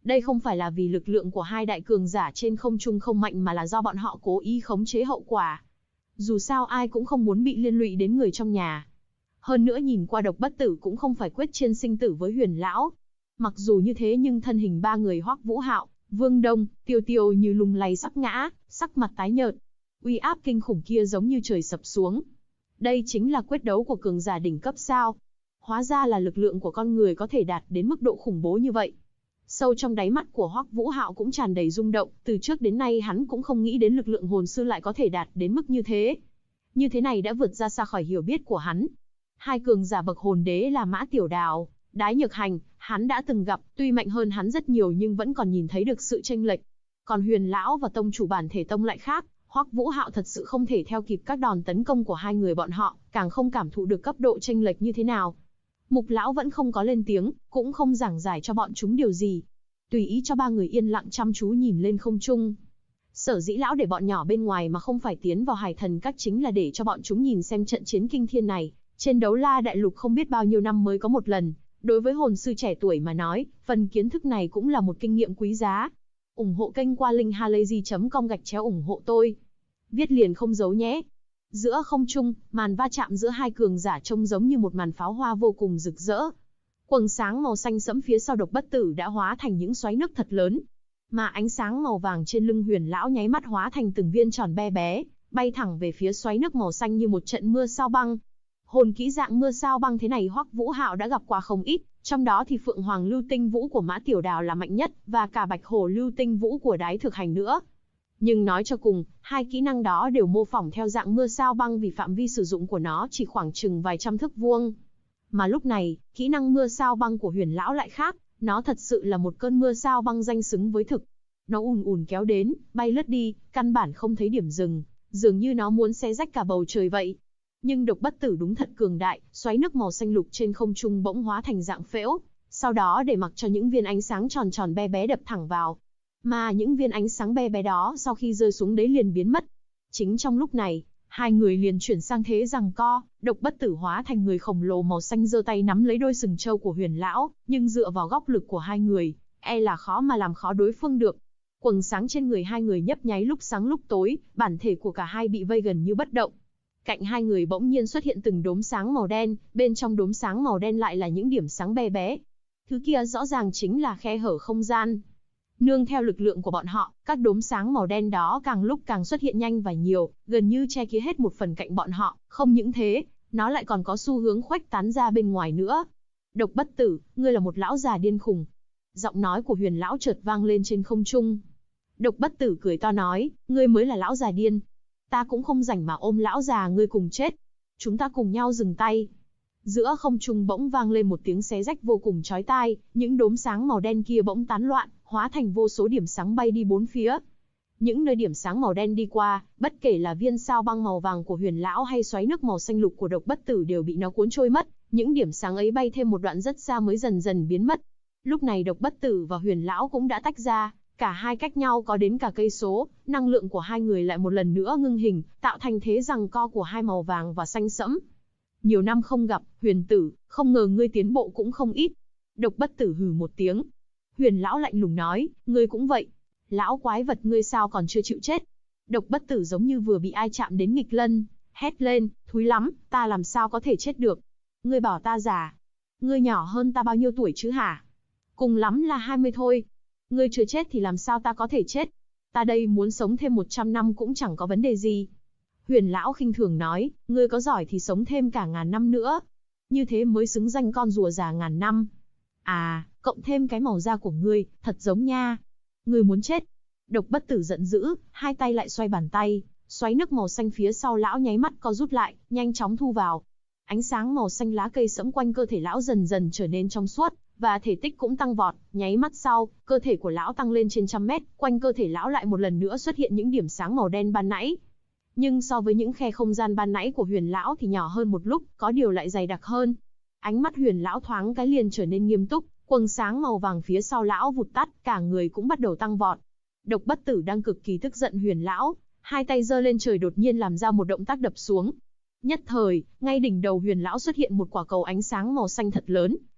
Đây không phải là vì lực lượng của hai đại cường giả trên không trung không mạnh mà là do bọn họ cố ý khống chế hậu quả. Dù sao ai cũng không muốn bị liên lụy đến người trong nhà. Hơn nữa nhìn qua Độc Bất Tử cũng không phải quyết chiến sinh tử với Huyền lão. Mặc dù như thế nhưng thân hình ba người Hoắc Vũ Hạo, Vương Đông, Tiêu Tiêu như lung lay sắp ngã, sắc mặt tái nhợt. Uy áp kinh khủng kia giống như trời sập xuống. Đây chính là quyết đấu của cường giả đỉnh cấp sao? Hóa ra là lực lượng của con người có thể đạt đến mức độ khủng bố như vậy. Sâu trong đáy mắt của Hoắc Vũ Hạo cũng tràn đầy rung động, từ trước đến nay hắn cũng không nghĩ đến lực lượng hồn sư lại có thể đạt đến mức như thế. Như thế này đã vượt ra xa khỏi hiểu biết của hắn. Hai cường giả bậc hồn đế là Mã Tiểu Đào, Đái Nhược Hành, hắn đã từng gặp, tuy mạnh hơn hắn rất nhiều nhưng vẫn còn nhìn thấy được sự chênh lệch. Còn Huyền lão và tông chủ bản thể tông lại khác, Hoắc Vũ Hạo thật sự không thể theo kịp các đòn tấn công của hai người bọn họ, càng không cảm thụ được cấp độ chênh lệch như thế nào. Mục lão vẫn không có lên tiếng, cũng không giảng giải cho bọn chúng điều gì. Tùy ý cho ba người yên lặng chăm chú nhìn lên không trung. Sở dĩ lão để bọn nhỏ bên ngoài mà không phải tiến vào Hải Thần Các chính là để cho bọn chúng nhìn xem trận chiến kinh thiên này. Trên Đấu La Đại Lục không biết bao nhiêu năm mới có một lần. Đối với hồn sư trẻ tuổi mà nói, phần kiến thức này cũng là một kinh nghiệm quý giá. Ủng hộ kênh qua link halayzi.com ủng hộ tôi. Viết liền không giấu nhé. Giữa không trung, màn va chạm giữa hai cường giả trông giống như một màn pháo hoa vô cùng rực rỡ. Quầng sáng màu xanh sẫm phía sau Độc Bất Tử đã hóa thành những xoáy nước thật lớn. Mà ánh sáng màu vàng trên lưng Huyền lão nháy mắt hóa thành từng viên tròn bé bé, bay thẳng về phía xoáy nước màu xanh như một trận mưa sao băng. Hồn kỹ dạng mưa sao băng thế này Hoắc Vũ Hạo đã gặp qua không ít, trong đó thì Phượng Hoàng Lưu Tinh Vũ của Mã Tiểu Đào là mạnh nhất, và cả Bạch Hổ Lưu Tinh Vũ của Đái Thực Hành nữa. Nhưng nói cho cùng, hai kỹ năng đó đều mô phỏng theo dạng mưa sao băng vì phạm vi sử dụng của nó chỉ khoảng chừng vài trăm thước vuông. Mà lúc này, kỹ năng mưa sao băng của Huyền lão lại khác, nó thật sự là một cơn mưa sao băng danh xứng với thực. Nó ùn ùn kéo đến, bay lướt đi, căn bản không thấy điểm dừng, dường như nó muốn xé rách cả bầu trời vậy. Nhưng Độc Bất Tử đúng thật cường đại, xoáy nước màu xanh lục trên không trung bỗng hóa thành dạng phễu, sau đó để mặc cho những viên ánh sáng tròn tròn bé bé đập thẳng vào. Mà những viên ánh sáng bé bé đó sau khi rơi xuống đấy liền biến mất. Chính trong lúc này, hai người liền chuyển sang thế giằng co, Độc Bất Tử hóa thành người khổng lồ màu xanh giơ tay nắm lấy đôi sừng trâu của Huyền lão, nhưng dựa vào góc lực của hai người, e là khó mà làm khó đối phương được. Quầng sáng trên người hai người nhấp nháy lúc sáng lúc tối, bản thể của cả hai bị vây gần như bất động. Cạnh hai người bỗng nhiên xuất hiện từng đốm sáng màu đen, bên trong đốm sáng màu đen lại là những điểm sáng bé bé. Thứ kia rõ ràng chính là khe hở không gian. Nương theo lực lượng của bọn họ, các đốm sáng màu đen đó càng lúc càng xuất hiện nhanh và nhiều, gần như che kín hết một phần cạnh bọn họ. Không những thế, nó lại còn có xu hướng khuếch tán ra bên ngoài nữa. Độc Bất Tử, ngươi là một lão già điên khùng. Giọng nói của Huyền lão chợt vang lên trên không trung. Độc Bất Tử cười to nói, ngươi mới là lão già điên. Ta cũng không rảnh mà ôm lão già ngươi cùng chết. Chúng ta cùng nhau dừng tay. Giữa không trung bỗng vang lên một tiếng xé rách vô cùng chói tai, những đốm sáng màu đen kia bỗng tán loạn, hóa thành vô số điểm sáng bay đi bốn phía. Những nơi điểm sáng màu đen đi qua, bất kể là viên sao băng màu vàng của Huyền lão hay xoáy nước màu xanh lục của Độc Bất Tử đều bị nó cuốn trôi mất, những điểm sáng ấy bay thêm một đoạn rất xa mới dần dần biến mất. Lúc này Độc Bất Tử và Huyền lão cũng đã tách ra, cả hai cách nhau có đến cả cây số, năng lượng của hai người lại một lần nữa ngưng hình, tạo thành thế giằng co của hai màu vàng và xanh sẫm. Nhiều năm không gặp, Huyền tử, không ngờ ngươi tiến bộ cũng không ít. Độc Bất Tử hừ một tiếng. Huyền lão lạnh lùng nói, ngươi cũng vậy. Lão quái vật ngươi sao còn chưa chịu chết? Độc Bất Tử giống như vừa bị ai chạm đến nghịch lân, hét lên, thúi lắm, ta làm sao có thể chết được? Ngươi bảo ta già? Ngươi nhỏ hơn ta bao nhiêu tuổi chứ hả? Cùng lắm là 20 thôi. Ngươi chưa chết thì làm sao ta có thể chết? Ta đây muốn sống thêm 100 năm cũng chẳng có vấn đề gì. Huyền lão khinh thường nói, ngươi có giỏi thì sống thêm cả ngàn năm nữa. Như thế mới xứng danh con rùa già ngàn năm. À, cộng thêm cái màu da của ngươi, thật giống nha. Ngươi muốn chết. Độc Bất Tử giận dữ, hai tay lại xoay bàn tay, xoáy nước màu xanh phía sau lão nháy mắt co rút lại, nhanh chóng thu vào. Ánh sáng màu xanh lá cây sẫm quanh cơ thể lão dần dần trở nên trong suốt, và thể tích cũng tăng vọt, nháy mắt sau, cơ thể của lão tăng lên trên 100 mét, quanh cơ thể lão lại một lần nữa xuất hiện những điểm sáng màu đen ban nãy. Nhưng so với những khe không gian ban nãy của Huyền lão thì nhỏ hơn một lúc, có điều lại dày đặc hơn. Ánh mắt Huyền lão thoáng cái liền trở nên nghiêm túc, quầng sáng màu vàng phía sau lão vụt tắt, cả người cũng bắt đầu tăng vọt. Độc Bất Tử đang cực kỳ tức giận Huyền lão, hai tay giơ lên trời đột nhiên làm ra một động tác đập xuống. Nhất thời, ngay đỉnh đầu Huyền lão xuất hiện một quả cầu ánh sáng màu xanh thật lớn,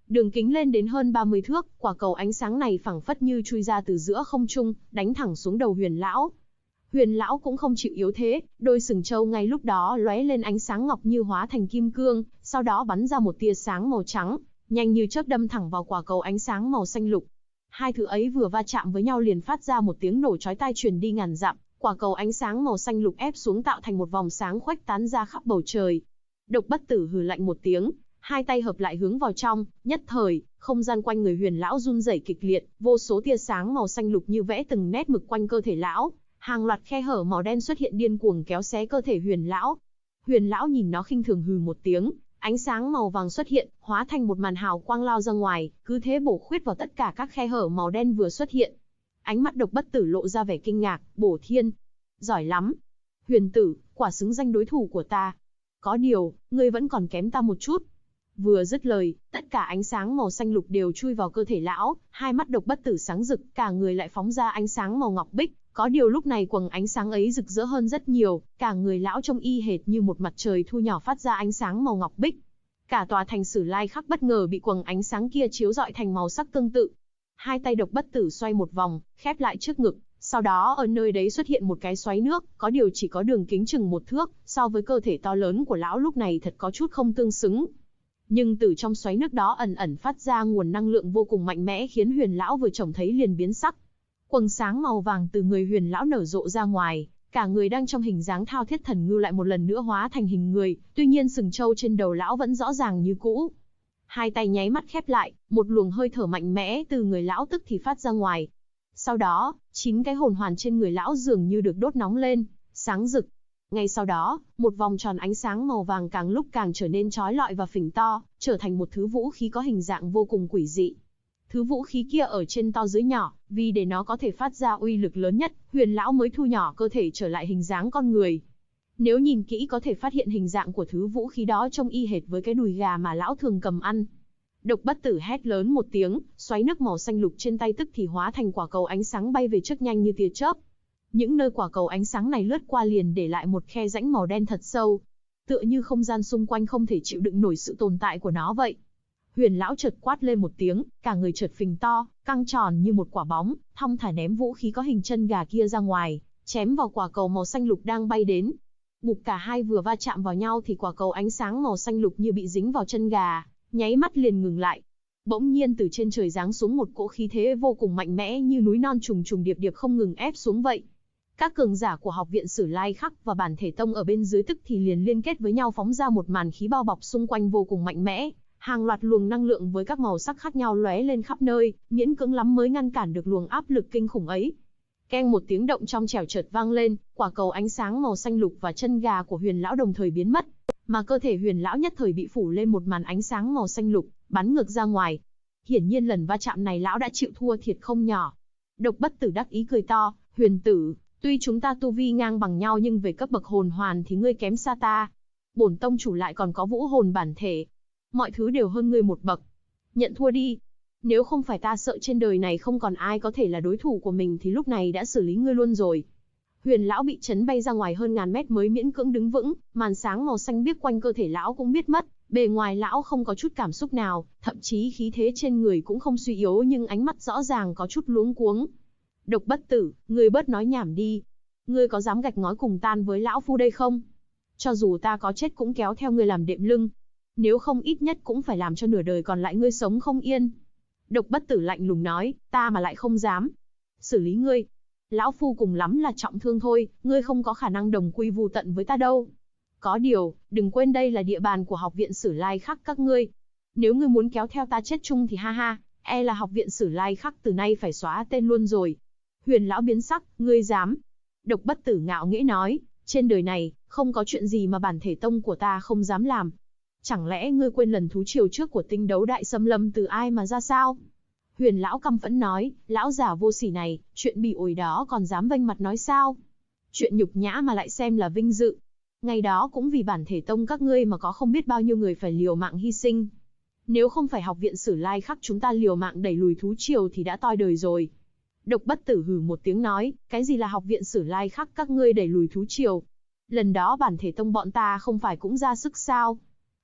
đường kính lên đến hơn 30 thước, quả cầu ánh sáng này phảng phất như chui ra từ giữa không trung, đánh thẳng xuống đầu Huyền lão. Huyền lão cũng không chịu yếu thế, đôi sừng trâu ngay lúc đó lóe lên ánh sáng ngọc như hóa thành kim cương, sau đó bắn ra một tia sáng màu trắng, nhanh như chớp đâm thẳng vào quả cầu ánh sáng màu xanh lục. Hai thứ ấy vừa va chạm với nhau liền phát ra một tiếng nổ chói tai truyền đi ngàn dặm, quả cầu ánh sáng màu xanh lục ép xuống tạo thành một vòng sáng khuếch tán ra khắp bầu trời. Độc Bất Tử hừ lạnh một tiếng, hai tay hợp lại hướng vào trong, nhất thời, không gian quanh người Huyền lão run rẩy kịch liệt, vô số tia sáng màu xanh lục như vẽ từng nét mực quanh cơ thể lão, hàng loạt khe hở màu đen xuất hiện điên cuồng kéo xé cơ thể Huyền lão. Huyền lão nhìn nó khinh thường hừ một tiếng, ánh sáng màu vàng xuất hiện, hóa thành một màn hào quang lao ra ngoài, cứ thế bổ khuyết vào tất cả các khe hở màu đen vừa xuất hiện. Ánh mắt Độc Bất Tử lộ ra vẻ kinh ngạc, bổ thiên. Giỏi lắm. Huyền tử, quả xứng danh đối thủ của ta. Có điều, ngươi vẫn còn kém ta một chút. Vừa dứt lời, tất cả ánh sáng màu xanh lục đều chui vào cơ thể lão, hai mắt Độc Bất Tử sáng rực, cả người lại phóng ra ánh sáng màu ngọc bích. Có điều lúc này quầng ánh sáng ấy rực rỡ hơn rất nhiều, cả người lão trông y hệt như một mặt trời thu nhỏ phát ra ánh sáng màu ngọc bích. Cả tòa thành Sử Lai Khắc bất ngờ bị quầng ánh sáng kia chiếu rọi thành màu sắc tương tự. Hai tay Độc Bất Tử xoay một vòng, khép lại trước ngực, sau đó ở nơi đấy xuất hiện một cái xoáy nước, có điều chỉ có đường kính chừng 1 thước, so với cơ thể to lớn của lão lúc này thật có chút không tương xứng. Nhưng từ trong xoáy nước đó ẩn ẩn phát ra nguồn năng lượng vô cùng mạnh mẽ khiến Huyền lão vừa trông thấy liền biến sắc. Quầng sáng màu vàng từ người Huyền lão nở rộ ra ngoài, cả người đang trong hình dáng thao thiết thần ngư lại một lần nữa hóa thành hình người, tuy nhiên sừng trâu trên đầu lão vẫn rõ ràng như cũ. Hai tay nháy mắt khép lại, một luồng hơi thở mạnh mẽ từ người lão tức thì phát ra ngoài. Sau đó, 9 cái hồn hoàn trên người lão dường như được đốt nóng lên, sáng rực. Ngay sau đó, một vòng tròn ánh sáng màu vàng càng lúc càng trở nên chói lọi và phình to, trở thành một thứ vũ khí có hình dạng vô cùng quỷ dị. Thứ vũ khí kia ở trên to dưới nhỏ, vì để nó có thể phát ra uy lực lớn nhất, Huyền lão mới thu nhỏ cơ thể trở lại hình dáng con người. Nếu nhìn kỹ có thể phát hiện hình dạng của thứ vũ khí đó trông y hệt với cái đùi gà mà lão thường cầm ăn. Độc Bất Tử hét lớn một tiếng, xoáy nước màu xanh lục trên tay tức thì hóa thành quả cầu ánh sáng bay về trước nhanh như tia chớp. Những nơi quả cầu ánh sáng này lướt qua liền để lại một khe rãnh màu đen thật sâu, tựa như không gian xung quanh không thể chịu đựng nổi sự tồn tại của nó vậy. Huyền lão chợt quát lên một tiếng, cả người chợt phình to, căng tròn như một quả bóng, thong thả ném vũ khí có hình chân gà kia ra ngoài, chém vào quả cầu màu xanh lục đang bay đến. Bụp, cả hai vừa va chạm vào nhau thì quả cầu ánh sáng màu xanh lục như bị dính vào chân gà, nháy mắt liền ngừng lại. Bỗng nhiên từ trên trời giáng xuống một cỗ khí thế vô cùng mạnh mẽ như núi non trùng trùng điệp điệp không ngừng ép xuống vậy. Các cường giả của học viện Sử Lai Khắc và Bản Thể Tông ở bên dưới tức thì liền liên kết với nhau phóng ra một màn khí bao bọc xung quanh vô cùng mạnh mẽ. Hàng loạt luồng năng lượng với các màu sắc khác nhau lóe lên khắp nơi, miễn cưỡng lắm mới ngăn cản được luồng áp lực kinh khủng ấy. Keng, một tiếng động trong trẻo chợt vang lên, quả cầu ánh sáng màu xanh lục và chân gà của Huyền lão đồng thời biến mất, mà cơ thể Huyền lão nhất thời bị phủ lên một màn ánh sáng màu xanh lục, bắn ngược ra ngoài. Hiển nhiên lần va chạm này lão đã chịu thua thiệt không nhỏ. Độc Bất Tử đắc ý cười to, Huyền tử, tuy chúng ta tu vi ngang bằng nhau nhưng về cấp bậc hồn hoàn thì ngươi kém xa ta. Bổn tông chủ lại còn có vũ hồn bản thể, mọi thứ đều hơn ngươi một bậc. Nhận thua đi. Nếu không phải ta sợ trên đời này không còn ai có thể là đối thủ của mình thì lúc này đã xử lý ngươi luôn rồi. Huyền lão bị chấn bay ra ngoài hơn ngàn mét mới miễn cưỡng đứng vững, màn sáng màu xanh biếc quanh cơ thể lão cũng biết mất, bề ngoài lão không có chút cảm xúc nào, thậm chí khí thế trên người cũng không suy yếu nhưng ánh mắt rõ ràng có chút luống cuống. Độc Bất Tử, ngươi bớt nói nhảm đi. Ngươi có dám gạch ngói cùng tan với lão phu đây không? Cho dù ta có chết cũng kéo theo ngươi làm đệm lưng. Nếu không ít nhất cũng phải làm cho nửa đời còn lại ngươi sống không yên. Độc Bất Tử lạnh lùng nói, ta mà lại không dám xử lý ngươi. Lão phu cùng lắm là trọng thương thôi, ngươi không có khả năng đồng quy vu tận với ta đâu. Có điều, đừng quên đây là địa bàn của học viện Sử Lai Khắc các ngươi. Nếu ngươi muốn kéo theo ta chết chung thì ha ha, e là học viện Sử Lai Khắc từ nay phải xóa tên luôn rồi. Huyền lão biến sắc, ngươi dám? Độc Bất Tử ngạo nghễ nói, trên đời này, không có chuyện gì mà Bản Thể Tông của ta không dám làm. Chẳng lẽ ngươi quên lần thú triều trước của Tinh Đấu Đại Xâm Lâm từ ai mà ra sao? Huyền lão căm phẫn nói, lão già vô sỉ này, chuyện bị ổi đó còn dám vênh mặt nói sao? Chuyện nhục nhã mà lại xem là vinh dự. Ngày đó cũng vì Bản Thể Tông các ngươi mà có không biết bao nhiêu người phải liều mạng hy sinh. Nếu không phải học viện Sử Lai Khắc chúng ta liều mạng đẩy lùi thú triều thì đã toi đời rồi. Độc Bất Tử hừ một tiếng nói, cái gì là học viện Sử Lai Khắc các ngươi đẩy lùi thú triều? Lần đó Bản Thể Tông bọn ta không phải cũng ra sức sao?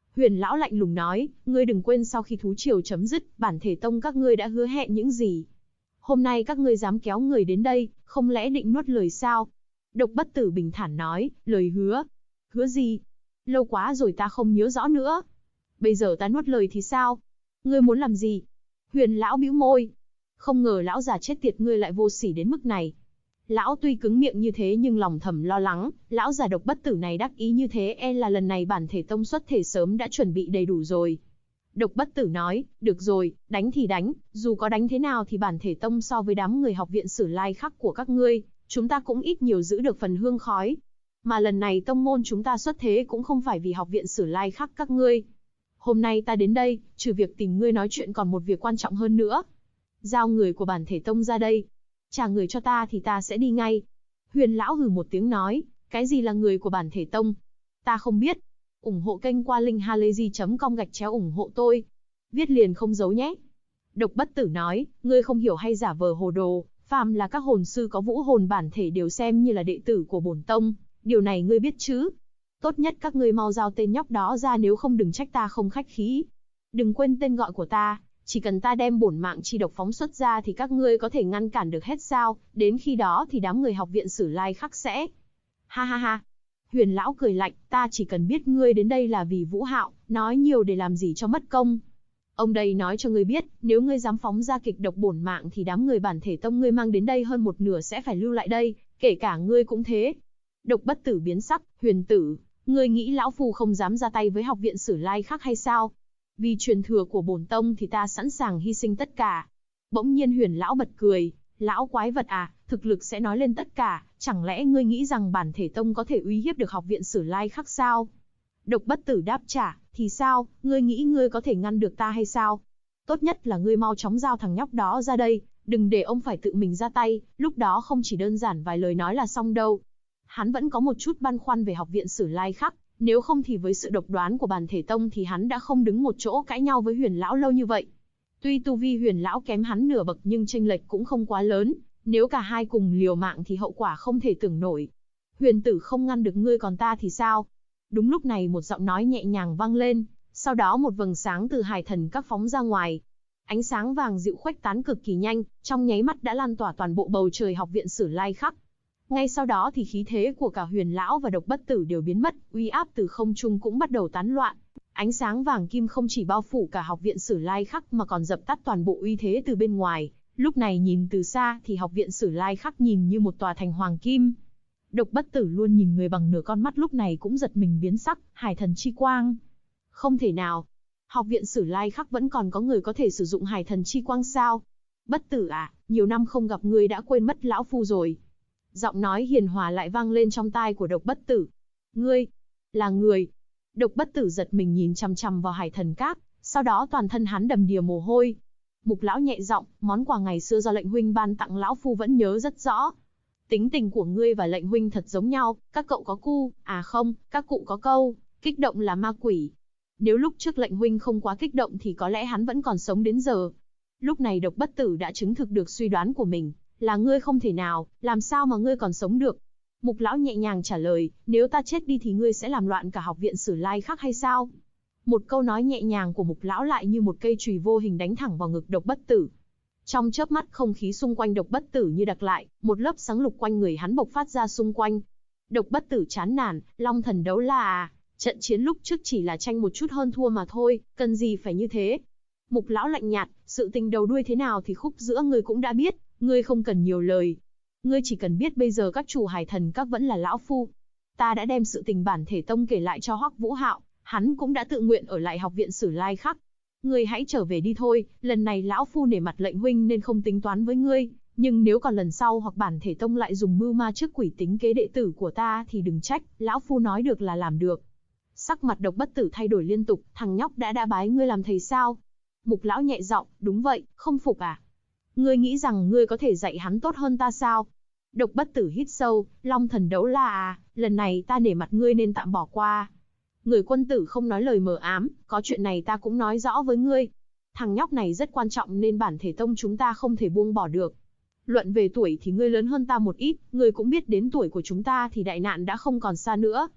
Huyền lão lạnh lùng nói, ngươi đừng quên sau khi thú triều chấm dứt, bản thể tông các ngươi đã hứa hẹn những gì. Hôm nay các ngươi dám kéo người đến đây, không lẽ định nuốt lời sao? Độc Bất Tử bình thản nói, lời hứa. Hứa gì? Lâu quá rồi ta không nhớ rõ nữa. Bây giờ ta nuốt lời thì sao? Ngươi muốn làm gì? Huyền lão bĩu môi. Không ngờ lão già chết tiệt ngươi lại vô sỉ đến mức này. Lão tuy cứng miệng như thế nhưng lòng thầm lo lắng, lão già Độc Bất Tử này đắc ý như thế e là lần này bản thể tông xuất thể sớm đã chuẩn bị đầy đủ rồi. Độc Bất Tử nói, được rồi, đánh thì đánh, dù có đánh thế nào thì bản thể tông so với đám người học viện Sử Lai Khắc của các ngươi, chúng ta cũng ít nhiều giữ được phần hương khói. Mà lần này tông môn chúng ta xuất thế cũng không phải vì học viện Sử Lai Khắc các ngươi. Hôm nay ta đến đây, trừ việc tìm ngươi nói chuyện còn một việc quan trọng hơn nữa. Giao người của bản thể tông ra đây. Trả người cho ta thì ta sẽ đi ngay. Huyền lão hừ một tiếng nói, cái gì là người của bản thể tông? Ta không biết. Ủng hộ kênh qua linkhalazy.com ủng hộ tôi. Viết liền không giấu nhé. Độc Bất Tử nói, ngươi không hiểu hay giả vờ hồ đồ, phàm là các hồn sư có vũ hồn bản thể đều xem như là đệ tử của bổn tông, điều này ngươi biết chứ? Tốt nhất các ngươi mau giao tên nhóc đó ra nếu không đừng trách ta không khách khí. Đừng quên tên gọi của ta, chỉ cần ta đem bổn mạng chi độc phóng xuất ra thì các ngươi có thể ngăn cản được hết sao, đến khi đó thì đám người học viện Sử Lai Khắc sẽ... Ha ha ha. Huyền lão cười lạnh, ta chỉ cần biết ngươi đến đây là vì Vũ Hạo, nói nhiều để làm gì cho mất công. Ông đây nói cho ngươi biết, nếu ngươi dám phóng ra kịch độc bổn mạng thì đám người bản thể tông ngươi mang đến đây hơn một nửa sẽ phải lưu lại đây, kể cả ngươi cũng thế. Độc Bất Tử biến sắc, Huyền tử, ngươi nghĩ lão phu không dám ra tay với học viện Sử Lai Khắc hay sao? Vì truyền thừa của bổn tông thì ta sẵn sàng hy sinh tất cả. Bỗng nhiên Huyền lão bật cười, lão quái vật à, thực lực sẽ nói lên tất cả, chẳng lẽ ngươi nghĩ rằng bản thể tông có thể uy hiếp được học viện Sử Lai Khắc sao? Độc Bất Tử đáp trả, thì sao, ngươi nghĩ ngươi có thể ngăn được ta hay sao? Tốt nhất là ngươi mau chóng giao thằng nhóc đó ra đây, đừng để ông phải tự mình ra tay, lúc đó không chỉ đơn giản vài lời nói là xong đâu. Hắn vẫn có một chút băn khoăn về học viện Sử Lai Khắc, nếu không thì với sự độc đoán của bản thể tông thì hắn đã không đứng một chỗ cãi nhau với Huyền lão lâu như vậy. Tuy tu vi Huyền lão kém hắn nửa bậc nhưng chênh lệch cũng không quá lớn, nếu cả hai cùng liều mạng thì hậu quả không thể tưởng nổi. Huyền tử không ngăn được ngươi còn ta thì sao? Đúng lúc này một giọng nói nhẹ nhàng vang lên, sau đó một vầng sáng từ Hải Thần Các phóng ra ngoài. Ánh sáng vàng dịu khuếch tán cực kỳ nhanh, trong nháy mắt đã lan tỏa toàn bộ bầu trời học viện Sử Lai Khắc. Ngay sau đó thì khí thế của cả Huyền lão và Độc Bất Tử đều biến mất, uy áp từ không trung cũng bắt đầu tán loạn. Ánh sáng vàng kim không chỉ bao phủ cả học viện Sử Lai Khắc mà còn dập tắt toàn bộ uy thế từ bên ngoài. Lúc này nhìn từ xa thì học viện Sử Lai Khắc nhìn như một tòa thành hoàng kim. Độc Bất Tử luôn nhìn người bằng nửa con mắt lúc này cũng giật mình biến sắc, Hải Thần Chi Quang. Không thể nào. Học viện Sử Lai Khắc vẫn còn có người có thể sử dụng Hải Thần Chi Quang sao? Bất Tử à, nhiều năm không gặp ngươi đã quên mất lão phu rồi. Giọng nói hiền hòa lại vang lên trong tai của Độc Bất Tử. Ngươi, là người. Độc Bất Tử giật mình nhìn chằm chằm vào Hải Thần Các, sau đó toàn thân hắn đầm đìa mồ hôi. Mục lão nhẹ giọng, món quà ngày xưa do lệnh huynh ban tặng lão phu vẫn nhớ rất rõ. Tính tình của ngươi và lệnh huynh thật giống nhau, các cậu có cu, à không, các cụ có câu, kích động là ma quỷ. Nếu lúc trước lệnh huynh không quá kích động thì có lẽ hắn vẫn còn sống đến giờ. Lúc này Độc Bất Tử đã chứng thực được suy đoán của mình, là ngươi không thể nào, làm sao mà ngươi còn sống được. Mục lão nhẹ nhàng trả lời, nếu ta chết đi thì ngươi sẽ làm loạn cả học viện Sử Lai Khắc hay sao? Một câu nói nhẹ nhàng của Mục lão lại như một cây chùy vô hình đánh thẳng vào ngực Độc Bất Tử. Trong chớp mắt không khí xung quanh Độc Bất Tử như đặc lại, một lớp sáng lục quanh người hắn bộc phát ra xung quanh. Độc Bất Tử chán nản, Long Thần Đấu La à, trận chiến lúc trước chỉ là tranh một chút hơn thua mà thôi, cần gì phải như thế. Mục lão lạnh nhạt, sự tình đầu đuôi thế nào thì khúc giữa ngươi cũng đã biết, ngươi không cần nhiều lời. Ngươi chỉ cần biết bây giờ các chủ Hải Thần Các vẫn là lão phu. Ta đã đem sự tình bản thể tông kể lại cho Hoắc Vũ Hạo, hắn cũng đã tự nguyện ở lại học viện Sử Lai Khắc. Ngươi hãy trở về đi thôi, lần này lão phu nể mặt lệnh huynh nên không tính toán với ngươi, nhưng nếu còn lần sau hoặc bản thể tông lại dùng mưu ma trước quỷ tính kế đệ tử của ta thì đừng trách, lão phu nói được là làm được. Sắc mặt Độc Bất Tử thay đổi liên tục, thằng nhóc đã bái ngươi làm thầy sao? Mục lão nhẹ giọng, đúng vậy, không phục à? Ngươi nghĩ rằng ngươi có thể dạy hắn tốt hơn ta sao? Độc Bất Tử hít sâu, Long Thần Đấu La à, lần này ta nể mặt ngươi nên tạm bỏ qua. Người quân tử không nói lời mờ ám, có chuyện này ta cũng nói rõ với ngươi. Thằng nhóc này rất quan trọng nên bản thể tông chúng ta không thể buông bỏ được. Luận về tuổi thì ngươi lớn hơn ta một ít, ngươi cũng biết đến tuổi của chúng ta thì đại nạn đã không còn xa nữa.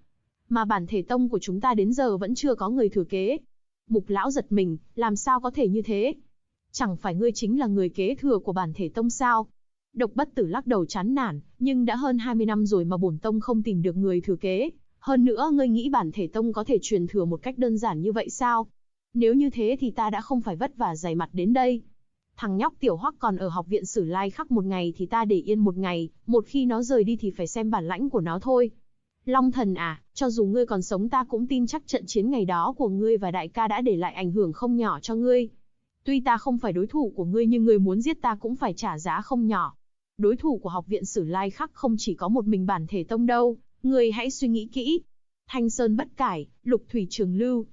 Mà bản thể tông của chúng ta đến giờ vẫn chưa có người thừa kế. Mục lão giật mình, làm sao có thể như thế? Chẳng phải ngươi chính là người kế thừa của bản thể tông sao? Độc Bất Tử lắc đầu chán nản, nhưng đã hơn 20 năm rồi mà bổn tông không tìm được người thừa kế. Hơn nữa ngươi nghĩ bản thể tông có thể truyền thừa một cách đơn giản như vậy sao? Nếu như thế thì ta đã không phải vất vả dày mặt đến đây. Thằng nhóc tiểu Hoắc còn ở học viện Sử Lai Khắc một ngày thì ta để yên một ngày, một khi nó rời đi thì phải xem bản lãnh của nó thôi. Long thần à, cho dù ngươi còn sống ta cũng tin chắc trận chiến ngày đó của ngươi và đại ca đã để lại ảnh hưởng không nhỏ cho ngươi. Tuy ta không phải đối thủ của ngươi nhưng ngươi muốn giết ta cũng phải trả giá không nhỏ. Đối thủ của học viện Sử Lai Khắc không chỉ có một mình bản thể tông đâu, ngươi hãy suy nghĩ kỹ. Thanh Sơn Bất Cải, Lục Thủy Trường Lưu,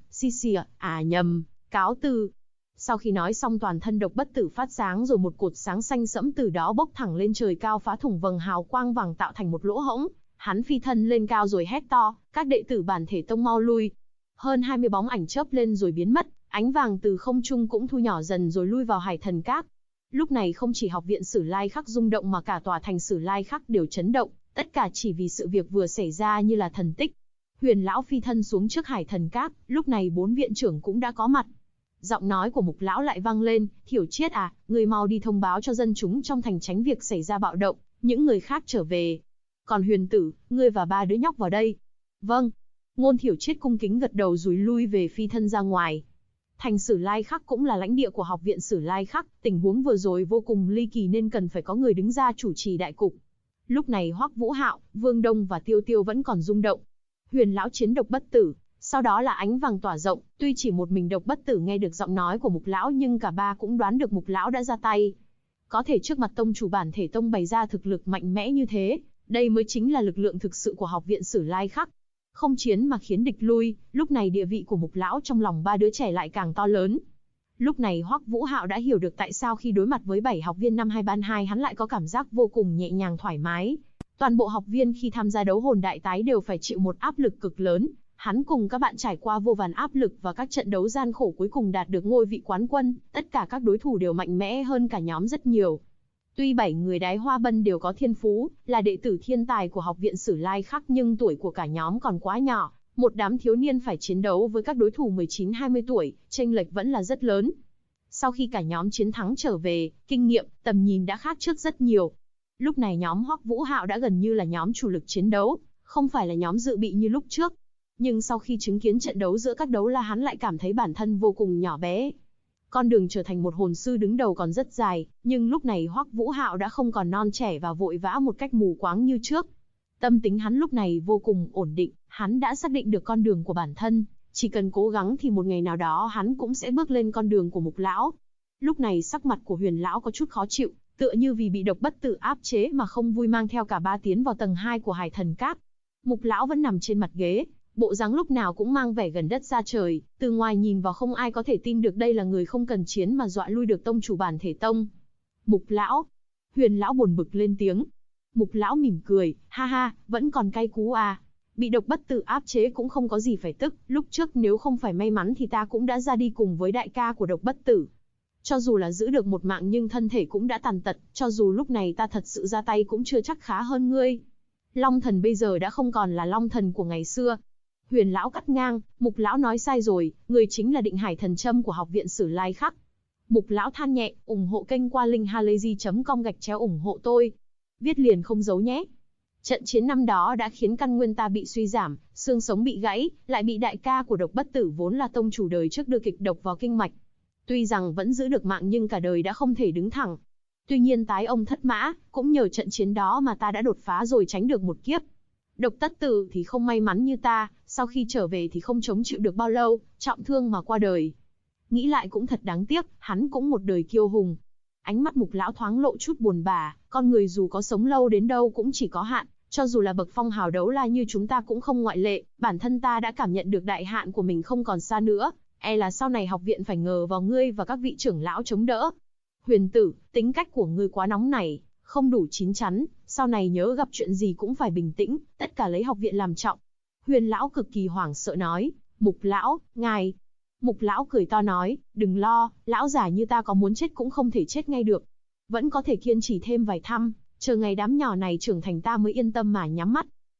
nhầm, cáo từ. Sau khi nói xong toàn thân Độc Bất Tử phát sáng rồi một cột sáng xanh sẫm từ đó bốc thẳng lên trời cao phá thủng vầng hào quang vàng tạo thành một lỗ hổng. Hắn phi thân lên cao rồi hét to, các đệ tử bản thể tông mau lui. Hơn 20 bóng ảnh chớp lên rồi biến mất, ánh vàng từ không trung cũng thu nhỏ dần rồi lui vào Hải Thần Các. Lúc này không chỉ học viện Sử Lai Khắc rung động mà cả tòa thành Sử Lai Khắc đều chấn động, tất cả chỉ vì sự việc vừa xảy ra như là thần tích. Huyền lão phi thân xuống trước Hải Thần Các, lúc này 4 viện trưởng cũng đã có mặt. Giọng nói của Mục lão lại vang lên, "Thiểu Chiết à, ngươi mau đi thông báo cho dân chúng trong thành tránh việc xảy ra bạo động, những người khác trở về. Còn Huyền tử, ngươi và 3 đứa nhóc vào đây." "Vâng." Ngôn Thiểu Chiết cung kính gật đầu rồi lui về phi thân ra ngoài. Thành Sử Lai Khắc cũng là lãnh địa của học viện Sử Lai Khắc, tình huống vừa rồi vô cùng ly kỳ nên cần phải có người đứng ra chủ trì đại cục. Lúc này Hoắc Vũ Hạo, Vương Đông và Tiêu Tiêu vẫn còn rung động. Huyền lão chiến Độc Bất Tử, sau đó là ánh vàng tỏa rộng, tuy chỉ một mình Độc Bất Tử nghe được giọng nói của Mục lão nhưng cả ba cũng đoán được Mục lão đã ra tay. Có thể trước mặt tông chủ bản thể tông bày ra thực lực mạnh mẽ như thế, đây mới chính là lực lượng thực sự của học viện Sử Lai Khắc. Không chiến mà khiến địch lui, lúc này địa vị của Mục lão trong lòng 3 đứa trẻ lại càng to lớn. Lúc này Hoắc Vũ Hạo đã hiểu được tại sao khi đối mặt với 7 học viên năm 2 ban 2 hắn lại có cảm giác vô cùng nhẹ nhàng thoải mái. Toàn bộ học viên khi tham gia đấu hồn đại tái đều phải chịu một áp lực cực lớn. Hắn cùng các bạn trải qua vô vàn áp lực và các trận đấu gian khổ cuối cùng đạt được ngôi vị quán quân, tất cả các đối thủ đều mạnh mẽ hơn cả nhóm rất nhiều. Tuy 7 người Đái Hoa Bân đều có thiên phú, là đệ tử thiên tài của học viện Sử Lai Khắc nhưng tuổi của cả nhóm còn quá nhỏ, một đám thiếu niên phải chiến đấu với các đối thủ 19-20 tuổi, chênh lệch vẫn là rất lớn. Sau khi cả nhóm chiến thắng trở về, kinh nghiệm, tầm nhìn đã khác trước rất nhiều. Lúc này nhóm Hoắc Vũ Hạo đã gần như là nhóm chủ lực chiến đấu, không phải là nhóm dự bị như lúc trước. Nhưng sau khi chứng kiến trận đấu giữa các đấu la hắn lại cảm thấy bản thân vô cùng nhỏ bé. Con đường trở thành một hồn sư đứng đầu còn rất dài, nhưng lúc này Hoắc Vũ Hạo đã không còn non trẻ và vội vã một cách mù quáng như trước. Tâm tính hắn lúc này vô cùng ổn định, hắn đã xác định được con đường của bản thân, chỉ cần cố gắng thì một ngày nào đó hắn cũng sẽ bước lên con đường của Mục lão. Lúc này sắc mặt của Huyền lão có chút khó chịu, tựa như vì bị Độc Bất Tử áp chế mà không vui mang theo cả ba tiến vào tầng 2 của Hải Thần Các. Mục lão vẫn nằm trên mặt ghế, bộ dáng lúc nào cũng mang vẻ gần đất xa trời, từ ngoài nhìn vào không ai có thể tin được đây là người không cần chiến mà dọa lui được tông chủ bản thể tông. Mục lão. Huyền lão buồn bực lên tiếng. Mục lão mỉm cười, ha ha, vẫn còn cay cú à. Bị Độc Bất Tử áp chế cũng không có gì phải tức, lúc trước nếu không phải may mắn thì ta cũng đã ra đi cùng với đại ca của Độc Bất Tử. Cho dù là giữ được một mạng nhưng thân thể cũng đã tàn tật, cho dù lúc này ta thật sự ra tay cũng chưa chắc khá hơn ngươi. Long thần bây giờ đã không còn là long thần của ngày xưa. Huyền lão cắt ngang, Mục lão nói sai rồi, người chính là Định Hải thần châm của học viện Sử Lai Khắc. Mục lão than nhẹ, ủng hộ kênh qua link halayzi.com ủng hộ tôi. Viết liền không giấu nhé. Trận chiến năm đó đã khiến căn nguyên ta bị suy giảm, xương sống bị gãy, lại bị đại ca của Độc Bất Tử vốn là tông chủ đời trước đưa kịch độc vào kinh mạch. Tuy rằng vẫn giữ được mạng nhưng cả đời đã không thể đứng thẳng. Tuy nhiên tái ông thất mã, cũng nhờ trận chiến đó mà ta đã đột phá rồi tránh được một kiếp. Độc Tất Tử thì không may mắn như ta, sau khi trở về thì không chống chịu được bao lâu, trọng thương mà qua đời. Nghĩ lại cũng thật đáng tiếc, hắn cũng một đời kiêu hùng. Ánh mắt Mục lão thoáng lộ chút buồn bã, con người dù có sống lâu đến đâu cũng chỉ có hạn, cho dù là bậc phong hào đấu la như chúng ta cũng không ngoại lệ, bản thân ta đã cảm nhận được đại hạn của mình không còn xa nữa, e là sau này học viện phải ngờ vào ngươi và các vị trưởng lão chống đỡ. Huyền tử, tính cách của ngươi quá nóng nảy, không đủ chín chắn, sau này nhớ gặp chuyện gì cũng phải bình tĩnh, tất cả lấy học viện làm trọng. Huyền lão cực kỳ hoảng sợ nói, Mục lão, ngài. Mục lão cười to nói, đừng lo, lão già như ta có muốn chết cũng không thể chết ngay được. Vẫn có thể kiên trì thêm vài thăm, chờ ngày đám nhỏ này trưởng thành ta mới yên tâm mà nhắm mắt.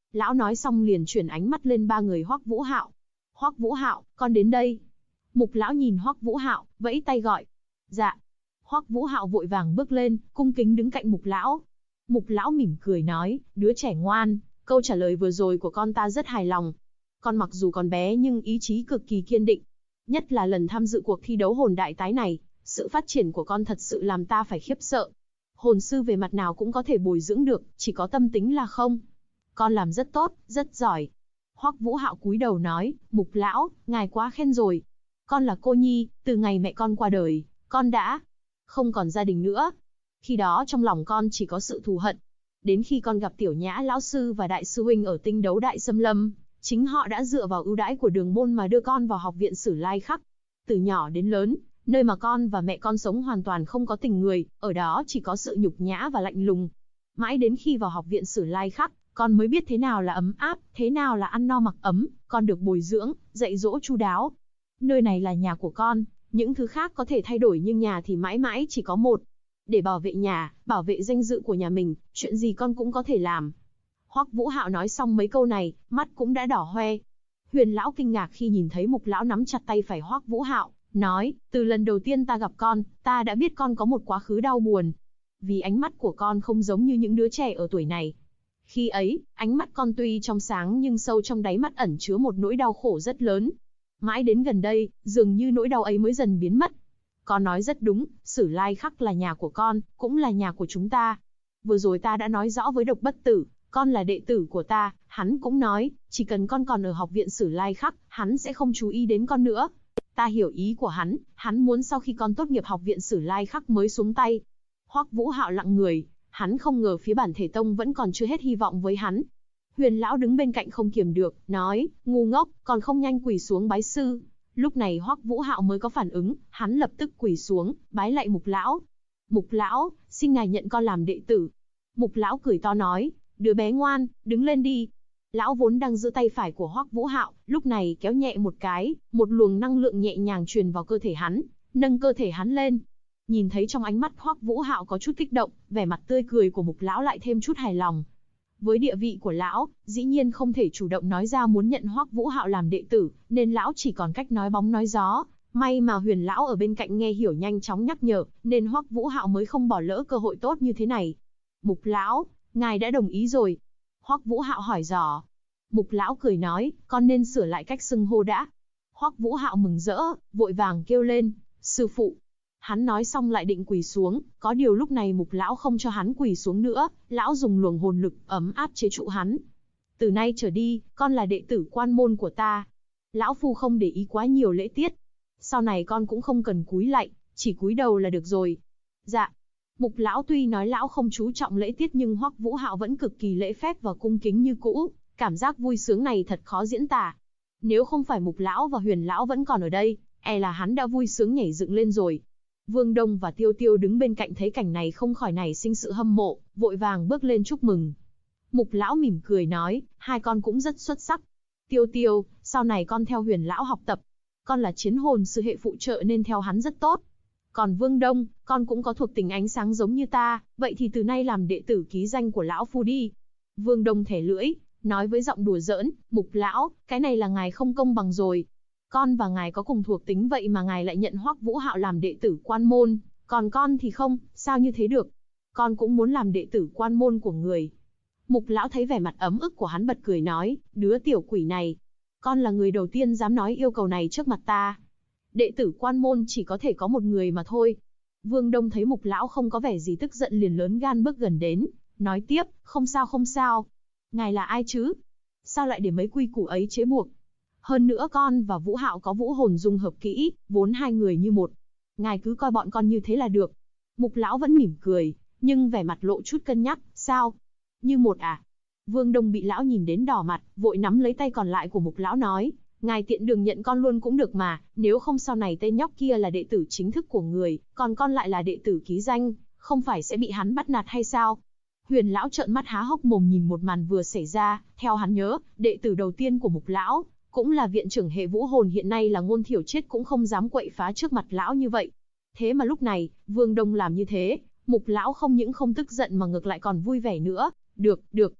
Lão nói xong liền chuyển ánh mắt lên ba người Hoắc Vũ Hạo. Hoắc Vũ Hạo, con đến đây. Mục lão nhìn Hoắc Vũ Hạo, vẫy tay gọi. Dạ. Hoắc Vũ Hạo vội vàng bước lên, cung kính đứng cạnh Mục lão. Mục lão mỉm cười nói, đứa trẻ ngoan, câu trả lời vừa rồi của con ta rất hài lòng. Con mặc dù còn bé nhưng ý chí cực kỳ kiên định. Nhất là lần tham dự cuộc thi đấu hồn đại tái này, sự phát triển của con thật sự làm ta phải khiếp sợ. Hồn sư về mặt nào cũng có thể bồi dưỡng được, chỉ có tâm tính là không. Con làm rất tốt, rất giỏi. Hoắc Vũ Hạo cúi đầu nói, Mục lão, ngài quá khen rồi. Con là cô nhi, từ ngày mẹ con qua đời, con đã không còn gia đình nữa. Khi đó trong lòng con chỉ có sự thù hận. Đến khi con gặp Tiểu Nhã lão sư và đại sư huynh ở tinh đấu đại xâm lâm, chính họ đã dựa vào ưu đãi của đường môn mà đưa con vào học viện Sử Lai Khắc. Từ nhỏ đến lớn, nơi mà con và mẹ con sống hoàn toàn không có tình người, ở đó chỉ có sự nhục nhã và lạnh lùng. Mãi đến khi vào học viện Sử Lai Khắc, con mới biết thế nào là ấm áp, thế nào là ăn no mặc ấm, con được bồi dưỡng, dạy dỗ chu đáo. Nơi này là nhà của con, những thứ khác có thể thay đổi nhưng nhà thì mãi mãi chỉ có một. Để bảo vệ nhà, bảo vệ danh dự của nhà mình, chuyện gì con cũng có thể làm. Hoắc Vũ Hạo nói xong mấy câu này, mắt cũng đã đỏ hoe. Huyền lão kinh ngạc khi nhìn thấy Mục lão nắm chặt tay phải Hoắc Vũ Hạo, nói, từ lần đầu tiên ta gặp con, ta đã biết con có một quá khứ đau buồn. Vì ánh mắt của con không giống như những đứa trẻ ở tuổi này. Khi ấy, ánh mắt con tuy trong sáng nhưng sâu trong đáy mắt ẩn chứa một nỗi đau khổ rất lớn. Mãi đến gần đây, dường như nỗi đau ấy mới dần biến mất. Con nói rất đúng, Sử Lai Khắc là nhà của con, cũng là nhà của chúng ta. Vừa rồi ta đã nói rõ với Độc Bất Tử, con là đệ tử của ta, hắn cũng nói, chỉ cần con còn ở học viện Sử Lai Khắc, hắn sẽ không chú ý đến con nữa. Ta hiểu ý của hắn muốn sau khi con tốt nghiệp học viện Sử Lai Khắc mới xuống tay. Hoắc Vũ Hạo lặng người, hắn không ngờ phía Bản Thể Tông vẫn còn chưa hết hy vọng với hắn. Huyền lão đứng bên cạnh không kiềm được, nói, ngu ngốc, còn không nhanh quỳ xuống bái sư. Lúc này Hoắc Vũ Hạo mới có phản ứng, hắn lập tức quỳ xuống, bái lạy Mục lão. Mục lão, xin ngài nhận con làm đệ tử. Mục lão cười to nói, đứa bé ngoan, đứng lên đi. Lão vốn đang giữ tay phải của Hoắc Vũ Hạo, lúc này kéo nhẹ một cái, một luồng năng lượng nhẹ nhàng truyền vào cơ thể hắn, nâng cơ thể hắn lên. Nhìn thấy trong ánh mắt Hoắc Vũ Hạo có chút kích động, vẻ mặt tươi cười của Mục lão lại thêm chút hài lòng. Với địa vị của lão, dĩ nhiên không thể chủ động nói ra muốn nhận Hoắc Vũ Hạo làm đệ tử, nên lão chỉ còn cách nói bóng nói gió. May mà Huyền lão ở bên cạnh nghe hiểu nhanh chóng nhắc nhở, nên Hoắc Vũ Hạo mới không bỏ lỡ cơ hội tốt như thế này. Mục lão, ngài đã đồng ý rồi. Hoắc Vũ Hạo hỏi dò. Mục lão cười nói, con nên sửa lại cách xưng hô đã. Hoắc Vũ Hạo mừng rỡ, vội vàng kêu lên, sư phụ. Hắn nói xong lại định quỳ xuống, có điều lúc này Mục lão không cho hắn quỳ xuống nữa, lão dùng luồng hồn lực ấm áp chế trụ hắn. Từ nay trở đi, con là đệ tử quan môn của ta. Lão phu không để ý quá nhiều lễ tiết. Sau này con cũng không cần cúi lạy, chỉ cúi đầu là được rồi. Dạ. Mục lão tuy nói lão không chú trọng lễ tiết nhưng Hoắc Vũ Hạo vẫn cực kỳ lễ phép và cung kính như cũ, cảm giác vui sướng này thật khó diễn tả. Nếu không phải Mục lão và Huyền lão vẫn còn ở đây, e là hắn đã vui sướng nhảy dựng lên rồi. Vương Đông và Tiêu Tiêu đứng bên cạnh thấy cảnh này không khỏi nảy sinh sự hâm mộ, vội vàng bước lên chúc mừng. Mục lão mỉm cười nói, hai con cũng rất xuất sắc. Tiêu Tiêu, sau này con theo Huyền lão học tập. Con là chiến hồn sư hệ phụ trợ nên theo hắn rất tốt. Còn Vương Đông, con cũng có thuộc tính ánh sáng giống như ta, vậy thì từ nay làm đệ tử ký danh của lão phu đi. Vương Đông thẻ lưỡi, nói với giọng đùa giỡn, Mục lão, cái này là ngài không công bằng rồi. Con và ngài có cùng thuộc tính vậy mà ngài lại nhận Hoắc Vũ Hạo làm đệ tử quan môn, còn con thì không, sao như thế được? Con cũng muốn làm đệ tử quan môn của người. Mục lão thấy vẻ mặt ấm ức của hắn bật cười nói, đứa tiểu quỷ này, con là người đầu tiên dám nói yêu cầu này trước mặt ta. Đệ tử quan môn chỉ có thể có một người mà thôi. Vương Đông thấy Mục lão không có vẻ gì tức giận liền lớn gan bước gần đến, nói tiếp, không sao không sao. Ngài là ai chứ? Sao lại để mấy quy củ ấy chế buộc? Hơn nữa con và Vũ Hạo có vũ hồn dung hợp kỹ, vốn hai người như một. Ngài cứ coi bọn con như thế là được. Mục lão vẫn mỉm cười, nhưng vẻ mặt lộ chút cân nhắc, sao? Như một à? Vương Đông bị lão nhìn đến đỏ mặt, vội nắm lấy tay còn lại của Mục lão nói, ngài tiện đường nhận con luôn cũng được mà, nếu không sau này tên nhóc kia là đệ tử chính thức của người, còn con lại là đệ tử ký danh, không phải sẽ bị hắn bắt nạt hay sao? Huyền lão trợn mắt há hốc mồm nhìn một màn vừa xảy ra, theo hắn nhớ, đệ tử đầu tiên của Mục lão, cũng là viện trưởng hệ vũ hồn hiện nay là Ngôn Thiểu Chết cũng không dám quậy phá trước mặt lão như vậy. Thế mà lúc này, Vương Đông làm như thế, Mục lão không những không tức giận mà ngược lại còn vui vẻ nữa. Được,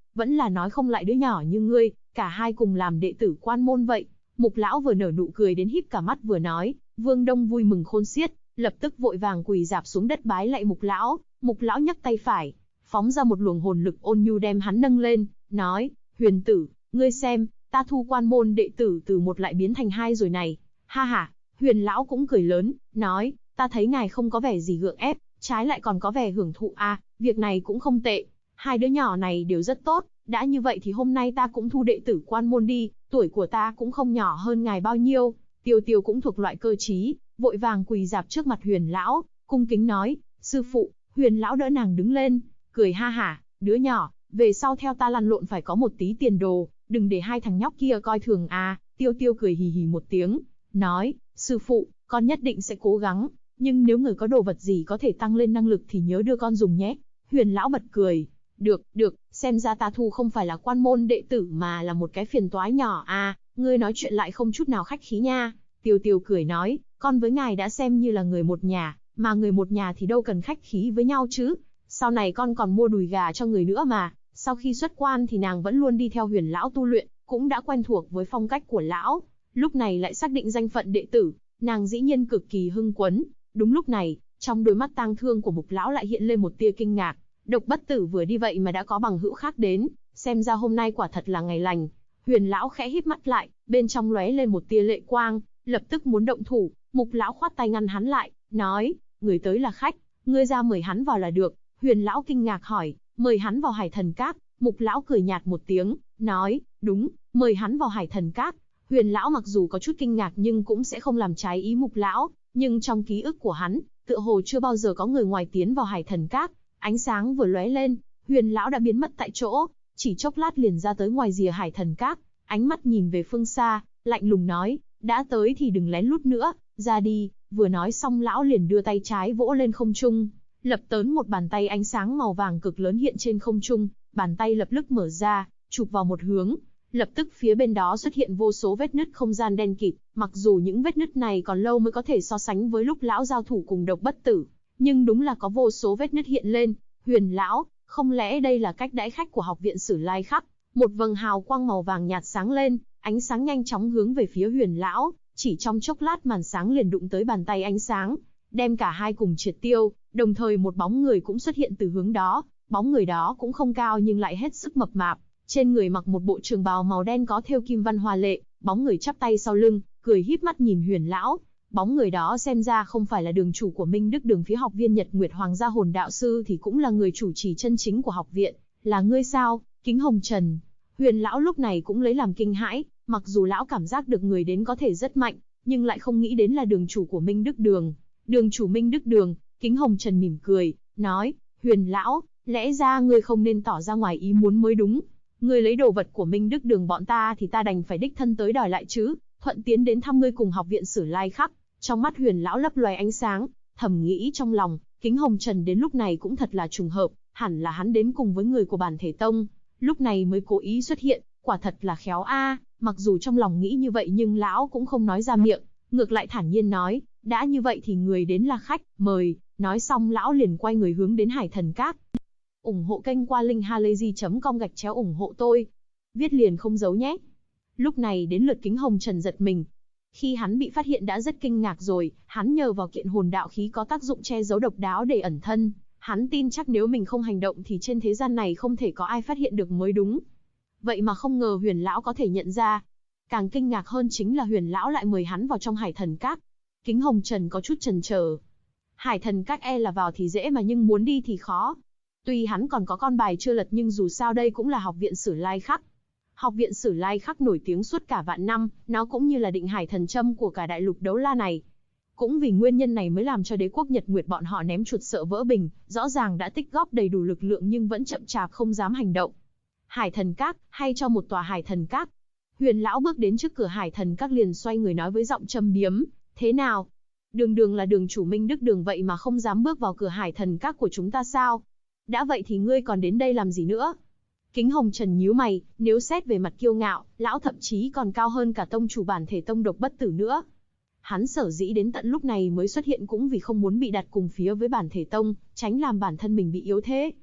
vẫn là nói không lại đứa nhỏ như ngươi, cả hai cùng làm đệ tử quan môn vậy. Mục lão vừa nở nụ cười đến híp cả mắt vừa nói, Vương Đông vui mừng khôn xiết, lập tức vội vàng quỳ rạp xuống đất bái lạy Mục lão. Mục lão nhấc tay phải, phóng ra một luồng hồn lực ôn nhu đem hắn nâng lên, nói, Huyền tử, ngươi xem, ta thu quan môn đệ tử từ một lại biến thành hai rồi này. Ha ha, Huyền lão cũng cười lớn, nói, ta thấy ngài không có vẻ gì gượng ép, trái lại còn có vẻ hưởng thụ à, việc này cũng không tệ. Hai đứa nhỏ này đều rất tốt, đã như vậy thì hôm nay ta cũng thu đệ tử quan môn đi, tuổi của ta cũng không nhỏ hơn ngài bao nhiêu. Tiêu Tiêu cũng thuộc loại cơ trí, vội vàng quỳ rạp trước mặt Huyền lão, cung kính nói, sư phụ. Huyền lão đỡ nàng đứng lên, cười ha hả, đứa nhỏ, về sau theo ta lăn lộn phải có một tí tiền đồ, đừng để hai thằng nhóc kia coi thường à. Tiêu Tiêu cười hì hì một tiếng, nói, sư phụ, con nhất định sẽ cố gắng, nhưng nếu người có đồ vật gì có thể tăng lên năng lực thì nhớ đưa con dùng nhé. Huyền lão bật cười, được, xem ra ta thu không phải là quan môn đệ tử mà là một cái phiền toái nhỏ à, ngươi nói chuyện lại không chút nào khách khí nha. Tiêu Tiêu cười nói, con với ngài đã xem như là người một nhà, mà người một nhà thì đâu cần khách khí với nhau chứ. Sau này con còn mua đùi gà cho người nữa mà. Sau khi xuất quan thì nàng vẫn luôn đi theo Huyền lão tu luyện, cũng đã quen thuộc với phong cách của lão. Lúc này lại xác định danh phận đệ tử, nàng dĩ nhiên cực kỳ hưng quấn. Đúng lúc này, trong đôi mắt tang thương của Mục lão lại hiện lên một tia kinh ngạc. Độc Bất Tử vừa đi vậy mà đã có bằng hữu khác đến, xem ra hôm nay quả thật là ngày lành. Huyền lão khẽ híp mắt lại, bên trong lóe lên một tia lệ quang, lập tức muốn động thủ. Mục lão khoát tay ngăn hắn lại, nói, người tới là khách, ngươi ra mời hắn vào là được. Huyền lão kinh ngạc hỏi, mời hắn vào Hải Thần Các. Mục lão cười nhạt một tiếng, nói, đúng, mời hắn vào Hải Thần Các. Huyền lão mặc dù có chút kinh ngạc nhưng cũng sẽ không làm trái ý Mục lão, nhưng trong ký ức của hắn, tựa hồ chưa bao giờ có người ngoài tiến vào Hải Thần Các. Ánh sáng vừa lóe lên, Huyền lão đã biến mất tại chỗ, chỉ chốc lát liền ra tới ngoài rìa Hải Thần Các, ánh mắt nhìn về phương xa, lạnh lùng nói, đã tới thì đừng lén lút nữa, ra đi. Vừa nói xong lão liền đưa tay trái vỗ lên không trung, lập tớn một bàn tay ánh sáng màu vàng cực lớn hiện trên không trung, bàn tay lập tức mở ra, chụp vào một hướng, lập tức phía bên đó xuất hiện vô số vết nứt không gian đen kịt. Mặc dù những vết nứt này còn lâu mới có thể so sánh với lúc lão giao thủ cùng Độc Bất Tử, nhưng đúng là có vô số vết nứt hiện lên. Huyền lão, không lẽ đây là cách đãi khách của học viện Sử Lai Khắc? Một vầng hào quang màu vàng nhạt sáng lên, ánh sáng nhanh chóng hướng về phía Huyền lão, chỉ trong chốc lát màn sáng liền đụng tới bàn tay ánh sáng, đem cả hai cùng triệt tiêu. Đồng thời một bóng người cũng xuất hiện từ hướng đó, bóng người đó cũng không cao nhưng lại hết sức mập mạp, trên người mặc một bộ trường bào màu đen có thêu kim văn hoa lệ, bóng người chắp tay sau lưng, cười híp mắt nhìn Huyền lão. Bóng người đó xem ra không phải là đường chủ của Minh Đức Đường phía học viên Nhật Nguyệt Hoàng gia hồn đạo sư thì cũng là người chủ trì chân chính của học viện. Là ngươi sao, Kính Hồng Trần? Huyền lão lúc này cũng lấy làm kinh hãi, mặc dù lão cảm giác được người đến có thể rất mạnh, nhưng lại không nghĩ đến là đường chủ của Minh Đức Đường. Đường chủ Minh Đức Đường. Kính Hồng Trần mỉm cười, nói, Huyền lão, lẽ ra ngươi không nên tỏ ra ngoài ý muốn mới đúng. Ngươi lấy đồ vật của Minh Đức Đường bọn ta thì ta đành phải đích thân tới đòi lại chứ, thuận tiến đến thăm ngươi cùng học viện Sử Lai Khắc. Trong mắt Huyền lão lấp loé ánh sáng, thầm nghĩ trong lòng, Kính Hồng Trần đến lúc này cũng thật là trùng hợp, hẳn là hắn đến cùng với người của Bản Thể Tông, lúc này mới cố ý xuất hiện, quả thật là khéo a. Mặc dù trong lòng nghĩ như vậy nhưng lão cũng không nói ra miệng, ngược lại thản nhiên nói, đã như vậy thì người đến là khách, mời. Nói xong lão liền quay người hướng đến Hải Thần Các. Ủng hộ kênh qua linkhalazy.com/ủng hộ tôi. Viết liền không giấu nhé. Lúc này đến lượt Kính Hồng Trần giật mình. Khi hắn bị phát hiện đã rất kinh ngạc rồi, hắn nhờ vào kiện hồn đạo khí có tác dụng che giấu độc đáo để ẩn thân. Hắn tin chắc nếu mình không hành động thì trên thế gian này không thể có ai phát hiện được mới đúng. Vậy mà không ngờ Huyền lão có thể nhận ra. Càng kinh ngạc hơn chính là Huyền lão lại mời hắn vào trong Hải Thần Các. Kính Hồng Trần có chút chần chờ. Hải Thần Các là vào thì dễ mà nhưng muốn đi thì khó. Tuy hắn còn có con bài chưa lật nhưng dù sao đây cũng là học viện Sử Lai Khắc. Học viện Sử Lai Khắc nổi tiếng suốt cả vạn năm, nó cũng như là định hải thần châm của cả đại lục đấu la này. Cũng vì nguyên nhân này mới làm cho đế quốc Nhật Nguyệt bọn họ ném chuột sợ vỡ bình, rõ ràng đã tích góp đầy đủ lực lượng nhưng vẫn chậm chạp không dám hành động. Hải Thần Các, hay cho một tòa Hải Thần Các. Huyền lão bước đến trước cửa Hải Thần Các liền xoay người nói với giọng châm biếm, thế nào? Đường là đường chủ Minh Đức Đường vậy mà không dám bước vào cửa Hải Thần Các của chúng ta sao? Đã vậy thì ngươi còn đến đây làm gì nữa? Kính Hồng Trần nhíu mày, nếu xét về mặt kiêu ngạo, lão thậm chí còn cao hơn cả tông chủ Bản Thể Tông Độc Bất Tử nữa. Hắn sở dĩ đến tận lúc này mới xuất hiện cũng vì không muốn bị đặt cùng phía với Bản Thể Tông, tránh làm bản thân mình bị yếu thế.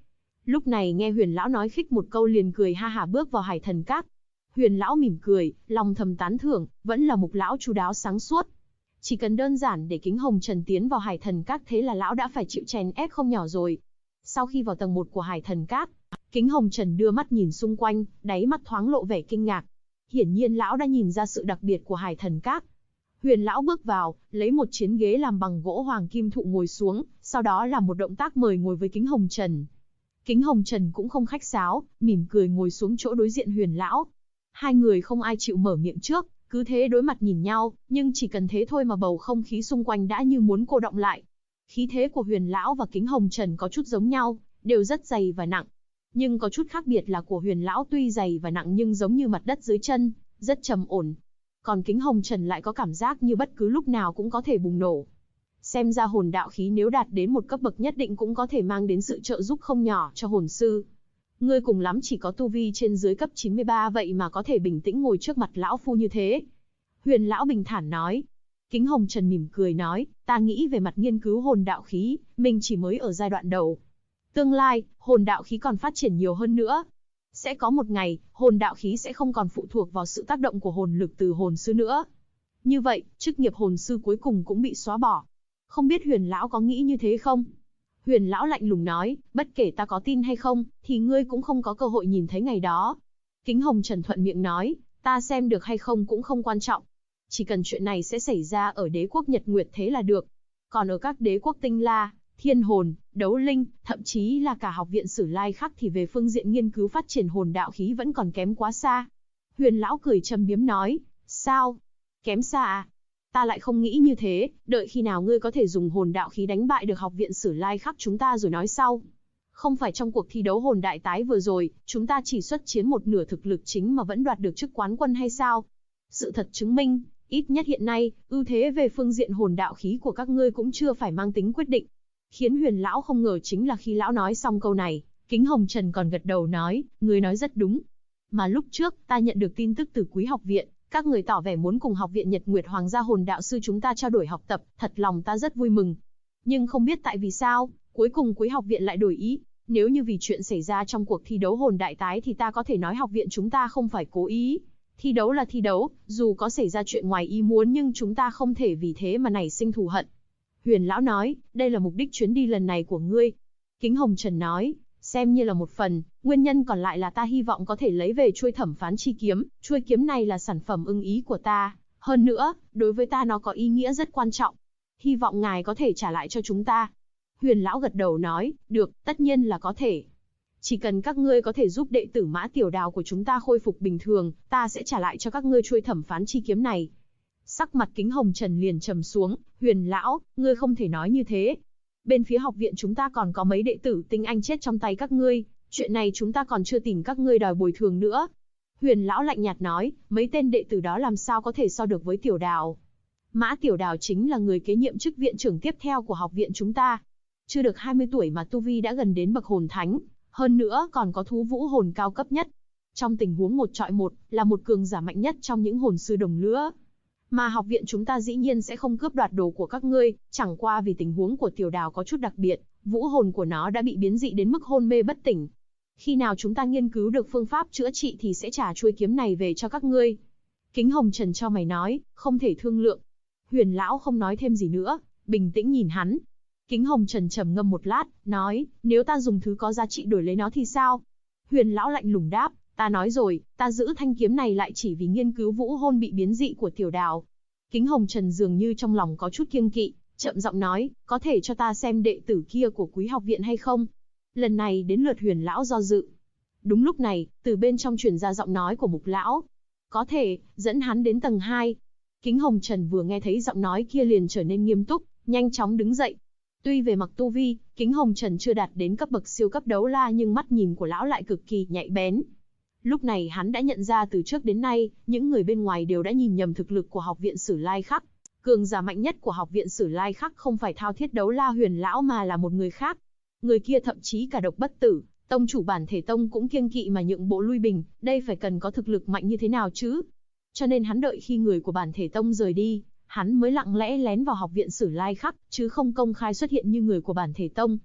Lúc này nghe Huyền lão nói khích một câu liền cười ha hả bước vào Hải Thần Các. Huyền lão mỉm cười, lòng thầm tán thưởng, vẫn là Mục lão chu đáo sáng suốt. Chỉ cần đơn giản để Kính Hồng Trần tiến vào Hải Thần Các thế là lão đã phải chịu chèn ép không nhỏ rồi. Sau khi vào tầng 1 của Hải Thần Các, Kính Hồng Trần đưa mắt nhìn xung quanh, đáy mắt thoáng lộ vẻ kinh ngạc. Hiển nhiên lão đã nhìn ra sự đặc biệt của Hải Thần Các. Huyền lão bước vào, lấy một chiến ghế làm bằng gỗ hoàng kim thụ ngồi xuống, sau đó làm một động tác mời ngồi với Kính Hồng Trần. Kính Hồng Trần cũng không khách sáo, mỉm cười ngồi xuống chỗ đối diện Huyền lão. Hai người không ai chịu mở miệng trước, cứ thế đối mặt nhìn nhau, nhưng chỉ cần thế thôi mà bầu không khí xung quanh đã như muốn cô đọng lại. Khí thế của Huyền lão và Kính Hồng Trần có chút giống nhau, đều rất dày và nặng. Nhưng có chút khác biệt là của Huyền lão tuy dày và nặng nhưng giống như mặt đất dưới chân, rất trầm ổn. Còn Kính Hồng Trần lại có cảm giác như bất cứ lúc nào cũng có thể bùng nổ. Xem ra hồn đạo khí nếu đạt đến một cấp bậc nhất định cũng có thể mang đến sự trợ giúp không nhỏ cho hồn sư. Ngươi cùng lắm chỉ có tu vi trên dưới cấp 93 vậy mà có thể bình tĩnh ngồi trước mặt lão phu như thế. Huyền lão bình thản nói. Kính Hồng Trần mỉm cười nói, ta nghĩ về mặt nghiên cứu hồn đạo khí, mình chỉ mới ở giai đoạn đầu. Tương lai, hồn đạo khí còn phát triển nhiều hơn nữa. Sẽ có một ngày, hồn đạo khí sẽ không còn phụ thuộc vào sự tác động của hồn lực từ hồn sư nữa. Như vậy, chức nghiệp hồn sư cuối cùng cũng bị xóa bỏ. Không biết Huyền lão có nghĩ như thế không? Huyền lão lạnh lùng nói, bất kể ta có tin hay không, thì ngươi cũng không có cơ hội nhìn thấy ngày đó. Kính Hồng Trần thuận miệng nói, ta xem được hay không cũng không quan trọng. Chỉ cần chuyện này sẽ xảy ra ở đế quốc Nhật Nguyệt thế là được. Còn ở các đế quốc Tinh La, Thiên Hồn, Đấu Linh, thậm chí là cả học viện Sử Lai Khắc thì về phương diện nghiên cứu phát triển hồn đạo khí vẫn còn kém quá xa. Huyền lão cười châm biếm nói, sao? Kém xa à? Ta lại không nghĩ như thế, đợi khi nào ngươi có thể dùng hồn đạo khí đánh bại được học viện Sử Lai Khắc chúng ta rồi nói sau. Không phải trong cuộc thi đấu hồn đại tái vừa rồi, chúng ta chỉ xuất chiến một nửa thực lực chính mà vẫn đoạt được chức quán quân hay sao? Sự thật chứng minh, ít nhất hiện nay, ưu thế về phương diện hồn đạo khí của các ngươi cũng chưa phải mang tính quyết định. Khiến Huyền lão không ngờ chính là khi lão nói xong câu này, Kính Hồng Trần còn gật đầu nói, ngươi nói rất đúng. Mà lúc trước, ta nhận được tin tức từ Quý học viện, các người tỏ vẻ muốn cùng học viện Nhật Nguyệt Hoàng gia hồn đạo sư chúng ta trao đổi học tập, thật lòng ta rất vui mừng. Nhưng không biết tại vì sao, cuối cùng Quý học viện lại đổi ý. Nếu như vì chuyện xảy ra trong cuộc thi đấu hồn đại tái thì ta có thể nói học viện chúng ta không phải cố ý. Thi đấu là thi đấu, dù có xảy ra chuyện ngoài ý muốn nhưng chúng ta không thể vì thế mà nảy sinh thù hận. Huyền lão nói, đây là mục đích chuyến đi lần này của ngươi. Kính Hồng Trần nói, xem như là một phần, nguyên nhân còn lại là ta hy vọng có thể lấy về chuôi thẩm phán chi kiếm. Chuôi kiếm này là sản phẩm ưng ý của ta, hơn nữa, đối với ta nó có ý nghĩa rất quan trọng. Hy vọng ngài có thể trả lại cho chúng ta. Huyền lão gật đầu nói, được, tất nhiên là có thể. Chỉ cần các ngươi có thể giúp đệ tử Mã Tiểu Đào của chúng ta khôi phục bình thường, ta sẽ trả lại cho các ngươi chuôi thẩm phán chi kiếm này. Sắc mặt Kính Hồng Trần liền trầm xuống, Huyền lão, ngươi không thể nói như thế. Bên phía học viện chúng ta còn có mấy đệ tử tinh anh chết trong tay các ngươi, chuyện này chúng ta còn chưa tìm các ngươi đòi bồi thường nữa. Huyền lão lạnh nhạt nói, mấy tên đệ tử đó làm sao có thể so được với Tiểu Đào. Mã Tiểu Đào chính là người kế nhiệm chức viện trưởng tiếp theo của học viện chúng ta. Chưa được 20 tuổi mà tu vi đã gần đến bậc hồn thánh, hơn nữa còn có thú vũ hồn cao cấp nhất. Trong tình huống một chọi một, là một cường giả mạnh nhất trong những hồn sư đồng lứa. Mà học viện chúng ta dĩ nhiên sẽ không cướp đoạt đồ của các ngươi, chẳng qua vì tình huống của Tiểu Đào có chút đặc biệt, vũ hồn của nó đã bị biến dị đến mức hôn mê bất tỉnh. Khi nào chúng ta nghiên cứu được phương pháp chữa trị thì sẽ trả chuôi kiếm này về cho các ngươi. Kính Hồng Trần cho mày nói, không thể thương lượng. Huyền lão không nói thêm gì nữa, bình tĩnh nhìn hắn. Kính Hồng Trần trầm ngâm một lát, nói, nếu ta dùng thứ có giá trị đổi lấy nó thì sao? Huyền lão lạnh lùng đáp, ta nói rồi, ta giữ thanh kiếm này lại chỉ vì nghiên cứu vũ hồn bị biến dị của Tiểu Đào. Kính Hồng Trần dường như trong lòng có chút kiêng kỵ, chậm giọng nói, có thể cho ta xem đệ tử kia của Quý học viện hay không? Lần này đến lượt Huyền lão do dự. Đúng lúc này, từ bên trong truyền ra giọng nói của Mục lão. Có thể, dẫn hắn đến tầng 2. Kính Hồng Trần vừa nghe thấy giọng nói kia liền trở nên nghiêm túc, nhanh chóng đứng dậy. Tuy về mặt tu vi, Kính Hồng Trần chưa đạt đến cấp bậc siêu cấp đấu la nhưng mắt nhìn của lão lại cực kỳ nhạy bén. Lúc này hắn đã nhận ra từ trước đến nay, những người bên ngoài đều đã nhìn nhầm thực lực của học viện Sử Lai Khắc. Cường giả mạnh nhất của học viện Sử Lai Khắc không phải Thao Thiết Đấu La Huyền lão mà là một người khác. Người kia thậm chí cả độc bất tử, tông chủ Bản Thể Tông cũng kiêng kỵ mà nhượng bộ lui bình, đây phải cần có thực lực mạnh như thế nào chứ? Cho nên hắn đợi khi người của Bản Thể Tông rời đi, hắn mới lặng lẽ lén vào học viện Sử Lai Khắc, chứ không công khai xuất hiện như người của Bản Thể Tông.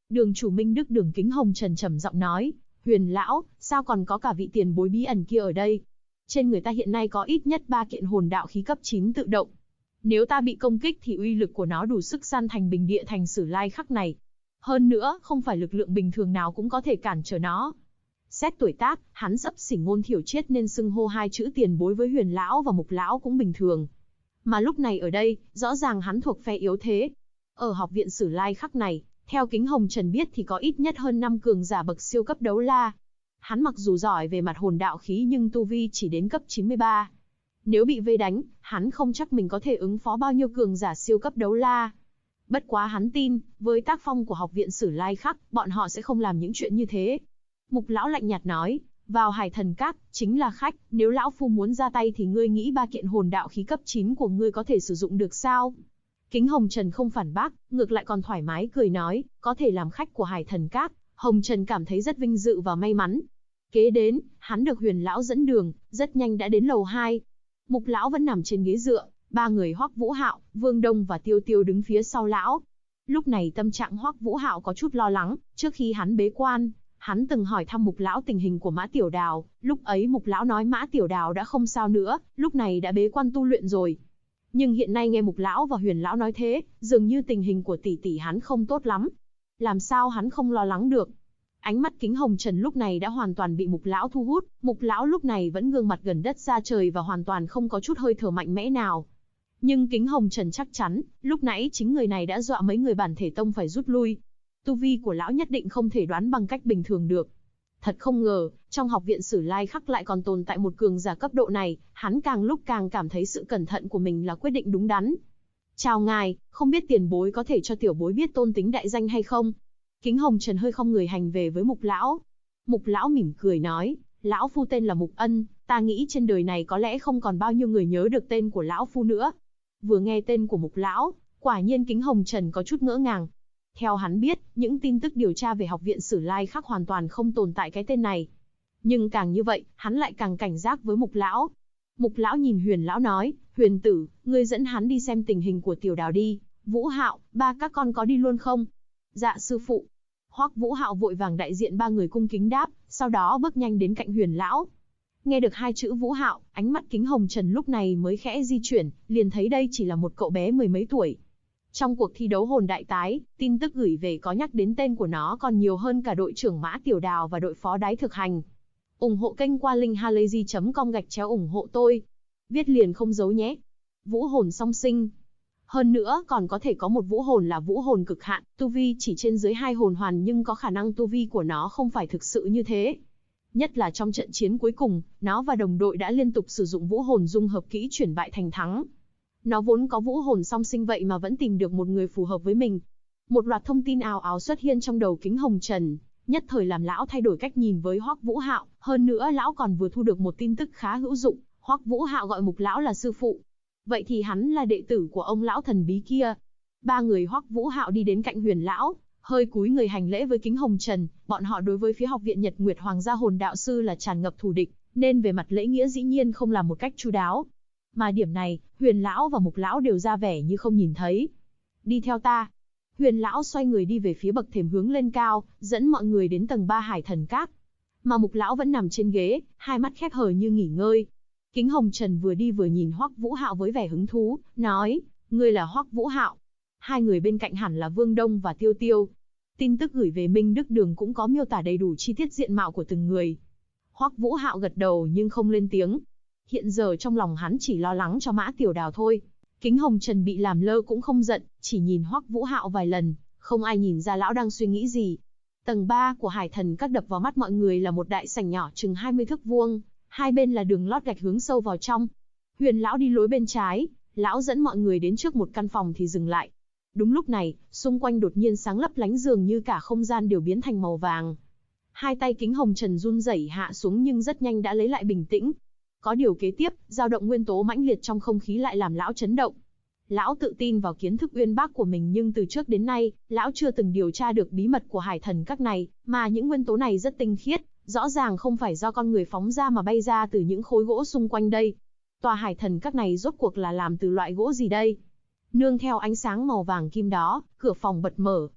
Đường chủ Minh Đức Đường Kính Hồng Trần trầm giọng nói, Huyền lão, sao còn có cả vị tiền bối bí ẩn kia ở đây? Trên người ta hiện nay có ít nhất 3 kiện hồn đạo khí cấp 9 tự động. Nếu ta bị công kích thì uy lực của nó đủ sức san thành bình địa thành Sử Lai Khắc này. Hơn nữa, không phải lực lượng bình thường nào cũng có thể cản trở nó. Xét tuổi tác, hắn xấp xỉ Ngôn Thiểu Triết nên xưng hô 2 chữ tiền bối với Huyền lão và Mục lão cũng bình thường. Mà lúc này ở đây, rõ ràng hắn thuộc phe yếu thế. Ở học viện Sử Lai Khắc này, theo Kính Hồng Trần biết thì có ít nhất hơn 5 cường giả bậc siêu cấp đấu la. Hắn mặc dù giỏi về mặt hồn đạo khí nhưng tu vi chỉ đến cấp 93. Nếu bị vây đánh, hắn không chắc mình có thể ứng phó bao nhiêu cường giả siêu cấp đấu la. Bất quá hắn tin, với tác phong của học viện Sử Lai Khắc, bọn họ sẽ không làm những chuyện như thế. Mục lão lạnh nhạt nói, vào Hải Thần Các, chính là khách, nếu lão phu muốn ra tay thì ngươi nghĩ 3 kiện hồn đạo khí cấp 9 của ngươi có thể sử dụng được sao? Kính Hồng Trần không phản bác, ngược lại còn thoải mái cười nói, có thể làm khách của Hải Thần Các, Hồng Trần cảm thấy rất vinh dự và may mắn. Kế đến, hắn được Huyền lão dẫn đường, rất nhanh đã đến lầu 2. Mục lão vẫn nằm trên ghế dựa, 3 người Hoắc Vũ Hạo, Vương Đông và Tiêu Tiêu đứng phía sau lão. Lúc này tâm trạng Hoắc Vũ Hạo có chút lo lắng, trước khi hắn bế quan, hắn từng hỏi thăm Mục lão tình hình của Mã Tiểu Đào, lúc ấy Mục lão nói Mã Tiểu Đào đã không sao nữa, lúc này đã bế quan tu luyện rồi. Nhưng hiện nay nghe Mục lão và Huyền lão nói thế, dường như tình hình của tỷ tỷ hắn không tốt lắm. Làm sao hắn không lo lắng được? Ánh mắt Kính Hồng Trần lúc này đã hoàn toàn bị Mục lão thu hút, Mục lão lúc này vẫn gương mặt gần đất xa trời và hoàn toàn không có chút hơi thở mạnh mẽ nào. Nhưng Kính Hồng Trần chắc chắn, lúc nãy chính người này đã dọa mấy người bản thể tông phải rút lui. Tu vi của lão nhất định không thể đoán bằng cách bình thường được. Thật không ngờ, trong học viện Sử Lai Khắc lại còn tồn tại một cường giả cấp độ này, hắn càng lúc càng cảm thấy sự cẩn thận của mình là quyết định đúng đắn. Chào ngài, không biết tiền bối có thể cho tiểu bối biết tôn tính đại danh hay không? Kính Hồng Trần hơi không người hành về với Mục lão. Mục lão mỉm cười nói, lão phu tên là Mục Ân, ta nghĩ trên đời này có lẽ không còn bao nhiêu người nhớ được tên của lão phu nữa. Vừa nghe tên của Mục lão, quả nhiên Kính Hồng Trần có chút ngỡ ngàng. Theo hắn biết, những tin tức điều tra về học viện Sử Lai Khắc hoàn toàn không tồn tại cái tên này. Nhưng càng như vậy, hắn lại càng cảnh giác với Mục lão. Mục lão nhìn Huyền lão nói, Huyền tử, ngươi dẫn hắn đi xem tình hình của Tiểu Đào đi. Vũ Hạo, ba các con có đi luôn không? Dạ sư phụ. Hoắc Vũ Hạo vội vàng đại diện 3 người cung kính đáp, sau đó bước nhanh đến cạnh Huyền lão. Nghe được 2 chữ Vũ Hạo, ánh mắt Kính Hồng Trần lúc này mới khẽ di chuyển, liền thấy đây chỉ là một cậu bé mười mấy tuổi. Trong cuộc thi đấu hồn đại tái, tin tức gửi về có nhắc đến tên của nó còn nhiều hơn cả đội trưởng Mã Tiểu Đào và đội phó Đái Thực Hành. Ủng hộ kênh qua linkhalazy.com/ủng hộ tôi. Viết liền không giấu nhé. Vũ hồn song sinh. Hơn nữa còn có thể có một vũ hồn là vũ hồn cực hạn, tu vi chỉ trên dưới 2 hồn hoàn nhưng có khả năng tu vi của nó không phải thực sự như thế. Nhất là trong trận chiến cuối cùng, nó và đồng đội đã liên tục sử dụng vũ hồn dung hợp kỹ chuyển bại thành thắng. Nó vốn có vũ hồn song sinh vậy mà vẫn tìm được một người phù hợp với mình. Một loạt thông tin ào ào xuất hiện trong đầu Kính Hồng Trần, nhất thời làm lão thay đổi cách nhìn với Hoắc Vũ Hạo, hơn nữa lão còn vừa thu được một tin tức khá hữu dụng, Hoắc Vũ Hạo gọi Mục lão là sư phụ. Vậy thì hắn là đệ tử của ông lão thần bí kia. 3 người Hoắc Vũ Hạo đi đến cạnh Huyền lão, hơi cúi người hành lễ với Kính Hồng Trần, bọn họ đối với phía học viện Nhật Nguyệt Hoàng gia hồn đạo sư là tràn ngập thù địch, nên về mặt lễ nghĩa dĩ nhiên không làm một cách chu đáo. Mà điểm này, Huyền lão và Mục lão đều ra vẻ như không nhìn thấy. Đi theo ta. Huyền lão xoay người đi về phía bậc thềm hướng lên cao, dẫn mọi người đến tầng 3 Hải Thần Các. Mà Mục lão vẫn nằm trên ghế, hai mắt khép hờ như nghỉ ngơi. Kính Hồng Trần vừa đi vừa nhìn Hoắc Vũ Hạo với vẻ hứng thú, nói, ngươi là Hoắc Vũ Hạo. 2 người bên cạnh hẳn là Vương Đông và Tiêu Tiêu. Tin tức gửi về Minh Đức Đường cũng có miêu tả đầy đủ chi tiết diện mạo của từng người. Hoắc Vũ Hạo gật đầu nhưng không lên tiếng. Hiện giờ trong lòng hắn chỉ lo lắng cho Mã Tiểu Đào thôi. Kính Hồng Trần bị làm lơ cũng không giận, chỉ nhìn Hoắc Vũ Hạo vài lần, không ai nhìn ra lão đang suy nghĩ gì. Tầng 3 của Hải Thần Các đập vào mắt mọi người là một đại sảnh nhỏ chừng 20 thước vuông, hai bên là đường lót gạch hướng sâu vào trong. Huyền lão đi lối bên trái, lão dẫn mọi người đến trước một căn phòng thì dừng lại. Đúng lúc này, xung quanh đột nhiên sáng lấp lánh dường như cả không gian đều biến thành màu vàng. Hai tay Kính Hồng Trần run rẩy hạ xuống nhưng rất nhanh đã lấy lại bình tĩnh. Có điều kế tiếp, dao động nguyên tố mãnh liệt trong không khí lại làm lão chấn động. Lão tự tin vào kiến thức uyên bác của mình nhưng từ trước đến nay, lão chưa từng điều tra được bí mật của Hải Thần Các này, mà những nguyên tố này rất tinh khiết, rõ ràng không phải do con người phóng ra mà bay ra từ những khối gỗ xung quanh đây. Tòa Hải Thần Các này rốt cuộc là làm từ loại gỗ gì đây? Nương theo ánh sáng màu vàng kim đó, cửa phòng bật mở.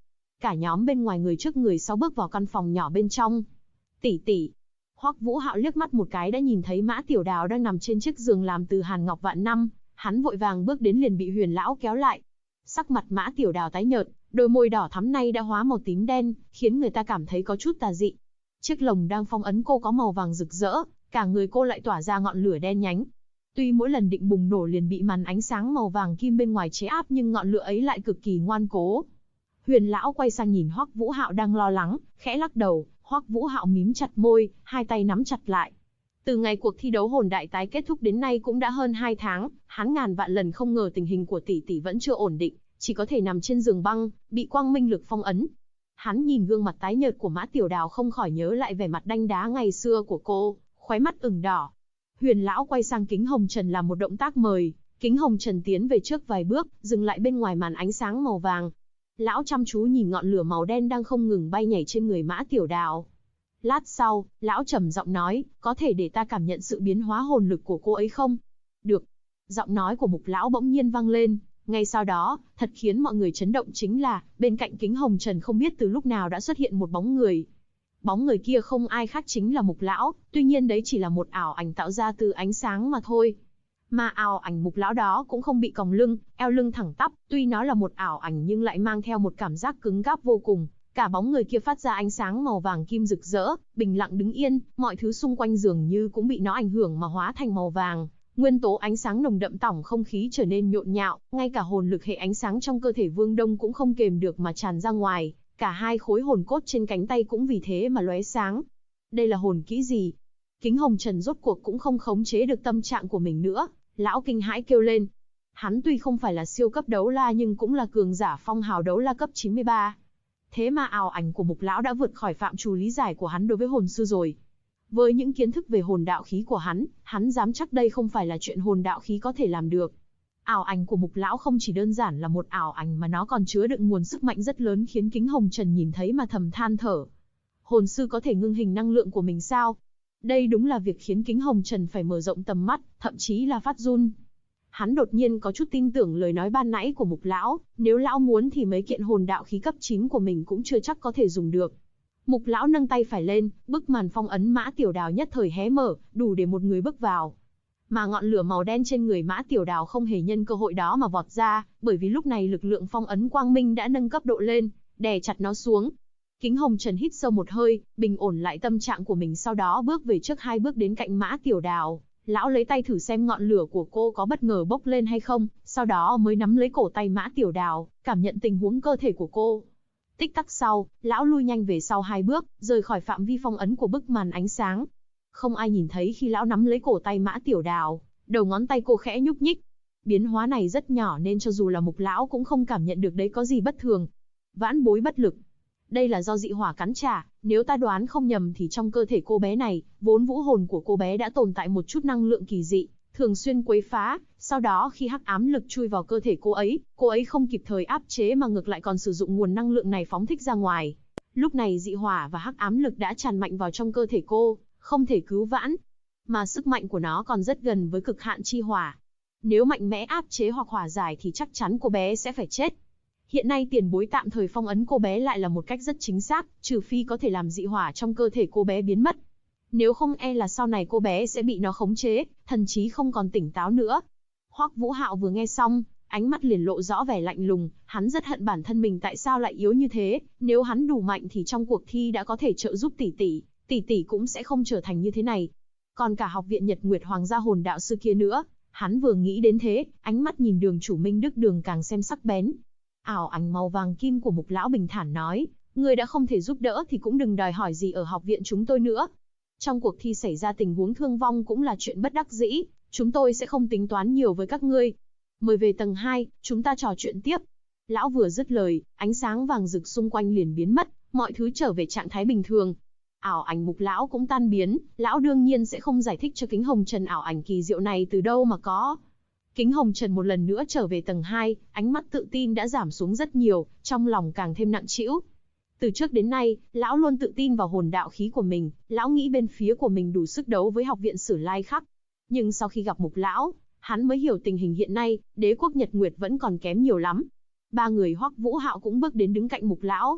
cả nhóm bên ngoài người trước người sau bước vào căn phòng nhỏ bên trong. Tỷ tỷ. Hoắc Vũ Hạo liếc mắt một cái đã nhìn thấy Mã Tiểu Đào đang nằm trên chiếc giường làm từ hàn ngọc vạn năm, hắn vội vàng bước đến liền bị Huyền lão kéo lại. Sắc mặt Mã Tiểu Đào tái nhợt, đôi môi đỏ thắm nay đã hóa màu tím đen, khiến người ta cảm thấy có chút tà dị. Chiếc lồng đang phong ấn cô có màu vàng rực rỡ, cả người cô lại tỏa ra ngọn lửa đen nhánh. Tuy mỗi lần định bùng nổ liền bị màn ánh sáng màu vàng kim bên ngoài chế áp nhưng ngọn lửa ấy lại cực kỳ ngoan cố. Huyền lão quay sang nhìn Hoắc Vũ Hạo đang lo lắng, khẽ lắc đầu. Hoắc Vũ Hạo mím chặt môi, hai tay nắm chặt lại. Từ ngày cuộc thi đấu hồn đại tái kết thúc đến nay cũng đã hơn 2 tháng, hắn ngàn vạn lần không ngờ tình hình của tỷ tỷ vẫn chưa ổn định, chỉ có thể nằm trên giường băng, bị quang minh lực phong ấn. Hắn nhìn gương mặt tái nhợt của Mã Tiểu Đào không khỏi nhớ lại vẻ mặt đanh đá ngày xưa của cô, khóe mắt ửng đỏ. Huyền lão quay sang Kính Hồng Trần làm một động tác mời, Kính Hồng Trần tiến về trước vài bước, dừng lại bên ngoài màn ánh sáng màu vàng. Lão chăm chú nhìn ngọn lửa màu đen đang không ngừng bay nhảy trên người Mã Tiểu Đào. Lát sau, lão trầm giọng nói, có thể để ta cảm nhận sự biến hóa hồn lực của cô ấy không? Được. Giọng nói của Mục lão bỗng nhiên vang lên. Ngay sau đó, thật khiến mọi người chấn động chính là, bên cạnh Kính Hồng Trần không biết từ lúc nào đã xuất hiện một bóng người. Bóng người kia không ai khác chính là Mục lão, tuy nhiên đấy chỉ là một ảo ảnh tạo ra từ ánh sáng mà thôi. Mà ảo ảnh Mục lão đó cũng không bị còng lưng, eo lưng thẳng tắp, tuy nó là một ảo ảnh nhưng lại mang theo một cảm giác cứng cáp vô cùng. Cả bóng người kia phát ra ánh sáng màu vàng kim rực rỡ, bình lặng đứng yên, mọi thứ xung quanh dường như cũng bị nó ảnh hưởng mà hóa thành màu vàng. Nguyên tố ánh sáng nồng đậm tỏng không khí trở nên nhộn nhạo, ngay cả hồn lực hệ ánh sáng trong cơ thể Vương Đông cũng không kềm được mà tràn ra ngoài, cả hai khối hồn cốt trên cánh tay cũng vì thế mà lóe sáng. Đây là hồn kỹ gì? Kính Hồng Trần rốt cuộc cũng không khống chế được tâm trạng của mình nữa, lão kinh hãi kêu lên. Hắn tuy không phải là siêu cấp đấu la nhưng cũng là cường giả phong hào đấu la cấp 93. Thế mà ảo ảnh của Mục lão đã vượt khỏi phạm trù lý giải của hắn đối với hồn sư rồi. Với những kiến thức về hồn đạo khí của hắn dám chắc đây không phải là chuyện hồn đạo khí có thể làm được. Ảo ảnh của Mục lão không chỉ đơn giản là một ảo ảnh mà nó còn chứa đựng nguồn sức mạnh rất lớn khiến Kính Hồng Trần nhìn thấy mà thầm than thở. Hồn sư có thể ngưng hình năng lượng của mình sao? Đây đúng là việc khiến Kính Hồng Trần phải mở rộng tầm mắt, thậm chí là phát run. Hắn đột nhiên có chút tin tưởng lời nói ban nãy của Mục lão, nếu lão muốn thì mấy kiện hồn đạo khí cấp 9 của mình cũng chưa chắc có thể dùng được. Mục lão nâng tay phải lên, bức màn phong ấn Mã Tiểu Đào nhất thời hé mở, đủ để một người bước vào. Mà ngọn lửa màu đen trên người Mã Tiểu Đào không hề nhân cơ hội đó mà vọt ra, bởi vì lúc này lực lượng phong ấn quang minh đã nâng cấp độ lên, đè chặt nó xuống. Kính Hồng Trần hít sâu một hơi, bình ổn lại tâm trạng của mình, sau đó bước về trước 2 bước đến cạnh Mã Tiểu Đào. Lão lấy tay thử xem ngọn lửa của cô có bất ngờ bốc lên hay không, sau đó mới nắm lấy cổ tay Mã Tiểu Đào, cảm nhận tình huống cơ thể của cô. Tích tắc sau, lão lui nhanh về sau 2 bước, rời khỏi phạm vi phong ấn của bức màn ánh sáng. Không ai nhìn thấy khi lão nắm lấy cổ tay Mã Tiểu Đào, đầu ngón tay cô khẽ nhúc nhích. Biến hóa này rất nhỏ nên cho dù là Mục lão cũng không cảm nhận được đấy có gì bất thường. Vãn bối bất lực. Đây là do dị hỏa cắn trả, nếu ta đoán không nhầm thì trong cơ thể cô bé này, vốn vũ hồn của cô bé đã tồn tại một chút năng lượng kỳ dị, thường xuyên quấy phá, sau đó khi hắc ám lực chui vào cơ thể cô ấy không kịp thời áp chế mà ngược lại còn sử dụng nguồn năng lượng này phóng thích ra ngoài. Lúc này dị hỏa và hắc ám lực đã tràn mạnh vào trong cơ thể cô, không thể cứu vãn, mà sức mạnh của nó còn rất gần với cực hạn chi hỏa. Nếu mạnh mẽ áp chế hoặc hòa giải thì chắc chắn cô bé sẽ phải chết. Hiện nay tiền bối tạm thời phong ấn cô bé lại là một cách rất chính xác, trừ phi có thể làm dị hỏa trong cơ thể cô bé biến mất. Nếu không e là sau này cô bé sẽ bị nó khống chế, thần trí không còn tỉnh táo nữa. Hoắc Vũ Hạo vừa nghe xong, ánh mắt liền lộ rõ vẻ lạnh lùng, hắn rất hận bản thân mình tại sao lại yếu như thế, nếu hắn đủ mạnh thì trong cuộc thi đã có thể trợ giúp tỷ tỷ cũng sẽ không trở thành như thế này. Còn cả học viện Nhật Nguyệt Hoàng gia hồn đạo sư kia nữa, hắn vừa nghĩ đến thế, ánh mắt nhìn Đường chủ Minh Đức Đường càng xem sắc bén. Ảo ảnh màu vàng kim của Mục lão bình thản nói, người đã không thể giúp đỡ thì cũng đừng đòi hỏi gì ở học viện chúng tôi nữa. Trong cuộc thi xảy ra tình huống thương vong cũng là chuyện bất đắc dĩ, chúng tôi sẽ không tính toán nhiều với các ngươi. Mời về tầng 2, chúng ta trò chuyện tiếp. Lão vừa dứt lời, ánh sáng vàng rực xung quanh liền biến mất, mọi thứ trở về trạng thái bình thường. Ảo ảnh Mục lão cũng tan biến, lão đương nhiên sẽ không giải thích cho Kính Hồng Trần ảo ảnh kỳ diệu này từ đâu mà có. Kính Hồng Trần một lần nữa trở về tầng 2, ánh mắt tự tin đã giảm xuống rất nhiều, trong lòng càng thêm nặng trĩu. Từ trước đến nay, lão luôn tự tin vào hồn đạo khí của mình, lão nghĩ bên phía của mình đủ sức đấu với học viện Sử Lai Khắc. Nhưng sau khi gặp Mục lão, hắn mới hiểu tình hình hiện nay, đế quốc Nhật Nguyệt vẫn còn kém nhiều lắm. 3 người Hoắc Vũ Hạo cũng bước đến đứng cạnh Mục lão.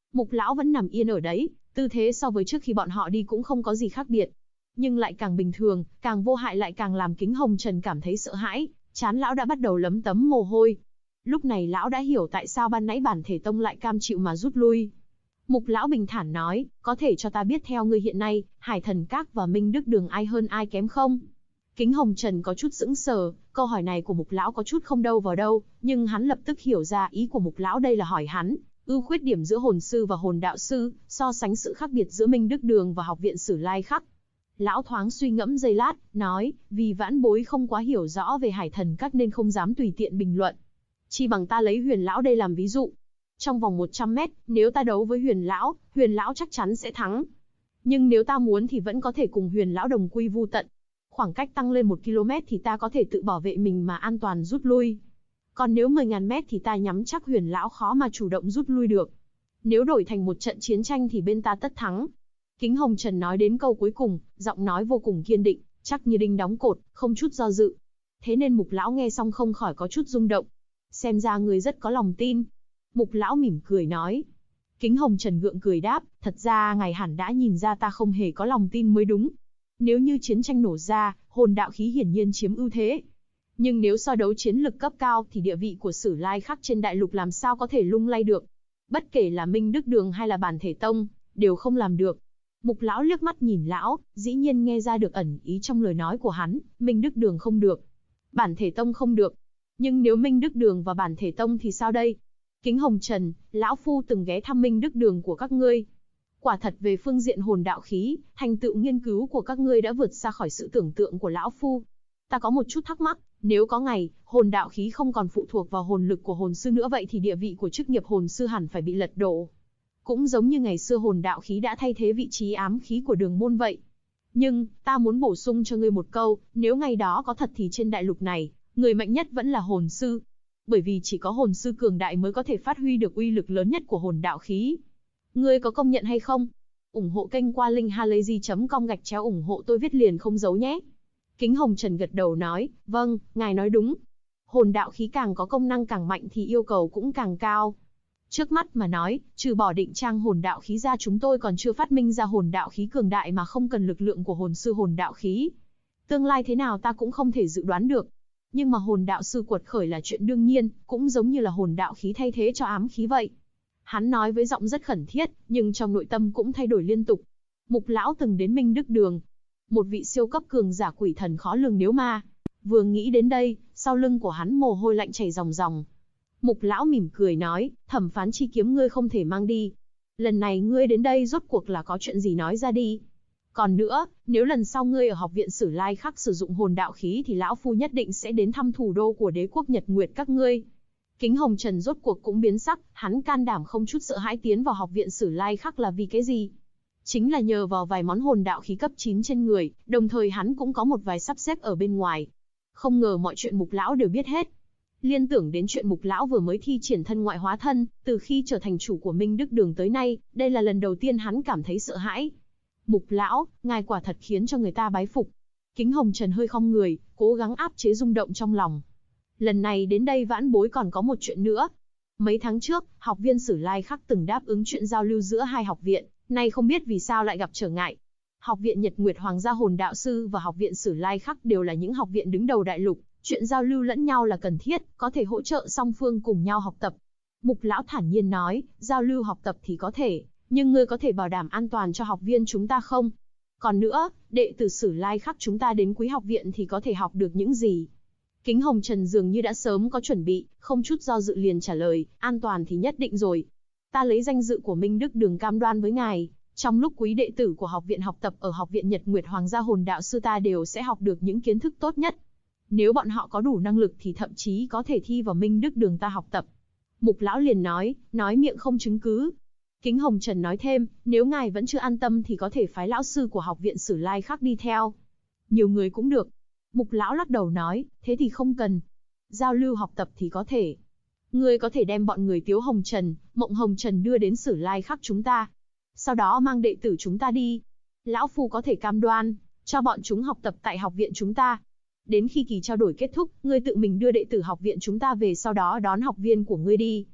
Mục lão vẫn nằm yên ở đấy, tư thế so với trước khi bọn họ đi cũng không có gì khác biệt. Nhưng lại càng bình thường, càng vô hại lại càng làm Kính Hồng Trần cảm thấy sợ hãi, trán lão đã bắt đầu lấm tấm mồ hôi. Lúc này lão đã hiểu tại sao ban nãy Bản Thể Tông lại cam chịu mà rút lui. Mục lão bình thản nói, có thể cho ta biết theo ngươi hiện nay, Hải Thần Các và Minh Đức Đường ai hơn ai kém không? Kính Hồng Trần có chút sững sờ, câu hỏi này của Mục lão có chút không đâu vào đâu, nhưng hắn lập tức hiểu ra ý của Mục lão đây là hỏi hắn, ưu khuyết điểm giữa hồn sư và hồn đạo sư, so sánh sự khác biệt giữa Minh Đức Đường và Học viện Sử Lai Khắc. Lão thoáng suy ngẫm giây lát, nói, vì vãn bối không quá hiểu rõ về Hải Thần Các nên không dám tùy tiện bình luận. Chi bằng ta lấy Huyền lão đây làm ví dụ. Trong vòng 100 mét, nếu ta đấu với Huyền lão chắc chắn sẽ thắng. Nhưng nếu ta muốn thì vẫn có thể cùng Huyền lão đồng quy vu tận. Khoảng cách tăng lên 1 km thì ta có thể tự bảo vệ mình mà an toàn rút lui. Còn nếu 10.000 mét thì ta nhắm chắc Huyền lão khó mà chủ động rút lui được. Nếu đổi thành một trận chiến tranh thì bên ta tất thắng. Kính Hồng Trần nói đến câu cuối cùng, giọng nói vô cùng kiên định, chắc như đinh đóng cột, không chút do dự. Thế nên Mục lão nghe xong không khỏi có chút rung động. Xem ra người rất có lòng tin. Mục lão mỉm cười nói. Kính Hồng Trần gượng cười đáp, thật ra ngài hẳn đã nhìn ra ta không hề có lòng tin mới đúng. Nếu như chiến tranh nổ ra, hồn đạo khí hiển nhiên chiếm ưu thế. Nhưng nếu so đấu chiến lực cấp cao thì địa vị của Sử Lai Khắc trên đại lục làm sao có thể lung lay được. Bất kể là Minh Đức Đường hay là Bản Thể Tông, đều không làm được. Mục lão liếc mắt nhìn lão, dĩ nhiên nghe ra được ẩn ý trong lời nói của hắn, Minh Đức Đường không được, Bản Thể Tông không được. Nhưng nếu Minh Đức Đường và Bản Thể Tông thì sao đây? Kính Hồng Trần, lão phu từng ghé thăm Minh Đức Đường của các ngươi. Quả thật về phương diện hồn đạo khí, thành tựu nghiên cứu của các ngươi đã vượt xa khỏi sự tưởng tượng của lão phu. Ta có một chút thắc mắc, nếu có ngày, hồn đạo khí không còn phụ thuộc vào hồn lực của hồn sư nữa vậy thì địa vị của chức nghiệp hồn sư hẳn phải bị lật đổ. Cũng giống như ngày xưa hồn đạo khí đã thay thế vị trí ám khí của Đường môn vậy. Nhưng, ta muốn bổ sung cho ngươi một câu, nếu ngày đó có thật thì trên đại lục này, người mạnh nhất vẫn là hồn sư. Bởi vì chỉ có hồn sư cường đại mới có thể phát huy được uy lực lớn nhất của hồn đạo khí. Ngươi có công nhận hay không? Ủng hộ kênh qua link halayzi.com/ủng hộ tôi viết liền không giấu nhé. Kính Hồng Trần gật đầu nói, vâng, ngài nói đúng. Hồn đạo khí càng có công năng càng mạnh thì yêu cầu cũng càng cao. Trước mắt mà nói, trừ bỏ định trang hồn đạo khí ra chúng tôi còn chưa phát minh ra hồn đạo khí cường đại mà không cần lực lượng của hồn sư hồn đạo khí. Tương lai thế nào ta cũng không thể dự đoán được. Nhưng mà hồn đạo sư quật khởi là chuyện đương nhiên, cũng giống như là hồn đạo khí thay thế cho ám khí vậy. Hắn nói với giọng rất khẩn thiết, nhưng trong nội tâm cũng thay đổi liên tục. Mục lão từng đến Minh Đức Đường. Một vị siêu cấp cường giả quỷ thần khó lường nếu ma. Vừa nghĩ đến đây, sau lưng của hắn mồ hôi lạnh chảy ròng ròng. Mục lão mỉm cười nói, thẩm phán chi kiếm ngươi không thể mang đi. Lần này ngươi đến đây rốt cuộc là có chuyện gì nói ra đi. Còn nữa, nếu lần sau ngươi ở Học viện Sử Lai Khắc sử dụng hồn đạo khí thì lão phu nhất định sẽ đến thăm thủ đô của đế quốc Nhật Nguyệt các ngươi. Kính Hồng Trần rốt cuộc cũng biến sắc, hắn can đảm không chút sợ hãi tiến vào Học viện Sử Lai Khắc là vì cái gì? Chính là nhờ vào vài món hồn đạo khí cấp 9 trên người, đồng thời hắn cũng có một vài sắp xếp ở bên ngoài. Không ngờ mọi chuyện Mục lão đều biết hết. Liên tưởng đến chuyện Mục lão vừa mới thi triển thân ngoại hóa thân, từ khi trở thành chủ của Minh Đức Đường tới nay, đây là lần đầu tiên hắn cảm thấy sợ hãi. Mục lão, ngài quả thật khiến cho người ta bái phục. Kính Hồng Trần hơi khom người, cố gắng áp chế rung động trong lòng. Lần này đến đây vãn bối còn có một chuyện nữa. Mấy tháng trước, học viên Sử Lai Khắc từng đáp ứng chuyện giao lưu giữa hai học viện, nay không biết vì sao lại gặp trở ngại. Học viện Nhật Nguyệt Hoàng gia hồn đạo sư và học viện Sử Lai Khắc đều là những học viện đứng đầu đại lục, chuyện giao lưu lẫn nhau là cần thiết, có thể hỗ trợ song phương cùng nhau học tập. Mục lão thản nhiên nói, giao lưu học tập thì có thể, nhưng ngươi có thể bảo đảm an toàn cho học viên chúng ta không? Còn nữa, đệ tử Sử Lai Khắc chúng ta đến Quý học viện thì có thể học được những gì? Kính Hồng Trần dường như đã sớm có chuẩn bị, không chút do dự liền trả lời, an toàn thì nhất định rồi. Ta lấy danh dự của Minh Đức Đường cam đoan với ngài, trong lúc quý đệ tử của học viện học tập ở Học viện Nhật Nguyệt Hoàng gia hồn đạo sư ta đều sẽ học được những kiến thức tốt nhất. Nếu bọn họ có đủ năng lực thì thậm chí có thể thi vào Minh Đức Đường ta học tập. Mục lão liền nói miệng không chứng cứ. Kính Hồng Trần nói thêm, nếu ngài vẫn chưa an tâm thì có thể phái lão sư của học viện Sử Lai Khắc đi theo. Nhiều người cũng được. Mục lão lắc đầu nói, thế thì không cần. Giao lưu học tập thì có thể. Ngươi có thể đem bọn người Tiếu Hồng Trần, Mộng Hồng Trần đưa đến Sử Lai Khắc chúng ta. Sau đó mang đệ tử chúng ta đi. Lão phu có thể cam đoan, cho bọn chúng học tập tại học viện chúng ta. Đến khi kỳ trao đổi kết thúc, ngươi tự mình đưa đệ tử học viện chúng ta về sau đó đón học viên của ngươi đi.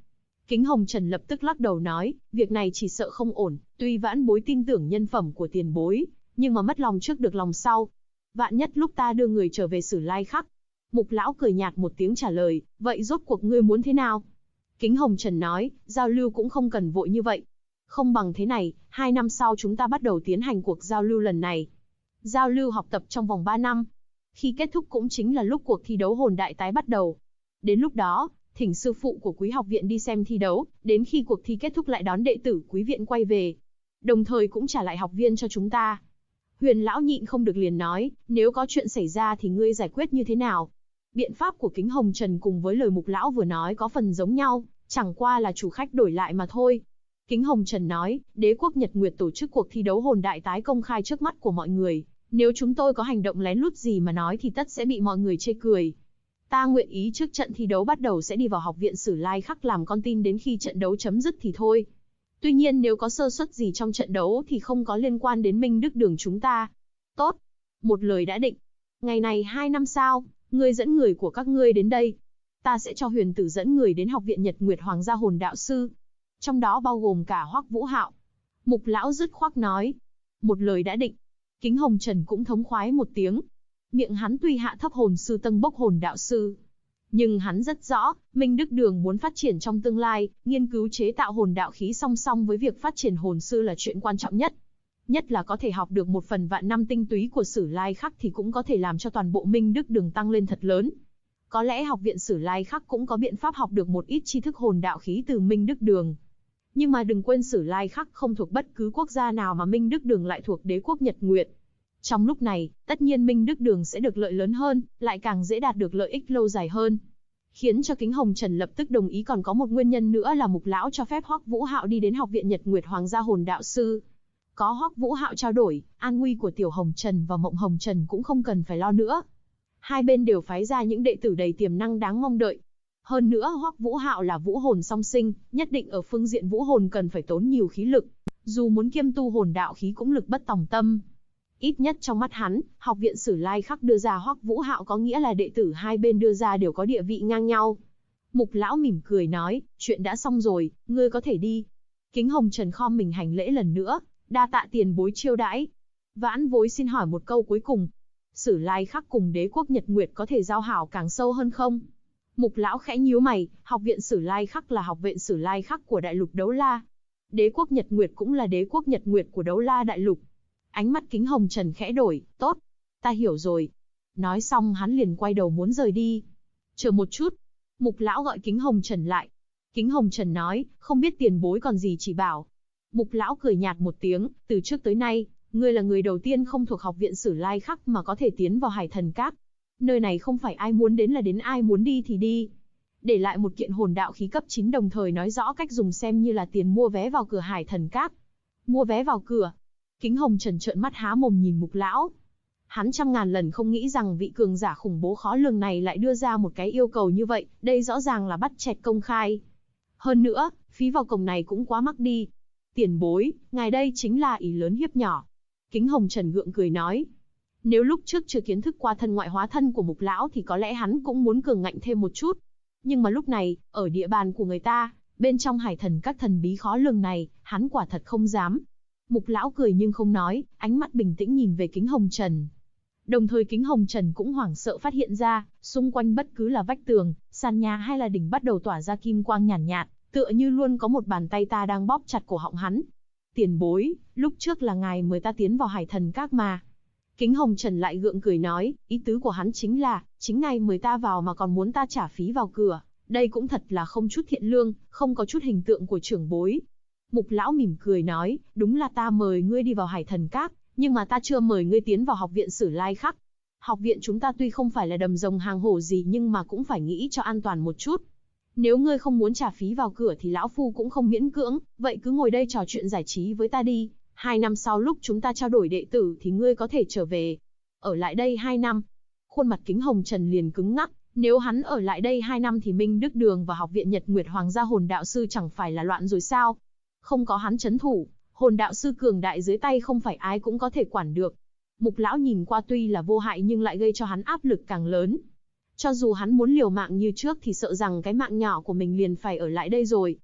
Kính Hồng Trần lập tức lắc đầu nói, việc này chỉ sợ không ổn, tuy vãn bối tin tưởng nhân phẩm của tiền bối, nhưng mà mất lòng trước được lòng sau. Vạn nhất lúc ta đưa người trở về Sử Lai Khắc. Mục lão cười nhạt một tiếng trả lời, vậy rốt cuộc ngươi muốn thế nào? Kính Hồng Trần nói, giao lưu cũng không cần vội như vậy. Không bằng thế này, 2 năm sau chúng ta bắt đầu tiến hành cuộc giao lưu lần này. Giao lưu học tập trong vòng 3 năm. Khi kết thúc cũng chính là lúc cuộc thi đấu hồn đại tái bắt đầu. Đến lúc đó, thỉnh sư phụ của quý học viện đi xem thi đấu, đến khi cuộc thi kết thúc lại đón đệ tử quý viện quay về. Đồng thời cũng trả lại học viên cho chúng ta. Huyền lão nhịn không được liền nói, nếu có chuyện xảy ra thì ngươi giải quyết như thế nào? Biện pháp của Kính Hồng Trần cùng với lời mục lão vừa nói có phần giống nhau, chẳng qua là chủ khách đổi lại mà thôi. Kính Hồng Trần nói, đế quốc Nhật Nguyệt tổ chức cuộc thi đấu hồn đại tái công khai trước mắt của mọi người. Nếu chúng tôi có hành động lén lút gì mà nói thì tất sẽ bị mọi người chê cười. Ta nguyện ý trước trận thi đấu bắt đầu sẽ đi vào học viện Sử Lai Khắc làm con tin đến khi trận đấu chấm dứt thì thôi. Tuy nhiên nếu có sơ suất gì trong trận đấu thì không có liên quan đến Minh Đức Đường chúng ta. Tốt. Một lời đã định. Ngày này 2 năm sau, ngươi dẫn người của các ngươi đến đây. Ta sẽ cho Huyền Tử dẫn người đến học viện Nhật Nguyệt Hoàng gia hồn đạo sư. Trong đó bao gồm cả Hoắc Vũ Hạo. Mục lão dứt khoát nói. Một lời đã định. Kính Hồng Trần cũng thống khoái một tiếng. Miệng hắn tuy hạ thấp hồn sư tầng bốc hồn đạo sư. Nhưng hắn rất rõ, Minh Đức Đường muốn phát triển trong tương lai, nghiên cứu chế tạo hồn đạo khí song song với việc phát triển hồn sư là chuyện quan trọng nhất. Nhất là có thể học được 1/100 tinh túy của Sử Lai Khắc thì cũng có thể làm cho toàn bộ Minh Đức Đường tăng lên thật lớn. Có lẽ học viện Sử Lai Khắc cũng có biện pháp học được một ít tri thức hồn đạo khí từ Minh Đức Đường. Nhưng mà đừng quên Sử Lai Khắc không thuộc bất cứ quốc gia nào mà Minh Đức Đường lại thuộc đế quốc Nhật Nguyệt. Trong lúc này, tất nhiên Minh Đức Đường sẽ được lợi lớn hơn, lại càng dễ đạt được lợi ích lâu dài hơn. Khiến cho Kính Hồng Trần lập tức đồng ý còn có một nguyên nhân nữa là mục lão cho phép Hoắc Vũ Hạo đi đến học viện Nhật Nguyệt Hoàng gia hồn đạo sư. Có Hoắc Vũ Hạo trao đổi, an nguy của Tiểu Hồng Trần và Mộng Hồng Trần cũng không cần phải lo nữa. Hai bên đều phái ra những đệ tử đầy tiềm năng đáng mong đợi. Hơn nữa Hoắc Vũ Hạo là vũ hồn song sinh, nhất định ở phương diện vũ hồn cần phải tốn nhiều khí lực. Dù muốn kiêm tu hồn đạo khí cũng lực bất tòng tâm. Ít nhất trong mắt hắn, học viện Sử Lai Khắc đưa ra Hoắc Vũ Hạo có nghĩa là đệ tử hai bên đưa ra đều có địa vị ngang nhau. Mục lão mỉm cười nói, chuyện đã xong rồi, ngươi có thể đi. Kính Hồng Trần khom mình hành lễ lần nữa, đa tạ tiền bối chiêu đãi. Vãn bối xin hỏi một câu cuối cùng. Sử Lai Khắc cùng đế quốc Nhật Nguyệt có thể giao hảo càng sâu hơn không? Mục lão khẽ nhíu mày, học viện Sử Lai Khắc là học viện Sử Lai Khắc của đại lục Đấu La. Đế quốc Nhật Nguyệt cũng là đế quốc Nhật Nguyệt của Đấu La đại lục. Ánh mắt Kính Hồng Trần khẽ đổi, tốt, ta hiểu rồi. Nói xong hắn liền quay đầu muốn rời đi. Chờ một chút. Mục lão gọi Kính Hồng Trần lại. Kính Hồng Trần nói, không biết tiền bối còn gì chỉ bảo. Mục lão cười nhạt một tiếng, từ trước tới nay, ngươi là người đầu tiên không thuộc học viện Sử Lai Khắc mà có thể tiến vào Hải Thần Các. Nơi này không phải ai muốn đến là đến, ai muốn đi thì đi. Để lại một kiện hồn đạo khí cấp 9 đồng thời nói rõ cách dùng xem như là tiền mua vé vào cửa Hải Thần Các. Mua vé vào cửa. Kính Hồng Trần trợn mắt há mồm nhìn Mục lão. Hắn trăm ngàn lần không nghĩ rằng vị cường giả khủng bố khó lường này lại đưa ra một cái yêu cầu như vậy, đây rõ ràng là bắt chẹt công khai. Hơn nữa, phí vào cổng này cũng quá mắc đi. Tiền bối, ngài đây chính là ý lớn hiếp nhỏ. Kính Hồng Trần gượng cười nói. Nếu lúc trước chưa kiến thức qua thân ngoại hóa thân của Mục lão thì có lẽ hắn cũng muốn cường ngạnh thêm một chút. Nhưng mà lúc này, ở địa bàn của người ta, bên trong Hải Thần Các thần bí khó lường này, hắn quả thật không dám. Mục lão cười nhưng không nói, ánh mắt bình tĩnh nhìn về Kính Hồng Trần. Đồng thời Kính Hồng Trần cũng hoảng sợ phát hiện ra, xung quanh bất cứ là vách tường, sàn nhà hay là đỉnh bắt đầu tỏa ra kim quang nhàn nhạt, tựa như luôn có một bàn tay ta đang bóp chặt cổ họng hắn. Tiền bối, lúc trước là ngài mời ta tiến vào Hải Thần Các mà. Kính Hồng Trần lại gượng cười nói, ý tứ của hắn chính là, chính ngài mời ta vào mà còn muốn ta trả phí vào cửa. Đây cũng thật là không chút thiện lương, không có chút hình tượng của trưởng bối. Mục lão mỉm cười nói, đúng là ta mời ngươi đi vào Hải Thần Các, nhưng mà ta chưa mời ngươi tiến vào học viện Sử Lai Khắc. Học viện chúng ta tuy không phải là đầm rồng hang hổ gì nhưng mà cũng phải nghĩ cho an toàn một chút. Nếu ngươi không muốn trả phí vào cửa thì lão phu cũng không miễn cưỡng, vậy cứ ngồi đây trò chuyện giải trí với ta đi. 2 năm sau lúc chúng ta trao đổi đệ tử thì ngươi có thể trở về. Ở lại đây 2 năm. Khuôn mặt Kính Hồng Trần liền cứng ngắc, nếu hắn ở lại đây 2 năm thì Minh Đức Đường và học viện Nhật Nguyệt Hoàng gia hồn đạo sư chẳng phải là loạn rồi sao? Không có hắn trấn thủ, hồn đạo sư cường đại dưới tay không phải ai cũng có thể quản được. Mục lão nhìn qua tuy là vô hại nhưng lại gây cho hắn áp lực càng lớn. Cho dù hắn muốn liều mạng như trước thì sợ rằng cái mạng nhỏ của mình liền phải ở lại đây rồi.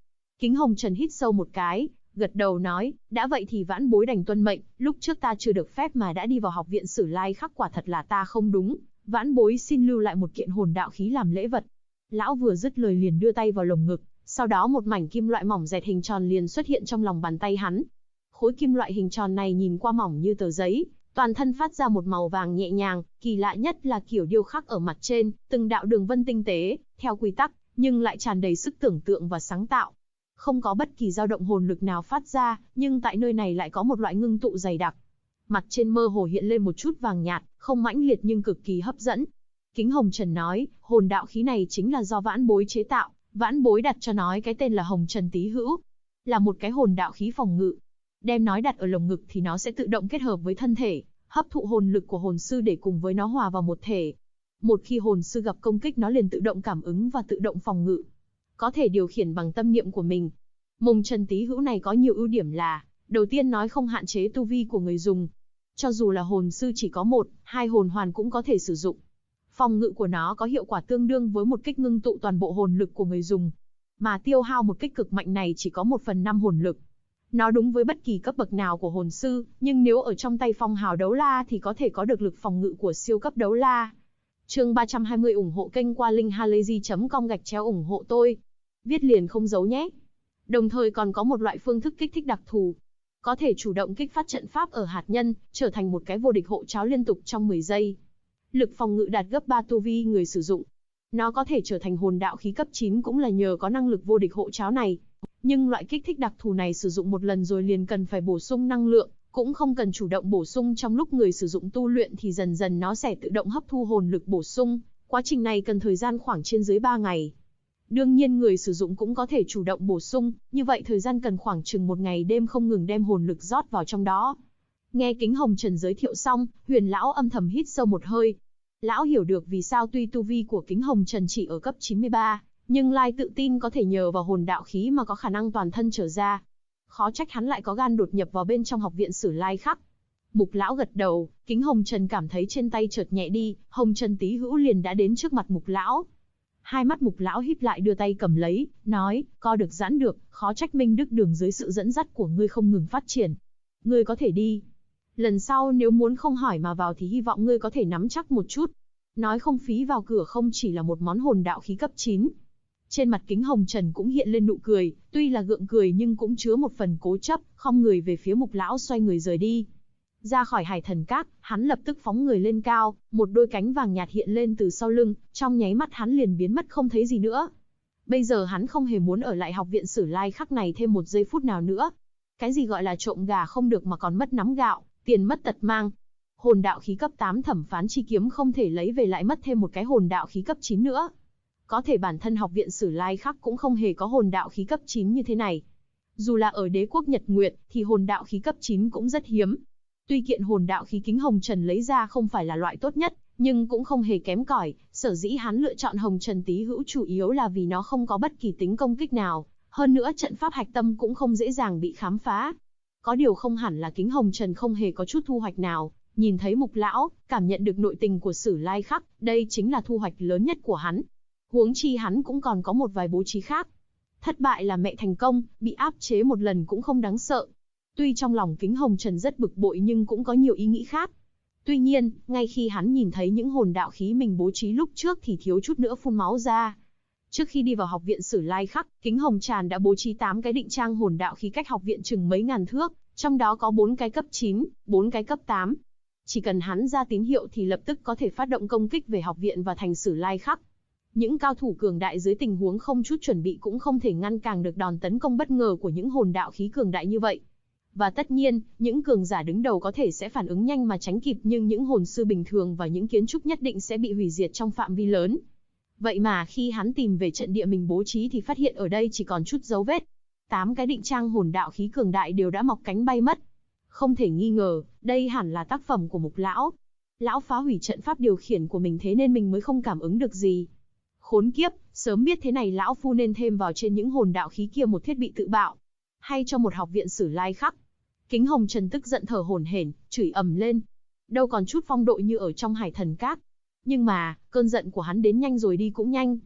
Kính Hồng Trần hít sâu một cái, gật đầu nói, đã vậy thì vãn bối đành tuân mệnh, lúc trước ta chưa được phép mà đã đi vào học viện Sử Lai Khắc, quả thật là ta không đúng, vãn bối xin lưu lại một kiện hồn đạo khí làm lễ vật. Lão vừa dứt lời liền đưa tay vào lồng ngực, sau đó một mảnh kim loại mỏng dẹt hình tròn liền xuất hiện trong lòng bàn tay hắn. Khối kim loại hình tròn này nhìn qua mỏng như tờ giấy, toàn thân phát ra một màu vàng nhẹ nhàng, kỳ lạ nhất là kiểu điêu khắc ở mặt trên, từng đạo đường vân tinh tế, theo quy tắc, nhưng lại tràn đầy sức tưởng tượng và sáng tạo. Không có bất kỳ dao động hồn lực nào phát ra, nhưng tại nơi này lại có một loại ngưng tụ dày đặc. Mặt trên mơ hồ hiện lên một chút vàng nhạt, không mãnh liệt nhưng cực kỳ hấp dẫn. Kính Hồng Trần nói, hồn đạo khí này chính là do vãn bối chế tạo, vãn bối đặt cho nó cái tên là Hồng Trần Tý Hữu, là một cái hồn đạo khí phòng ngự. Đem nó đặt ở lồng ngực thì nó sẽ tự động kết hợp với thân thể, hấp thụ hồn lực của hồn sư để cùng với nó hòa vào một thể. Một khi hồn sư gặp công kích nó liền tự động cảm ứng và tự động phòng ngự. Có thể điều khiển bằng tâm niệm của mình. Hồng Trần Tý Hữu này có nhiều ưu điểm là, đầu tiên nói không hạn chế tu vi của người dùng. Cho dù là hồn sư chỉ có 1, 2 hồn hoàn cũng có thể sử dụng. Phòng ngự của nó có hiệu quả tương đương với một kích ngưng tụ toàn bộ hồn lực của người dùng. Mà tiêu hao một kích cực mạnh này chỉ có 1/5 hồn lực. Nó đúng với bất kỳ cấp bậc nào của hồn sư, nhưng nếu ở trong tay phong hào đấu la thì có thể có được lực phòng ngự của siêu cấp đấu la. Chương 320 ủng hộ kênh qua linkhalazy.com ủng hộ tôi. Viết liền không giấu nhé. Đồng thời còn có một loại phương thức kích thích đặc thù. Có thể chủ động kích phát trận pháp ở hạt nhân, trở thành một cái vô địch hộ cháo liên tục trong 10 giây. Lực phòng ngự đạt gấp 3 tu vi người sử dụng. Nó có thể trở thành hồn đạo khí cấp 9 cũng là nhờ có năng lực vô địch hộ cháo này. Nhưng loại kích thích đặc thù này sử dụng một lần rồi liền cần phải bổ sung năng lượng, cũng không cần chủ động bổ sung trong lúc người sử dụng tu luyện thì dần dần nó sẽ tự động hấp thu hồn lực bổ sung. Quá trình này cần thời gian khoảng trên dưới 3 ngày. Đương nhiên người sử dụng cũng có thể chủ động bổ sung, như vậy thời gian cần khoảng chừng 1 ngày đêm không ngừng đem hồn lực rót vào trong đó. Nghe Kính Hồng Trần giới thiệu xong, Huyền lão âm thầm hít sâu một hơi. Lão hiểu được vì sao tuy tu vi của Kính Hồng Trần chỉ ở cấp 93, nhưng Lai tự tin có thể nhờ vào hồn đạo khí mà có khả năng toàn thân trở ra. Khó trách hắn lại có gan đột nhập vào bên trong học viện Sử Lai Khắc. Mục lão gật đầu, Kính Hồng Trần cảm thấy trên tay chợt nhẹ đi, Hồng Trần Tý Hữu liền đã đến trước mặt Mục lão. Hai mắt Mục lão híp lại đưa tay cầm lấy, nói, co được giãn được, khó trách Minh Đức Đường dưới sự dẫn dắt của ngươi không ngừng phát triển. Ngươi có thể đi. Lần sau nếu muốn không hỏi mà vào thì hy vọng ngươi có thể nắm chắc một chút. Nói không phí vào cửa không chỉ là một món hồn đạo khí cấp 9. Trên mặt Kính Hồng Trần cũng hiện lên nụ cười, tuy là gượng cười nhưng cũng chứa một phần cố chấp, khom người về phía Mục lão xoay người rời đi. Ra khỏi Hải Thần Các, hắn lập tức phóng người lên cao, một đôi cánh vàng nhạt hiện lên từ sau lưng, trong nháy mắt hắn liền biến mất không thấy gì nữa. Bây giờ hắn không hề muốn ở lại học viện Sử Lai Khắc này thêm một giây phút nào nữa. Cái gì gọi là trộm gà không được mà còn mất nắm gạo, tiền mất tật mang. Hồn đạo khí cấp 8 thẩm phán chi kiếm không thể lấy về lại mất thêm một cái hồn đạo khí cấp 9 nữa. Có thể bản thân học viện Sử Lai Khắc cũng không hề có hồn đạo khí cấp 9 như thế này. Dù là ở đế quốc Nhật Nguyệt thì hồn đạo khí cấp 9 cũng rất hiếm. Tuy kiện hồn đạo khí Kính Hồng Trần lấy ra không phải là loại tốt nhất, nhưng cũng không hề kém cỏi, sở dĩ hắn lựa chọn Hồng Trần Tý Hữu chủ yếu là vì nó không có bất kỳ tính công kích nào, hơn nữa trận pháp hạch tâm cũng không dễ dàng bị khám phá. Có điều không hẳn là Kính Hồng Trần không hề có chút thu hoạch nào, nhìn thấy Mục lão, cảm nhận được nội tình của Sử Lai Khắc, đây chính là thu hoạch lớn nhất của hắn. Huống chi hắn cũng còn có một vài bố trí khác. Thất bại là mẹ thành công, bị áp chế một lần cũng không đáng sợ. Tuy trong lòng Kính Hồng Trần rất bực bội nhưng cũng có nhiều ý nghĩ khác. Tuy nhiên, ngay khi hắn nhìn thấy những hồn đạo khí mình bố trí lúc trước thì thiếu chút nữa phun máu ra. Trước khi đi vào học viện Sử Lai Khắc, Kính Hồng Trần đã bố trí 8 cái định trang hồn đạo khí cách học viện chừng mấy ngàn thước, trong đó có 4 cái cấp 9, 4 cái cấp 8. Chỉ cần hắn ra tín hiệu thì lập tức có thể phát động công kích về học viện và thành Sử Lai Khắc. Những cao thủ cường đại dưới tình huống không chút chuẩn bị cũng không thể ngăn cản được đòn tấn công bất ngờ của những hồn đạo khí cường đại như vậy. Và tất nhiên, những cường giả đứng đầu có thể sẽ phản ứng nhanh mà tránh kịp nhưng những hồn sư bình thường và những kiến trúc nhất định sẽ bị hủy diệt trong phạm vi lớn. Vậy mà khi hắn tìm về trận địa mình bố trí thì phát hiện ở đây chỉ còn chút dấu vết. 8 cái định trang hồn đạo khí cường đại đều đã mọc cánh bay mất. Không thể nghi ngờ, đây hẳn là tác phẩm của Mục lão. Lão phá hủy trận pháp điều khiển của mình thế nên mình mới không cảm ứng được gì. Khốn kiếp, sớm biết thế này lão phu nên thêm vào trên những hồn đạo khí kia một thiết bị tự bạo. Hay cho một học viện Sử Lai Khắc. Kính Hồng Trần tức giận thở hổn hển, chửi ầm lên. Đâu còn chút phong độ như ở trong Hải Thần Các. Nhưng mà, cơn giận của hắn đến nhanh rồi đi cũng nhanh.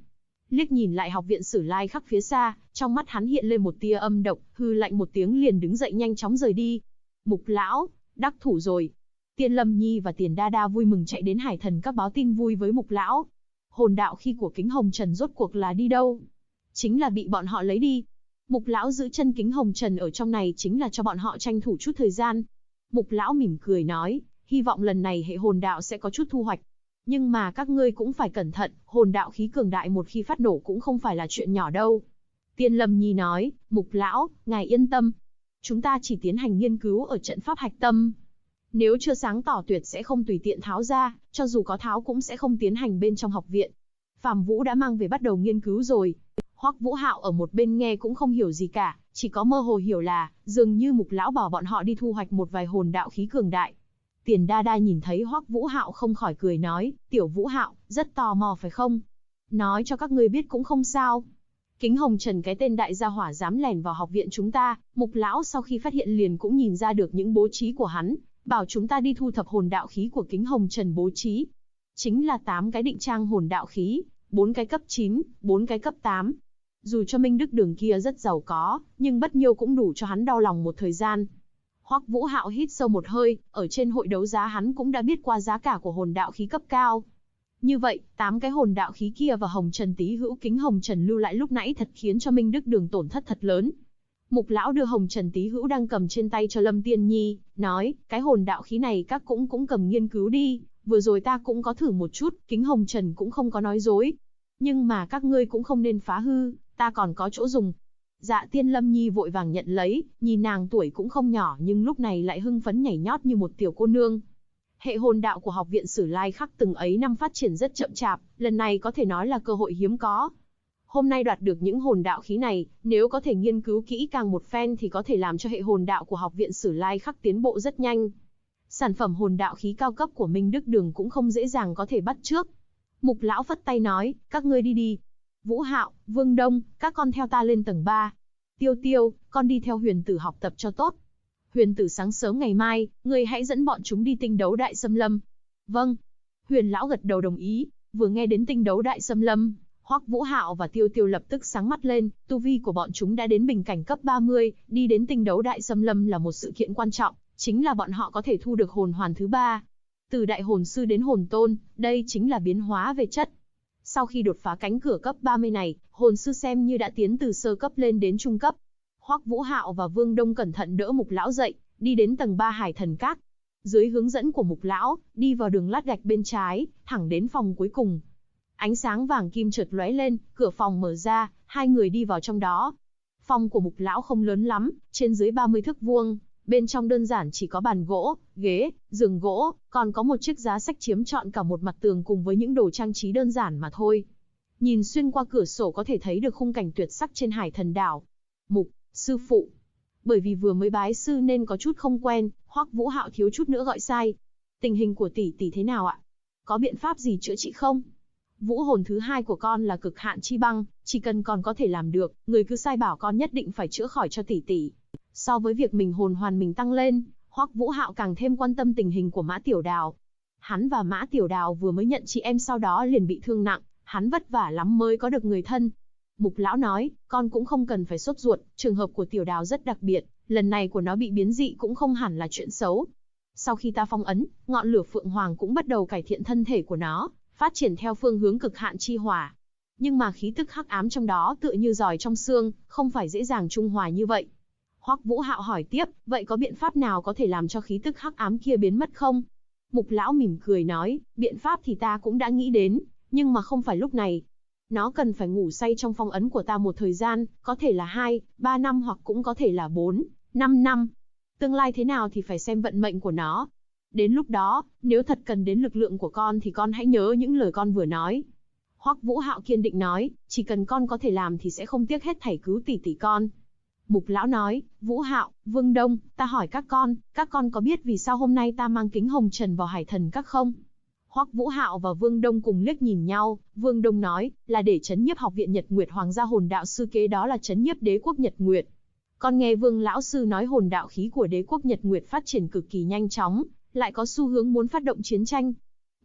liếc nhìn lại học viện Sử Lai Khắc phía xa, trong mắt hắn hiện lên một tia âm độc, hư lạnh một tiếng liền đứng dậy nhanh chóng rời đi. Mục lão, đắc thủ rồi. Tiên Lâm Nhi và Tiền Đa Đa vui mừng chạy đến Hải Thần Các báo tin vui với Mục lão. Hồn đạo khí của Kính Hồng Trần rốt cuộc là đi đâu? Chính là bị bọn họ lấy đi. Mục lão giữ chân Kính Hồng Trần ở trong này chính là cho bọn họ tranh thủ chút thời gian. Mục lão mỉm cười nói, hy vọng lần này hệ hồn đạo sẽ có chút thu hoạch. Nhưng mà các ngươi cũng phải cẩn thận, hồn đạo khí cường đại một khi phát nổ cũng không phải là chuyện nhỏ đâu. Tiên Lâm Nhi nói, Mục lão, ngài yên tâm. Chúng ta chỉ tiến hành nghiên cứu ở trận pháp hạch tâm. Nếu chưa sáng tỏ tuyệt sẽ không tùy tiện tháo ra, cho dù có tháo cũng sẽ không tiến hành bên trong học viện. Phạm Vũ đã mang về bắt đầu nghiên cứu rồi. Hoắc Vũ Hạo ở một bên nghe cũng không hiểu gì cả, chỉ có mơ hồ hiểu là, dường như Mục lão bảo bọn họ đi thu hoạch một vài hồn đạo khí cường đại. Tiền Đa Đa nhìn thấy Hoắc Vũ Hạo không khỏi cười nói, Tiểu Vũ Hạo, rất tò mò phải không? Nói cho các ngươi biết cũng không sao. Kính Hồng Trần cái tên đại gia hỏa dám lẻn vào học viện chúng ta, Mục lão sau khi phát hiện liền cũng nhìn ra được những bố trí của hắn, bảo chúng ta đi thu thập hồn đạo khí của Kính Hồng Trần bố trí. Chính là 8 cái định trang hồn đạo khí, 4 cái cấp 9, 4 cái cấp 8. Dù cho Minh Đức Đường kia rất giàu có, nhưng bất nhiêu cũng đủ cho hắn đau lòng một thời gian. Hoắc Vũ Hạo hít sâu một hơi, ở trên hội đấu giá hắn cũng đã biết qua giá cả của hồn đạo khí cấp cao. Như vậy, 8 cái hồn đạo khí kia và Hồng Trần Tý Hữu Kính Hồng Trần lưu lại lúc nãy thật khiến cho Minh Đức Đường tổn thất thật lớn. Mục lão đưa Hồng Trần Tý Hữu đang cầm trên tay cho Lâm Tiên Nhi, nói, cái hồn đạo khí này các cũng cầm nghiên cứu đi, vừa rồi ta cũng có thử một chút, Kính Hồng Trần cũng không có nói dối. Nhưng mà các ngươi cũng không nên phá hư, ta còn có chỗ dùng. Dạ Tiên Lâm Nhi vội vàng nhận lấy, nhìn nàng tuổi cũng không nhỏ nhưng lúc này lại hưng phấn nhảy nhót như một tiểu cô nương. Hệ hồn đạo của học viện Sử Lai Khắc từng ấy năm phát triển rất chậm chạp, lần này có thể nói là cơ hội hiếm có. Hôm nay đoạt được những hồn đạo khí này, nếu có thể nghiên cứu kỹ càng một phen thì có thể làm cho hệ hồn đạo của học viện Sử Lai Khắc tiến bộ rất nhanh. Sản phẩm hồn đạo khí cao cấp của Minh Đức Đường cũng không dễ dàng có thể bắt chước. Mục lão phất tay nói, các ngươi đi đi. Vũ Hạo, Vương Đông, các con theo ta lên tầng 3. Tiêu Tiêu, con đi theo Huyền Tử học tập cho tốt. Huyền Tử sáng sớm ngày mai, ngươi hãy dẫn bọn chúng đi tinh đấu đại xâm lâm. Vâng. Huyền lão gật đầu đồng ý, vừa nghe đến tinh đấu đại xâm lâm, Hoắc Vũ Hạo và Tiêu Tiêu lập tức sáng mắt lên, tu vi của bọn chúng đã đến bình cảnh cấp 30, đi đến tinh đấu đại xâm lâm là một sự kiện quan trọng, chính là bọn họ có thể thu được hồn hoàn thứ 3. Từ đại hồn sư đến hồn tôn, đây chính là biến hóa về chất. Sau khi đột phá cánh cửa cấp 30 này, hồn sư xem như đã tiến từ sơ cấp lên đến trung cấp. Hoắc Vũ Hạo và Vương Đông cẩn thận đỡ Mục lão dậy, đi đến tầng 3 Hải Thần Các. Dưới hướng dẫn của Mục lão, đi vào đường lát gạch bên trái, thẳng đến phòng cuối cùng. Ánh sáng vàng kim chợt lóe lên, cửa phòng mở ra, hai người đi vào trong đó. Phòng của Mục lão không lớn lắm, trên dưới 30 thước vuông, bên trong đơn giản chỉ có bàn gỗ, ghế, giường gỗ, còn có một chiếc giá sách chiếm trọn cả một mặt tường cùng với những đồ trang trí đơn giản mà thôi. Nhìn xuyên qua cửa sổ có thể thấy được khung cảnh tuyệt sắc trên Hải Thần đảo. Mục, sư phụ. Bởi vì vừa mới bái sư nên có chút không quen, Hoắc Vũ Hạo thiếu chút nữa gọi sai. Tình hình của tỷ tỷ thế nào ạ? Có biện pháp gì chữa trị không? Vũ hồn thứ 2 của con là cực hạn chi băng, chỉ cần con có thể làm được, người cứ sai bảo con nhất định phải chữa khỏi cho tỷ tỷ. So với việc mình hồn hoàn mình tăng lên, Hoắc Vũ Hạo càng thêm quan tâm tình hình của Mã Tiểu Đào. Hắn và Mã Tiểu Đào vừa mới nhận chị em sau đó liền bị thương nặng, hắn vất vả lắm mới có được người thân. Mục lão nói, con cũng không cần phải sốt ruột, trường hợp của Tiểu Đào rất đặc biệt, lần này của nó bị biến dị cũng không hẳn là chuyện xấu. Sau khi ta phong ấn, ngọn lửa Phượng Hoàng cũng bắt đầu cải thiện thân thể của nó, phát triển theo phương hướng cực hạn chi hỏa. Nhưng mà khí tức hắc ám trong đó tựa như giòi trong xương, không phải dễ dàng trung hòa như vậy. Hoắc Vũ Hạo hỏi tiếp, vậy có biện pháp nào có thể làm cho khí tức hắc ám kia biến mất không? Mục lão mỉm cười nói, biện pháp thì ta cũng đã nghĩ đến, nhưng mà không phải lúc này. Nó cần phải ngủ say trong phong ấn của ta một thời gian, có thể là 2, 3 năm hoặc cũng có thể là 4, 5 năm. Tương lai thế nào thì phải xem vận mệnh của nó. Đến lúc đó, nếu thật cần đến lực lượng của con thì con hãy nhớ những lời con vừa nói. Hoắc Vũ Hạo kiên định nói, chỉ cần con có thể làm thì sẽ không tiếc hết thảy cứu tỷ tỷ con. Mục lão nói, Vũ Hạo, Vương Đông, ta hỏi các con có biết vì sao hôm nay ta mang kính hồng trần vào Hải Thần Các không? Hoắc Vũ Hạo và Vương Đông cùng liếc nhìn nhau, Vương Đông nói, là để trấn nhiếp học viện Nhật Nguyệt Hoàng gia hồn đạo sư kế đó là trấn nhiếp đế quốc Nhật Nguyệt. Con nghe Vương lão sư nói hồn đạo khí của đế quốc Nhật Nguyệt phát triển cực kỳ nhanh chóng, lại có xu hướng muốn phát động chiến tranh.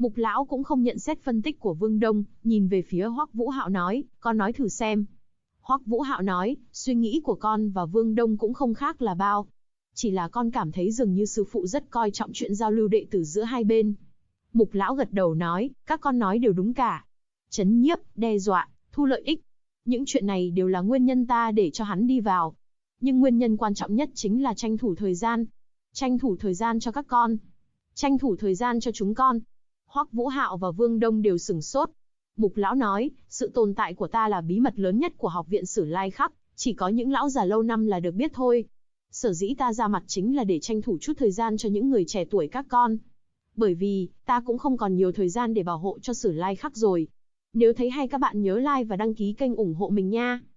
Mục lão cũng không nhận xét phân tích của Vương Đông, nhìn về phía Hoắc Vũ Hạo nói, con nói thử xem. Hoắc Vũ Hạo nói, suy nghĩ của con và Vương Đông cũng không khác là bao. Chỉ là con cảm thấy dường như sư phụ rất coi trọng chuyện giao lưu đệ tử giữa hai bên. Mục lão gật đầu nói, các con nói đều đúng cả. Trấn nhiếp, đe dọa, thu lợi ích. Những chuyện này đều là nguyên nhân ta để cho hắn đi vào. Nhưng nguyên nhân quan trọng nhất chính là tranh thủ thời gian. Tranh thủ thời gian cho các con. Tranh thủ thời gian cho chúng con. Hoắc Vũ Hạo và Vương Đông đều sửng sốt. Mục lão nói, sự tồn tại của ta là bí mật lớn nhất của học viện Sử Lai Khắc, chỉ có những lão già lâu năm là được biết thôi. Sở dĩ ta ra mặt chính là để tranh thủ chút thời gian cho những người trẻ tuổi các con. Bởi vì, ta cũng không còn nhiều thời gian để bảo hộ cho Sử Lai Khắc rồi. Nếu thấy hay các bạn nhớ like và đăng ký kênh ủng hộ mình nha.